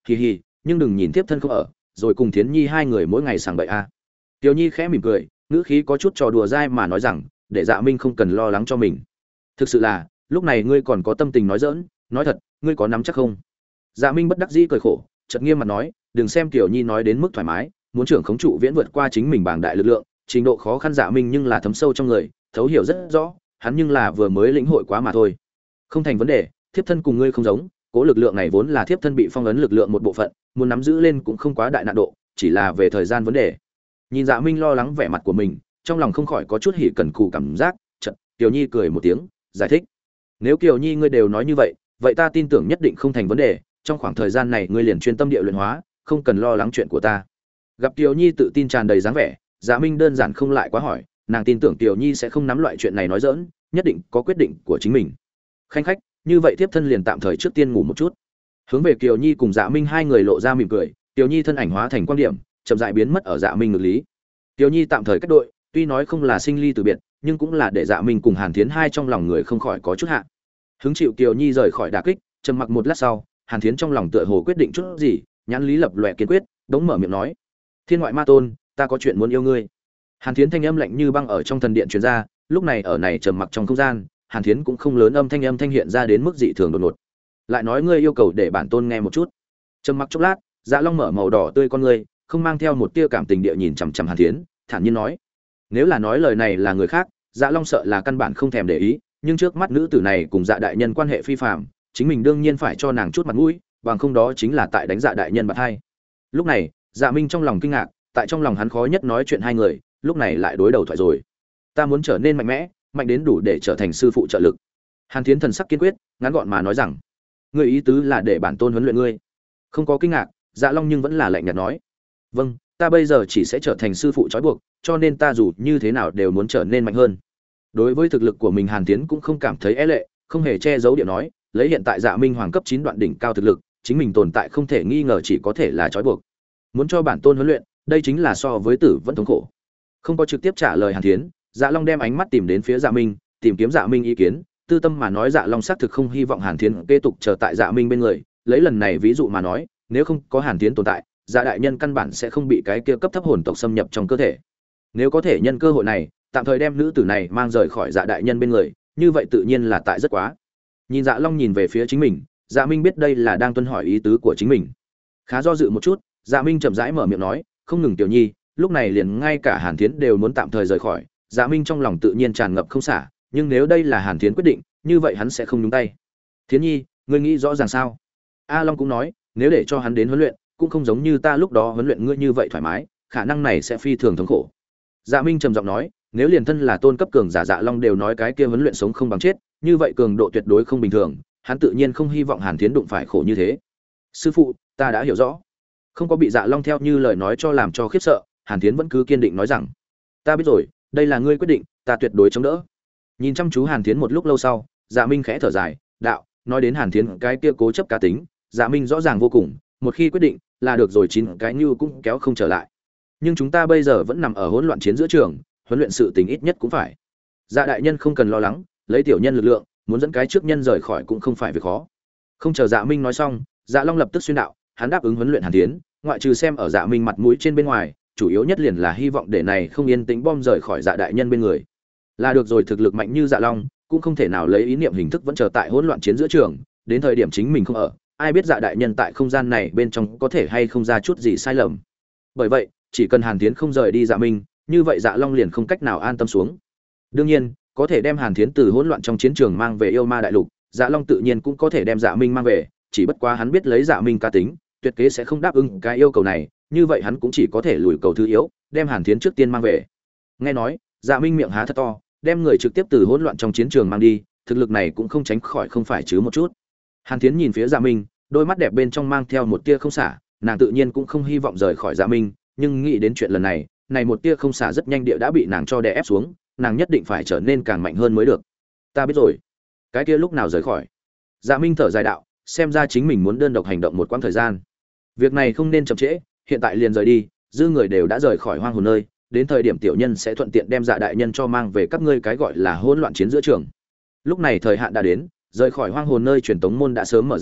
hì hì, nhưng đừng nhìn tiếp thân không ở, rồi cùng Thiến Nhi hai người mỗi ngày sảng bậy a. Tiểu Nhi khẽ mỉm cười, ngữ khí có chút trò đùa dai mà nói rằng, để Dạ Minh không cần lo lắng cho mình. Thực sự là, lúc này ngươi còn có tâm tình nói giỡn, nói thật, ngươi có nắm chắc không? Dạ Minh bất đắc dĩ cười khổ, chợt nghiêm mặt nói, đừng xem Tiểu Nhi nói đến mức thoải mái, muốn trưởng khống trụ viễn vượt qua chính mình bảng đại lực lượng, trình độ khó khăn Dạ Minh nhưng là thấm sâu trong người, thấu hiểu rất rõ, hắn nhưng là vừa mới lĩnh hội quá mà thôi. Không thành vấn đề, thiếp thân cùng ngươi không giống, cố lực lượng này vốn là thiếp thân bị phong ấn lực lượng một bộ phận, muốn nắm giữ lên cũng không quá đại nạn độ, chỉ là về thời gian vấn đề. Nhìn Dạ Minh lo lắng vẻ mặt của mình, trong lòng không khỏi có chút hỉ cẩn cù cảm giác, chợt Kiều Nhi cười một tiếng, giải thích: "Nếu Kiều Nhi ngươi đều nói như vậy, vậy ta tin tưởng nhất định không thành vấn đề, trong khoảng thời gian này ngươi liền chuyên tâm địa luyện hóa, không cần lo lắng chuyện của ta." Gặp Kiều Nhi tự tin tràn đầy dáng vẻ, Dạ Minh đơn giản không lại quá hỏi, nàng tin tưởng Kiều Nhi sẽ không nắm loại chuyện này nói giỡn, nhất định có quyết định của chính mình. Khanh khách, như vậy tiếp thân liền tạm thời trước tiên ngủ một chút. Hướng về Kiều Nhi cùng Dạ Minh hai người lộ ra mỉm cười, Kiều Nhi thân ảnh hóa thành quan điểm, chậm rãi biến mất ở Dạ Minh ngực lý. Kiều Nhi tạm thời cách đội, tuy nói không là sinh ly từ biệt, nhưng cũng là để Dạ Minh cùng Hàn Thiến hai trong lòng người không khỏi có chút hạ. Hứng chịu Kiều Nhi rời khỏi đả kích, trầm mặc một lát sau, Hàn Thiến trong lòng tựa hồ quyết định chút gì, nhãn lý lập lòe kiên quyết, đống mở miệng nói: "Thiên ngoại ma tôn, ta có chuyện muốn yêu ngươi." Hàn Thiến thanh âm lạnh như băng ở trong thần điện truyền ra, lúc này ở này trầm mặc trong không gian, Hàn Thiến cũng không lớn âm thanh hiện ra đến mức dị thường đột ngột. "Lại nói ngươi yêu cầu để bản tôn nghe một chút." Trầm mặc chốc lát, Dạ Long mở màu đỏ tươi con ngươi, không mang theo một tia cảm tình địa nhìn chằm chằm Hàn Thiến, thản nhiên nói: "Nếu là nói lời này là người khác, Dạ Long sợ là căn bản không thèm để ý, nhưng trước mắt nữ tử này cùng Dạ đại nhân quan hệ phi phàm, chính mình đương nhiên phải cho nàng chút mặt mũi, bằng không đó chính là tại đánh Dạ đại nhân bạt hai." Lúc này, Dạ Minh trong lòng kinh ngạc, tại trong lòng hắn khó nhất nói chuyện hai người, lúc này lại đối đầu thoại rồi. "Ta muốn trở nên mạnh mẽ, mạnh đến đủ để trở thành sư phụ trợ lực." Hàn Thiến thần sắc kiên quyết, ngắn gọn mà nói rằng: "Ngươi ý tứ là để bản tôn huấn luyện ngươi?" Không có kinh ngạc, Dạ Long nhưng vẫn là lạnh nhạt nói: "Vâng, ta bây giờ chỉ sẽ trở thành sư phụ trói buộc, cho nên ta dù như thế nào đều muốn trở nên mạnh hơn." Đối với thực lực của mình, Hàn Tiến cũng không cảm thấy e lệ, không hề che giấu điệu nói, lấy hiện tại Dạ Minh hoàng cấp 9 đoạn đỉnh cao thực lực, chính mình tồn tại không thể nghi ngờ chỉ có thể là trói buộc. Muốn cho bản tôn huấn luyện, đây chính là so với tử vẫn thống khổ. Không có trực tiếp trả lời Hàn Tiến, Dạ Long đem ánh mắt tìm đến phía Dạ Minh, tìm kiếm Dạ Minh ý kiến, tư tâm mà nói Dạ Long xác thực không hy vọng Hàn Tiến kế tục chờ tại Dạ Minh bên người, lấy lần này ví dụ mà nói, nếu không có Hàn Tiến tồn tại, Dạ đại nhân căn bản sẽ không bị cái kia cấp thấp hồn tộc xâm nhập trong cơ thể. Nếu có thể nhân cơ hội này, tạm thời đem nữ tử này mang rời khỏi Dạ đại nhân bên người, như vậy tự nhiên là tại rất quá. Nhìn Dạ Long nhìn về phía chính mình, Dạ Minh biết đây là đang tuân hỏi ý tứ của chính mình. Khá do dự một chút, Dạ Minh chậm rãi mở miệng nói, không ngừng Tiểu Nhi, lúc này liền ngay cả Hàn Thiến đều muốn tạm thời rời khỏi. Dạ Minh trong lòng tự nhiên tràn ngập không xả, nhưng nếu đây là Hàn Thiến quyết định, như vậy hắn sẽ không nhúng tay. Thiến Nhi, ngươi nghĩ rõ ràng sao? A Long cũng nói, nếu để cho hắn đến huấn luyện, cũng không giống như ta lúc đó huấn luyện ngươi như vậy thoải mái, khả năng này sẽ phi thường thống khổ. Dạ Minh trầm giọng nói, nếu liền thân là tôn cấp cường giả Dạ Long đều nói cái kia huấn luyện sống không bằng chết, như vậy cường độ tuyệt đối không bình thường, hắn tự nhiên không hy vọng Hàn Thiến đụng phải khổ như thế. Sư phụ, ta đã hiểu rõ. Không có bị Dạ Long theo như lời nói cho làm cho khiếp sợ, Hàn Thiến vẫn cứ kiên định nói rằng, ta biết rồi, đây là ngươi quyết định, ta tuyệt đối chống đỡ. Nhìn chăm chú Hàn Thiến một lúc lâu sau, Dạ Minh khẽ thở dài, đạo, nói đến Hàn Thiến cái kia cố chấp cá tính, Dạ Minh rõ ràng vô cùng, một khi quyết định, là được rồi, chín cái như cũng kéo không trở lại. Nhưng chúng ta bây giờ vẫn nằm ở hỗn loạn chiến giữa trường, huấn luyện sự tình ít nhất cũng phải. Dạ đại nhân không cần lo lắng, lấy tiểu nhân lực lượng, muốn dẫn cái trước nhân rời khỏi cũng không phải việc khó. Không chờ Dạ Minh nói xong, Dạ Long lập tức xuyên đạo, hắn đáp ứng huấn luyện Hàn Thiến, ngoại trừ xem ở Dạ Minh mặt mũi trên bên ngoài, chủ yếu nhất liền là hy vọng để này không yên tĩnh bom rời khỏi Dạ đại nhân bên người. Là được rồi, thực lực mạnh như Dạ Long, cũng không thể nào lấy ý niệm hình thức vẫn chờ tại hỗn loạn chiến giữa trường, đến thời điểm chính mình không ở, ai biết Dạ đại nhân tại không gian này bên trong có thể hay không ra chút gì sai lầm. Bởi vậy, chỉ cần Hàn Thiến không rời đi Dạ Minh, như vậy Dạ Long liền không cách nào an tâm xuống. Đương nhiên, có thể đem Hàn Thiến từ hỗn loạn trong chiến trường mang về yêu ma đại lục, Dạ Long tự nhiên cũng có thể đem Dạ Minh mang về, chỉ bất quá hắn biết lấy Dạ Minh cá tính, tuyệt kế sẽ không đáp ứng cái yêu cầu này, như vậy hắn cũng chỉ có thể lùi cầu thứ yếu, đem Hàn Thiến trước tiên mang về. Nghe nói, Dạ Minh miệng há thật to, đem người trực tiếp từ hỗn loạn trong chiến trường mang đi, thực lực này cũng không tránh khỏi không phải chứ một chút. Hàn Thiến nhìn phía Dạ Minh, đôi mắt đẹp bên trong mang theo một tia không xả, nàng tự nhiên cũng không hy vọng rời khỏi Dạ Minh, nhưng nghĩ đến chuyện lần này, này một tia không xả rất nhanh địa đã bị nàng cho đè ép xuống, nàng nhất định phải trở nên càng mạnh hơn mới được. Ta biết rồi. Cái kia lúc nào rời khỏi? Dạ Minh thở dài đạo, xem ra chính mình muốn đơn độc hành động một quãng thời gian. Việc này không nên chậm trễ, hiện tại liền rời đi, dư người đều đã rời khỏi hoang hồn nơi, đến thời điểm tiểu nhân sẽ thuận tiện đem Dạ đại nhân cho mang về các ngươi cái gọi là hỗn loạn chiến giữa trường. Lúc này thời hạn đã đến, rời khỏi hoang hồn nơi truyền tống môn đã sớm mở ra,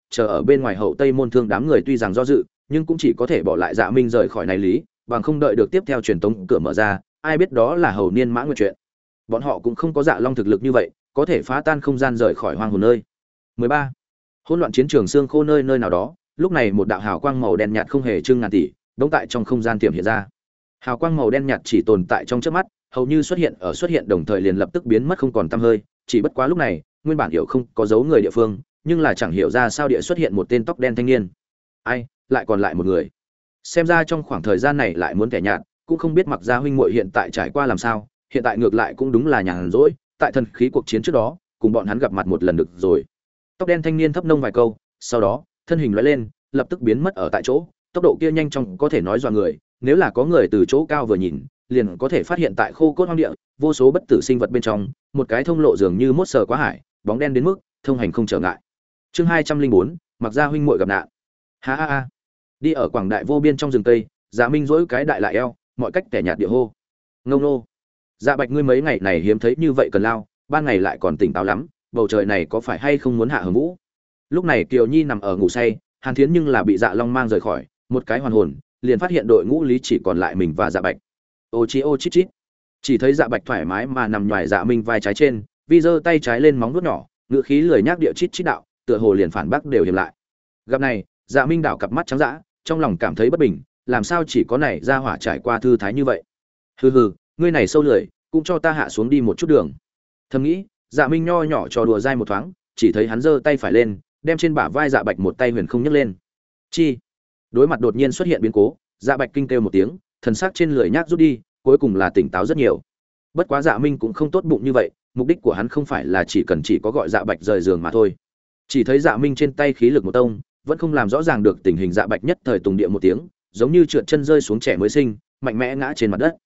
chờ ở bên ngoài hậu tây môn thương đám người tuy rằng do dự nhưng cũng chỉ có thể bỏ lại Dạ Minh rời khỏi này lý, bằng không đợi được tiếp theo truyền tống cửa mở ra, ai biết đó là hầu niên mã nguyệt chuyện. Bọn họ cũng không có Dạ Long thực lực như vậy, có thể phá tan không gian rời khỏi hoang hồn nơi. 13. Hỗn loạn chiến trường xương khô nơi nơi nào đó, lúc này một đạo hào quang màu đen nhạt không hề trưng ngàn tỷ, đống tại trong không gian tiềm hiện ra. Hào quang màu đen nhạt chỉ tồn tại trong chớp mắt, hầu như xuất hiện đồng thời liền lập tức biến mất không còn tăm hơi, chỉ bất quá lúc này, nguyên bản hiểu không có dấu người địa phương, nhưng là chẳng hiểu ra sao địa xuất hiện một tên tóc đen thanh niên. Ai, lại còn lại một người. Xem ra trong khoảng thời gian này lại muốn kẻ nhạt, cũng không biết Mặc Gia huynh muội hiện tại trải qua làm sao, hiện tại ngược lại cũng đúng là nhàn rỗi, tại thần khí cuộc chiến trước đó, cùng bọn hắn gặp mặt một lần được rồi. Tóc đen thanh niên thấp nông vài câu, sau đó, thân hình lóe lên, lập tức biến mất ở tại chỗ, tốc độ kia nhanh chóng có thể nói dọa người, nếu là có người từ chỗ cao vừa nhìn, liền có thể phát hiện tại khô cốt hoang địa, vô số bất tử sinh vật bên trong, một cái thông lộ dường như mốt sờ quá hải, bóng đen đến mức thông hành không trở ngại. Chương 204, Mặc Gia huynh muội gặp nạn. Ha ha ha. Đi ở quảng đại vô biên trong rừng tây, Dạ Minh dỗi cái đại lại eo, mọi cách kẻ nhạt địa hô. Ngông nô. Dạ Bạch ngươi mấy ngày này hiếm thấy như vậy cần lao, ban ngày lại còn tỉnh táo lắm, bầu trời này có phải hay không muốn hạ hồng vũ? Lúc này Kiều Nhi nằm ở ngủ say, Hàn Thiến nhưng là bị Dạ Long mang rời khỏi, một cái hoàn hồn, liền phát hiện đội ngũ lý chỉ còn lại mình và Dạ Bạch. Ô chít chít. Chỉ thấy Dạ Bạch thoải mái mà nằm nhòi Dạ Minh vai trái trên, vi giơ tay trái lên móng vuốt nhỏ, ngựa khí lười nhác địa chít chít đạo, tựa hồ liền phản bác đều hiểm lại. Gặp này, Dạ Minh đảo cặp mắt trắng dã, trong lòng cảm thấy bất bình, làm sao chỉ có này ra hỏa trải qua thư thái như vậy. Hừ hừ, ngươi này sâu lười, cũng cho ta hạ xuống đi một chút đường. Thầm nghĩ, Dạ Minh nho nhỏ trò đùa dai một thoáng, chỉ thấy hắn giơ tay phải lên, đem trên bả vai Dạ Bạch một tay huyền không nhấc lên. Chi? Đối mặt đột nhiên xuất hiện biến cố, Dạ Bạch kinh kêu một tiếng, thần sắc trên lười nhác rút đi, cuối cùng là tỉnh táo rất nhiều. Bất quá Dạ Minh cũng không tốt bụng như vậy, mục đích của hắn không phải là chỉ có gọi Dạ Bạch rời giường mà thôi. Chỉ thấy Dạ Minh trên tay khí lực một tông, vẫn không làm rõ ràng được tình hình Dạ Bạch nhất thời tùng địa một tiếng, giống như trượt chân rơi xuống trẻ mới sinh, mạnh mẽ ngã trên mặt đất.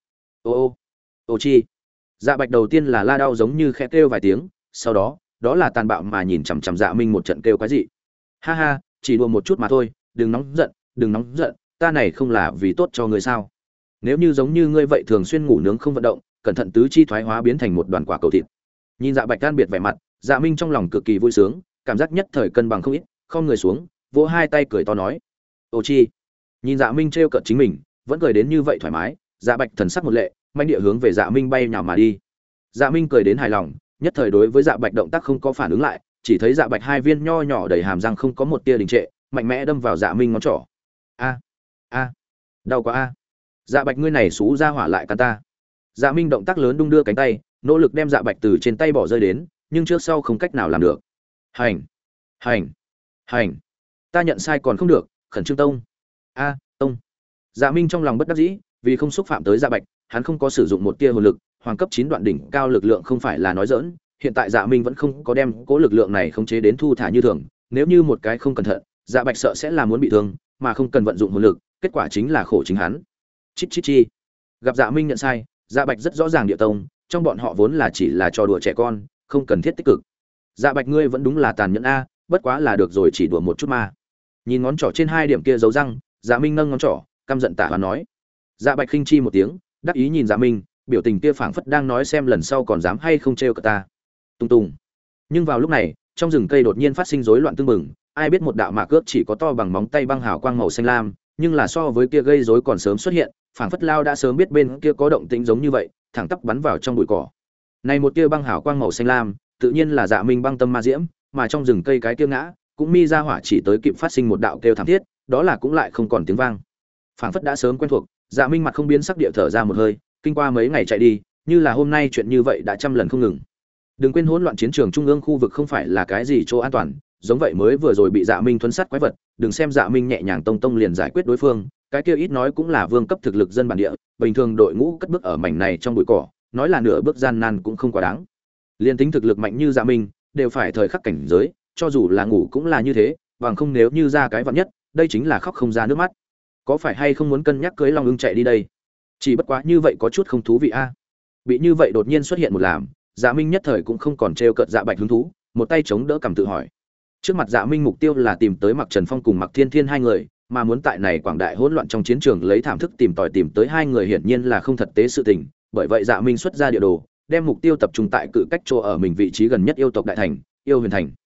Ô chi. Dạ Bạch đầu tiên là la đau giống như khẽ kêu vài tiếng, sau đó là tàn bạo mà nhìn chằm chằm Dạ Minh một trận kêu quái dị. Ha ha, chỉ đùa một chút mà thôi, đừng nóng giận, ta này không là vì tốt cho ngươi sao? Nếu như giống như ngươi vậy thường xuyên ngủ nướng không vận động, cẩn thận tứ chi thoái hóa biến thành một đoàn quả cầu thịt. Nhìn Dạ Bạch tan biệt vẻ mặt, Dạ Minh trong lòng cực kỳ vui sướng, cảm giác nhất thời cân bằng không ít, không người xuống, vỗ hai tay cười to nói: "Ô chi." Nhìn Dạ Minh trêu cợt chính mình, vẫn cười đến như vậy thoải mái, Dạ Bạch thần sắc một lệ, manh địa hướng về Dạ Minh bay nhào mà đi. Dạ Minh cười đến hài lòng, nhất thời đối với Dạ Bạch động tác không có phản ứng lại, chỉ thấy Dạ Bạch hai viên nho nhỏ đầy hàm răng không có một tia đình trệ, mạnh mẽ đâm vào Dạ Minh ngón trỏ. A, đau quá a. Dạ Bạch ngươi này xú ra hỏa lại cắn ta. Dạ Minh động tác lớn đung đưa cánh tay, nỗ lực đem Dạ Bạch từ trên tay bỏ rơi đến, nhưng trước sau không cách nào làm được. Hành, ta nhận sai còn không được, khẩn trương tông. Tông. Dạ Minh trong lòng bất đắc dĩ, vì không xúc phạm tới Dạ Bạch, hắn không có sử dụng một tia hồn lực, hoàng cấp 9 đoạn đỉnh cao lực lượng không phải là nói giỡn, hiện tại Dạ Minh vẫn không có đem cố lực lượng này khống chế đến thu thả như thường, nếu như một cái không cẩn thận, Dạ Bạch sợ sẽ là muốn bị thương, mà không cần vận dụng hồn lực, kết quả chính là khổ chính hắn. Chít chi. Gặp Dạ Minh nhận sai, Dạ Bạch rất rõ ràng địa tông, trong bọn họ vốn là chỉ là trò đùa trẻ con, không cần thiết tích cực. Dạ Bạch ngươi vẫn đúng là tàn nhẫn a, bất quá là được rồi, chỉ đùa một chút mà. Nhìn ngón trỏ trên hai điểm kia dấu răng, Dạ Minh nâng ngón trỏ, căm giận tả hoán nói. Dạ Bạch khinh chi một tiếng, đắc ý nhìn Dạ Minh, biểu tình kia phảng phất đang nói xem lần sau còn dám hay không trêu cả ta. Tung. Nhưng vào lúc này, trong rừng cây đột nhiên phát sinh rối loạn tương mừng, ai biết một đạo mạc cướp chỉ có to bằng móng tay băng hào quang màu xanh lam, nhưng là so với kia gây rối còn sớm xuất hiện, phảng phất lao đã sớm biết bên kia có động tĩnh giống như vậy, thẳng tắp bắn vào trong bụi cỏ. Này một tia băng hào quang màu xanh lam, tự nhiên là Dạ Minh băng tâm ma diễm, mà trong rừng cây cái kia ngã, cũng mi ra hỏa chỉ tới kịp phát sinh một đạo kêu thảm thiết, đó là cũng lại không còn tiếng vang. Phảng phất đã sớm quen thuộc, Dạ Minh mặt không biến sắc địa thở ra một hơi, kinh qua mấy ngày chạy đi, như là hôm nay chuyện như vậy đã trăm lần không ngừng. Đừng quên hỗn loạn chiến trường trung ương khu vực không phải là cái gì chỗ an toàn, giống vậy mới vừa rồi bị Dạ Minh thuấn sát quái vật, đừng xem Dạ Minh nhẹ nhàng tông liền giải quyết đối phương, cái kia ít nói cũng là vương cấp thực lực dân bản địa, bình thường đội ngũ cất bước ở mảnh này trong bụi cỏ, nói là nửa bước gian nan cũng không quá đáng. Liên tính thực lực mạnh như Dạ Minh, đều phải thời khắc cảnh giới, cho dù là ngủ cũng là như thế, bằng không nếu như ra cái vạn nhất, đây chính là khóc không ra nước mắt. Có phải hay không muốn cân nhắc cưới Long Ưng chạy đi đây? Chỉ bất quá như vậy có chút không thú vị a. Bị như vậy đột nhiên xuất hiện một làm, Dạ Minh nhất thời cũng không còn trêu cợt Dạ Bạch hứng thú, một tay chống đỡ cầm tự hỏi. Trước mặt Dạ Minh mục tiêu là tìm tới Mặc Trần Phong cùng Mặc Thiên Thiên hai người, mà muốn tại này quảng đại hỗn loạn trong chiến trường lấy thảm thức tìm tới hai người hiển nhiên là không thật tế sự tình, bởi vậy Dạ Minh xuất ra địa đồ, đem mục tiêu tập trung tại cự cách chỗ ở mình vị trí gần nhất yêu tộc đại thành, yêu huyền thành.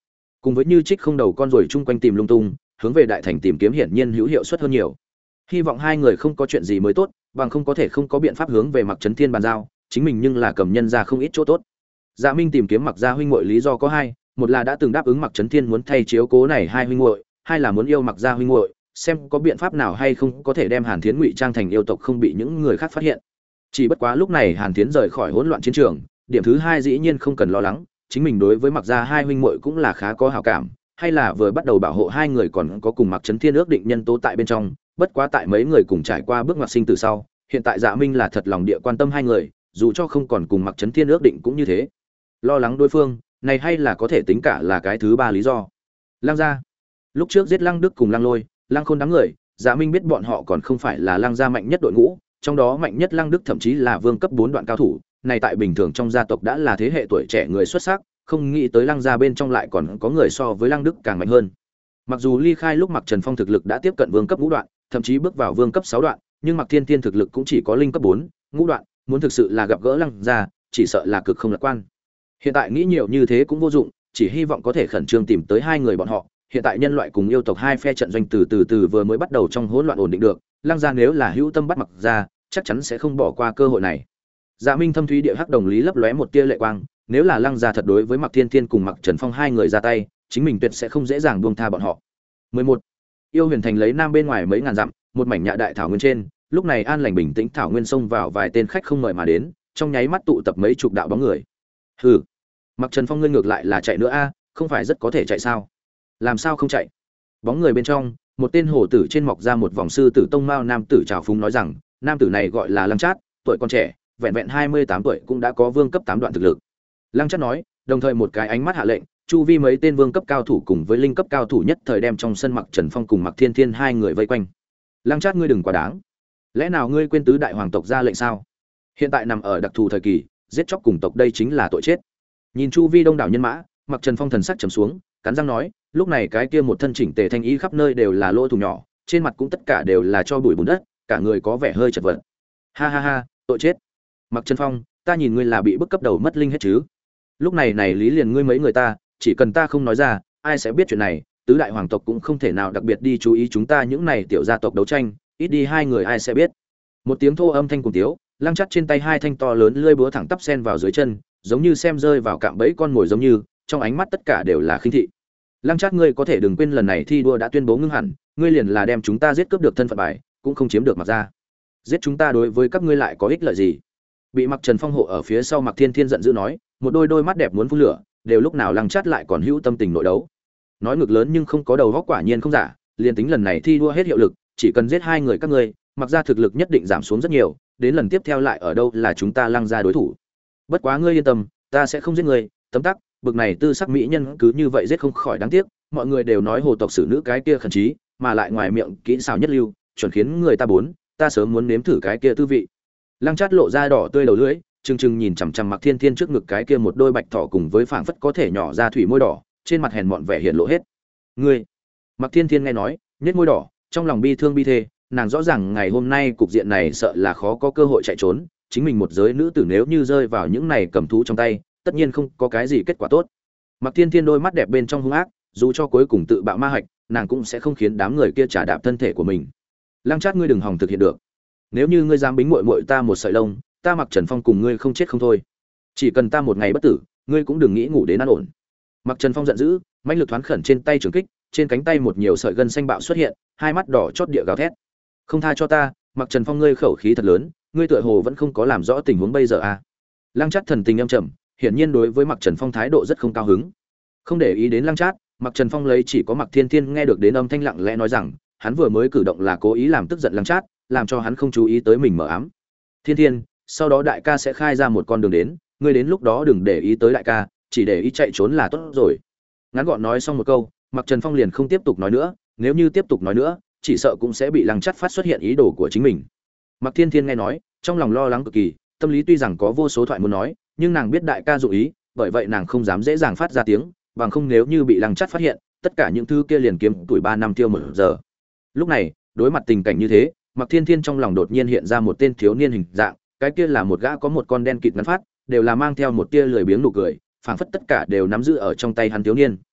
cùng với như trích không đầu con rồi chung quanh tìm lung tung, hướng về đại thành tìm kiếm hiển nhiên hữu hiệu suất hơn nhiều. Hy vọng hai người không có chuyện gì mới tốt, bằng không có thể không có biện pháp hướng về Mặc Trấn Thiên bàn giao, chính mình nhưng là cầm nhân ra không ít chỗ tốt. Dạ Minh tìm kiếm Mặc gia huynh muội lý do có hai, một là đã từng đáp ứng Mặc Trấn Thiên muốn thay chiếu cố này hai huynh muội, hai là muốn yêu Mặc gia huynh muội, xem có biện pháp nào hay không có thể đem Hàn Thiến ngụy trang thành yêu tộc không bị những người khác phát hiện. Chỉ bất quá lúc này Hàn Thiến rời khỏi hỗn loạn chiến trường, điểm thứ hai dĩ nhiên không cần lo lắng, chính mình đối với Mặc gia hai huynh muội cũng là khá có hảo cảm, hay là vừa bắt đầu bảo hộ hai người còn có cùng Mặc Trấn Thiên ước định nhân tố tại bên trong, bất quá tại mấy người cùng trải qua bước ngoặt sinh từ sau, hiện tại Dạ Minh là thật lòng địa quan tâm hai người, dù cho không còn cùng Mặc Trấn Thiên ước định cũng như thế. Lo lắng đối phương, này hay là có thể tính cả là cái thứ ba lý do. Lăng gia. Lúc trước giết Lăng Đức cùng Lăng Lôi, Lăng Khôn đám người, Dạ Minh biết bọn họ còn không phải là Lăng gia mạnh nhất đội ngũ, trong đó mạnh nhất Lăng Đức thậm chí là vương cấp 4 đoạn cao thủ, này tại bình thường trong gia tộc đã là thế hệ tuổi trẻ người xuất sắc, không nghĩ tới Lăng gia bên trong lại còn có người so với Lăng Đức càng mạnh hơn. Mặc dù ly khai lúc Mặc Trần Phong thực lực đã tiếp cận vương cấp ngũ đoạn, thậm chí bước vào vương cấp 6 đoạn, nhưng Mặc Thiên Thiên thực lực cũng chỉ có linh cấp 4, ngũ đoạn, muốn thực sự là gặp gỡ Lăng gia, chỉ sợ là cực không lạc quan. Hiện tại nghĩ nhiều như thế cũng vô dụng, chỉ hy vọng có thể khẩn trương tìm tới hai người bọn họ. Hiện tại nhân loại cùng yêu tộc hai phe trận doanh từ vừa mới bắt đầu trong hỗn loạn ổn định được, Lăng gia nếu là hữu tâm bắt Mặc gia, chắc chắn sẽ không bỏ qua cơ hội này. Dạ Minh thâm thúy địa hắc đồng lý lấp lóe một tia lệ quang, nếu là Lăng gia thật đối với Mặc Thiên Thiên cùng Mặc Trần Phong hai người ra tay, chính mình tuyệt sẽ không dễ dàng buông tha bọn họ. 11. Yêu Huyền Thành lấy nam bên ngoài mấy ngàn dặm, một mảnh nhạ đại thảo nguyên trên, lúc này an lành bình tĩnh thảo nguyên xông vào vài tên khách không mời mà đến, trong nháy mắt tụ tập mấy chục đạo bóng người. Hừ, Mặc Trần Phong ngươi ngược lại là chạy nữa a, không phải rất có thể chạy sao? Làm sao không chạy? Bóng người bên trong, một tên hổ tử trên mọc ra một vòng sư tử tông mao nam tử trào phúng nói rằng, nam tử này gọi là Lăng Trát, tuổi còn trẻ, vẹn vẹn 28 tuổi cũng đã có vương cấp 8 đoạn thực lực. Lăng Trát nói, đồng thời một cái ánh mắt hạ lệnh, chu vi mấy tên vương cấp cao thủ cùng với linh cấp cao thủ nhất thời đem trong sân Mặc Trần Phong cùng Mặc Thiên Thiên hai người vây quanh. Lăng Trát ngươi đừng quá đáng, lẽ nào ngươi quên tứ đại hoàng tộc ra lệnh sao? Hiện tại nằm ở đặc thù thời kỳ, giết chóc cùng tộc đây chính là tội chết. Nhìn chu vi đông đảo nhân mã, Mặc Trần Phong thần sắc trầm xuống, cắn răng nói, lúc này cái kia một thân chỉnh tề thanh ý khắp nơi đều là lỗ thủng nhỏ, trên mặt cũng tất cả đều là cho bụi bùn đất, cả người có vẻ hơi chật vật. Ha ha ha, tội chết. Mặc Trần Phong, ta nhìn ngươi là bị bức cấp đầu mất linh hết chứ? Lúc này này lý liền ngươi mấy người ta, chỉ cần ta không nói ra, ai sẽ biết chuyện này, tứ đại hoàng tộc cũng không thể nào đặc biệt đi chú ý chúng ta những này tiểu gia tộc đấu tranh, ít đi hai người ai sẽ biết. Một tiếng thô âm thanh cùng tiếu, Lăng Trát trên tay hai thanh to lớn lưỡi búa thẳng tắp sen vào dưới chân, giống như xem rơi vào cạm bẫy con mồi giống như, trong ánh mắt tất cả đều là khinh thị. Lăng Trát ngươi có thể đừng quên lần này thi đua đã tuyên bố ngưng hẳn, ngươi liền là đem chúng ta giết cướp được thân phận bài, cũng không chiếm được Mặc gia. Giết chúng ta đối với các ngươi lại có ích lợi gì? Bị Mặc Trần Phong hộ ở phía sau Mặc Thiên Thiên giận dữ nói, một đôi mắt đẹp muốn phun lửa, đều lúc nào Lăng Trát lại còn hữu tâm tình nội đấu. Nói ngực lớn nhưng không có đầu óc quả nhiên không giả, liền tính lần này thi đua hết hiệu lực, chỉ cần giết hai người các ngươi, Mặc gia thực lực nhất định giảm xuống rất nhiều, đến lần tiếp theo lại ở đâu là chúng ta Lăng gia đối thủ. Bất quá ngươi yên tâm, ta sẽ không giết ngươi, tấm tắc, bực này tư sắc mỹ nhân cứ như vậy giết không khỏi đáng tiếc, mọi người đều nói hồ tộc xử nữ cái kia khẩn trí, mà lại ngoài miệng kỹ xảo nhất lưu, chuẩn khiến người ta ta sớm muốn nếm thử cái kia tư vị. Lăng Trát lộ ra đỏ tươi đầu lưỡi, trừng nhìn chằm chằm Mặc Thiên Thiên trước ngực cái kia một đôi bạch thỏ cùng với phảng phất có thể nhỏ ra thủy môi đỏ, trên mặt hèn mọn vẻ hiện lộ hết. Ngươi, Mặc Thiên Thiên nghe nói, nhếch môi đỏ, trong lòng bi thương bi thê, nàng rõ ràng ngày hôm nay cục diện này sợ là khó có cơ hội chạy trốn, chính mình một giới nữ tử nếu như rơi vào những này cầm thú trong tay, tất nhiên không có cái gì kết quả tốt. Mặc Thiên Thiên đôi mắt đẹp bên trong hung ác, dù cho cuối cùng tự bạo ma hạch, nàng cũng sẽ không khiến đám người kia trả đạp thân thể của mình. Lăng Trát ngươi đừng hòng thực hiện được. Nếu như ngươi dám bính muội muội ta một sợi lông, ta Mặc Trần Phong cùng ngươi không chết không thôi. Chỉ cần ta một ngày bất tử, ngươi cũng đừng nghĩ ngủ đến an ổn. Mặc Trần Phong giận dữ, mãnh lực thoáng khẩn trên tay trường kích, trên cánh tay một nhiều sợi gân xanh bạo xuất hiện, hai mắt đỏ chót địa gào thét. Không tha cho ta, Mặc Trần Phong ngươi khẩu khí thật lớn, ngươi tựa hồ vẫn không có làm rõ tình huống bây giờ à? Lăng Trát thần tình âm trầm, hiển nhiên đối với Mặc Trần Phong thái độ rất không cao hứng. Không để ý đến Lăng Trát, Mặc Trần Phong lấy chỉ có Mặc Thiên Thiên nghe được đến âm thanh lặng lẽ nói rằng, hắn vừa mới cử động là cố ý làm tức giận Lăng Trát, làm cho hắn không chú ý tới mình mở ám. Thiên Thiên, sau đó đại ca sẽ khai ra một con đường đến, ngươi đến lúc đó đừng để ý tới đại ca, chỉ để ý chạy trốn là tốt rồi. Ngắn gọn nói xong một câu, Mặc Trần Phong liền không tiếp tục nói nữa, nếu như tiếp tục nói nữa, chỉ sợ cũng sẽ bị Lăng Trát phát xuất hiện ý đồ của chính mình. Mặc Thiên Thiên nghe nói, trong lòng lo lắng cực kỳ, tâm lý tuy rằng có vô số thoại muốn nói, nhưng nàng biết đại ca dụng ý, bởi vậy nàng không dám dễ dàng phát ra tiếng, bằng không nếu như bị Lăng Trát phát hiện, tất cả những thứ kia liền kiếm tuổi 3 năm tiêu một giờ. Lúc này, đối mặt tình cảnh như thế, Mặc Thiên Thiên trong lòng đột nhiên hiện ra một tên thiếu niên hình dạng, cái kia là một gã có một con đen kịt ngắn phát, đều là mang theo một tia lười biếng nụ cười, phảng phất tất cả đều nắm giữ ở trong tay hắn thiếu niên.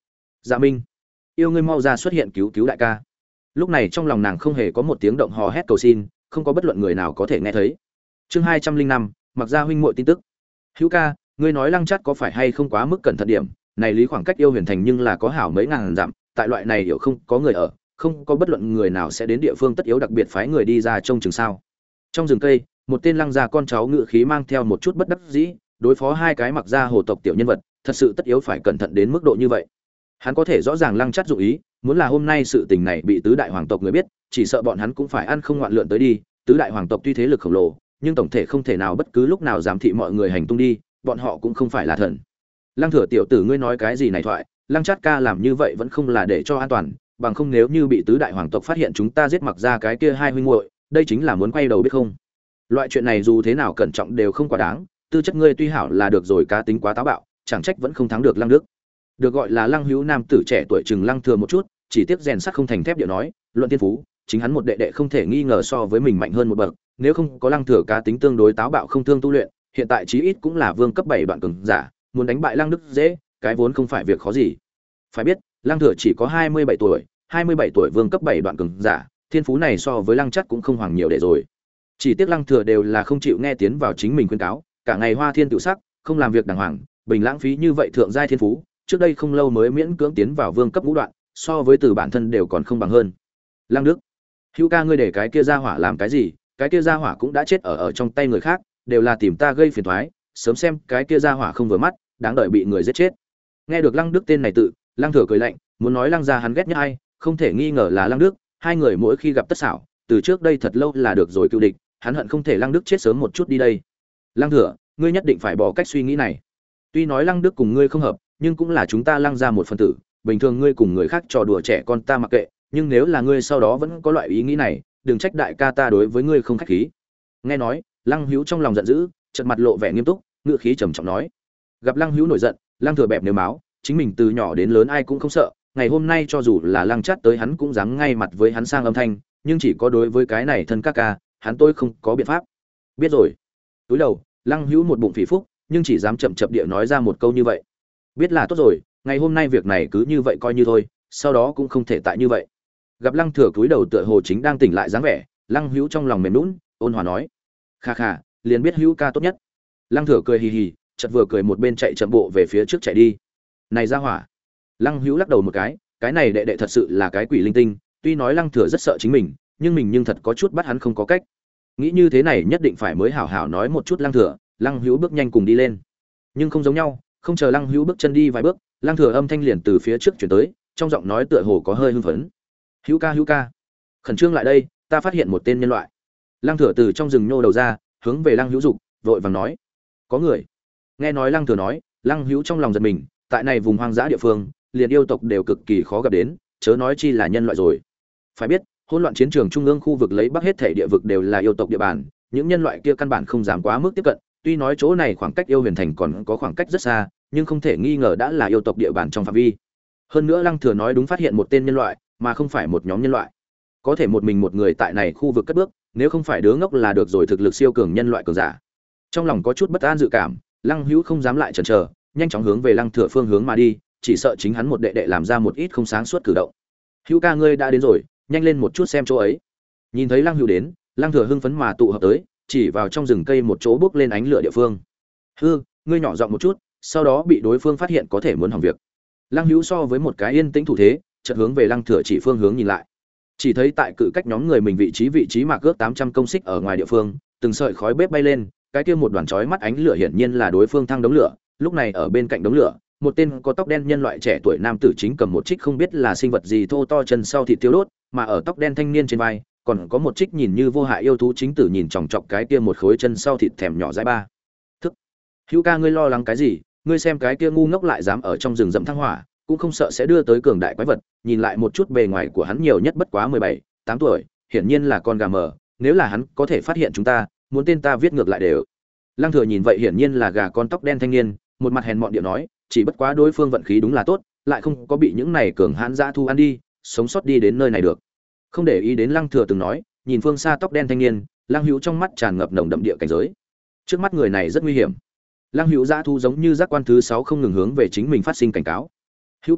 Dạ Minh, yêu ngươi mau ra xuất hiện cứu cứu đại ca. Lúc này trong lòng nàng không hề có một tiếng động hò hét cầu xin, không có bất luận người nào có thể nghe thấy. Chương 205, mặc ra huynh muội tin tức. Hữu ca, ngươi nói Lăng Chát có phải hay không quá mức cẩn thận điểm, này lý khoảng cách yêu huyền thành nhưng là có hảo mấy ngàn dặm, tại loại này hiểu không có người ở, không có bất luận người nào sẽ đến địa phương tất yếu đặc biệt phái người đi ra trông chừng sao. Trong rừng cây, một tên Lăng gia con cháu ngự khí mang theo một chút bất đắc dĩ, đối phó hai cái mặc ra hồ tộc tiểu nhân vật, thật sự tất yếu phải cẩn thận đến mức độ như vậy. Hắn có thể rõ ràng Lăng Chát dụng ý, muốn là hôm nay sự tình này bị tứ đại hoàng tộc người biết, chỉ sợ bọn hắn cũng phải ăn không ngoạn lượn tới đi. Tứ đại hoàng tộc tuy thế lực khổng lồ, nhưng tổng thể không thể nào bất cứ lúc nào giám thị mọi người hành tung đi, bọn họ cũng không phải là thần. Lăng Thừa tiểu tử ngươi nói cái gì này thoại, Lăng Chát ca làm như vậy vẫn không là để cho an toàn, bằng không nếu như bị tứ đại hoàng tộc phát hiện chúng ta giết mặc ra cái kia hai huynh muội, đây chính là muốn quay đầu biết không. Loại chuyện này dù thế nào cẩn trọng đều không quá đáng, tư chất ngươi tuy hảo là được rồi, cá tính quá táo bạo, chẳng trách vẫn không thắng được Lăng Đức. Được gọi là Lăng Hữu nam tử trẻ tuổi chừng Lăng Thừa một chút, chỉ tiếc rèn sắt không thành thép điệu nói, luận tiên phú, chính hắn một đệ đệ không thể nghi ngờ so với mình mạnh hơn một bậc, nếu không có Lăng Thừa cá tính tương đối táo bạo không thương tu luyện, hiện tại chí ít cũng là vương cấp 7 đoạn cường giả, muốn đánh bại Lăng Đức dễ, cái vốn không phải việc khó gì. Phải biết, Lăng Thừa chỉ có 27 tuổi, 27 tuổi vương cấp 7 đoạn cường giả, thiên phú này so với Lăng Chát cũng không hoàng nhiều để rồi. Chỉ tiếc Lăng Thừa đều là không chịu nghe tiến vào chính mình khuyên cáo, cả ngày hoa thiên tự sắc, không làm việc đàng hoàng, bình lãng phí như vậy thượng giai thiên phú, trước đây không lâu mới miễn cưỡng tiến vào vương cấp ngũ đoạn, so với từ bản thân đều còn không bằng hơn. Lăng Đức, Hữu ca ngươi để cái kia ra hỏa làm cái gì? Cái kia ra hỏa cũng đã chết ở trong tay người khác, đều là tìm ta gây phiền toái, sớm xem cái kia ra hỏa không vừa mắt, đáng đợi bị người giết chết. Nghe được Lăng Đức tên này tự, Lăng Thừa cười lạnh, muốn nói Lăng gia hắn ghét nhất ai, không thể nghi ngờ là Lăng Đức, hai người mỗi khi gặp tất xảo, từ trước đây thật lâu là được rồi cựu địch, hắn hận không thể Lăng Đức chết sớm một chút đi đây. Lăng Thừa, ngươi nhất định phải bỏ cách suy nghĩ này. Tuy nói Lăng Đức cùng ngươi không hợp, nhưng cũng là chúng ta Lăng gia một phần tử, bình thường ngươi cùng người khác trò đùa trẻ con ta mặc kệ, nhưng nếu là ngươi sau đó vẫn có loại ý nghĩ này, đừng trách đại ca ta đối với ngươi không khách khí. Nghe nói, Lăng Hữu trong lòng giận dữ, chợt mặt lộ vẻ nghiêm túc, ngữ khí trầm trọng nói. Gặp Lăng Hữu nổi giận, Lăng Thừa bẹp nếu máu, chính mình từ nhỏ đến lớn ai cũng không sợ, ngày hôm nay cho dù là Lăng Chát tới hắn cũng dám ngay mặt với hắn sang âm thanh, nhưng chỉ có đối với cái này thân ca ca, hắn tôi không có biện pháp. Biết rồi. Túi đầu, Lăng Hữu một bụng phỉ phúc, nhưng chỉ dám chậm chậm địa nói ra một câu như vậy. Biết là tốt rồi, ngày hôm nay việc này cứ như vậy coi như thôi, sau đó cũng không thể tại như vậy. Gặp Lăng Thừa cúi đầu tựa hồ chính đang tỉnh lại dáng vẻ, Lăng Hữu trong lòng mềm nhũn, ôn hòa nói: "Kha kha, liền biết Hữu ca tốt nhất." Lăng Thừa cười hì hì, chợt vừa cười một bên chạy chậm bộ về phía trước chạy đi. "Này ra hỏa." Lăng Hữu lắc đầu một cái này đệ đệ thật sự là cái quỷ linh tinh, tuy nói Lăng Thừa rất sợ chính mình, nhưng mình nhưng thật có chút bắt hắn không có cách. Nghĩ như thế này nhất định phải mới hảo hảo nói một chút Lăng Thừa, Lăng Hữu bước nhanh cùng đi lên. Nhưng không giống nhau, không chờ Lăng Hữu bước chân đi vài bước, Lăng Thừa âm thanh liền từ phía trước chuyển tới, trong giọng nói tựa hồ có hơi hưng phấn. Hữu ca, khẩn trương lại đây, ta phát hiện một tên nhân loại." Lăng Thừa từ trong rừng nhô đầu ra, hướng về Lăng Hữu dục, vội vàng nói: "Có người." Nghe nói Lăng Thừa nói, Lăng Hữu trong lòng giật mình, tại này vùng hoang dã địa phương, liền yêu tộc đều cực kỳ khó gặp đến, chớ nói chi là nhân loại rồi. Phải biết, hỗn loạn chiến trường trung ương khu vực lấy bắc hết thể địa vực đều là yêu tộc địa bàn, những nhân loại kia căn bản không dám quá mức tiếp cận, tuy nói chỗ này khoảng cách yêu huyền thành còn có khoảng cách rất xa, nhưng không thể nghi ngờ đã là yêu tộc địa bàn trong phạm vi. Hơn nữa Lăng Thừa nói đúng, phát hiện một tên nhân loại, mà không phải một nhóm nhân loại. Có thể một mình một người tại này khu vực cất bước, nếu không phải đứa ngốc là được rồi, thực lực siêu cường nhân loại cường giả. Trong lòng có chút bất an dự cảm, Lăng Hữu không dám lại chần chờ, nhanh chóng hướng về Lăng Thừa phương hướng mà đi, chỉ sợ chính hắn một đệ đệ làm ra một ít không sáng suốt cử động. "Hữu ca ngươi đã đến rồi, nhanh lên một chút xem chỗ ấy." Nhìn thấy Lăng Hữu đến, Lăng Thừa hưng phấn mà tụ hợp tới, chỉ vào trong rừng cây một chỗ bốc lên ánh lửa địa phương. "Hư, ngươi nhỏ giọng một chút, sau đó bị đối phương phát hiện có thể muốn hỏng việc." Lăng Hữu so với một cái yên tĩnh thủ thế, chợt hướng về Lăng Thừa chỉ phương hướng nhìn lại. Chỉ thấy tại cự cách nhóm người mình vị trí mạc ước 800 công xích ở ngoài địa phương, từng sợi khói bếp bay lên, cái kia một đoàn chói mắt ánh lửa hiển nhiên là đối phương thăng đống lửa. Lúc này ở bên cạnh đống lửa, một tên có tóc đen nhân loại trẻ tuổi nam tử chính cầm một trích không biết là sinh vật gì thô to chân sau thịt tiêu đốt, mà ở tóc đen thanh niên trên vai, còn có một trích nhìn như vô hại yêu thú chính tử nhìn chòng chọc cái kia một khối chân sau thịt thèm nhỏ dãi ba. Thức. Hữu ca ngươi lo lắng cái gì? Ngươi xem cái kia ngu ngốc lại dám ở trong rừng rậm thăng hỏa, cũng không sợ sẽ đưa tới cường đại quái vật, nhìn lại một chút bề ngoài của hắn nhiều nhất bất quá 17, 8 tuổi, hiển nhiên là con gà mờ, nếu là hắn có thể phát hiện chúng ta, muốn tên ta viết ngược lại đều. Lăng Thừa nhìn vậy hiển nhiên là gà con tóc đen thanh niên, một mặt hèn mọn điệu nói, chỉ bất quá đối phương vận khí đúng là tốt, lại không có bị những này cường hãn dã thu ăn đi, sống sót đi đến nơi này được. Không để ý đến Lăng Thừa từng nói, nhìn phương xa tóc đen thanh niên, Lăng Hữu trong mắt tràn ngập nồng đậm địa cảnh giới. Trước mắt người này rất nguy hiểm. Lăng Hữu dã thu giống như giác quan thứ 6 không ngừng hướng về chính mình phát sinh cảnh cáo. "Hữu ca,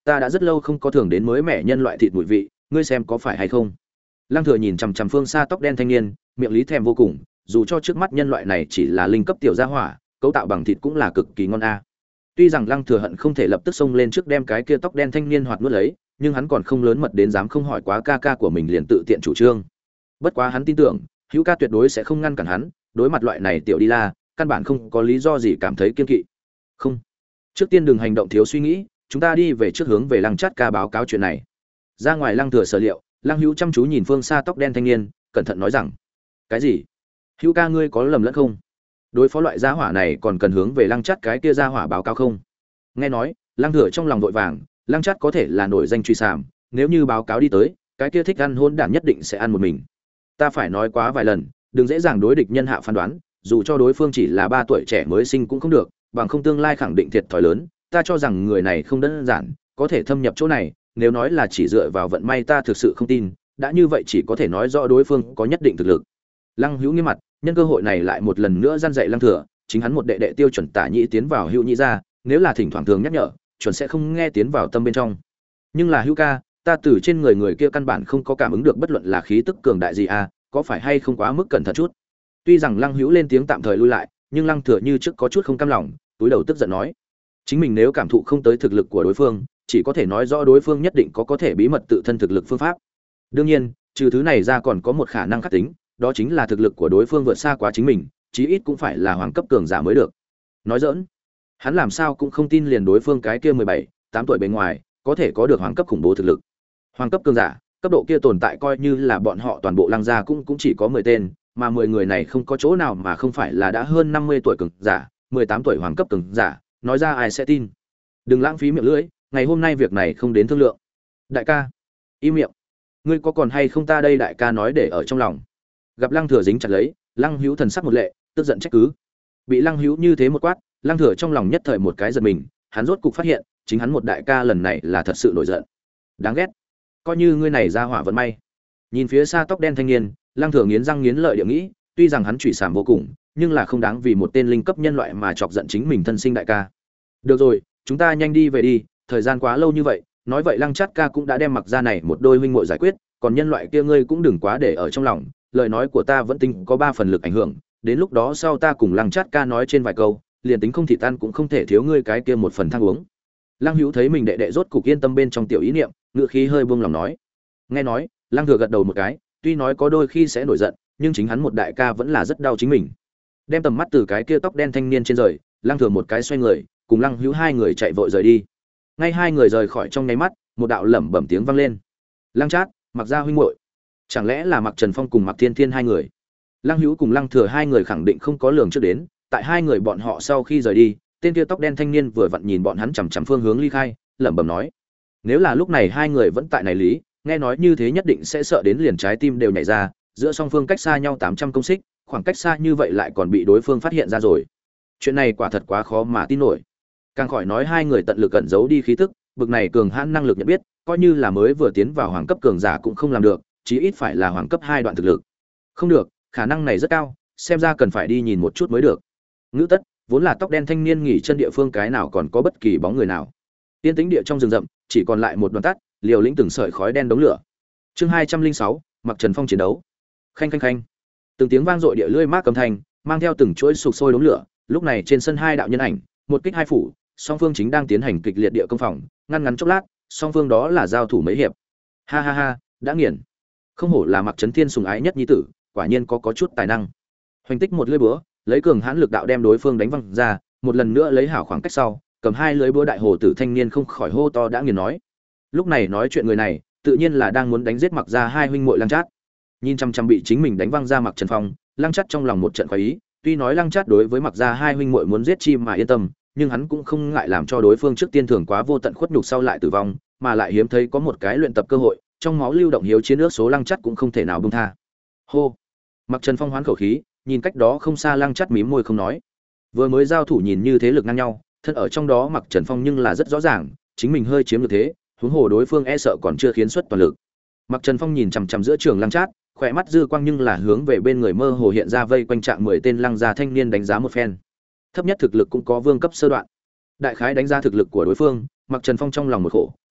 ta đã rất lâu không có thường đến mới mẻ nhân loại thịt mùi vị, ngươi xem có phải hay không? Lăng Thừa nhìn chằm chằm phương xa tóc đen thanh niên, miệng lý thèm vô cùng, dù cho trước mắt nhân loại này chỉ là linh cấp tiểu gia hỏa, cấu tạo bằng thịt cũng là cực kỳ ngon a. Tuy rằng Lăng Thừa hận không thể lập tức xông lên trước đem cái kia tóc đen thanh niên hoạt nuốt lấy, nhưng hắn còn không lớn mật đến dám không hỏi quá ca ca của mình liền tự tiện chủ trương. Bất quá hắn tin tưởng, Hữu ca tuyệt đối sẽ không ngăn cản hắn, đối mặt loại này tiểu đi la, căn bản không có lý do gì cảm thấy kiêng kỵ. Không, trước tiên đừng hành động thiếu suy nghĩ, chúng ta đi về trước hướng về Lăng Chát ca báo cáo chuyện này. Ra ngoài Lăng Thừa sở liệu, Lăng Hữu chăm chú nhìn phương xa tóc đen thanh niên, cẩn thận nói rằng: cái gì? Hữu ca ngươi có lầm lẫn không? Đối phó loại gia hỏa này còn cần hướng về Lăng Chát cái kia gia hỏa báo cáo không? Nghe nói, Lăng Thừa trong lòng vội vàng, Lăng Chát có thể là nổi danh truy sàm, nếu như báo cáo đi tới, cái kia thích ăn hôn đản nhất định sẽ ăn một mình. Ta phải nói quá vài lần, đừng dễ dàng đối địch nhân hạ phán đoán, dù cho đối phương chỉ là 3 tuổi trẻ mới sinh cũng không được, bằng không tương lai khẳng định thiệt thòi lớn. Ta cho rằng người này không đơn giản, có thể thâm nhập chỗ này, nếu nói là chỉ dựa vào vận may ta thực sự không tin, đã như vậy chỉ có thể nói rõ đối phương có nhất định thực lực. Lăng Hữu nghiêm mặt, nhân cơ hội này lại một lần nữa gian dạy Lăng Thừa, chính hắn một đệ đệ tiêu chuẩn Tả Nhĩ tiến vào Hữu Nhĩ ra, nếu là thỉnh thoảng thường nhắc nhở, chuẩn sẽ không nghe tiến vào tâm bên trong. Nhưng là Hữu ca, ta từ trên người kia căn bản không có cảm ứng được bất luận là khí tức cường đại gì à, có phải hay không quá mức cẩn thận chút. Tuy rằng Lăng Hữu lên tiếng tạm thời lui lại, nhưng Lăng Thừa như trước có chút không cam lòng, túi đầu tức giận nói: chính mình nếu cảm thụ không tới thực lực của đối phương, chỉ có thể nói rõ đối phương nhất định có thể bí mật tự thân thực lực phương pháp. Đương nhiên, trừ thứ này ra còn có một khả năng khắc tính, đó chính là thực lực của đối phương vượt xa quá chính mình, chí ít cũng phải là hoàng cấp cường giả mới được. Nói giỡn, hắn làm sao cũng không tin liền đối phương cái kia 17, 8 tuổi bên ngoài, có thể có được hoàng cấp khủng bố thực lực. Hoàng cấp cường giả, cấp độ kia tồn tại coi như là bọn họ toàn bộ Lăng gia cũng chỉ có 10 tên, mà 10 người này không có chỗ nào mà không phải là đã hơn 50 tuổi cường giả, 18 tuổi hoàng cấp cường giả, nói ra ai sẽ tin. Đừng lãng phí miệng lưỡi, ngày hôm nay việc này không đến thương lượng. Đại ca, im miệng. Ngươi có còn hay không ta đây đại ca nói để ở trong lòng. Gặp Lăng Thừa dính chặt lấy, Lăng Hữu thần sắc một lệ, tức giận trách cứ. Bị Lăng Hữu như thế một quát, Lăng Thừa trong lòng nhất thời một cái giật mình, hắn rốt cục phát hiện, chính hắn một đại ca lần này là thật sự nổi giận. Đáng ghét. Coi như ngươi này ra hỏa vận may. Nhìn phía xa tóc đen thanh niên, Lăng Thừa nghiến răng nghiến lợi địa nghĩ, tuy rằng hắn chửi sàm vô cùng, nhưng là không đáng vì một tên linh cấp nhân loại mà chọc giận chính mình thân sinh đại ca. Được rồi, chúng ta nhanh đi về đi, thời gian quá lâu như vậy, nói vậy Lăng Chát ca cũng đã đem Mặc gia này một đôi huynh muội giải quyết, còn nhân loại kia ngươi cũng đừng quá để ở trong lòng, lời nói của ta vẫn tính có 3 phần lực ảnh hưởng, đến lúc đó sau ta cùng Lăng Chát ca nói trên vài câu, liền tính không thịt ăn cũng không thể thiếu ngươi cái kia một phần thang uống. Lăng Hữu thấy mình đệ đệ rốt cục yên tâm bên trong tiểu ý niệm, ngựa khí hơi buông lòng nói. Nghe nói, Lăng Thừa gật đầu một cái, tuy nói có đôi khi sẽ nổi giận, nhưng chính hắn một đại ca vẫn là rất đau chính mình. Đem tầm mắt từ cái kia tóc đen thanh niên trên rời, Lăng Thừa một cái xoay người, cùng Lăng Hữu hai người chạy vội rời đi. Ngay hai người rời khỏi trong nháy mắt, một đạo lẩm bẩm tiếng vang lên. Lăng Trát, Mặc gia huynh muội. Chẳng lẽ là Mặc Trần Phong cùng Mặc Thiên Thiên hai người? Lăng Hữu cùng Lăng Thừa hai người khẳng định không có lường trước đến, tại hai người bọn họ sau khi rời đi, tên kia tóc đen thanh niên vừa vặn nhìn bọn hắn chằm chằm phương hướng ly khai, lẩm bẩm nói: nếu là lúc này hai người vẫn tại này lý, nghe nói như thế nhất định sẽ sợ đến liền trái tim đều nhảy ra, giữa song phương cách xa nhau 800 công xích, khoảng cách xa như vậy lại còn bị đối phương phát hiện ra rồi. Chuyện này quả thật quá khó mà tin nổi. Càng khỏi nói hai người tận lực cẩn giấu đi khí tức, bực này cường hãn năng lực nhận biết, coi như là mới vừa tiến vào hoàng cấp cường giả cũng không làm được, chí ít phải là hoàng cấp 2 đoạn thực lực. Không được, khả năng này rất cao, xem ra cần phải đi nhìn một chút mới được. Ngữ tất, vốn là tóc đen thanh niên nghỉ chân địa phương cái nào còn có bất kỳ bóng người nào. Tiên tĩnh địa trong rừng rậm, chỉ còn lại một đoàn tắt, liều lĩnh từng sợi khói đen đống lửa. Chương 206, Mặc Trần Phong chiến đấu. Khanh khanh khanh. Từng tiếng vang dội địa lưỡi mác cầm thanh, mang theo từng chuỗi sục sôi đống lửa, lúc này trên sân hai đạo nhân ảnh, một kích hai phủ, song phương chính đang tiến hành kịch liệt địa công phòng, ngăn ngắn chốc lát, song phương đó là giao thủ mấy hiệp. Ha ha ha, đã nghiền. Không hổ là Mặc Trấn Thiên sùng ái nhất nhi tử, quả nhiên có chút tài năng. Hoành tích một lưỡi búa, lấy cường hãn lực đạo đem đối phương đánh văng ra, một lần nữa lấy hảo khoảng cách sau, cầm hai lưỡi búa đại hồ tử thanh niên không khỏi hô to đã nghiền nói. Lúc này nói chuyện người này, tự nhiên là đang muốn đánh giết Mặc gia hai huynh muội Lăng Trát. Nhìn chăm chăm bị chính mình đánh văng ra Mặc Trần Phong, Lăng Trát trong lòng một trận khoái ý, tuy nói Lăng Trát đối với Mặc gia hai huynh muội muốn giết chi mà yên tâm, nhưng hắn cũng không ngại làm cho đối phương trước tiên thường quá vô tận khuất nhục sau lại tử vong, mà lại hiếm thấy có một cái luyện tập cơ hội, trong máu lưu động hiếu chiến nước số Lăng Trát cũng không thể nào buông tha. Hô. Mặc Trần Phong hoán khẩu khí, nhìn cách đó không xa Lăng Trát mím môi không nói. Vừa mới giao thủ nhìn như thế lực ngang nhau, thân ở trong đó Mặc Trần Phong nhưng là rất rõ ràng, chính mình hơi chiếm được thế, huống hồ đối phương e sợ còn chưa khiến xuất toàn lực. Mặc Trần Phong nhìn chằm chằm giữa trường Lăng Trát, khỏe mắt dư quang nhưng là hướng về bên người mơ hồ hiện ra vây quanh trạng 10 tên Lăng gia thanh niên đánh giá một phen. Thấp nhất thực lực cũng có vương cấp sơ đoạn. Đại khái đánh giá thực lực của đối phương, Mặc Trần Phong trong lòng một khổ,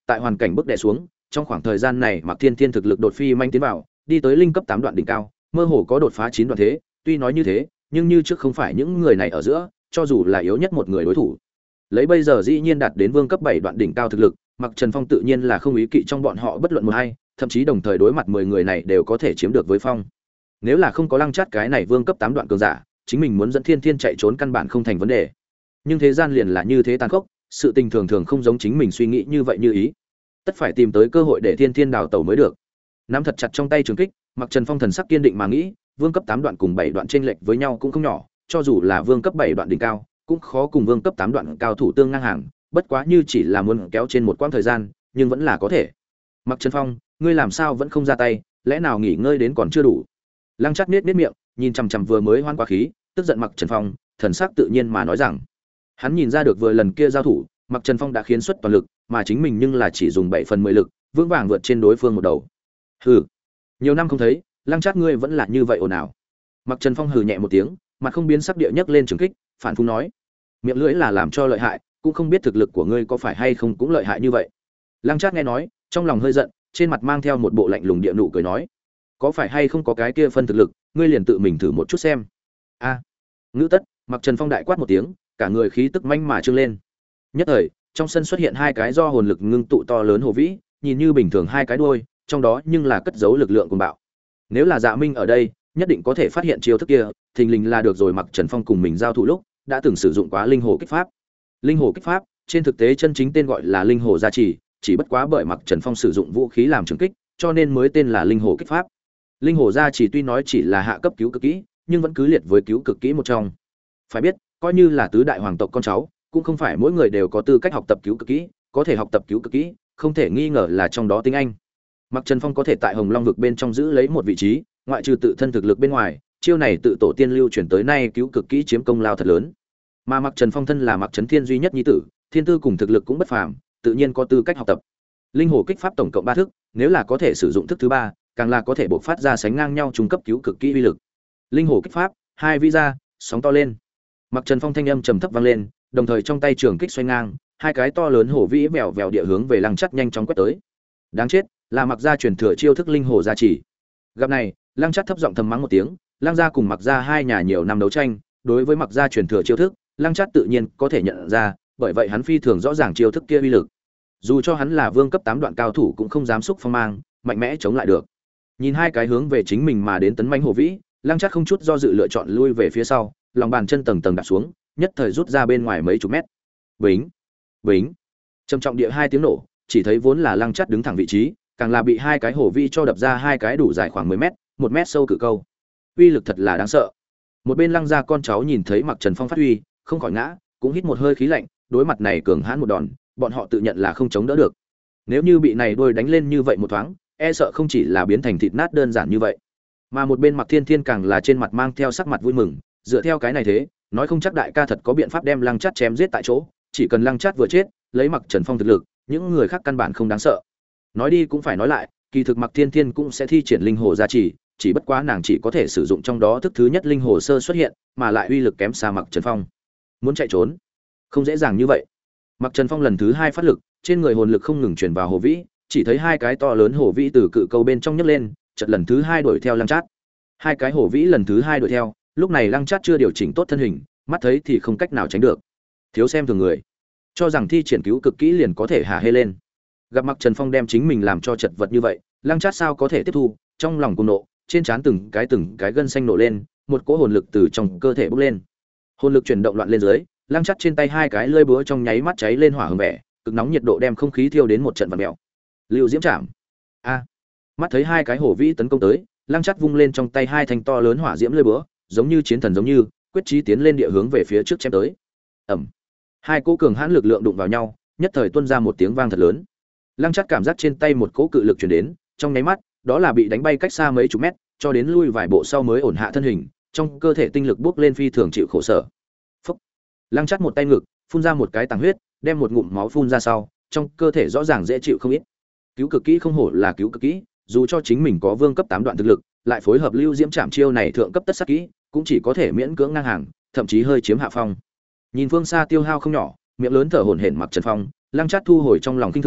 tại hoàn cảnh bức đè xuống, trong khoảng thời gian này Mạc Thiên Thiên thực lực đột phi manh tiến vào, đi tới linh cấp 8 đoạn đỉnh cao, mơ hồ có đột phá 9 đoạn thế, tuy nói như thế, nhưng như trước không phải những người này ở giữa, cho dù là yếu nhất một người đối thủ. Lấy bây giờ dĩ nhiên đạt đến vương cấp 7 đoạn đỉnh cao thực lực, Mạc Trần Phong tự nhiên là không ý kỵ trong bọn họ bất luận một hay, thậm chí đồng thời đối mặt 10 người này đều có thể chiếm được với phong. Nếu là không có Lăng Chát cái này vương cấp 8 đoạn cường giả, chính mình muốn dẫn Thiên Thiên chạy trốn căn bản không thành vấn đề. Nhưng thế gian liền là như thế tàn khốc, sự tình thường thường không giống chính mình suy nghĩ như vậy như ý. Tất phải tìm tới cơ hội để Thiên Thiên đào tẩu mới được. Nắm thật chặt trong tay trường kích, Mạc Trần Phong thần sắc kiên định mà nghĩ, vương cấp 8 đoạn cùng 7 đoạn chênh lệch với nhau cũng không nhỏ, cho dù là vương cấp 7 đoạn đỉnh cao, cũng khó cùng vương cấp 8 đoạn cao thủ tương ngang hàng, bất quá như chỉ là muốn kéo trên một quãng thời gian, nhưng vẫn là có thể. Mạc Trần Phong, ngươi làm sao vẫn không ra tay, lẽ nào nghỉ ngơi đến còn chưa đủ? Lăng Trát nhếch miệng, nhìn chằm chằm vừa mới hoan quá khí, tức giận Mạc Trần Phong, thần sắc tự nhiên mà nói rằng, hắn nhìn ra được vừa lần kia giao thủ, Mạc Trần Phong đã khiến xuất toàn lực, mà chính mình nhưng là chỉ dùng 7 phần 10 lực, vững vàng vượt trên đối phương một đầu. Hừ, nhiều năm không thấy, Lăng Trát ngươi vẫn là như vậy ồn ào. Mạc Trần Phong hừ nhẹ một tiếng, mặt không biến sắc địa nhấc lên trường kích, phản phung nói, miệng lưỡi là làm cho lợi hại, cũng không biết thực lực của ngươi có phải hay không cũng lợi hại như vậy. Lăng Trát nghe nói, trong lòng hơi giận, trên mặt mang theo một bộ lạnh lùng địa nụ cười nói, có phải hay không có cái kia phân thực lực, ngươi liền tự mình thử một chút xem. A. Ngữ tất, Mạc Trần Phong đại quát một tiếng, cả người khí tức manh mà trương lên. Nhất thời, trong sân xuất hiện hai cái do hồn lực ngưng tụ to lớn hồ vĩ, nhìn như bình thường hai cái đuôi, trong đó nhưng là cất giấu lực lượng cuồng bạo. Nếu là Dạ Minh ở đây, nhất định có thể phát hiện chiêu thức kia, thình lình là được rồi. Mạc Trần Phong cùng mình giao thủ lúc, đã từng sử dụng quá linh hồ kích pháp. Linh hồ kích pháp, trên thực tế chân chính tên gọi là linh hồ gia trì, chỉ bất quá bởi Mạc Trần Phong sử dụng vũ khí làm trường kích, cho nên mới tên là linh hồ kích pháp. Linh hồ gia trì tuy nói chỉ là hạ cấp cứu cực kỹ, nhưng vẫn cứ liệt với cứu cực kỹ một trong. Phải biết, coi như là tứ đại hoàng tộc con cháu, cũng không phải mỗi người đều có tư cách học tập cứu cực kỹ, có thể học tập cứu cực kỹ, không thể nghi ngờ là trong đó tinh anh. Mạc Trần Phong có thể tại Hồng Long vực bên trong giữ lấy một vị trí, ngoại trừ tự thân thực lực bên ngoài, chiêu này tự tổ tiên lưu truyền tới nay cứu cực kỹ chiếm công lao thật lớn. Mà Mạc Trần Phong thân là Mạc Trấn Thiên duy nhất nhi tử, thiên tư cùng thực lực cũng bất phàm, tự nhiên có tư cách học tập. Linh hồ kích pháp tổng cộng 3 thức, nếu là có thể sử dụng thức thứ 3, càng là có thể bộc phát ra sánh ngang nhau trung cấp cứu cực kỹ uy lực. Linh hồ kích pháp, hai vĩ ra, sóng to lên. Mạc Trần Phong thanh âm trầm thấp vang lên, đồng thời trong tay trường kích xoay ngang, hai cái to lớn hổ vĩ vèo vèo địa hướng về Lăng Chát nhanh chóng quét tới. Đáng chết, là Mạc gia truyền thừa chiêu thức linh hồ gia chỉ. Gặp này, Lăng Chát thấp giọng thầm mắng một tiếng, Lăng gia cùng Mạc gia hai nhà nhiều năm đấu tranh, đối với Mạc gia truyền thừa chiêu thức, Lăng Chát tự nhiên có thể nhận ra, bởi vậy hắn phi thường rõ ràng chiêu thức kia uy lực. Dù cho hắn là vương cấp 8 đoạn cao thủ cũng không dám xúc phong mang, mạnh mẽ chống lại được. Nhìn hai cái hướng về chính mình mà đến tấn mãnh hổ vĩ, Lăng Chát không chút do dự lựa chọn lui về phía sau, lòng bàn chân tầng tầng đạp xuống, nhất thời rút ra bên ngoài mấy chục mét. Bính, bính, trầm trọng địa hai tiếng nổ, chỉ thấy vốn là Lăng Chát đứng thẳng vị trí, càng là bị hai cái hổ vĩ cho đập ra hai cái đủ dài khoảng 10 mét, 1 mét sâu cự câu. Uy lực thật là đáng sợ. Một bên Lăng gia con cháu nhìn thấy Mạc Trần Phong phát huy, không khỏi ngã, cũng hít một hơi khí lạnh, đối mặt này cường hãn một đòn, bọn họ tự nhận là không chống đỡ được. Nếu như bị này đôi đánh lên như vậy một thoáng, e sợ không chỉ là biến thành thịt nát đơn giản như vậy. Mà một bên Mạc Thiên Thiên càng là trên mặt mang theo sắc mặt vui mừng, dựa theo cái này thế, nói không chắc đại ca thật có biện pháp đem Lăng Chát chém giết tại chỗ, chỉ cần Lăng Chát vừa chết, lấy Mạc Trần Phong thực lực, những người khác căn bản không đáng sợ. Nói đi cũng phải nói lại, kỳ thực Mạc Thiên Thiên cũng sẽ thi triển linh hồ gia trì, chỉ bất quá nàng chỉ có thể sử dụng trong đó thức thứ nhất linh hồ sơ xuất hiện, mà lại uy lực kém xa Mạc Trần Phong. Muốn chạy trốn, không dễ dàng như vậy. Mạc Trần Phong lần thứ 2 phát lực, trên người hồn lực không ngừng truyền vào hồ vĩ, chỉ thấy hai cái to lớn hồ vĩ từ cự câu bên trong nhấc lên, chợt lần thứ 2 đuổi theo Lăng Chát. Hai cái hồ vĩ lần thứ 2 đuổi theo, lúc này Lăng Chát chưa điều chỉnh tốt thân hình, mắt thấy thì không cách nào tránh được. Thiếu xem thường người, cho rằng thi triển cứu cực kỹ liền có thể hạ hê lên. Gặp Mạc Trần Phong đem chính mình làm cho chật vật như vậy, Lăng Chát sao có thể tiếp thu, trong lòng cuồng nộ, trên trán từng cái gân xanh nổ lên, một cỗ hồn lực từ trong cơ thể bốc lên. Hồn lực chuyển động loạn lên dưới, Lăng Chát trên tay hai cái lưỡi búa trong nháy mắt cháy lên hỏa hừng vẻ, cực nóng nhiệt độ đem không khí thiêu đến một trận vặn mèo. Lưu Diễm Trảm. A. Mắt thấy hai cái hổ vĩ tấn công tới, Lăng Chát vung lên trong tay hai thanh to lớn hỏa diễm lưỡi búa, giống như chiến thần giống như, quyết chí tiến lên địa hướng về phía trước chém tới. Ầm. Hai cỗ cường hãn lực lượng đụng vào nhau, nhất thời tuôn ra một tiếng vang thật lớn. Lăng Chát cảm giác trên tay một cỗ cự lực truyền đến, trong nháy mắt, đó là bị đánh bay cách xa mấy chục mét, cho đến lui vài bộ sau mới ổn hạ thân hình, trong cơ thể tinh lực bốc lên phi thường chịu khổ sở. Phốc. Lăng Chát một tay ngực, phun ra một cái tàng huyết, đem một ngụm máu phun ra sau, trong cơ thể rõ ràng dễ chịu không ít. Cứu cực kỹ không hổ là cứu cực kỹ, dù cho chính mình có vương cấp 8 đoạn thực lực, lại phối hợp Lưu Diễm Trảm chiêu này thượng cấp tất sát kỹ, cũng chỉ có thể miễn cưỡng ngang hàng, thậm chí hơi chiếm hạ phong. Nhìn phương xa tiêu hao không nhỏ, miệng lớn thở hổn hển Mạc Trần Phong, Lăng Chát thu hồi trong lòng kinh thường,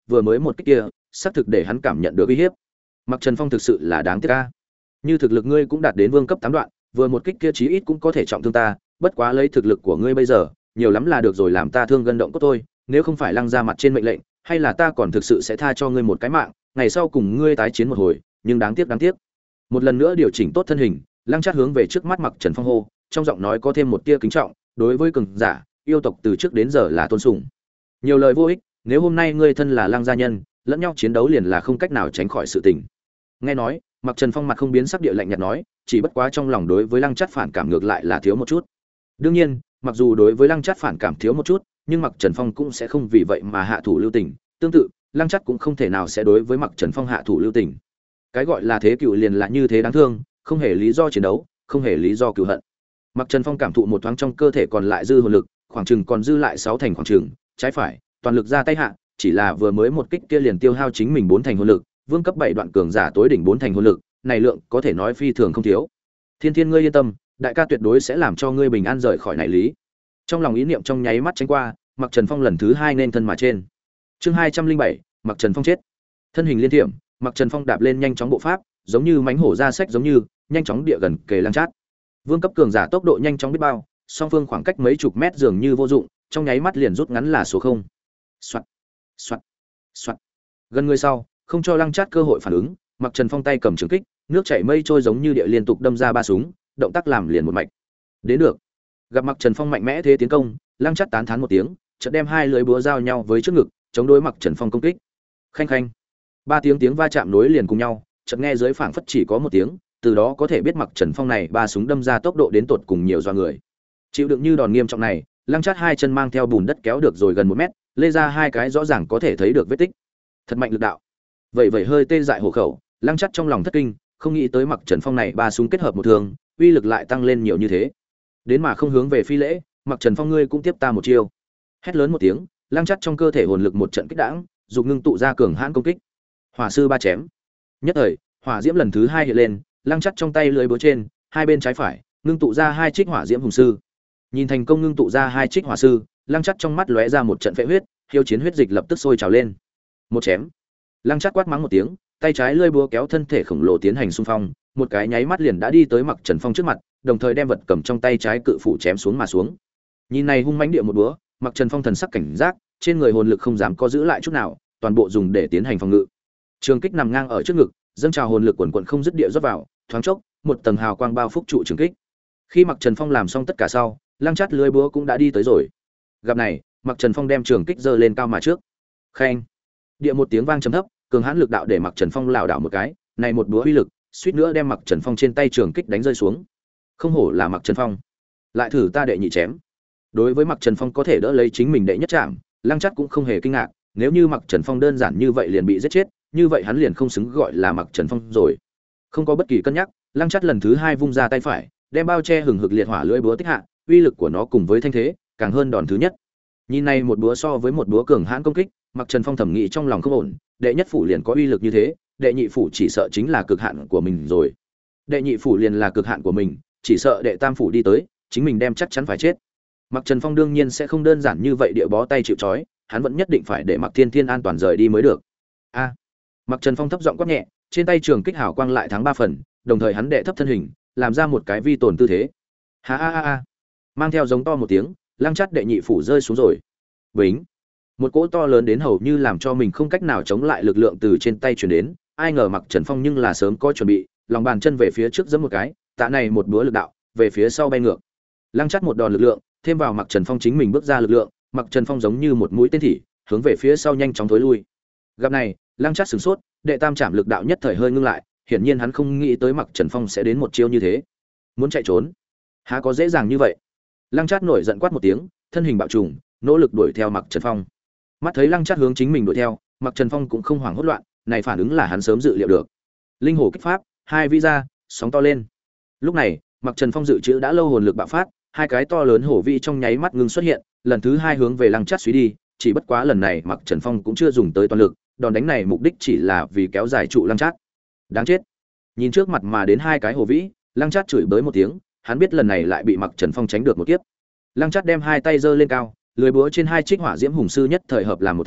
vừa mới một kích kia xác thực để hắn cảm nhận được uy hiếp. Mặc Trần Phong thực sự là đáng tiếc a. Như thực lực ngươi cũng đạt đến vương cấp 8 đoạn, vừa một kích kia chí ít cũng có thể trọng thương ta, bất quá lấy thực lực của ngươi bây giờ, nhiều lắm là được rồi làm ta thương gân động cốt thôi, nếu không phải Lăng ra mặt trên mệnh lệnh, hay là ta còn thực sự sẽ tha cho ngươi một cái mạng, ngày sau cùng ngươi tái chiến một hồi, nhưng đáng tiếc đáng tiếc. Một lần nữa điều chỉnh tốt thân hình, Lăng Trát hướng về trước mắt Mặc Trần Phong hô, trong giọng nói có thêm một tia kính trọng, đối với cường giả, yêu tộc từ trước đến giờ là tôn sùng. Nhiều lời vô ích, nếu hôm nay ngươi thân là Lăng gia nhân, lẫn nhau chiến đấu liền là không cách nào tránh khỏi sự tình. Nghe nói, Mặc Trần Phong mặt không biến sắc địa lạnh nhạt nói, chỉ bất quá trong lòng đối với Lăng Trát phản cảm ngược lại là thiếu một chút. Đương nhiên, mặc dù đối với Lăng Trát phản cảm thiếu một chút, nhưng Mặc Trần Phong cũng sẽ không vì vậy mà hạ thủ lưu tình, tương tự, Lăng Trát cũng không thể nào sẽ đối với Mặc Trần Phong hạ thủ lưu tình. Cái gọi là thế cựu liền là như thế đáng thương, không hề lý do chiến đấu, không hề lý do cừu hận. Mặc Trần Phong cảm thụ một thoáng trong cơ thể còn lại dư hồn lực, khoảng chừng còn dư lại 6 thành khoảng chừng, trái phải, toàn lực ra tay hạ, chỉ là vừa mới một kích kia liền tiêu hao chính mình 4 thành hồn lực, vương cấp 7 đoạn cường giả tối đỉnh 4 thành hồn lực, này lượng có thể nói phi thường không thiếu. Thiên Thiên ngươi yên tâm, đại ca tuyệt đối sẽ làm cho ngươi bình an rời khỏi này lý. Trong lòng ý niệm trong nháy mắt tránh qua, Mặc Trần Phong lần thứ 2 nên thân mà trên. Chương 207, Mặc Trần Phong chết. Thân hình liên thiểm, Mặc Trần Phong đạp lên nhanh chóng bộ pháp, giống như mãnh hổ ra sách giống như, nhanh chóng địa gần kề Lăng Trát. Vương cấp cường giả tốc độ nhanh chóng biết bao, song phương khoảng cách mấy chục mét dường như vô dụng, trong nháy mắt liền rút ngắn là số 0. Soạt, soạt, soạt. Gần người sau, không cho Lăng Trát cơ hội phản ứng, Mặc Trần Phong tay cầm trường kích, nước chảy mây trôi giống như địa liên tục đâm ra 3 súng, động tác làm liền một mạch. Đến được. Gặp Mặc Trần Phong mạnh mẽ thế tiến công, Lăng Trát tán thán một tiếng, chợt đem hai lưỡi búa giao nhau với trước ngực, chống đối Mặc Trần Phong công kích. Khanh khanh. 3 tiếng va chạm nối liền cùng nhau, chợt nghe dưới phảng phất chỉ có một tiếng, từ đó có thể biết Mặc Trần Phong này 3 súng đâm ra tốc độ đến tột cùng nhiều do người. Chịu đựng như đòn nghiêm trọng này, Lăng Trát hai chân mang theo bùn đất kéo được rồi gần 1 mét, lê ra hai cái rõ ràng có thể thấy được vết tích. Thật mạnh lực đạo. Vậy hơi tê dại hổ khẩu, Lăng Trát trong lòng thất kinh, không nghĩ tới Mặc Trần Phong này 3 súng kết hợp một thường, uy lực lại tăng lên nhiều như thế. Đến mà không hướng về phi lễ, Mặc Trần Phong ngươi cũng tiếp ta một chiêu. Hét lớn một tiếng, Lăng Trát trong cơ thể hồn lực một trận kích đãng, dục ngưng tụ ra cường hãn công kích. Hỏa sư ba chém. Nhất thời, hỏa diễm lần thứ 2 hiện lên, Lăng Trát trong tay lưỡi búa trên, hai bên trái phải, ngưng tụ ra 2 trích hỏa diễm hùng sư. Nhìn thành công ngưng tụ ra 2 trích hỏa sư, Lăng Trát trong mắt lóe ra một trận phệ huyết, hiếu chiến huyết dịch lập tức sôi trào lên. Một chém. Lăng Trát quát mắng một tiếng, tay trái lưỡi búa kéo thân thể khổng lồ tiến hành xung phong, một cái nháy mắt liền đã đi tới Mặc Trần Phong trước mặt, đồng thời đem vật cầm trong tay trái cự phủ chém xuống mà xuống. Nhìn này hung mãnh địa một búa, Mặc Trần Phong thần sắc cảnh giác, trên người hồn lực không dám có giữ lại chút nào, toàn bộ dùng để tiến hành phòng ngự. Trường kích nằm ngang ở trước ngực, dâng trào hồn lực quần quần không dứt địa rót vào, thoáng chốc, một tầng hào quang bao phủ trụ trường kích. Khi Mặc Trần Phong làm xong tất cả sau, Lăng Trát lưỡi búa cũng đã đi tới rồi. Gặp này, Mặc Trần Phong đem trường kích giơ lên cao mà trước. Khen. Địa một tiếng vang trầm thấp, cường hãn lực đạo để Mặc Trần Phong lảo đảo một cái, này một búa uy lực, suýt nữa đem Mặc Trần Phong trên tay trường kích đánh rơi xuống. Không hổ là Mặc Trần Phong, lại thử ta đệ nhị chém. Đối với Mặc Trần Phong có thể đỡ lấy chính mình đệ nhất chạm, Lăng Trát cũng không hề kinh ngạc, nếu như Mặc Trần Phong đơn giản như vậy liền bị giết chết, như vậy hắn liền không xứng gọi là Mặc Trần Phong rồi. Không có bất kỳ cân nhắc, Lăng Trát lần thứ 2 vung ra tay phải, đem bao che hừng hực liệt hỏa lưỡi búa tích hạ, uy lực của nó cùng với thanh thế, càng hơn đòn thứ nhất. Nhìn này một búa so với một búa cường hãn công kích, Mặc Trần Phong thẩm nghĩ trong lòng không ổn, đệ nhất phủ liền có uy lực như thế, đệ nhị phủ chỉ sợ chính là cực hạn của mình rồi. Đệ nhị phủ liền là cực hạn của mình, chỉ sợ đệ tam phủ đi tới, chính mình đem chắc chắn phải chết. Mặc Trần Phong đương nhiên sẽ không đơn giản như vậy địa bó tay chịu trói, hắn vẫn nhất định phải để Mặc Thiên Thiên an toàn rời đi mới được. A! Mặc Trần Phong thấp giọng quát nhẹ, trên tay trường kích hào quang lại thắng 3 phần, đồng thời hắn đệ thấp thân hình, làm ra một cái vi tồn tư thế. Ha ha ha ha! Mang theo giống to một tiếng, Lăng Trát đệ nhị phủ rơi xuống rồi. Bính! Một cỗ to lớn đến hầu như làm cho mình không cách nào chống lại lực lượng từ trên tay truyền đến, ai ngờ Mặc Trần Phong nhưng là sớm có chuẩn bị, lòng bàn chân về phía trước giẫm một cái, tạ này một búa lực đạo, về phía sau bay ngược. Lăng Trát một đòn lực lượng, thêm vào Mặc Trần Phong chính mình bước ra lực lượng, Mặc Trần Phong giống như một mũi tên thỉ, hướng về phía sau nhanh chóng thối lui. Gặp này, Lăng Trát sửng sốt, đệ tam trảm lực đạo nhất thời hơi ngưng lại, hiển nhiên hắn không nghĩ tới Mặc Trần Phong sẽ đến một chiêu như thế. Muốn chạy trốn, há có dễ dàng như vậy. Lăng Trát nổi giận quát một tiếng, thân hình bạo trùng, nỗ lực đuổi theo Mặc Trần Phong. Mắt thấy Lăng Trát hướng chính mình đuổi theo, Mặc Trần Phong cũng không hoảng hốt loạn, này phản ứng là hắn sớm dự liệu được. Linh hổ kích pháp, hai vĩ ra, sóng to lên. Lúc này, Mặc Trần Phong dự trữ đã lâu hồn lực bạo phát, hai cái to lớn hổ vĩ trong nháy mắt ngưng xuất hiện, lần thứ 2 hướng về Lăng Trát suy đi, chỉ bất quá lần này Mặc Trần Phong cũng chưa dùng tới toàn lực, đòn đánh này mục đích chỉ là vì kéo dài trụ Lăng Trát. Đáng chết. Nhìn trước mặt mà đến hai cái hổ vĩ, Lăng Trát chửi bới một tiếng, hắn biết lần này lại bị Mặc Trần Phong tránh được một kiếp. Lăng Trát đem hai tay giơ lên cao, lưỡi búa trên hai trích hỏa diễm hùng sư nhất thời hợp làm một thể,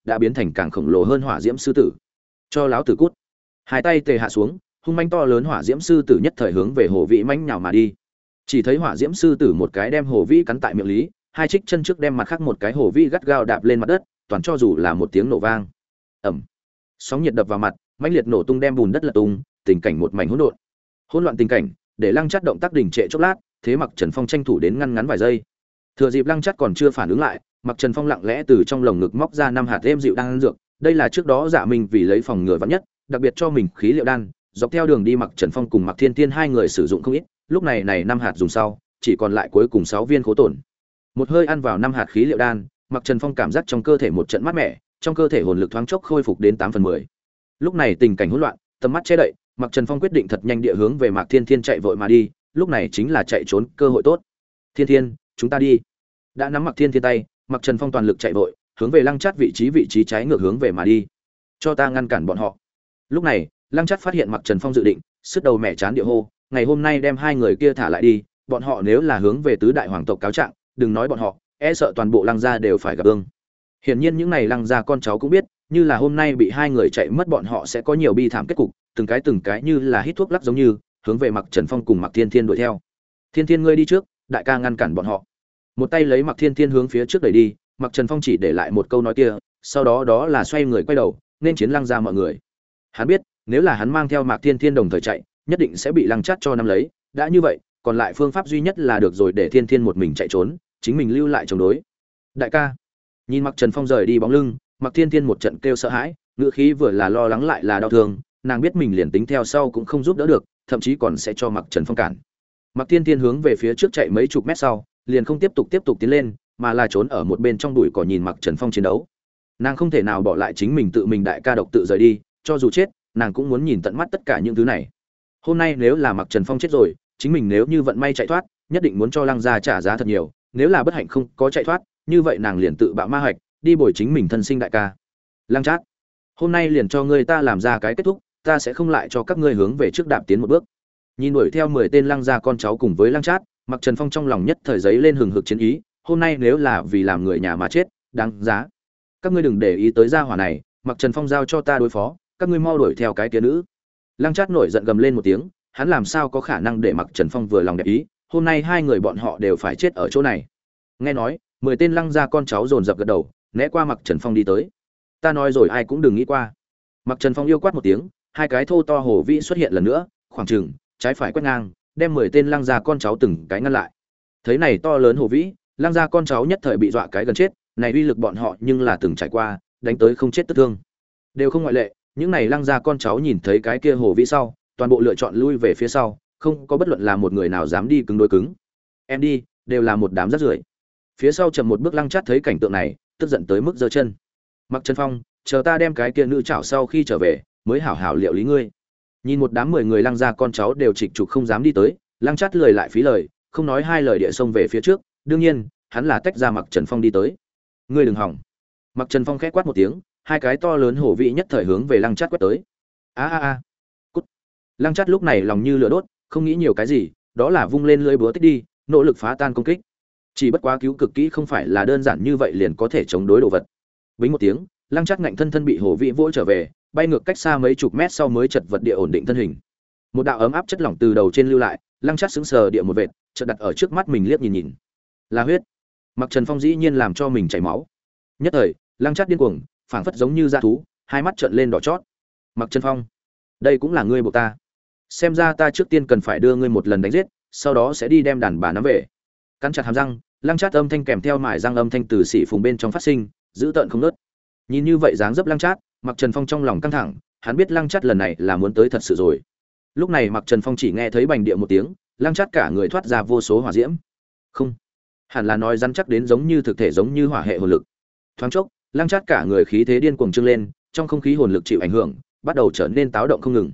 đã biến thành càng khổng lồ hơn hỏa diễm sư tử. Cho láo tử cút. Hai tay tề hạ xuống, hung manh to lớn hỏa diễm sư tử nhất thời hướng về Hồ Vĩ mãnh nhào mà đi. Chỉ thấy hỏa diễm sư tử một cái đem Hồ Vĩ cắn tại miệng lý, hai trích chân trước đem mặt khác một cái Hồ Vĩ gắt gao đạp lên mặt đất, toàn cho dù là một tiếng nổ vang. Ầm. Sóng nhiệt đập vào mặt, mãnh liệt nổ tung đem bùn đất lật tung, tình cảnh một mảnh hỗn độn. Hỗn loạn tình cảnh, để Lăng Chát động tác đình trệ chốc lát, thế Mặc Trần Phong tranh thủ đến ngăn ngắn vài giây. Thừa dịp Lăng Chát còn chưa phản ứng lại, Mặc Trần Phong lặng lẽ từ trong lồng ngực móc ra 5 hạt êm dịu đan dược, đây là trước đó Dạ Minh vì lấy phòng ngừa vạn nhất, đặc biệt cho mình khí liệu đan, dọc theo đường đi Mặc Trần Phong cùng Mặc Thiên Tiên hai người sử dụng không ít, lúc này 5 hạt dùng sau, chỉ còn lại cuối cùng 6 viên khố tổn. Một hơi ăn vào 5 hạt khí liệu đan, Mặc Trần Phong cảm giác trong cơ thể một trận mát mẻ, trong cơ thể hồn lực thoáng chốc khôi phục đến 8/10. Lúc này tình cảnh hỗn loạn, tầm mắt che đậy, Mặc Trần Phong quyết định thật nhanh địa hướng về Mạc Thiên Thiên chạy vội mà đi, lúc này chính là chạy trốn cơ hội tốt. Thiên Thiên, chúng ta đi. Đã nắm Mạc Thiên Thiên tay, Mặc Trần Phong toàn lực chạy vội, hướng về Lăng Chát vị trí trái ngược hướng về mà đi. Cho ta ngăn cản bọn họ. Lúc này, Lăng Chát phát hiện Mặc Trần Phong dự định, sứt đầu mẹ chán địa hô, ngày hôm nay đem hai người kia thả lại đi, bọn họ nếu là hướng về tứ đại hoàng tộc cáo trạng, đừng nói bọn họ, e sợ toàn bộ Lăng gia đều phải gặp ương. Hiển nhiên những này Lăng gia con cháu cũng biết, như là hôm nay bị hai người chạy mất bọn họ sẽ có nhiều bi thảm kết cục, từng cái như là hít thuốc lắc giống như, hướng về Mặc Trần Phong cùng Mặc Thiên Thiên đuổi theo. Thiên Thiên ngươi đi trước, đại ca ngăn cản bọn họ. Một tay lấy Mặc Thiên Thiên hướng phía trước đẩy đi, Mặc Trần Phong chỉ để lại một câu nói kia, sau đó là xoay người quay đầu, nên chiến Lăng gia mọi người. Hắn biết, nếu là hắn mang theo Mạc Thiên Thiên đồng thời chạy, nhất định sẽ bị Lăng Chát cho nắm lấy, đã như vậy, còn lại phương pháp duy nhất là được rồi để Thiên Thiên một mình chạy trốn, chính mình lưu lại chống đối. Đại ca. Nhìn Mặc Trần Phong rời đi bóng lưng, Mặc Thiên Thiên một trận kêu sợ hãi, ngữ khí vừa là lo lắng lại là đau thương, nàng biết mình liền tính theo sau cũng không giúp đỡ được, thậm chí còn sẽ cho Mặc Trần Phong cản. Mặc Thiên Thiên hướng về phía trước chạy mấy chục mét sau, liền không tiếp tục tiến lên, mà là trốn ở một bên trong bụi cỏ nhìn Mặc Trần Phong chiến đấu. Nàng không thể nào bỏ lại chính mình tự mình đại ca độc tự rời đi, cho dù chết, nàng cũng muốn nhìn tận mắt tất cả những thứ này. Hôm nay nếu là Mặc Trần Phong chết rồi, chính mình nếu như vận may chạy thoát, nhất định muốn cho Lăng gia trả giá thật nhiều, nếu là bất hạnh không có chạy thoát, như vậy nàng liền tự bạo ma hạch, đi bồi chính mình thân sinh đại ca. Lăng Trát, hôm nay liền cho ngươi ta làm ra cái kết thúc, ta sẽ không lại cho các ngươi hướng về trước đạp tiến một bước. Nhìn đuổi theo 10 tên Lăng gia con cháu cùng với Lăng Trát, Mặc Trần Phong trong lòng nhất thời giấy lên hừng hực chiến ý, hôm nay nếu là vì làm người nhà mà chết, đáng giá. Các ngươi đừng để ý tới gia hỏa này, Mặc Trần Phong giao cho ta đối phó, các ngươi mau đuổi theo cái kia nữ. Lăng Trát nổi giận gầm lên một tiếng, hắn làm sao có khả năng để Mặc Trần Phong vừa lòng đẹp ý, hôm nay hai người bọn họ đều phải chết ở chỗ này. Nghe nói, 10 tên Lăng gia con cháu dồn dập gật đầu, né qua Mặc Trần Phong đi tới. Ta nói rồi ai cũng đừng nghĩ qua. Mặc Trần Phong yêu quát một tiếng, hai cái thô to hổ vĩ xuất hiện lần nữa, khoảng chừng trái phải quét ngang, đem 10 tên Lăng gia con cháu từng cái ngăn lại. Thấy này to lớn hổ vĩ, Lăng gia con cháu nhất thời bị dọa cái gần chết, này uy lực bọn họ nhưng là từng trải qua, đánh tới không chết tức thương. Đều không ngoại lệ, những này Lăng gia con cháu nhìn thấy cái kia hổ vĩ sau, toàn bộ lựa chọn lui về phía sau, không có bất luận là một người nào dám đi cứng đối cứng. Em đi, đều là một đám rác rưởi. Phía sau chậm một bước Lăng Chát thấy cảnh tượng này, tức giận tới mức giơ chân. Mặc Trần Phong, chờ ta đem cái kia nữ chảo sau khi trở về, mới hảo hảo liệu lý ngươi. Nhìn một đám 10 người Lăng gia con cháu đều trịch trục không dám đi tới, Lăng Chát lười lại phí lời, không nói hai lời địa xông về phía trước, đương nhiên, hắn là tách ra Mặc Trần Phong đi tới. Ngươi đừng hỏng. Mặc Trần Phong khẽ quát một tiếng, hai cái to lớn hổ vị nhất thời hướng về Lăng Chát quét tới. A. Cút. Lăng Chát lúc này lòng như lửa đốt, không nghĩ nhiều cái gì, đó là vung lên lưỡi búa tích đi, nỗ lực phá tan công kích. Chỉ bất quá cứu cực kỹ không phải là đơn giản như vậy liền có thể chống đối đồ vật. Vĩnh một tiếng, Lăng Chát ngạnh thân bị hổ vị vỗ trở về, bay ngược cách xa mấy chục mét sau mới chật vật địa ổn định thân hình. Một đạo ấm áp chất lỏng từ đầu trên lưu lại, Lăng Chát sững sờ địa một vệt, chợt đặt ở trước mắt mình liếc nhìn. Là huyết. Mặc Trần Phong dĩ nhiên làm cho mình chảy máu. Nhất thời, Lăng Chát điên cuồng, phảng phất giống như dã thú, hai mắt trợn lên đỏ chót. Mặc Trần Phong, đây cũng là ngươi buộc ta. Xem ra ta trước tiên cần phải đưa ngươi một lần đánh giết, sau đó sẽ đi đem đàn bà nắm về. Cắn chặt hàm răng, Lăng Chát âm thanh kèm theo mài răng âm thanh từ xỉ phùng bên trong phát sinh, dữ tợn không ngớt. Nhìn như vậy dáng dấp Lăng Chát, Mặc Trần Phong trong lòng căng thẳng, hắn biết Lăng Chát lần này là muốn tới thật sự rồi. Lúc này Mặc Trần Phong chỉ nghe thấy bành địa một tiếng, Lăng Chát cả người thoát ra vô số hỏa diễm. Không, hẳn là nói rắn chắc đến giống như thực thể giống như hỏa hệ hồn lực. Thoáng chốc, Lăng Chát cả người khí thế điên cuồng trưng lên, trong không khí hồn lực chịu ảnh hưởng, bắt đầu trở nên táo động không ngừng.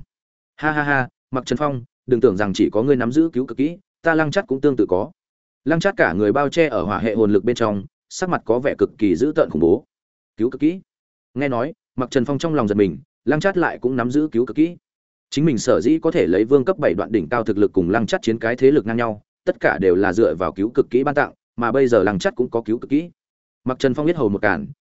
Ha, Mặc Trần Phong, đừng tưởng rằng chỉ có ngươi nắm giữ cứu cực kỹ, ta Lăng Chát cũng tương tự có. Lăng Chát cả người bao che ở hỏa hệ hồn lực bên trong, sắc mặt có vẻ cực kỳ dữ tợn khủng bố. Cứu cực kỹ? Nghe nói, Mặc Trần Phong trong lòng giật mình, Lăng Chát lại cũng nắm giữ cứu cực kỹ. Chính mình sở dĩ có thể lấy vương cấp 7 đoạn đỉnh cao thực lực cùng Lăng Chát chiến cái thế lực ngang nhau, tất cả đều là dựa vào cứu cực kỹ ban tặng, mà bây giờ Lăng Chát cũng có cứu cực kỹ. Mặc Trần Phong biết hầu một cản,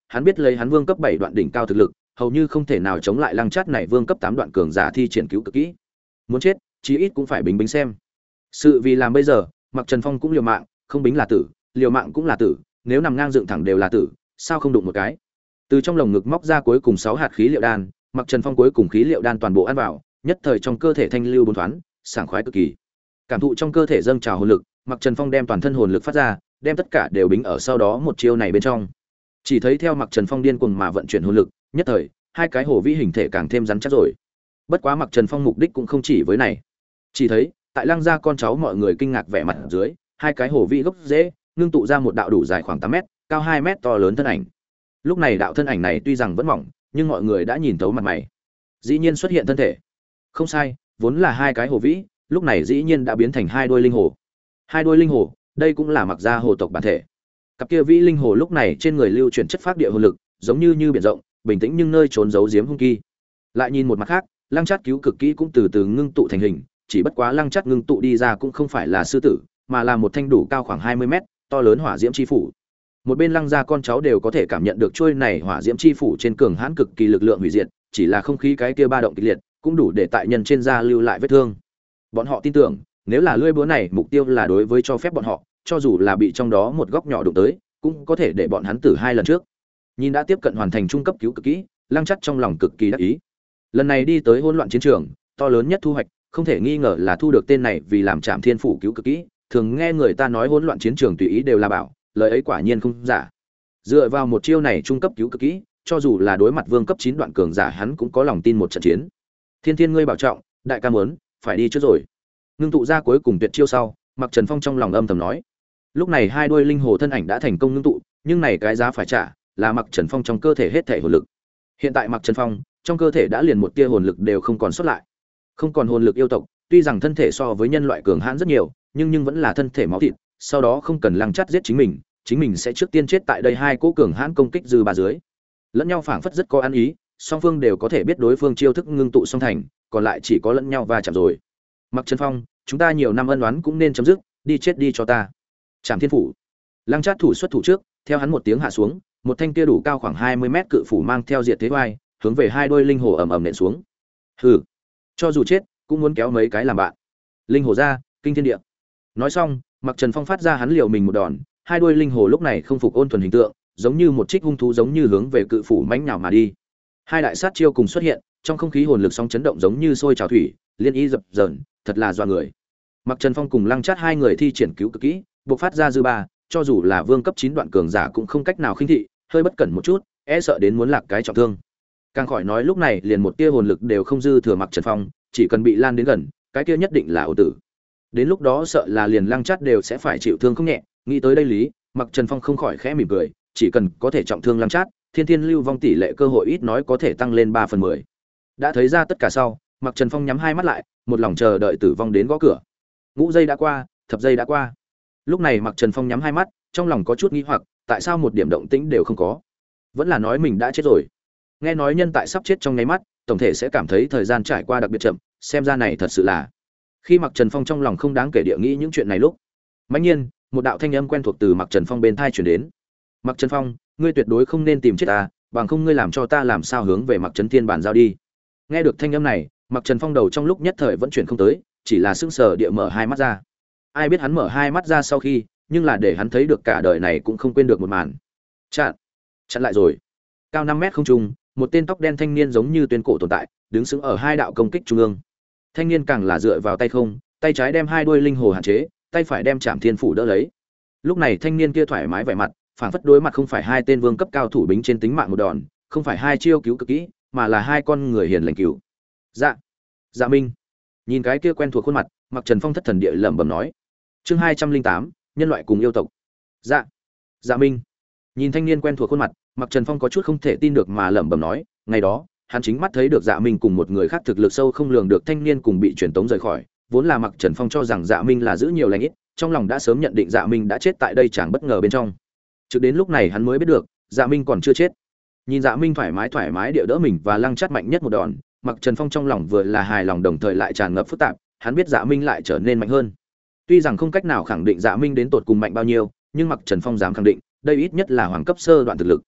hắn biết lấy hắn vương cấp 7 đoạn đỉnh cao thực lực, hầu như không thể nào chống lại Lăng Chát này vương cấp 8 đoạn cường giả thi triển cứu cực kỹ. Muốn chết, chí ít cũng phải bính bính xem. Sự vì làm bây giờ, Mặc Trần Phong cũng liều mạng, không bính là tử, liều mạng cũng là tử, nếu nằm ngang dựng thẳng đều là tử, sao không đụng một cái. Từ trong lồng ngực móc ra cuối cùng 6 hạt khí liệu đan, Mặc Trần Phong cuối cùng khí liệu đan toàn bộ ăn vào, nhất thời trong cơ thể thanh lưu bốn thoáng, sảng khoái cực kỳ. Cảm thụ trong cơ thể dâng trào hồn lực, Mặc Trần Phong đem toàn thân hồn lực phát ra, đem tất cả đều bính ở sau đó một chiêu này bên trong. Chỉ thấy theo Mặc Trần Phong điên cuồng mà vận chuyển hồn lực, nhất thời, hai cái hổ vĩ hình thể càng thêm rắn chắc rồi. Bất quá Mặc Trần Phong mục đích cũng không chỉ với này. Chỉ thấy, tại Lăng gia con cháu mọi người kinh ngạc vẻ mặt dưới, hai cái hổ vĩ gốc rễ ngưng tụ ra một đạo đủ dài khoảng 8 mét, cao 2 mét to lớn thân ảnh. Lúc này đạo thân ảnh này tuy rằng vẫn mỏng, nhưng mọi người đã nhìn thấu mặt mày. Dĩ nhiên xuất hiện thân thể. Không sai, vốn là hai cái hổ vĩ, lúc này dĩ nhiên đã biến thành hai đôi linh hồ. Hai đôi linh hồ, đây cũng là Mặc gia hồ tộc bản thể. Cặp kia vĩ linh hồ lúc này trên người lưu chuyển chất phát địa hồn lực, giống như biển rộng, bình tĩnh nhưng nơi trốn giấu giếm hung kỳ. Lại nhìn một mặt khác, Lăng Chát cứu cực kỹ cũng từ từ ngưng tụ thành hình, chỉ bất quá Lăng Chát ngưng tụ đi ra cũng không phải là sư tử, mà là một thanh đủ cao khoảng 20 mét, to lớn hỏa diễm chi phủ. Một bên Lăng gia con cháu đều có thể cảm nhận được chuôi này hỏa diễm chi phủ trên cường hãn cực kỳ lực lượng hủy diệt, chỉ là không khí cái kia ba động kịch liệt, cũng đủ để tại nhân trên da lưu lại vết thương. Bọn họ tin tưởng, nếu là lưỡi búa này mục tiêu là đối với cho phép bọn họ, cho dù là bị trong đó một góc nhỏ đụng tới, cũng có thể để bọn hắn tử 2 lần trước. Nhìn đã tiếp cận hoàn thành trung cấp cứu cực kỹ, Lăng Chát trong lòng cực kỳ đắc ý. Lần này đi tới hỗn loạn chiến trường, to lớn nhất thu hoạch, không thể nghi ngờ là thu được tên này vì làm Trảm Thiên phủ cứu cực kỹ, thường nghe người ta nói hỗn loạn chiến trường tùy ý đều là bảo, lời ấy quả nhiên không giả. Dựa vào một chiêu này trung cấp cứu cực kỹ, cho dù là đối mặt vương cấp 9 đoạn cường giả hắn cũng có lòng tin một trận chiến. Thiên Thiên ngươi bảo trọng, đại ca muốn, phải đi trước rồi. Ngưng tụ ra cuối cùng tuyệt chiêu sau, Mặc Trần Phong trong lòng âm thầm nói. Lúc này hai đuôi linh hồ thân ảnh đã thành công ngưng tụ, nhưng này cái giá phải trả là Mặc Trần Phong trong cơ thể hết thể hồn lực. Hiện tại Mặc Trần Phong, trong cơ thể đã liền một tia hồn lực đều không còn sót lại. Không còn hồn lực yêu tộc, tuy rằng thân thể so với nhân loại cường hãn rất nhiều, nhưng vẫn là thân thể máu thịt, sau đó không cần Lăng Chát giết chính mình sẽ trước tiên chết tại đây hai cỗ cường hãn công kích dư ba dưới. Lẫn nhau phảng phất rất có ăn ý, song phương đều có thể biết đối phương chiêu thức ngưng tụ song thành, còn lại chỉ có lẫn nhau va chạm rồi. Mặc Trần Phong, chúng ta nhiều năm ân oán cũng nên chấm dứt, đi chết đi cho ta. Trảm Thiên phủ. Lăng Chát thủ xuất thủ trước, theo hắn một tiếng hạ xuống, một thanh kia đủ cao khoảng 20 mét cự phủ mang theo diệt thế oai, hướng về hai đôi linh hồ ầm ầm nện xuống. Hừ, cho dù chết, cũng muốn kéo mấy cái làm bạn. Linh hồ ra, kinh thiên địa. Nói xong, Mặc Trần Phong phát ra hắn liều mình một đòn, hai đôi linh hồ lúc này không phục ôn thuần hình tượng, giống như một trích hung thú giống như hướng về cự phủ mãnh nhào mà đi. Hai đại sát chiêu cùng xuất hiện, trong không khí hồn lực sóng chấn động giống như sôi trào thủy, liên y dập dờn, thật là doa người. Mặc Trần Phong cùng Lăng Chát hai người thi triển cứu cực kỹ, bộc phát ra dư ba, cho dù là vương cấp 9 đoạn cường giả cũng không cách nào khinh thị, hơi bất cẩn một chút, e sợ đến muốn lạc cái trọng thương. Càng khỏi nói lúc này liền một tia hồn lực đều không dư thừa Mặc Trần Phong, chỉ cần bị lan đến gần, cái kia nhất định là ổ tử. Đến lúc đó sợ là liền Lăng Chát đều sẽ phải chịu thương không nhẹ, nghĩ tới đây lý, Mặc Trần Phong không khỏi khẽ mỉm cười, chỉ cần có thể trọng thương Lăng Chát, thiên thiên lưu vong tỷ lệ cơ hội ít nói có thể tăng lên 3/10. Đã thấy ra tất cả sau, Mặc Trần Phong nhắm hai mắt lại, một lòng chờ đợi tử vong đến gõ cửa. Ngũ giây đã qua, thập giây đã qua. Lúc này Mặc Trần Phong nhắm hai mắt, trong lòng có chút nghi hoặc, tại sao một điểm động tĩnh đều không có? Vẫn là nói mình đã chết rồi. Nghe nói nhân tại sắp chết trong nháy mắt, tổng thể sẽ cảm thấy thời gian trải qua đặc biệt chậm, xem ra này thật sự là. Khi Mặc Trần Phong trong lòng không đáng kể địa nghĩ những chuyện này lúc, mãnh nhiên, một đạo thanh âm quen thuộc từ Mặc Trần Phong bên tai truyền đến. Mặc Trần Phong, ngươi tuyệt đối không nên tìm chết ta, bằng không ngươi làm cho ta làm sao hướng về Mặc Trấn Thiên bàn giao đi. Nghe được thanh âm này, Mặc Trần Phong đầu trong lúc nhất thời vẫn chuyển không tới, chỉ là sững sờ địa mở hai mắt ra. Ai biết hắn mở hai mắt ra sau khi, nhưng là để hắn thấy được cả đời này cũng không quên được một màn. Chặn lại rồi. Cao 5 mét không trung, một tên tóc đen thanh niên giống như tuyên cổ tồn tại, đứng sững ở hai đạo công kích trung ương. Thanh niên càng là dựa vào tay không, tay trái đem hai đuôi linh hồ hạn chế, tay phải đem Trảm Thiên phủ đỡ lấy. Lúc này thanh niên kia thoải mái vẻ mặt, phảng phất đối mặt không phải hai tên vương cấp cao thủ bính trên tính mạng một đòn, không phải hai chiêu cứu cực kỹ, mà là hai con người hiền lành cứu. Dạ Minh. Nhìn cái kia quen thuộc khuôn mặt, Mặc Trần Phong thất thần địa lẩm bẩm nói. Chương 208, nhân loại cùng yêu tộc. Dạ Minh. Nhìn thanh niên quen thuộc khuôn mặt, Mặc Trần Phong có chút không thể tin được mà lẩm bẩm nói, ngày đó, hắn chính mắt thấy được Dạ Minh cùng một người khác thực lực sâu không lường được thanh niên cùng bị truyền tống rời khỏi, vốn là Mặc Trần Phong cho rằng Dạ Minh là giữ nhiều lành ít, trong lòng đã sớm nhận định Dạ Minh đã chết tại đây chẳng bất ngờ bên trong. Trực đến lúc này hắn mới biết được, Dạ Minh còn chưa chết. Nhìn Dạ Minh thoải mái địa đỡ mình và Lăng Chát mạnh nhất một đòn, Mặc Trần Phong trong lòng vừa là hài lòng đồng thời lại tràn ngập phức tạp, hắn biết Dạ Minh lại trở nên mạnh hơn. Tuy rằng không cách nào khẳng định Dạ Minh đến tột cùng mạnh bao nhiêu, nhưng Mặc Trần Phong dám khẳng định, đây ít nhất là hoàng cấp sơ đoạn thực lực.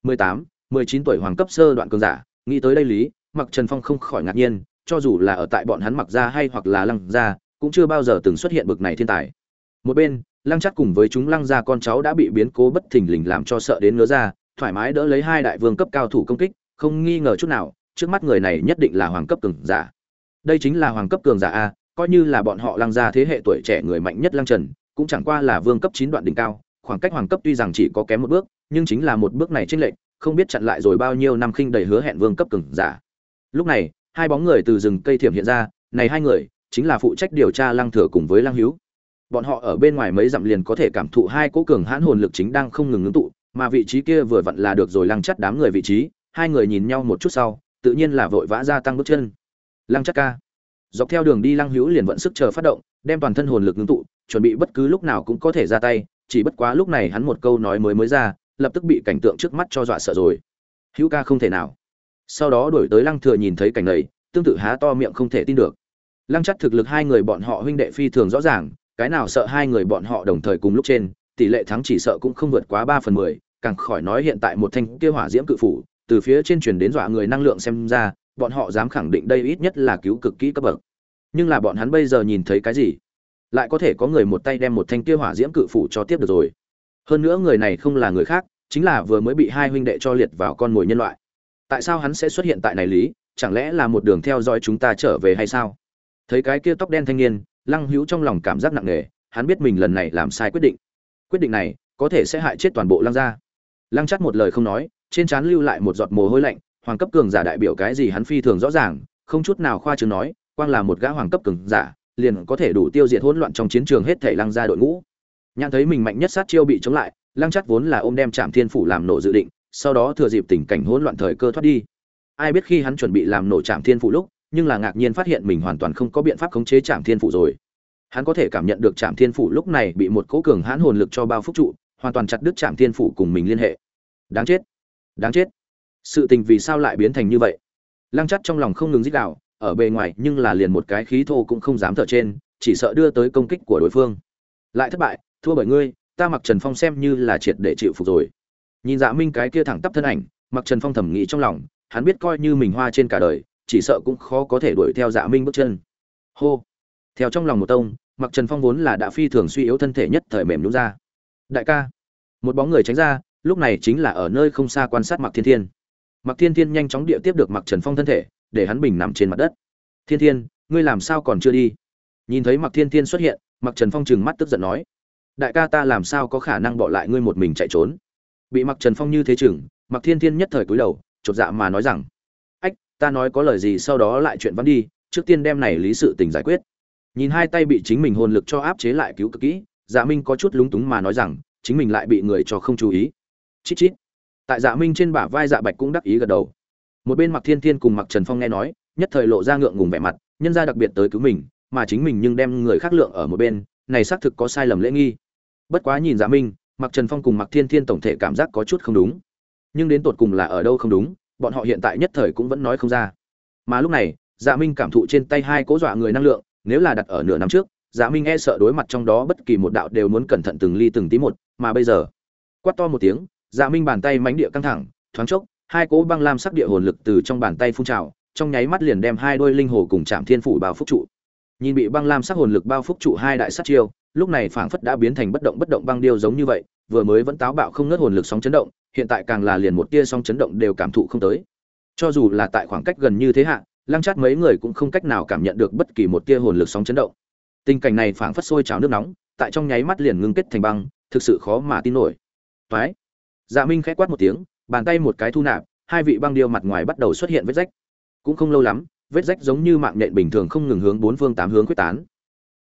18, 19 tuổi hoàng cấp sơ đoạn cường giả, nghĩ tới đây lý, Mặc Trần Phong không khỏi ngạc nhiên, cho dù là ở tại bọn hắn Mặc gia hay hoặc là Lăng gia, cũng chưa bao giờ từng xuất hiện bực này thiên tài. Một bên, Lăng Chắc cùng với chúng Lăng gia con cháu đã bị biến cố bất thình lình làm cho sợ đến ngứa ra, thoải mái đỡ lấy hai đại vương cấp cao thủ công kích, không nghi ngờ chút nào, trước mắt người này nhất định là hoàng cấp cường giả. Đây chính là hoàng cấp cường giả a, coi như là bọn họ Lăng gia thế hệ tuổi trẻ người mạnh nhất Lăng Trần, cũng chẳng qua là vương cấp 9 đoạn đỉnh cao, khoảng cách hoàng cấp tuy rằng chỉ có kém một bước, nhưng chính là một bước này chênh lệch, không biết chặn lại rồi bao nhiêu năm khinh đầy hứa hẹn vương cấp cường giả. Lúc này, hai bóng người từ rừng cây thiểm hiện ra, này hai người chính là phụ trách điều tra Lăng Thừa cùng với Lăng Hữu. Bọn họ ở bên ngoài mấy dặm liền có thể cảm thụ hai cỗ cường hãn hồn lực chính đang không ngừng ngưng tụ, mà vị trí kia vừa vặn là được rồi Lăng Chắc đám người vị trí, hai người nhìn nhau một chút sau, tự nhiên là vội vã gia tăng bước chân. Lăng Chắc ca. Dọc theo đường đi Lăng Hữu liền vận sức chờ phát động, đem toàn thân hồn lực ngưng tụ, chuẩn bị bất cứ lúc nào cũng có thể ra tay, chỉ bất quá lúc này hắn một câu nói mới ra, lập tức bị cảnh tượng trước mắt cho dọa sợ rồi. Hữu ca không thể nào. Sau đó đuổi tới Lăng Thừa nhìn thấy cảnh này, tương tự há to miệng không thể tin được. Lăng Chắc thực lực hai người bọn họ huynh đệ phi thường rõ ràng, cái nào sợ hai người bọn họ đồng thời cùng lúc trên, tỷ lệ thắng chỉ sợ cũng không vượt quá 3/10, càng khỏi nói hiện tại một thanh kia hỏa diễm cự phủ, từ phía trên truyền đến dọa người năng lượng xem ra, bọn họ dám khẳng định đây ít nhất là cứu cực kỹ cấp bậc. Nhưng là bọn hắn bây giờ nhìn thấy cái gì? Lại có thể có người một tay đem một thanh kia hỏa diễm cự phủ cho tiếp được rồi. Hơn nữa người này không là người khác, chính là vừa mới bị hai huynh đệ cho liệt vào con mồi nhân loại. Tại sao hắn sẽ xuất hiện tại này lý, chẳng lẽ là một đường theo dõi chúng ta trở về hay sao? Thấy cái kia tóc đen thanh niên, Lăng Hữu trong lòng cảm giác nặng nề, hắn biết mình lần này làm sai quyết định. Quyết định này có thể sẽ hại chết toàn bộ Lăng gia. Lăng Chắc một lời không nói, trên trán lưu lại một giọt mồ hôi lạnh, hoàng cấp cường giả đại biểu cái gì hắn phi thường rõ ràng, không chút nào khoa trương nói, quang là một gã hoàng cấp cường giả, liền có thể đủ tiêu diệt hỗn loạn trong chiến trường hết thảy Lăng gia đội ngũ. Nhận thấy mình mạnh nhất sát chiêu bị chống lại, Lăng Chắc vốn là ôm đem Trảm Thiên phủ làm nổ dự định, sau đó thừa dịp tình cảnh hỗn loạn thời cơ thoát đi. Ai biết khi hắn chuẩn bị làm nổ Trảm Thiên phủ lúc, nhưng là ngạc nhiên phát hiện mình hoàn toàn không có biện pháp khống chế Trảm Thiên phủ rồi. Hắn có thể cảm nhận được Trảm Thiên phủ lúc này bị một cỗ cường hãn hồn lực cho bao phúc trụ, hoàn toàn chặt đứt Trảm Thiên phủ cùng mình liên hệ. Đáng chết, đáng chết! Sự tình vì sao lại biến thành như vậy? Lăng Chắc trong lòng không ngừng rít gào, ở bề ngoài nhưng là liền một cái khí thô cũng không dám thở trên, chỉ sợ đưa tới công kích của đối phương. Lại thất bại, thua bởi ngươi, ta Mặc Trần Phong xem như là triệt để chịu phục rồi. Nhìn Dạ Minh cái kia thẳng tắp thân ảnh, Mặc Trần Phong thầm nghĩ trong lòng, hắn biết coi như mình hoa trên cả đời, chỉ sợ cũng khó có thể đuổi theo Dạ Minh bước chân. Hô. Theo trong lòng một tông, Mặc Trần Phong vốn là đã phi thường suy yếu thân thể nhất thời mềm nhũn ra. Đại ca. Một bóng người tránh ra, lúc này chính là ở nơi không xa quan sát Mặc Thiên Thiên. Mặc Thiên Thiên nhanh chóng địa tiếp được Mặc Trần Phong thân thể, để hắn bình nằm trên mặt đất. Thiên Thiên, ngươi làm sao còn chưa đi? Nhìn thấy Mặc Thiên Thiên xuất hiện, Mặc Trần Phong trừng mắt tức giận nói: đại ca ta làm sao có khả năng bỏ lại ngươi một mình chạy trốn? Bị Mặc Trần Phong như thế chừng, Mặc Thiên Thiên nhất thời cúi đầu, chột dạ mà nói rằng: ách, ta nói có lời gì sau đó lại chuyện văn đi, trước tiên đem này lý sự tình giải quyết. Nhìn hai tay bị chính mình hồn lực cho áp chế lại cứu cực kỹ, Dạ Minh có chút lúng túng mà nói rằng chính mình lại bị người cho không chú ý. Chít chít. Tại Dạ Minh trên bả vai Dạ Bạch cũng đắc ý gật đầu. Một bên Mặc Thiên Thiên cùng Mặc Trần Phong nghe nói, nhất thời lộ ra ngượng ngùng vẻ mặt, nhân ra đặc biệt tới cứu mình, mà chính mình nhưng đem người khác lượng ở một bên, này xác thực có sai lầm lễ nghi. Bất quá nhìn Dạ Minh, Mặc Trần Phong cùng Mặc Thiên Thiên tổng thể cảm giác có chút không đúng. Nhưng đến tột cùng là ở đâu không đúng, bọn họ hiện tại nhất thời cũng vẫn nói không ra. Mà lúc này, Dạ Minh cảm thụ trên tay hai cố dọa người năng lượng, nếu là đặt ở nửa năm trước, Dạ Minh e sợ đối mặt trong đó bất kỳ một đạo đều muốn cẩn thận từng ly từng tí một, mà bây giờ, quát to một tiếng, Dạ Minh bàn tay mãnh địa căng thẳng, thoáng chốc, hai cỗ băng lam sắc địa hồn lực từ trong bàn tay phun trào, trong nháy mắt liền đem hai đôi linh hồ cùng Trảm Thiên phủ bao phúc trụ. Nhìn bị băng lam sắc hồn lực bao phúc trụ hai đại sát chiêu, lúc này phảng phất đã biến thành bất động băng điêu giống như vậy, vừa mới vẫn táo bạo không ngớt hồn lực sóng chấn động, hiện tại càng là liền một tia sóng chấn động đều cảm thụ không tới. Cho dù là tại khoảng cách gần như thế hạ, Lăng Trát mấy người cũng không cách nào cảm nhận được bất kỳ một tia hồn lực sóng chấn động. Tình cảnh này phảng phất sôi trào nước nóng, tại trong nháy mắt liền ngưng kết thành băng, thực sự khó mà tin nổi. Phái. Dạ Minh khẽ quát một tiếng, bàn tay một cái thu nạp, hai vị băng điêu mặt ngoài bắt đầu xuất hiện vết rách. Cũng không lâu lắm, vết rách giống như mạng nhện bình thường không ngừng hướng bốn phương tám hướng quyết tán.